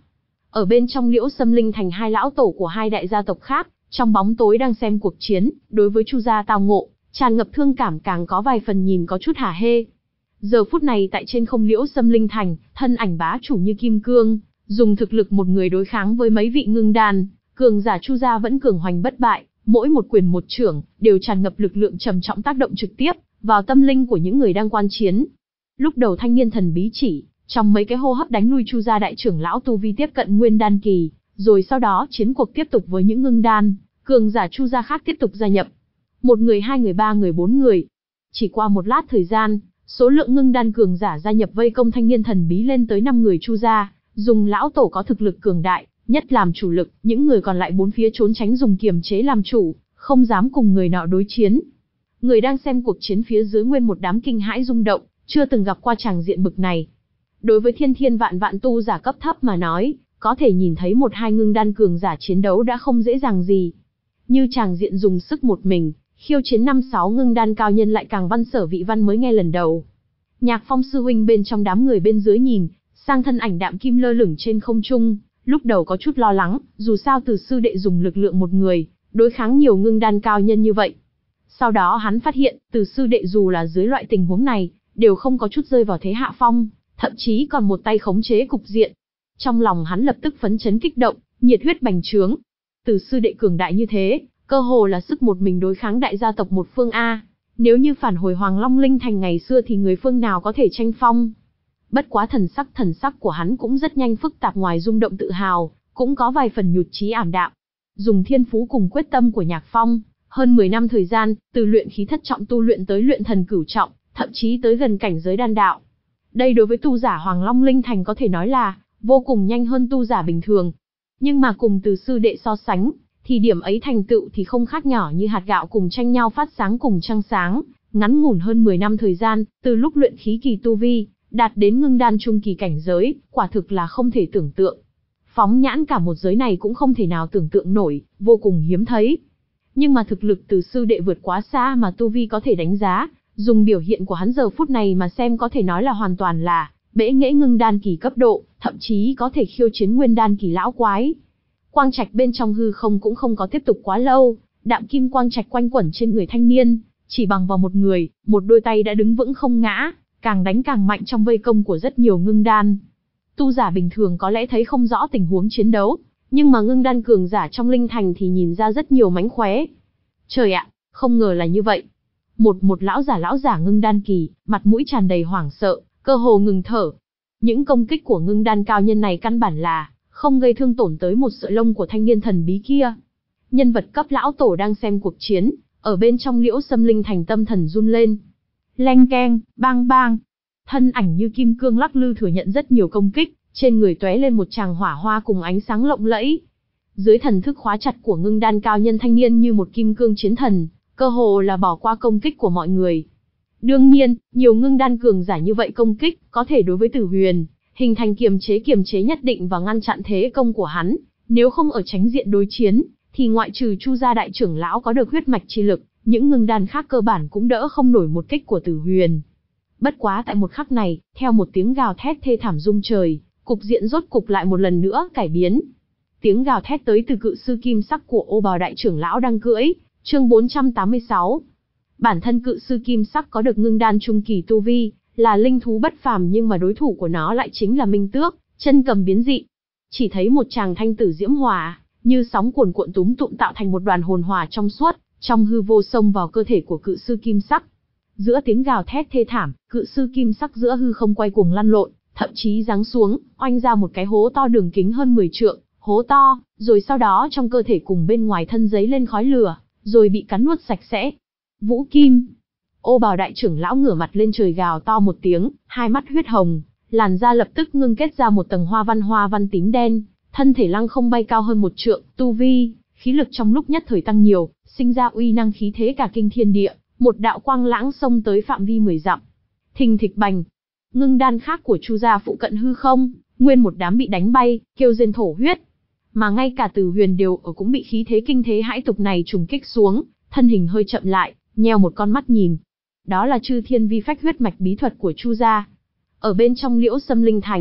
Ở bên trong Liễu Sâm Linh Thành, hai lão tổ của hai đại gia tộc khác, trong bóng tối đang xem cuộc chiến, đối với Chu gia tao ngộ, tràn ngập thương cảm, càng có vài phần nhìn có chút hả hê. Giờ phút này tại trên không Liễu Sâm Linh Thành, thân ảnh bá chủ như kim cương, dùng thực lực một người đối kháng với mấy vị ngưng đan, cường giả Chu gia vẫn cường hoành bất bại, mỗi một quyền một chưởng đều tràn ngập lực lượng trầm trọng, tác động trực tiếp vào tâm linh của những người đang quan chiến. Lúc đầu thanh niên thần bí chỉ trong mấy cái hô hấp đánh lui Chu gia đại trưởng lão tu vi tiếp cận nguyên đan kỳ, rồi sau đó chiến cuộc tiếp tục với những ngưng đan, cường giả Chu gia khác tiếp tục gia nhập. Một người, hai người, ba người, bốn người. Chỉ qua một lát thời gian, số lượng ngưng đan cường giả gia nhập vây công thanh niên thần bí lên tới năm người Chu gia, dùng lão tổ có thực lực cường đại nhất làm chủ lực, những người còn lại bốn phía trốn tránh dùng kiềm chế làm chủ, không dám cùng người nọ đối chiến. Người đang xem cuộc chiến phía dưới nguyên một đám kinh hãi rung động, chưa từng gặp qua tràng diện bực này. Đối với thiên thiên vạn vạn tu giả cấp thấp mà nói, có thể nhìn thấy một hai ngưng đan cường giả chiến đấu đã không dễ dàng gì. Như tràng diện dùng sức một mình, khiêu chiến năm sáu ngưng đan cao nhân lại càng văn sở vị văn mới nghe lần đầu. Nhạc Phong sư huynh bên trong đám người bên dưới nhìn sang thân ảnh đạm kim lơ lửng trên không trung, lúc đầu có chút lo lắng, dù sao Từ sư đệ dùng lực lượng một người, đối kháng nhiều ngưng đan cao nhân như vậy. Sau đó hắn phát hiện, Từ sư đệ dù là dưới loại tình huống này, đều không có chút rơi vào thế hạ phong, thậm chí còn một tay khống chế cục diện. Trong lòng hắn lập tức phấn chấn kích động, nhiệt huyết bành trướng. Từ sư đệ cường đại như thế, cơ hồ là sức một mình đối kháng đại gia tộc một phương A. Nếu như phản hồi Hoàng Long Linh Thành ngày xưa thì người phương nào có thể tranh phong. Bất quá thần sắc thần sắc của hắn cũng rất nhanh phức tạp, ngoài rung động tự hào, cũng có vài phần nhụt chí ảm đạm. Dùng thiên phú cùng quyết tâm của Nhạc Phong, hơn mười năm thời gian, từ luyện khí thất trọng tu luyện tới luyện thần cửu trọng, thậm chí tới gần cảnh giới đan đạo. Đây đối với tu giả Hoàng Long Linh Thành có thể nói là vô cùng nhanh hơn tu giả bình thường. Nhưng mà cùng Từ sư đệ so sánh, thì điểm ấy thành tựu thì không khác nhỏ như hạt gạo cùng tranh nhau phát sáng cùng trăng sáng. Ngắn ngủn hơn mười năm thời gian, từ lúc luyện khí kỳ tu vi, đạt đến ngưng đan trung kỳ cảnh giới, quả thực là không thể tưởng tượng. Phóng nhãn cả một giới này cũng không thể nào tưởng tượng nổi, vô cùng hiếm thấy. Nhưng mà thực lực Từ sư đệ vượt quá xa mà tu vi có thể đánh giá, dùng biểu hiện của hắn giờ phút này mà xem có thể nói là hoàn toàn là bẽ nghễ ngưng đan kỳ cấp độ, thậm chí có thể khiêu chiến nguyên đan kỳ lão quái. Quang trạch bên trong hư không cũng không có tiếp tục quá lâu, đạm kim quang trạch quanh quẩn trên người thanh niên, chỉ bằng vào một người, một đôi tay đã đứng vững không ngã, càng đánh càng mạnh trong vây công của rất nhiều ngưng đan. Tu giả bình thường có lẽ thấy không rõ tình huống chiến đấu, nhưng mà ngưng đan cường giả trong linh thành thì nhìn ra rất nhiều mánh khóe. Trời ạ, không ngờ là như vậy. Một một lão giả lão giả ngưng đan kỳ, mặt mũi tràn đầy hoảng sợ, cơ hồ ngừng thở. Những công kích của ngưng đan cao nhân này căn bản là không gây thương tổn tới một sợi lông của thanh niên thần bí kia. Nhân vật cấp lão tổ đang xem cuộc chiến, ở bên trong Liễu Sâm Linh Thành tâm thần run lên. Leng keng, bang bang. Thân ảnh như kim cương lắc lư thừa nhận rất nhiều công kích, trên người tóe lên một tràng hỏa hoa cùng ánh sáng lộng lẫy. Dưới thần thức khóa chặt của ngưng đan cao nhân thanh niên như một kim cương chiến thần, cơ hồ là bỏ qua công kích của mọi người. Đương nhiên, nhiều ngưng đan cường giả như vậy công kích, có thể đối với Tử Huyền, hình thành kiềm chế kiềm chế nhất định và ngăn chặn thế công của hắn. Nếu không ở tránh diện đối chiến, thì ngoại trừ Chu gia đại trưởng lão có được huyết mạch chi lực, những ngưng đan khác cơ bản cũng đỡ không nổi một kích của Tử Huyền. Bất quá tại một khắc này, theo một tiếng gào thét thê thảm rung trời, cục diện rốt cục lại một lần nữa cải biến. Tiếng gào thét tới từ cự sư kim sắc của Ô Bào đại trưởng lão đang cưỡi. Chương bốn trăm tám mươi sáu. Bản thân cự sư kim sắc có được ngưng đan trung kỳ tu vi, là linh thú bất phàm, nhưng mà đối thủ của nó lại chính là Minh Tước, chân cầm biến dị. Chỉ thấy một tràng thanh tử diễm hỏa, như sóng cuồn cuộn túm tụm tạo thành một đoàn hồn hỏa trong suốt, trong hư vô xông vào cơ thể của cự sư kim sắc. Giữa tiếng gào thét thê thảm, cự sư kim sắc giữa hư không quay cuồng lăn lộn, thậm chí giáng xuống, oanh ra một cái hố to đường kính hơn mười trượng, hố to, rồi sau đó trong cơ thể cùng bên ngoài thân giấy lên khói lửa, rồi bị cắn nuốt sạch sẽ. Vũ Kim. Ô Bào đại trưởng lão ngửa mặt lên trời gào to một tiếng, hai mắt huyết hồng, làn da lập tức ngưng kết ra một tầng hoa văn hoa văn tím đen, thân thể lăng không bay cao hơn một trượng, tu vi, khí lực trong lúc nhất thời tăng nhiều, sinh ra uy năng khí thế cả kinh thiên địa, một đạo quang lãng xông tới phạm vi mười dặm. Thình thịch bành. Ngưng đan khác của Chu gia phụ cận hư không, nguyên một đám bị đánh bay, kêu rên thổ huyết. Mà ngay cả Từ Huyền đều ở cũng bị khí thế kinh thế hãi tục này trùng kích xuống, thân hình hơi chậm lại, nheo một con mắt nhìn. Đó là Chư Thiên Vi Phách huyết mạch bí thuật của Chu gia. Ở bên trong Liễu Sâm Linh Thành,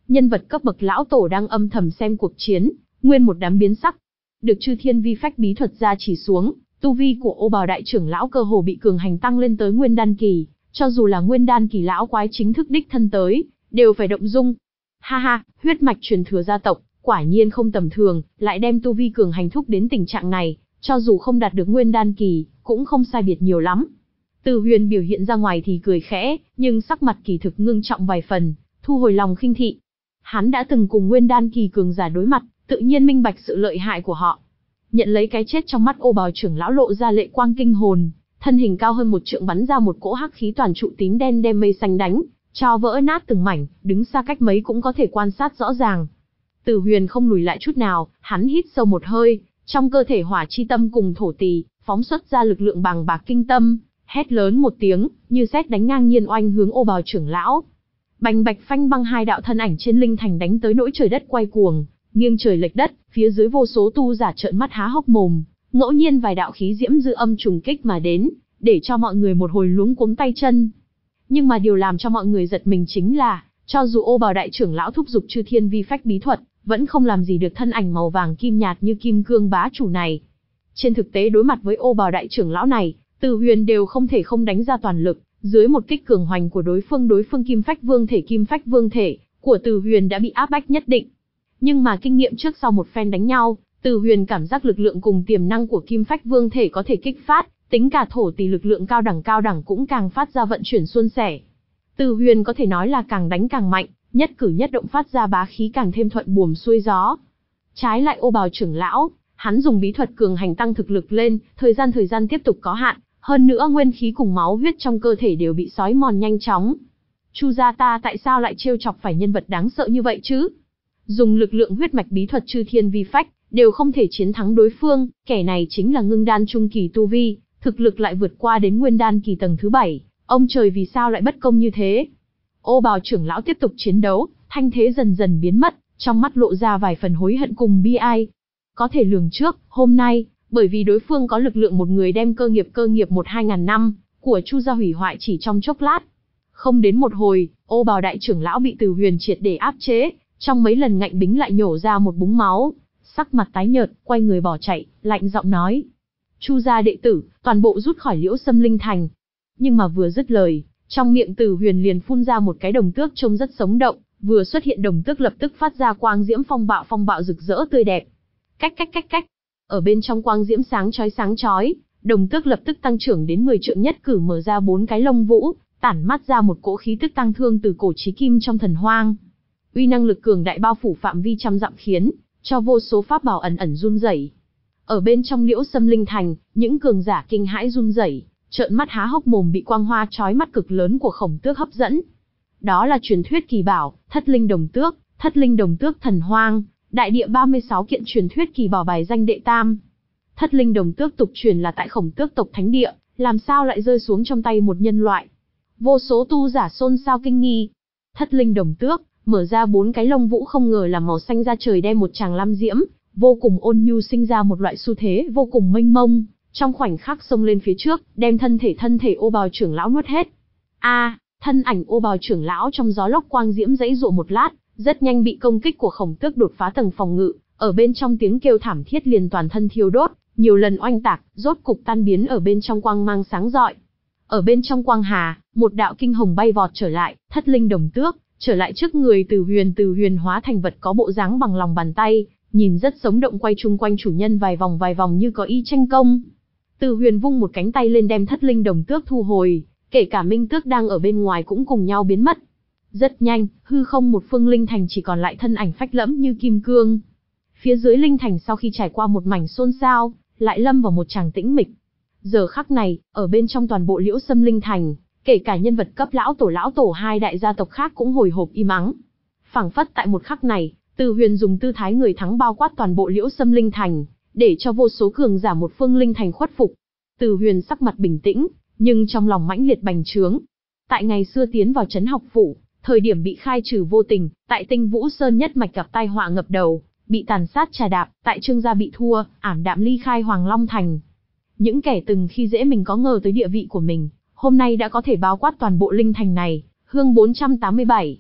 Nhân vật cấp bậc lão tổ đang âm thầm xem cuộc chiến, nguyên một đám biến sắc. Được chư thiên vi phách bí thuật ra chỉ xuống, tu vi của Ô Bào đại trưởng lão cơ hồ bị cường hành tăng lên tới nguyên đan kỳ, cho dù là nguyên đan kỳ lão quái chính thức đích thân tới, đều phải động dung. Ha ha, huyết mạch truyền thừa gia tộc, quả nhiên không tầm thường, lại đem tu vi cường hành thúc đến tình trạng này, cho dù không đạt được nguyên đan kỳ, cũng không sai biệt nhiều lắm. Từ Huyền biểu hiện ra ngoài thì cười khẽ, nhưng sắc mặt kỳ thực ngưng trọng vài phần, thu hồi lòng khinh thị. Hắn đã từng cùng nguyên đan kỳ cường giả đối mặt, tự nhiên minh bạch sự lợi hại của họ. Nhận lấy cái chết trong mắt Ô Bào trưởng lão lộ ra lệ quang kinh hồn, thân hình cao hơn một trượng bắn ra một cỗ hắc khí toàn trụ tím đen đem mây xanh đánh cho vỡ nát từng mảnh, đứng xa cách mấy cũng có thể quan sát rõ ràng. Từ Huyền không lùi lại chút nào, hắn hít sâu một hơi, trong cơ thể hỏa chi tâm cùng thổ tỳ phóng xuất ra lực lượng bàng bạc kinh tâm, hét lớn một tiếng, như sét đánh ngang nhiên oanh hướng Ô Bào trưởng lão. Bành bạch phanh băng hai đạo thân ảnh trên linh thành đánh tới nỗi trời đất quay cuồng, nghiêng trời lệch đất, phía dưới vô số tu giả trợn mắt há hốc mồm, ngẫu nhiên vài đạo khí diễm dư âm trùng kích mà đến, để cho mọi người một hồi luống cuống tay chân. Nhưng mà điều làm cho mọi người giật mình chính là, cho dù Ô Bào đại trưởng lão thúc giục chư thiên vi phách bí thuật, vẫn không làm gì được thân ảnh màu vàng kim nhạt như kim cương bá chủ này. Trên thực tế đối mặt với Ô Bào đại trưởng lão này, Từ Huyền đều không thể không đánh ra toàn lực, dưới một kích cường hoành của đối phương đối phương kim phách vương thể kim phách vương thể của Từ Huyền đã bị áp bách nhất định. Nhưng mà kinh nghiệm trước sau một phen đánh nhau, Từ Huyền cảm giác lực lượng cùng tiềm năng của kim phách vương thể có thể kích phát, tính cả thổ tỳ lực lượng cao đẳng cao đẳng cũng càng phát ra vận chuyển suôn sẻ. Từ Huyền có thể nói là càng đánh càng mạnh, nhất cử nhất động phát ra bá khí càng thêm thuận buồm xuôi gió. Trái lại Ô Bào trưởng lão, hắn dùng bí thuật cường hành tăng thực lực lên, thời gian thời gian tiếp tục có hạn, hơn nữa nguyên khí cùng máu huyết trong cơ thể đều bị xói mòn nhanh chóng. Chu gia ta tại sao lại trêu chọc phải nhân vật đáng sợ như vậy chứ? Dùng lực lượng huyết mạch bí thuật chư thiên vi phách, đều không thể chiến thắng đối phương, kẻ này chính là ngưng đan trung kỳ tu vi, thực lực lại vượt qua đến nguyên đan kỳ tầng thứ bảy, ông trời vì sao lại bất công như thế? Ô Bào trưởng lão tiếp tục chiến đấu, thanh thế dần dần biến mất, trong mắt lộ ra vài phần hối hận cùng bi ai. Có thể lường trước, hôm nay, bởi vì đối phương có lực lượng một người đem cơ nghiệp cơ nghiệp một hai ngàn năm của Chu gia hủy hoại chỉ trong chốc lát. Không đến một hồi, Ô Bào đại trưởng lão bị Từ Huyền triệt để áp chế, trong mấy lần ngạnh bính lại nhổ ra một búng máu, sắc mặt tái nhợt, quay người bỏ chạy, lạnh giọng nói: Chu gia đệ tử, toàn bộ rút khỏi Liễu Sâm Linh Thành. Nhưng mà vừa dứt lời, trong miệng Từ Huyền liền phun ra một cái đồng tước trông rất sống động, vừa xuất hiện đồng tước lập tức phát ra quang diễm phong bạo phong bạo rực rỡ tươi đẹp. Cách cách cách cách, ở bên trong quang diễm sáng chói sáng chói, đồng tước lập tức tăng trưởng đến mười trượng, nhất cử mở ra bốn cái lông vũ, tản mát ra một cỗ khí tức tăng thương từ cổ chí kim trong thần hoang. Uy năng lực cường đại bao phủ phạm vi trăm dặm khiến cho vô số pháp bảo ẩn ẩn run rẩy. Ở bên trong Liễu Sâm Linh Thành, những cường giả kinh hãi run rẩy, trợn mắt há hốc mồm bị quang hoa chói mắt cực lớn của Khổng Tước hấp dẫn. Đó là truyền thuyết kỳ bảo, Thất Linh Đồng Tước, Thất Linh Đồng Tước thần hoang, đại địa ba mươi sáu kiện truyền thuyết kỳ bảo bài danh đệ tam. Thất Linh Đồng Tước tục truyền là tại Khổng Tước tộc thánh địa, làm sao lại rơi xuống trong tay một nhân loại? Vô số tu giả xôn xao kinh nghi. Thất Linh Đồng Tước mở ra bốn cái lông vũ không ngờ là màu xanh da trời đem một tràng lam diễm, vô cùng ôn nhu sinh ra một loại xu thế vô cùng mênh mông, trong khoảnh khắc xông lên phía trước, đem thân thể thân thể Ô Bào trưởng lão nuốt hết. A, à, thân ảnh Ô Bào trưởng lão trong gió lốc quang diễm giãy giụa một lát, rất nhanh bị công kích của Khổng Tước đột phá tầng phòng ngự, ở bên trong tiếng kêu thảm thiết liền toàn thân thiêu đốt, nhiều lần oanh tạc, rốt cục tan biến ở bên trong quang mang sáng rọi. Ở bên trong quang hà, một đạo kinh hồng bay vọt trở lại, Thất Linh Đồng Tước trở lại trước người Từ Huyền, Từ Huyền hóa thành vật có bộ dáng bằng lòng bàn tay, nhìn rất sống động quay chung quanh chủ nhân vài vòng vài vòng như có ý tranh công. Từ Huyền vung một cánh tay lên đem Thất Linh Đồng Tước thu hồi, kể cả Minh Tước đang ở bên ngoài cũng cùng nhau biến mất. Rất nhanh, hư không một phương linh thành chỉ còn lại thân ảnh phách lẫm như kim cương. Phía dưới linh thành sau khi trải qua một mảnh xôn xao, lại lâm vào một tràng tĩnh mịch. Giờ khắc này, ở bên trong toàn bộ Liễu Sâm Linh Thành, kể cả nhân vật cấp lão tổ lão tổ hai đại gia tộc khác cũng hồi hộp im ắng. Phảng phất tại một khắc này, Từ Huyền dùng tư thái người thắng bao quát toàn bộ Liễu Sâm Linh Thành, để cho vô số cường giả một phương linh thành khuất phục. Từ Huyền sắc mặt bình tĩnh, nhưng trong lòng mãnh liệt bành trướng. Tại ngày xưa tiến vào trấn học phủ, thời điểm bị khai trừ vô tình, tại Tinh Vũ Sơn nhất mạch gặp tai họa ngập đầu, bị tàn sát trà đạp, tại Trương gia bị thua, ảm đạm ly khai Hoàng Long Thành. Những kẻ từng khi dễ mình có ngờ tới địa vị của mình, hôm nay đã có thể bao quát toàn bộ linh thành này. Hương bốn trăm tám mươi bảy.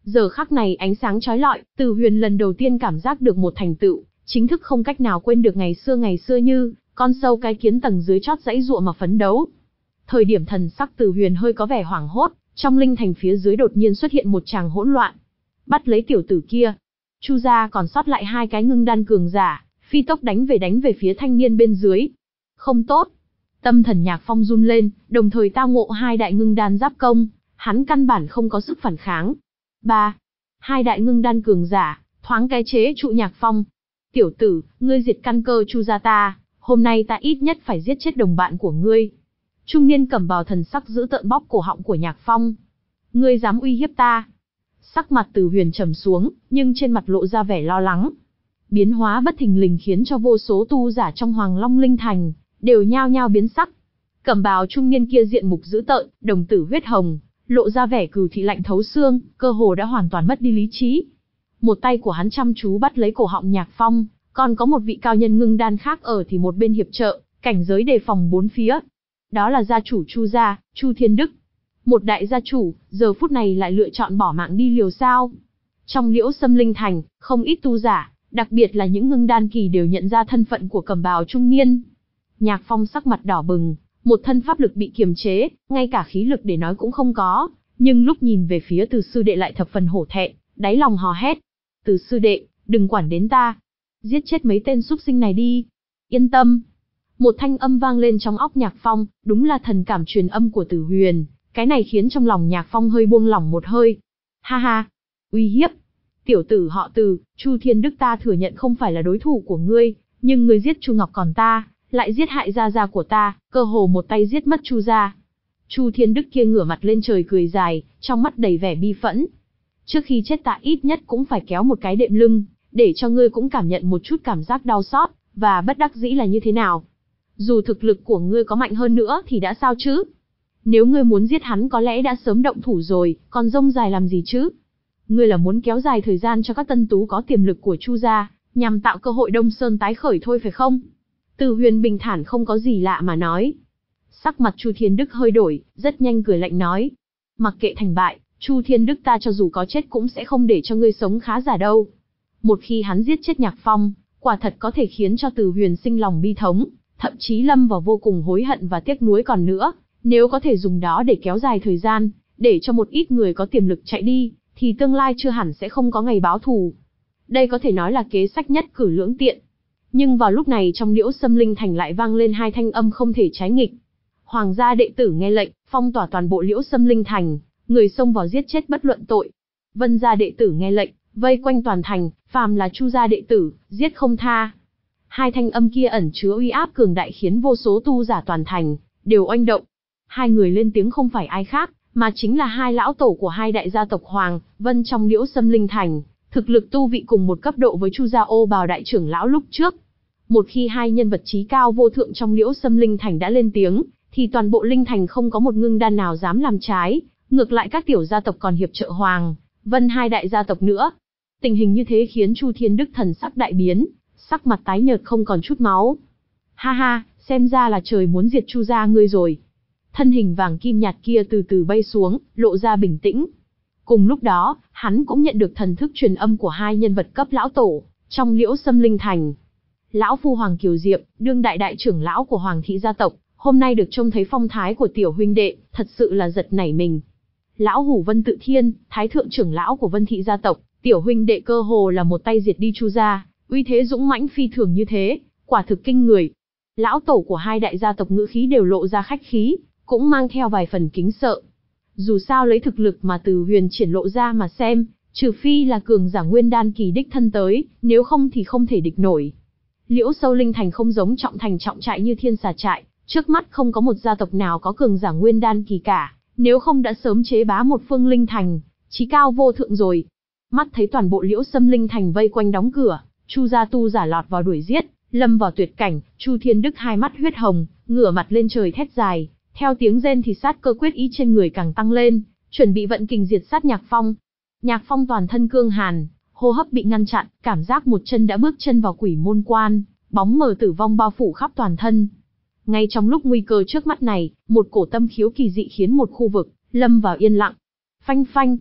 Giờ khắc này ánh sáng chói lọi, Từ Huyền lần đầu tiên cảm giác được một thành tựu, chính thức không cách nào quên được ngày xưa ngày xưa như con sâu cái kiến tầng dưới chót dãy dụa mà phấn đấu. Thời điểm thần sắc Từ Huyền hơi có vẻ hoảng hốt, trong linh thành phía dưới đột nhiên xuất hiện một tràng hỗn loạn. Bắt lấy tiểu tử kia. Chu gia còn sót lại hai cái ngưng đan cường giả, phi tốc đánh về đánh về phía thanh niên bên dưới. Không tốt. Tâm thần Nhạc Phong run lên, đồng thời tao ngộ hai đại ngưng đan giáp công, hắn căn bản không có sức phản kháng. Ba. Hai đại ngưng đan cường giả, thoáng cái chế trụ Nhạc Phong. Tiểu tử, ngươi diệt căn cơ Chu gia ta, hôm nay ta ít nhất phải giết chết đồng bạn của ngươi. Trung niên cẩm bào thần sắc giữ tợn bóp cổ họng của Nhạc Phong. Ngươi dám uy hiếp ta? Sắc mặt Từ Huyền trầm xuống, nhưng trên mặt lộ ra vẻ lo lắng. Biến hóa bất thình lình khiến cho vô số tu giả trong Hoàng Long Linh Thành đều nhao nhao biến sắc. Cẩm bào trung niên kia diện mục dữ tợn, đồng tử huyết hồng, lộ ra vẻ cừu thị lạnh thấu xương, cơ hồ đã hoàn toàn mất đi lý trí. Một tay của hắn chăm chú bắt lấy cổ họng Nhạc Phong, còn có một vị cao nhân ngưng đan khác ở thì một bên hiệp trợ, cảnh giới đề phòng bốn phía. Đó là gia chủ Chu gia, Chu Thiên Đức. Một đại gia chủ, giờ phút này lại lựa chọn bỏ mạng đi liều sao? Trong Liễu Sâm Linh Thành, không ít tu giả, đặc biệt là những ngưng đan kỳ đều nhận ra thân phận của cẩm bào trung niên. Nhạc Phong sắc mặt đỏ bừng, một thân pháp lực bị kiềm chế, ngay cả khí lực để nói cũng không có, nhưng lúc nhìn về phía Từ sư đệ lại thập phần hổ thẹn, đáy lòng hò hét: "Từ sư đệ, đừng quản đến ta, giết chết mấy tên súc sinh này đi." Yên tâm. Một thanh âm vang lên trong óc Nhạc Phong, đúng là thần cảm truyền âm của Từ Huyền, cái này khiến trong lòng Nhạc Phong hơi buông lỏng một hơi. Ha ha, uy hiếp. Tiểu tử họ Từ, Chu Thiên Đức ta thừa nhận không phải là đối thủ của ngươi, nhưng ngươi giết Chu Ngọc còn ta, lại giết hại gia gia của ta, cơ hồ một tay giết mất Chu gia. Chu Thiên Đức kia ngửa mặt lên trời cười dài, trong mắt đầy vẻ bi phẫn. Trước khi chết ta ít nhất cũng phải kéo một cái đệm lưng, để cho ngươi cũng cảm nhận một chút cảm giác đau xót, và bất đắc dĩ là như thế nào. Dù thực lực của ngươi có mạnh hơn nữa thì đã sao chứ? Nếu ngươi muốn giết hắn có lẽ đã sớm động thủ rồi, còn rông dài làm gì chứ? Ngươi là muốn kéo dài thời gian cho các tân tú có tiềm lực của Chu gia, nhằm tạo cơ hội Đông Sơn tái khởi thôi phải không? Từ Huyền bình thản không có gì lạ mà nói. Sắc mặt Chu Thiên Đức hơi đổi, rất nhanh cười lạnh nói: "Mặc kệ thành bại, Chu Thiên Đức ta cho dù có chết cũng sẽ không để cho ngươi sống khá giả đâu." Một khi hắn giết chết Nhạc Phong, quả thật có thể khiến cho Từ Huyền sinh lòng bi thống, thậm chí lâm vào vô cùng hối hận và tiếc nuối còn nữa. Nếu có thể dùng đó để kéo dài thời gian, để cho một ít người có tiềm lực chạy đi, thì tương lai chưa hẳn sẽ không có ngày báo thù. Đây có thể nói là kế sách nhất cử lưỡng tiện. Nhưng vào lúc này trong Liễu Sâm Linh Thành lại vang lên hai thanh âm không thể trái nghịch. Hoàng gia đệ tử nghe lệnh, phong tỏa toàn bộ Liễu Sâm Linh Thành, người xông vào giết chết bất luận tội. Vân gia đệ tử nghe lệnh, vây quanh toàn thành, phàm là Chu gia đệ tử, giết không tha. Hai thanh âm kia ẩn chứa uy áp cường đại khiến vô số tu giả toàn thành đều oanh động. Hai người lên tiếng không phải ai khác, mà chính là hai lão tổ của hai đại gia tộc Hoàng, Vân trong Liễu Sâm Linh Thành, thực lực tu vị cùng một cấp độ với Chu gia Ô Bào đại trưởng lão lúc trước. Một khi hai nhân vật trí cao vô thượng trong Liễu Sâm Linh Thành đã lên tiếng, thì toàn bộ Linh Thành không có một ngưng đan nào dám làm trái, ngược lại các tiểu gia tộc còn hiệp trợ Hoàng, Vân hai đại gia tộc nữa. Tình hình như thế khiến Chu Thiên Đức thần sắc đại biến, sắc mặt tái nhợt không còn chút máu. Ha ha, xem ra là trời muốn diệt Chu gia ngươi rồi. Thân hình vàng kim nhạt kia từ từ bay xuống, lộ ra bình tĩnh. Cùng lúc đó, hắn cũng nhận được thần thức truyền âm của hai nhân vật cấp lão tổ, trong Liễu Sâm Linh Thành. Lão phu Hoàng Kiều Diệp, đương đại đại trưởng lão của Hoàng thị gia tộc, hôm nay được trông thấy phong thái của tiểu huynh đệ, thật sự là giật nảy mình. Lão hủ Vân Tự Thiên, thái thượng trưởng lão của Vân thị gia tộc, tiểu huynh đệ cơ hồ là một tay diệt đi Chu gia, uy thế dũng mãnh phi thường như thế, quả thực kinh người. Lão tổ của hai đại gia tộc ngữ khí đều lộ ra khách khí, cũng mang theo vài phần kính sợ. Dù sao lấy thực lực mà Từ Huyền triển lộ ra mà xem, trừ phi là cường giả nguyên đan kỳ đích thân tới, nếu không thì không thể địch nổi. Liễu Sâu Linh Thành không giống trọng thành trọng trại như Thiên Xà trại, trước mắt không có một gia tộc nào có cường giả nguyên đan kỳ cả, nếu không đã sớm chế bá một phương linh thành, chí cao vô thượng rồi. Mắt thấy toàn bộ Liễu Sâm Linh Thành vây quanh đóng cửa, Chu gia tu giả lọt vào đuổi giết, lâm vào tuyệt cảnh, Chu Thiên Đức hai mắt huyết hồng, ngửa mặt lên trời thét dài, theo tiếng rên thì sát cơ quyết ý trên người càng tăng lên, chuẩn bị vận kình diệt sát Nhạc Phong. Nhạc Phong toàn thân cương hàn, hô hấp bị ngăn chặn, cảm giác một chân đã bước chân vào quỷ môn quan, bóng mờ tử vong bao phủ khắp toàn thân. Ngay trong lúc nguy cơ trước mắt này, một cổ tâm khiếu kỳ dị khiến một khu vực lâm vào yên lặng. Phanh phanh,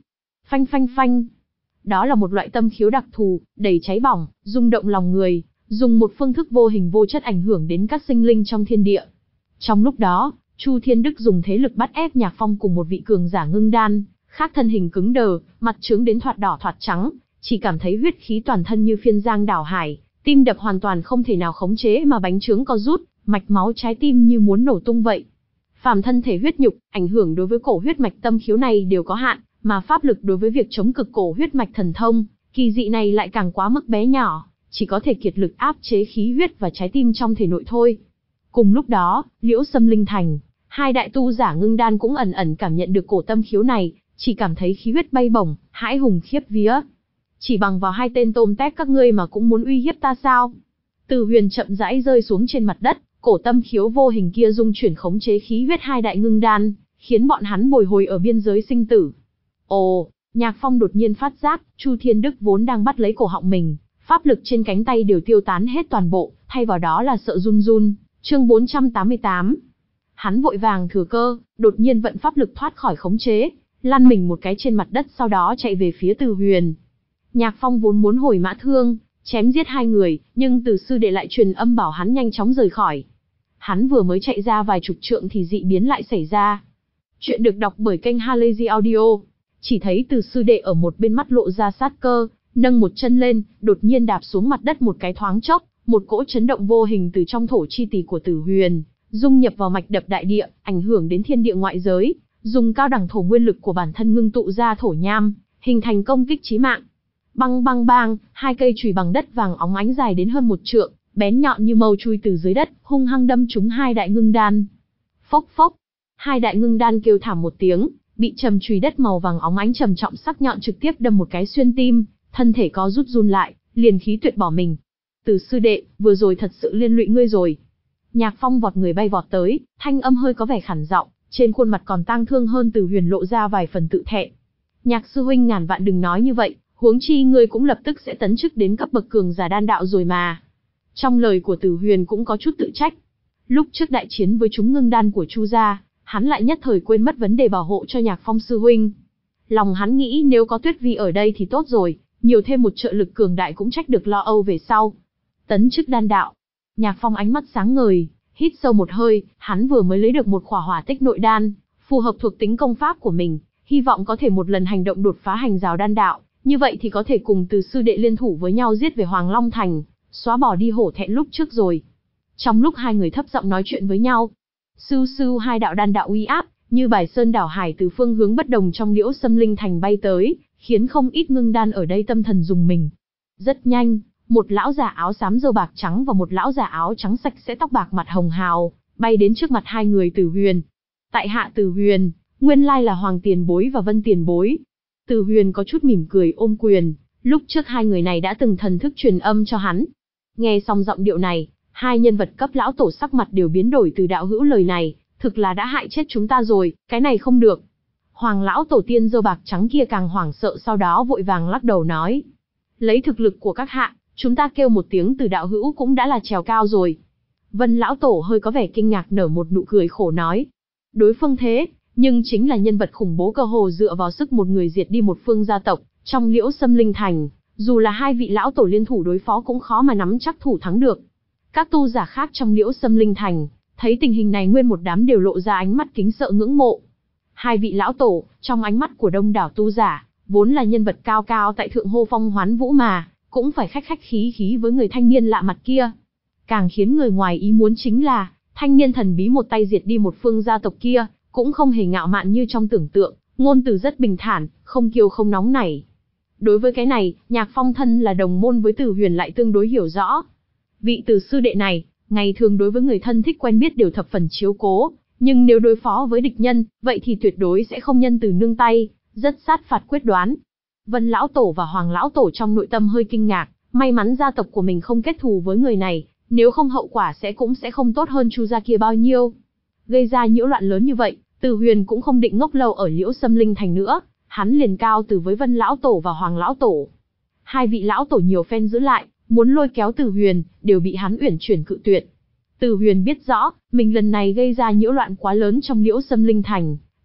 Phanh phanh phanh. Đó là một loại tâm khiếu đặc thù, đầy cháy bỏng, rung động lòng người, dùng một phương thức vô hình vô chất ảnh hưởng đến các sinh linh trong thiên địa. Trong lúc đó, Chu Thiên Đức dùng thế lực bắt ép Nhạc Phong cùng một vị cường giả ngưng đan, khác thân hình cứng đờ, mặt trướng đến thoạt đỏ thoạt trắng, chỉ cảm thấy huyết khí toàn thân như phiên giang đảo hải, tim đập hoàn toàn không thể nào khống chế mà bánh trướng co rút, mạch máu trái tim như muốn nổ tung vậy. Phàm thân thể huyết nhục, ảnh hưởng đối với cổ huyết mạch tâm khiếu này đều có hạn, mà pháp lực đối với việc chống cực cổ huyết mạch thần thông, kỳ dị này lại càng quá mức bé nhỏ, chỉ có thể kiệt lực áp chế khí huyết và trái tim trong thể nội thôi. Cùng lúc đó, Liễu Sâm Linh Thành, hai đại tu giả ngưng đan cũng ẩn ẩn cảm nhận được cổ tâm khiếu này, chỉ cảm thấy khí huyết bay bổng, hãi hùng khiếp vía. Chỉ bằng vào hai tên tôm tép các ngươi mà cũng muốn uy hiếp ta sao? Từ Huyền chậm rãi rơi xuống trên mặt đất, cổ tâm khiếu vô hình kia dung chuyển khống chế khí huyết hai đại ngưng đan, khiến bọn hắn bồi hồi ở biên giới sinh tử. Ồ, Nhạc Phong đột nhiên phát giác, Chu Thiên Đức vốn đang bắt lấy cổ họng mình, pháp lực trên cánh tay đều tiêu tán hết toàn bộ, thay vào đó là sợ run run. Chương bốn trăm tám mươi tám. Hắn vội vàng thừa cơ, đột nhiên vận pháp lực thoát khỏi khống chế, lăn mình một cái trên mặt đất sau đó chạy về phía Từ Huyền. Nhạc Phong vốn muốn hồi mã thương, chém giết hai người, nhưng Từ sư đệ lại truyền âm bảo hắn nhanh chóng rời khỏi. Hắn vừa mới chạy ra vài chục trượng thì dị biến lại xảy ra. Chuyện được đọc bởi kênh Halazy Audio. Chỉ thấy Từ sư đệ ở một bên mắt lộ ra sát cơ, nâng một chân lên, đột nhiên đạp xuống mặt đất một cái thoáng chốc, một cỗ chấn động vô hình từ trong thổ chi tỳ của Từ Huyền dung nhập vào mạch đập đại địa, ảnh hưởng đến thiên địa ngoại giới, dùng cao đẳng thổ nguyên lực của bản thân ngưng tụ ra thổ nham, hình thành công kích chí mạng. Băng băng bang, hai cây chùy bằng đất vàng óng ánh dài đến hơn một trượng, bén nhọn như mâu chui từ dưới đất, hung hăng đâm trúng hai đại ngưng đan. Phốc phốc, hai đại ngưng đan kêu thảm một tiếng, bị trầm chùy đất màu vàng óng ánh trầm trọng sắc nhọn trực tiếp đâm một cái xuyên tim, thân thể có rút run lại, liền khí tuyệt bỏ mình. Từ sư đệ, vừa rồi thật sự liên lụy ngươi rồi. Nhạc Phong vọt người bay vọt tới, thanh âm hơi có vẻ khản giọng, trên khuôn mặt còn tang thương hơn Từ Huyền lộ ra vài phần tự thẹn. Nhạc sư huynh ngàn vạn đừng nói như vậy, huống chi ngươi cũng lập tức sẽ tấn chức đến cấp bậc cường giả đan đạo rồi mà. Trong lời của Từ Huyền cũng có chút tự trách. Lúc trước đại chiến với chúng ngưng đan của Chu gia, hắn lại nhất thời quên mất vấn đề bảo hộ cho Nhạc Phong sư huynh. Lòng hắn nghĩ nếu có Tuyết Vi ở đây thì tốt rồi, nhiều thêm một trợ lực cường đại cũng trách được lo âu về sau. Tấn chức đan đạo. Nhạc Phong ánh mắt sáng ngời, hít sâu một hơi, hắn vừa mới lấy được một khỏa hỏa tích nội đan, phù hợp thuộc tính công pháp của mình, hy vọng có thể một lần hành động đột phá hành rào đan đạo, như vậy thì có thể cùng Từ sư đệ liên thủ với nhau giết về Hoàng Long Thành, xóa bỏ đi hổ thẹn lúc trước rồi. Trong lúc hai người thấp giọng nói chuyện với nhau, sưu sưu hai đạo đan đạo uy áp, như bài sơn đảo hải từ phương hướng bất đồng trong Liễu Sâm Linh Thành bay tới, khiến không ít ngưng đan ở đây tâm thần rùng mình. Rất nhanh, một lão già áo xám râu bạc trắng và một lão già áo trắng sạch sẽ tóc bạc mặt hồng hào, bay đến trước mặt hai người Từ Huyền. Tại hạ Từ Huyền, nguyên lai là Hoàng tiền bối và Vân tiền bối. Từ Huyền có chút mỉm cười ôm quyền, lúc trước hai người này đã từng thần thức truyền âm cho hắn. Nghe xong giọng điệu này, hai nhân vật cấp lão tổ sắc mặt đều biến đổi. Từ đạo hữu lời này, thực là đã hại chết chúng ta rồi, cái này không được. Hoàng lão tổ tiên râu bạc trắng kia càng hoảng sợ, sau đó vội vàng lắc đầu nói. Lấy thực lực của các hạ, chúng ta kêu một tiếng Từ đạo hữu cũng đã là trèo cao rồi. Vân lão tổ hơi có vẻ kinh ngạc nở một nụ cười khổ nói. Đối phương thế, nhưng chính là nhân vật khủng bố cơ hồ dựa vào sức một người diệt đi một phương gia tộc, trong Liễu Sâm Linh Thành, dù là hai vị lão tổ liên thủ đối phó cũng khó mà nắm chắc thủ thắng được. Các tu giả khác trong Liễu Sâm Linh Thành, thấy tình hình này nguyên một đám đều lộ ra ánh mắt kính sợ ngưỡng mộ. Hai vị lão tổ, trong ánh mắt của đông đảo tu giả, vốn là nhân vật cao cao tại thượng hô phong hoán vũ mà, cũng phải khách khách khí khí với người thanh niên lạ mặt kia. Càng khiến người ngoài ý muốn chính là, thanh niên thần bí một tay diệt đi một phương gia tộc kia, cũng không hề ngạo mạn như trong tưởng tượng, ngôn từ rất bình thản, không kiêu không nóng nảy. Đối với cái này, Nhạc Phong thân là đồng môn với Từ Huyền lại tương đối hiểu rõ. Vị Từ sư đệ này, ngày thường đối với người thân thích quen biết đều thập phần chiếu cố, nhưng nếu đối phó với địch nhân, vậy thì tuyệt đối sẽ không nhân từ nương tay, rất sát phạt quyết đoán. Vân lão tổ và Hoàng lão tổ trong nội tâm hơi kinh ngạc, may mắn gia tộc của mình không kết thù với người này, nếu không hậu quả sẽ cũng sẽ không tốt hơn Chu gia kia bao nhiêu. Gây ra nhiễu loạn lớn như vậy, Từ Huyền cũng không định ngốc lâu ở Liễu Sâm Linh Thành nữa, hắn liền cao từ với Vân lão tổ và Hoàng lão tổ. Hai vị lão tổ nhiều phen giữ lại, muốn lôi kéo Từ Huyền, đều bị hắn uyển chuyển cự tuyệt. Từ Huyền biết rõ, mình lần này gây ra nhiễu loạn quá lớn trong Liễu Sâm Linh Thành,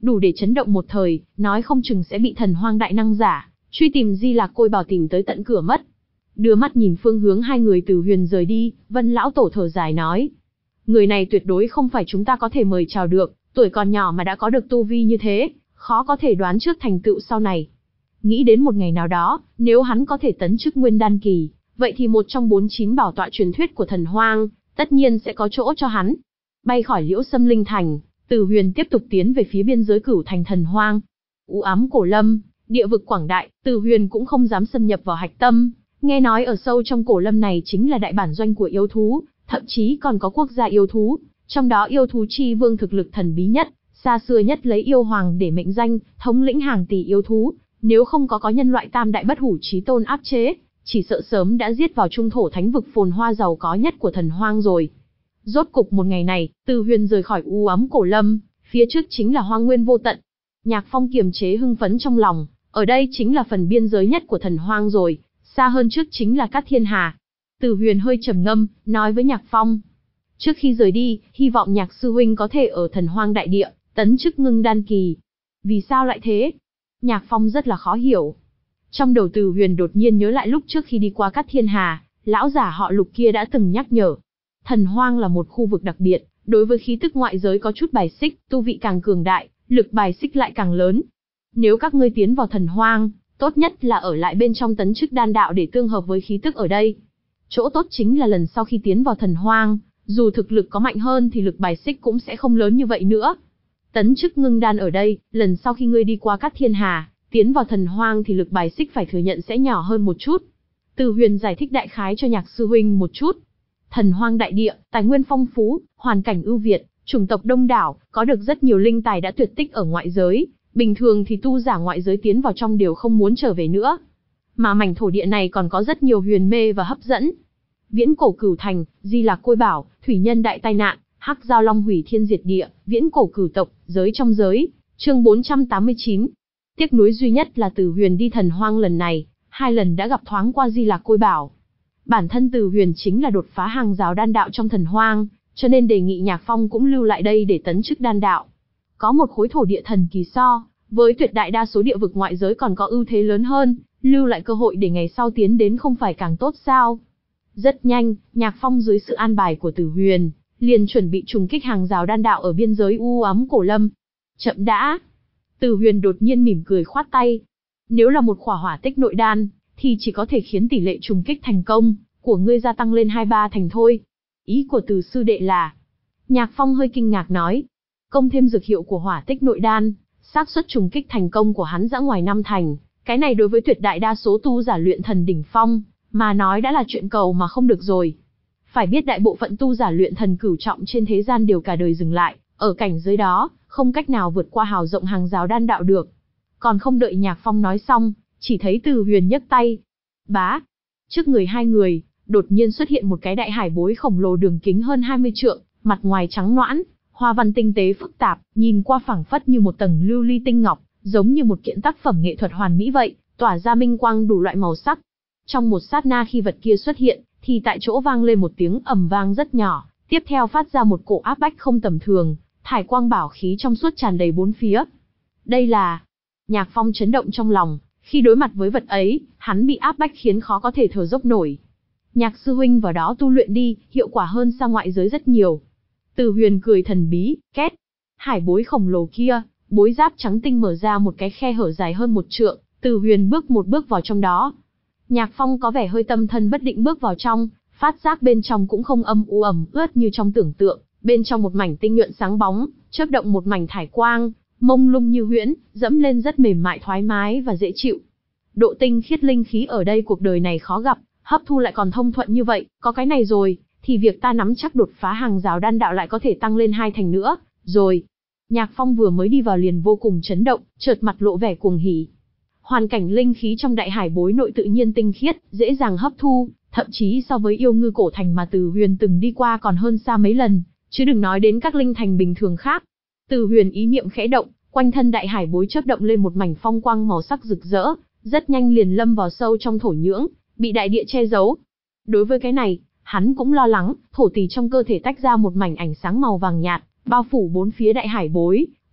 đủ để chấn động một thời, nói không chừng sẽ bị thần hoang đại năng giả truy tìm Di Lạc Côi Bảo tìm tới tận cửa mất. Đưa mắt nhìn phương hướng hai người Từ Huyền rời đi, Vân lão tổ thở dài nói: người này tuyệt đối không phải chúng ta có thể mời chào được, tuổi còn nhỏ mà đã có được tu vi như thế, khó có thể đoán trước thành tựu sau này. Nghĩ đến một ngày nào đó, nếu hắn có thể tấn chức nguyên đan kỳ, vậy thì một trong bốn chín bảo tọa truyền thuyết của thần hoang, tất nhiên sẽ có chỗ cho hắn. Bay khỏi Liễu Sâm Linh Thành, Từ Huyền tiếp tục tiến về phía biên giới Cửu Thành thần hoang. U ám cổ lâm, địa vực quảng đại, Từ Huyền cũng không dám xâm nhập vào hạch tâm. Nghe nói ở sâu trong cổ lâm này chính là đại bản doanh của yêu thú, thậm chí còn có quốc gia yêu thú, trong đó yêu thú chi vương thực lực thần bí nhất, xa xưa nhất lấy yêu hoàng để mệnh danh, thống lĩnh hàng tỷ yêu thú, nếu không có có nhân loại tam đại bất hủ chí tôn áp chế, chỉ sợ sớm đã giết vào trung thổ thánh vực phồn hoa giàu có nhất của thần hoang rồi. Rốt cục một ngày này, Từ Huyền rời khỏi u ám cổ lâm, phía trước chính là hoang nguyên vô tận. Nhạc Phong kiềm chế hưng phấn trong lòng, ở đây chính là phần biên giới nhất của thần hoang rồi, xa hơn trước chính là Cát Thiên Hà. Từ Huyền hơi trầm ngâm, nói với Nhạc Phong: trước khi rời đi, hy vọng Nhạc sư huynh có thể ở thần hoang đại địa tấn chức ngưng đan kỳ. Vì sao lại thế? Nhạc Phong rất là khó hiểu. Trong đầu Từ Huyền đột nhiên nhớ lại lúc trước khi đi qua Cát Thiên Hà, lão giả họ Lục kia đã từng nhắc nhở. Thần hoang là một khu vực đặc biệt, đối với khí tức ngoại giới có chút bài xích, tu vị càng cường đại, lực bài xích lại càng lớn. Nếu các ngươi tiến vào thần hoang, tốt nhất là ở lại bên trong tấn chức đan đạo để tương hợp với khí tức ở đây. Chỗ tốt chính là lần sau khi tiến vào thần hoang, dù thực lực có mạnh hơn thì lực bài xích cũng sẽ không lớn như vậy nữa. Tấn chức ngưng đan ở đây, lần sau khi ngươi đi qua Cát Thiên Hà, tiến vào thần hoang thì lực bài xích phải thừa nhận sẽ nhỏ hơn một chút. Từ Huyền giải thích đại khái cho Nhạc sư huynh một chút. Thần hoang đại địa, tài nguyên phong phú, hoàn cảnh ưu việt, chủng tộc đông đảo, có được rất nhiều linh tài đã tuyệt tích ở ngoại giới. Bình thường thì tu giả ngoại giới tiến vào trong đều không muốn trở về nữa. Mà mảnh thổ địa này còn có rất nhiều huyền mê và hấp dẫn. Viễn cổ Cửu Thành, Di Lạc Côi Bảo, thủy nhân đại tai nạn, hắc giao long hủy thiên diệt địa, viễn cổ cửu tộc, giới trong giới. Chương bốn trăm tám mươi chín. Tiếc nuối duy nhất là Từ Huyền đi thần hoang lần này, hai lần đã gặp thoáng qua Di Lạc Côi Bảo. Bản thân Từ Huyền chính là đột phá hàng rào đan đạo trong thần hoang, cho nên đề nghị Nhạc Phong cũng lưu lại đây để tấn chức đan đạo. Có một khối thổ địa thần kỳ so với tuyệt đại đa số địa vực ngoại giới còn có ưu thế lớn hơn, lưu lại cơ hội để ngày sau tiến đến không phải càng tốt sao? Rất nhanh, Nhạc Phong dưới sự an bài của Từ Huyền, liền chuẩn bị trùng kích hàng rào đan đạo ở biên giới u ám cổ lâm. Chậm đã. Từ Huyền đột nhiên mỉm cười khoát tay. Nếu là một khỏa hỏa tích nội đan, thì chỉ có thể khiến tỷ lệ trùng kích thành công của ngươi gia tăng lên hai ba thành thôi. Ý của Từ sư đệ là? Nhạc Phong hơi kinh ngạc nói. Công thêm dược hiệu của hỏa tích nội đan, xác suất trùng kích thành công của hắn dã ngoài năm thành. Cái này đối với tuyệt đại đa số tu giả luyện thần đỉnh phong mà nói đã là chuyện cầu mà không được rồi. Phải biết đại bộ phận tu giả luyện thần cửu trọng trên thế gian đều cả đời dừng lại ở cảnh giới đó, không cách nào vượt qua hào rộng hàng rào đan đạo được. Còn không đợi Nhạc Phong nói xong, chỉ thấy Từ Huyền nhấc tay. Bá! Trước người hai người, đột nhiên xuất hiện một cái đại hải bối khổng lồ đường kính hơn hai mươi trượng, mặt ngoài trắng nõn, hoa văn tinh tế phức tạp, nhìn qua phảng phất như một tầng lưu ly tinh ngọc, giống như một kiện tác phẩm nghệ thuật hoàn mỹ vậy, tỏa ra minh quang đủ loại màu sắc. Trong một sát na khi vật kia xuất hiện, thì tại chỗ vang lên một tiếng ầm vang rất nhỏ, tiếp theo phát ra một cổ áp bách không tầm thường, thải quang bảo khí trong suốt tràn đầy bốn phía. Đây là... Nhạc Phong chấn động trong lòng, khi đối mặt với vật ấy, hắn bị áp bách khiến khó có thể thở dốc nổi. Nhạc sư huynh vào đó tu luyện đi, hiệu quả hơn xa ngoại giới rất nhiều. Từ Huyền cười thần bí, két. Hải bối khổng lồ kia, bối giáp trắng tinh mở ra một cái khe hở dài hơn một trượng, Từ Huyền bước một bước vào trong đó. Nhạc Phong có vẻ hơi tâm thần bất định bước vào trong, phát giác bên trong cũng không âm u ẩm ướt như trong tưởng tượng, bên trong một mảnh tinh nhuận sáng bóng, chớp động một mảnh thải quang, mông lung như huyễn, dẫm lên rất mềm mại thoải mái và dễ chịu. Độ tinh khiết linh khí ở đây cuộc đời này khó gặp, hấp thu lại còn thông thuận như vậy, có cái này rồi, thì việc ta nắm chắc đột phá hàng rào đan đạo lại có thể tăng lên hai thành nữa, rồi. Nhạc Phong vừa mới đi vào liền vô cùng chấn động, chợt mặt lộ vẻ cuồng hỉ. Hoàn cảnh linh khí trong đại hải bối nội tự nhiên tinh khiết, dễ dàng hấp thu, thậm chí so với yêu ngư cổ thành mà Từ Huyền từng đi qua còn hơn xa mấy lần, chứ đừng nói đến các linh thành bình thường khác. Từ Huyền ý niệm khẽ động, quanh thân đại hải bối chớp động lên một mảnh phong quang màu sắc rực rỡ, rất nhanh liền lâm vào sâu trong thổ nhưỡng, bị đại địa che giấu. Đối với cái này, hắn cũng lo lắng, thổ tỷ trong cơ thể tách ra một mảnh ánh sáng màu vàng nhạt, bao phủ bốn phía đại hải bối,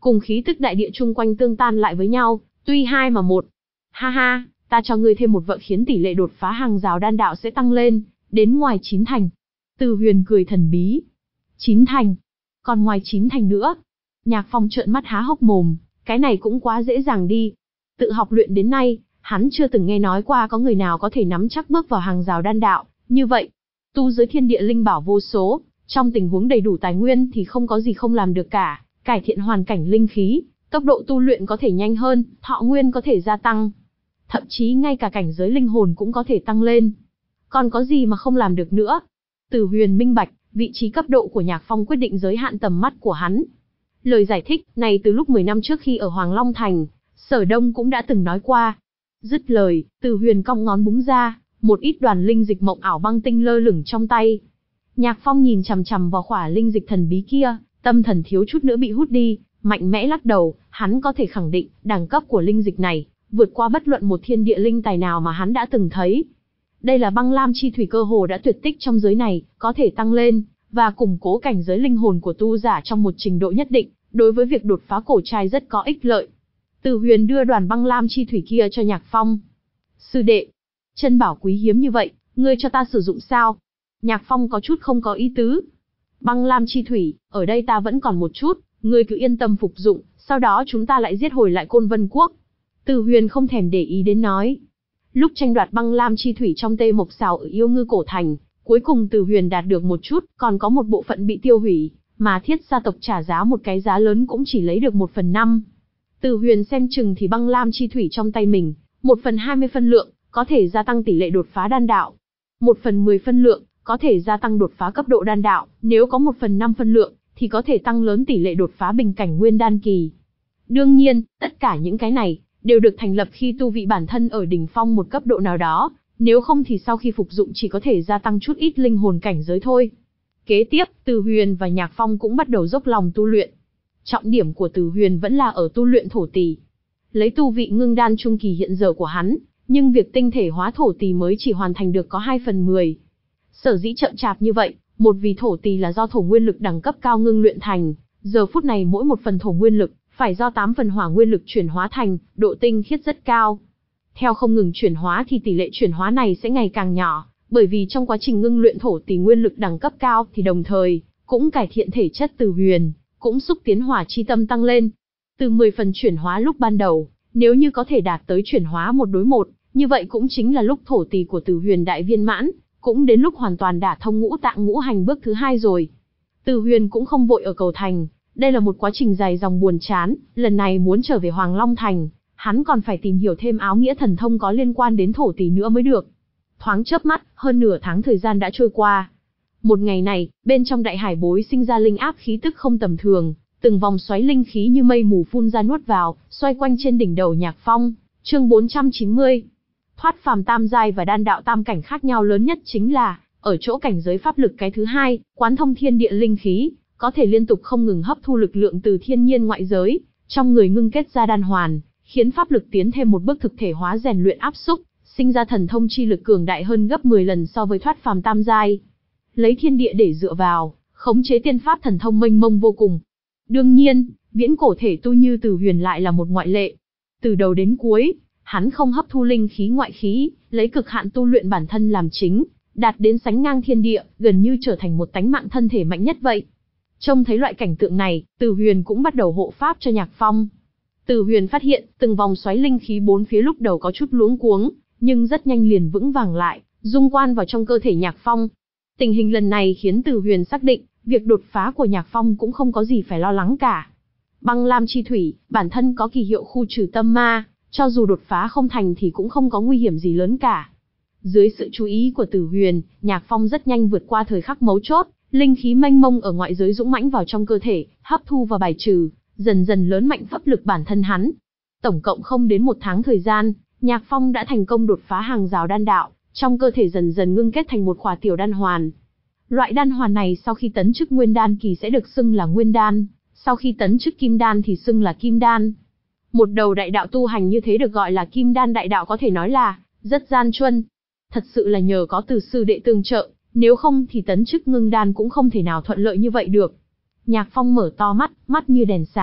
cùng khí tức đại địa chung quanh tương tan lại với nhau, tuy hai mà một. Ha ha, ta cho ngươi thêm một vợ khiến tỷ lệ đột phá hàng rào đan đạo sẽ tăng lên, đến ngoài chín thành. Từ Huyền cười thần bí. Chín thành? Còn ngoài chín thành nữa? Nhạc Phong trợn mắt há hốc mồm, cái này cũng quá dễ dàng đi. Tự học luyện đến nay, hắn chưa từng nghe nói qua có người nào có thể nắm chắc bước vào hàng rào đan đạo, như vậy. Tu giới thiên địa linh bảo vô số, trong tình huống đầy đủ tài nguyên thì không có gì không làm được cả, cải thiện hoàn cảnh linh khí, tốc độ tu luyện có thể nhanh hơn, thọ nguyên có thể gia tăng. Thậm chí ngay cả cảnh giới linh hồn cũng có thể tăng lên. Còn có gì mà không làm được nữa? Từ Huyền minh bạch, vị trí cấp độ của Nhạc Phong quyết định giới hạn tầm mắt của hắn. Lời giải thích này từ lúc mười năm trước khi ở Hoàng Long Thành, Sở Đông cũng đã từng nói qua. Dứt lời, Từ Huyền cong ngón búng ra, một ít đoàn linh dịch mộng ảo băng tinh lơ lửng trong tay. Nhạc Phong nhìn chằm chằm vào khỏa linh dịch thần bí kia, tâm thần thiếu chút nữa bị hút đi, mạnh mẽ lắc đầu, hắn có thể khẳng định, đẳng cấp của linh dịch này vượt qua bất luận một thiên địa linh tài nào mà hắn đã từng thấy. Đây là băng lam chi thủy cơ hồ đã tuyệt tích trong giới này, có thể tăng lên và củng cố cảnh giới linh hồn của tu giả trong một trình độ nhất định, đối với việc đột phá cổ trai rất có ích lợi. Từ Huyền đưa đoàn băng lam chi thủy kia cho Nhạc Phong. Sư đệ, chân bảo quý hiếm như vậy, ngươi cho ta sử dụng sao? Nhạc Phong có chút không có ý tứ. Băng lam chi thủy, ở đây ta vẫn còn một chút, ngươi cứ yên tâm phục dụng, sau đó chúng ta lại giết hồi lại Côn Vân Quốc. Từ Huyền không thèm để ý đến nói. Lúc tranh đoạt băng lam chi thủy trong Tê Mộc Sào ở Yêu Ngư Cổ Thành, cuối cùng Từ Huyền đạt được một chút, còn có một bộ phận bị tiêu hủy, mà Thiết gia tộc trả giá một cái giá lớn cũng chỉ lấy được một phần năm. Từ Huyền xem chừng thì băng lam chi thủy trong tay mình, một phần hai mươi phân lượng, có thể gia tăng tỷ lệ đột phá đan đạo. Một phần mười phân lượng, có thể gia tăng đột phá cấp độ đan đạo, nếu có một phần năm phân lượng, thì có thể tăng lớn tỷ lệ đột phá bình cảnh nguyên đan kỳ. Đương nhiên, tất cả những cái này đều được thành lập khi tu vị bản thân ở đỉnh phong một cấp độ nào đó, nếu không thì sau khi phục dụng chỉ có thể gia tăng chút ít linh hồn cảnh giới thôi. Kế tiếp, Từ Huyền và Nhạc Phong cũng bắt đầu dốc lòng tu luyện. Trọng điểm của Từ Huyền vẫn là ở tu luyện thổ tỳ. Lấy tu vị ngưng đan trung kỳ hiện giờ của hắn, nhưng việc tinh thể hóa thổ tỳ mới chỉ hoàn thành được có hai phần mười. Sở dĩ chậm chạp như vậy, một vì thổ tỳ là do thổ nguyên lực đẳng cấp cao ngưng luyện thành, giờ phút này mỗi một phần thổ nguyên lực phải do tám phần hỏa nguyên lực chuyển hóa thành, độ tinh khiết rất cao. Theo không ngừng chuyển hóa thì tỷ lệ chuyển hóa này sẽ ngày càng nhỏ, bởi vì trong quá trình ngưng luyện thổ tỳ nguyên lực đẳng cấp cao thì đồng thời cũng cải thiện thể chất Từ Huyền, cũng xúc tiến hỏa chi tâm tăng lên. Từ mười phần chuyển hóa lúc ban đầu, nếu như có thể đạt tới chuyển hóa một đối một, như vậy cũng chính là lúc thổ tỳ của Từ Huyền đại viên mãn, cũng đến lúc hoàn toàn đả thông ngũ tạng ngũ hành bước thứ hai rồi. Từ Huyền cũng không vội ở cầu thành, đây là một quá trình dài dòng buồn chán, lần này muốn trở về Hoàng Long Thành, hắn còn phải tìm hiểu thêm áo nghĩa thần thông có liên quan đến thổ tỳ nữa mới được. Thoáng chớp mắt, hơn nửa tháng thời gian đã trôi qua. Một ngày này, bên trong đại hải bối sinh ra linh áp khí tức không tầm thường, từng vòng xoáy linh khí như mây mù phun ra nuốt vào, xoay quanh trên đỉnh đầu Nhạc Phong. Chương bốn trăm chín mươi. Thoát phàm tam giai và đan đạo tam cảnh khác nhau lớn nhất chính là ở chỗ cảnh giới pháp lực cái thứ hai, quán thông thiên địa linh khí, có thể liên tục không ngừng hấp thu lực lượng từ thiên nhiên ngoại giới, trong người ngưng kết ra đan hoàn, khiến pháp lực tiến thêm một bước thực thể hóa rèn luyện áp xúc, sinh ra thần thông chi lực cường đại hơn gấp mười lần so với thoát phàm tam giai. Lấy thiên địa để dựa vào, khống chế tiên pháp thần thông mênh mông vô cùng. Đương nhiên, viễn cổ thể tu như Từ Huyền lại là một ngoại lệ. Từ đầu đến cuối, hắn không hấp thu linh khí ngoại khí, lấy cực hạn tu luyện bản thân làm chính, đạt đến sánh ngang thiên địa, gần như trở thành một tánh mạng thân thể mạnh nhất vậy. Trông thấy loại cảnh tượng này, Từ Huyền cũng bắt đầu hộ pháp cho Nhạc Phong. Từ Huyền phát hiện, từng vòng xoáy linh khí bốn phía lúc đầu có chút luống cuống, nhưng rất nhanh liền vững vàng lại, dung quan vào trong cơ thể Nhạc Phong. Tình hình lần này khiến Từ Huyền xác định, việc đột phá của Nhạc Phong cũng không có gì phải lo lắng cả. Băng lam chi thủy, bản thân có kỳ hiệu khu trừ tâm ma, cho dù đột phá không thành thì cũng không có nguy hiểm gì lớn cả. Dưới sự chú ý của Từ Huyền, Nhạc Phong rất nhanh vượt qua thời khắc mấu chốt, linh khí mênh mông ở ngoại giới dũng mãnh vào trong cơ thể, hấp thu và bài trừ, dần dần lớn mạnh pháp lực bản thân hắn. Tổng cộng không đến một tháng thời gian, Nhạc Phong đã thành công đột phá hàng rào đan đạo, trong cơ thể dần dần ngưng kết thành một khỏa tiểu đan hoàn. Loại đan hoàn này sau khi tấn chức nguyên đan kỳ sẽ được xưng là nguyên đan, sau khi tấn chức kim đan thì xưng là kim đan. Một đầu đại đạo tu hành như thế được gọi là kim đan đại đạo có thể nói là rất gian truân. Thật sự là nhờ có từ sư đệ tương trợ, nếu không thì tấn chức ngưng đan cũng không thể nào thuận lợi như vậy được. Nhạc Phong mở to mắt, mắt như đèn sáng,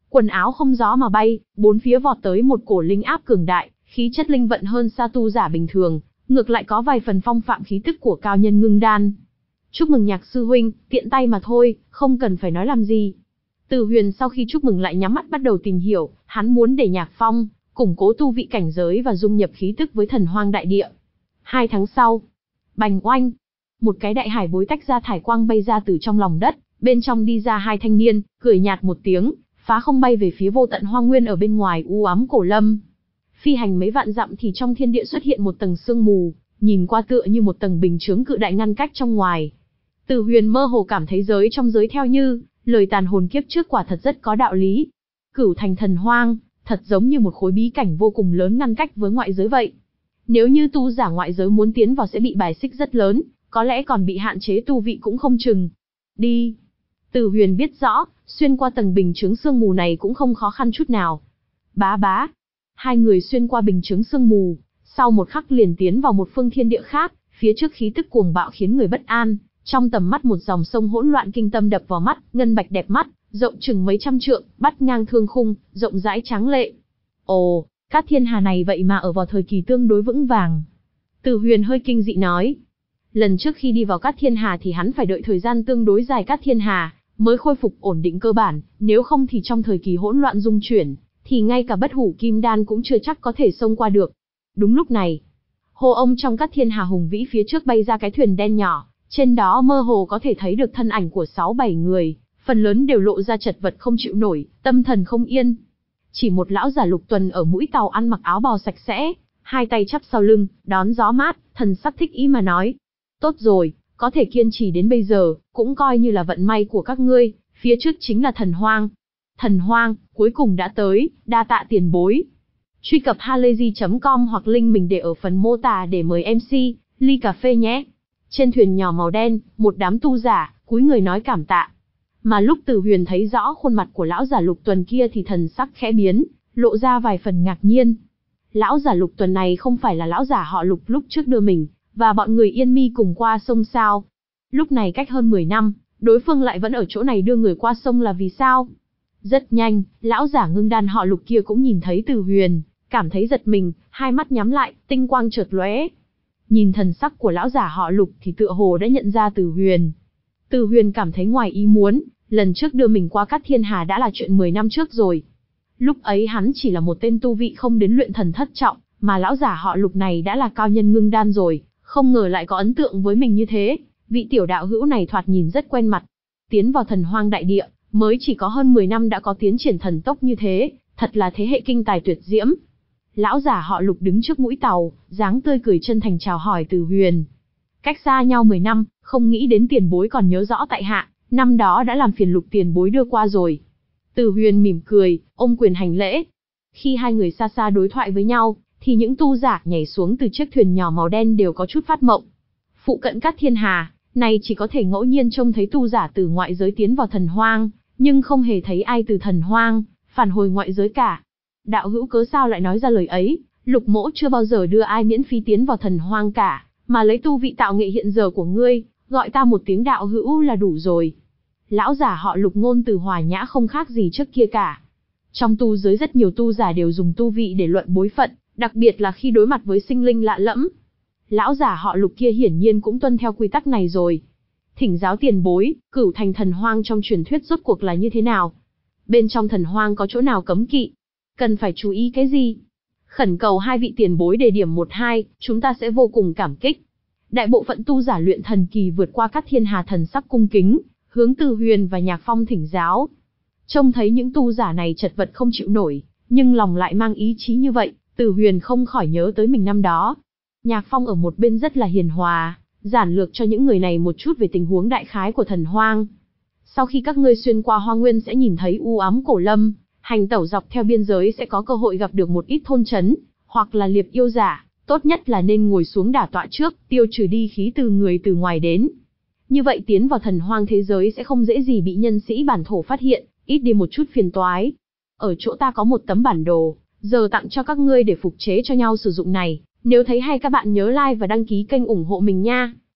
quần áo không gió mà bay, bốn phía vọt tới một cổ linh áp cường đại, khí chất linh vận hơn xa tu giả bình thường, ngược lại có vài phần phong phạm khí tức của cao nhân ngưng đan. Chúc mừng Nhạc sư huynh, tiện tay mà thôi, không cần phải nói làm gì. Từ Huyền sau khi chúc mừng lại nhắm mắt bắt đầu tìm hiểu, hắn muốn để Nhạc Phong củng cố tu vị cảnh giới và dung nhập khí tức với thần hoang đại địa. Hai tháng sau, bành oanh, một cái đại hải bối tách ra thải quang bay ra từ trong lòng đất, bên trong đi ra hai thanh niên, cười nhạt một tiếng, phá không bay về phía vô tận hoang nguyên ở bên ngoài u ám cổ lâm. Phi hành mấy vạn dặm thì trong thiên địa xuất hiện một tầng sương mù, nhìn qua tựa như một tầng bình chướng cự đại ngăn cách trong ngoài. Từ Huyền mơ hồ cảm thấy giới trong giới theo như lời tàn hồn kiếp trước quả thật rất có đạo lý. Cửu thành thần hoang, thật giống như một khối bí cảnh vô cùng lớn ngăn cách với ngoại giới vậy. Nếu như tu giả ngoại giới muốn tiến vào sẽ bị bài xích rất lớn, có lẽ còn bị hạn chế tu vị cũng không chừng. Đi. Từ Huyền biết rõ, xuyên qua tầng bình chướng sương mù này cũng không khó khăn chút nào. Bá bá. Hai người xuyên qua bình chướng sương mù, sau một khắc liền tiến vào một phương thiên địa khác, phía trước khí tức cuồng bạo khiến người bất an. Trong tầm mắt một dòng sông hỗn loạn kinh tâm đập vào mắt, ngân bạch đẹp mắt, rộng chừng mấy trăm trượng, bắt ngang thương khung, rộng rãi tráng lệ. Ồ, Cát Thiên Hà này vậy mà ở vào thời kỳ tương đối vững vàng. Từ Huyền hơi kinh dị nói. Lần trước khi đi vào Cát Thiên Hà thì hắn phải đợi thời gian tương đối dài Cát Thiên Hà mới khôi phục ổn định cơ bản, nếu không thì trong thời kỳ hỗn loạn dung chuyển, thì ngay cả bất hủ kim đan cũng chưa chắc có thể xông qua được. Đúng lúc này, hồ ông trong Cát Thiên Hà hùng vĩ phía trước bay ra cái thuyền đen nhỏ. Trên đó mơ hồ có thể thấy được thân ảnh của sáu bảy người, phần lớn đều lộ ra chật vật không chịu nổi, tâm thần không yên. Chỉ một lão giả Lục Tuần ở mũi tàu ăn mặc áo bào sạch sẽ, hai tay chắp sau lưng, đón gió mát, thần sắc thích ý mà nói. Tốt rồi, có thể kiên trì đến bây giờ, cũng coi như là vận may của các ngươi, phía trước chính là thần hoang. Thần hoang, cuối cùng đã tới, đa tạ tiền bối. Truy cập halayzi chấm com hoặc link mình để ở phần mô tả để mời em xê, ly cà phê nhé. Trên thuyền nhỏ màu đen, một đám tu giả, cúi người nói cảm tạ. Mà lúc Từ Huyền thấy rõ khuôn mặt của lão giả Lục Tuần kia thì thần sắc khẽ biến, lộ ra vài phần ngạc nhiên. Lão giả Lục Tuần này không phải là lão giả họ Lục lúc trước đưa mình và bọn người Yên Mi cùng qua sông sao? Lúc này cách hơn mười năm, đối phương lại vẫn ở chỗ này đưa người qua sông là vì sao? Rất nhanh, lão giả ngưng đan họ Lục kia cũng nhìn thấy Từ Huyền, cảm thấy giật mình, hai mắt nhắm lại, tinh quang chợt lóe. Nhìn thần sắc của lão giả họ Lục thì tựa hồ đã nhận ra Từ Huyền. Từ Huyền cảm thấy ngoài ý muốn, lần trước đưa mình qua Cát Thiên Hà đã là chuyện mười năm trước rồi. Lúc ấy hắn chỉ là một tên tu vị không đến luyện thần thất trọng, mà lão giả họ Lục này đã là cao nhân ngưng đan rồi, không ngờ lại có ấn tượng với mình như thế. Vị tiểu đạo hữu này thoạt nhìn rất quen mặt. Tiến vào thần hoang đại địa, mới chỉ có hơn mười năm đã có tiến triển thần tốc như thế, thật là thế hệ kinh tài tuyệt diễm. Lão giả họ Lục đứng trước mũi tàu, dáng tươi cười chân thành chào hỏi Từ Huyền. Cách xa nhau mười năm, không nghĩ đến tiền bối còn nhớ rõ tại hạ, năm đó đã làm phiền Lục tiền bối đưa qua rồi. Từ Huyền mỉm cười, ôm quyền hành lễ. Khi hai người xa xa đối thoại với nhau, thì những tu giả nhảy xuống từ chiếc thuyền nhỏ màu đen đều có chút phát mộng. Phụ cận Cát Thiên Hà, này chỉ có thể ngẫu nhiên trông thấy tu giả từ ngoại giới tiến vào thần hoang, nhưng không hề thấy ai từ thần hoang phản hồi ngoại giới cả. Đạo hữu cớ sao lại nói ra lời ấy? Lục mỗ chưa bao giờ đưa ai miễn phí tiến vào thần hoang cả, mà lấy tu vị tạo nghệ hiện giờ của ngươi, gọi ta một tiếng đạo hữu là đủ rồi. Lão giả họ Lục ngôn từ hòa nhã không khác gì trước kia cả. Trong tu giới rất nhiều tu giả đều dùng tu vị để luận bối phận, đặc biệt là khi đối mặt với sinh linh lạ lẫm. Lão giả họ Lục kia hiển nhiên cũng tuân theo quy tắc này rồi. Thỉnh giáo tiền bối, cửu thành thần hoang trong truyền thuyết rốt cuộc là như thế nào? Bên trong thần hoang có chỗ nào cấm kỵ? Cần phải chú ý cái gì? Khẩn cầu hai vị tiền bối đề điểm một hai, chúng ta sẽ vô cùng cảm kích. Đại bộ phận tu giả luyện thần kỳ vượt qua Cát Thiên Hà thần sắc cung kính, hướng Từ Huyền và Nhạc Phong thỉnh giáo. Trông thấy những tu giả này chật vật không chịu nổi, nhưng lòng lại mang ý chí như vậy, Từ Huyền không khỏi nhớ tới mình năm đó. Nhạc Phong ở một bên rất là hiền hòa, giản lược cho những người này một chút về tình huống đại khái của thần hoang. Sau khi các ngươi xuyên qua hoang nguyên sẽ nhìn thấy u ám cổ lâm, hành tẩu dọc theo biên giới sẽ có cơ hội gặp được một ít thôn trấn, hoặc là liệp yêu giả, tốt nhất là nên ngồi xuống đả tọa trước, tiêu trừ đi khí từ người từ ngoài đến. Như vậy tiến vào thần hoang thế giới sẽ không dễ gì bị nhân sĩ bản thổ phát hiện, ít đi một chút phiền toái. Ở chỗ ta có một tấm bản đồ, giờ tặng cho các ngươi để phục chế cho nhau sử dụng này, nếu thấy hay các bạn nhớ like và đăng ký kênh ủng hộ mình nha.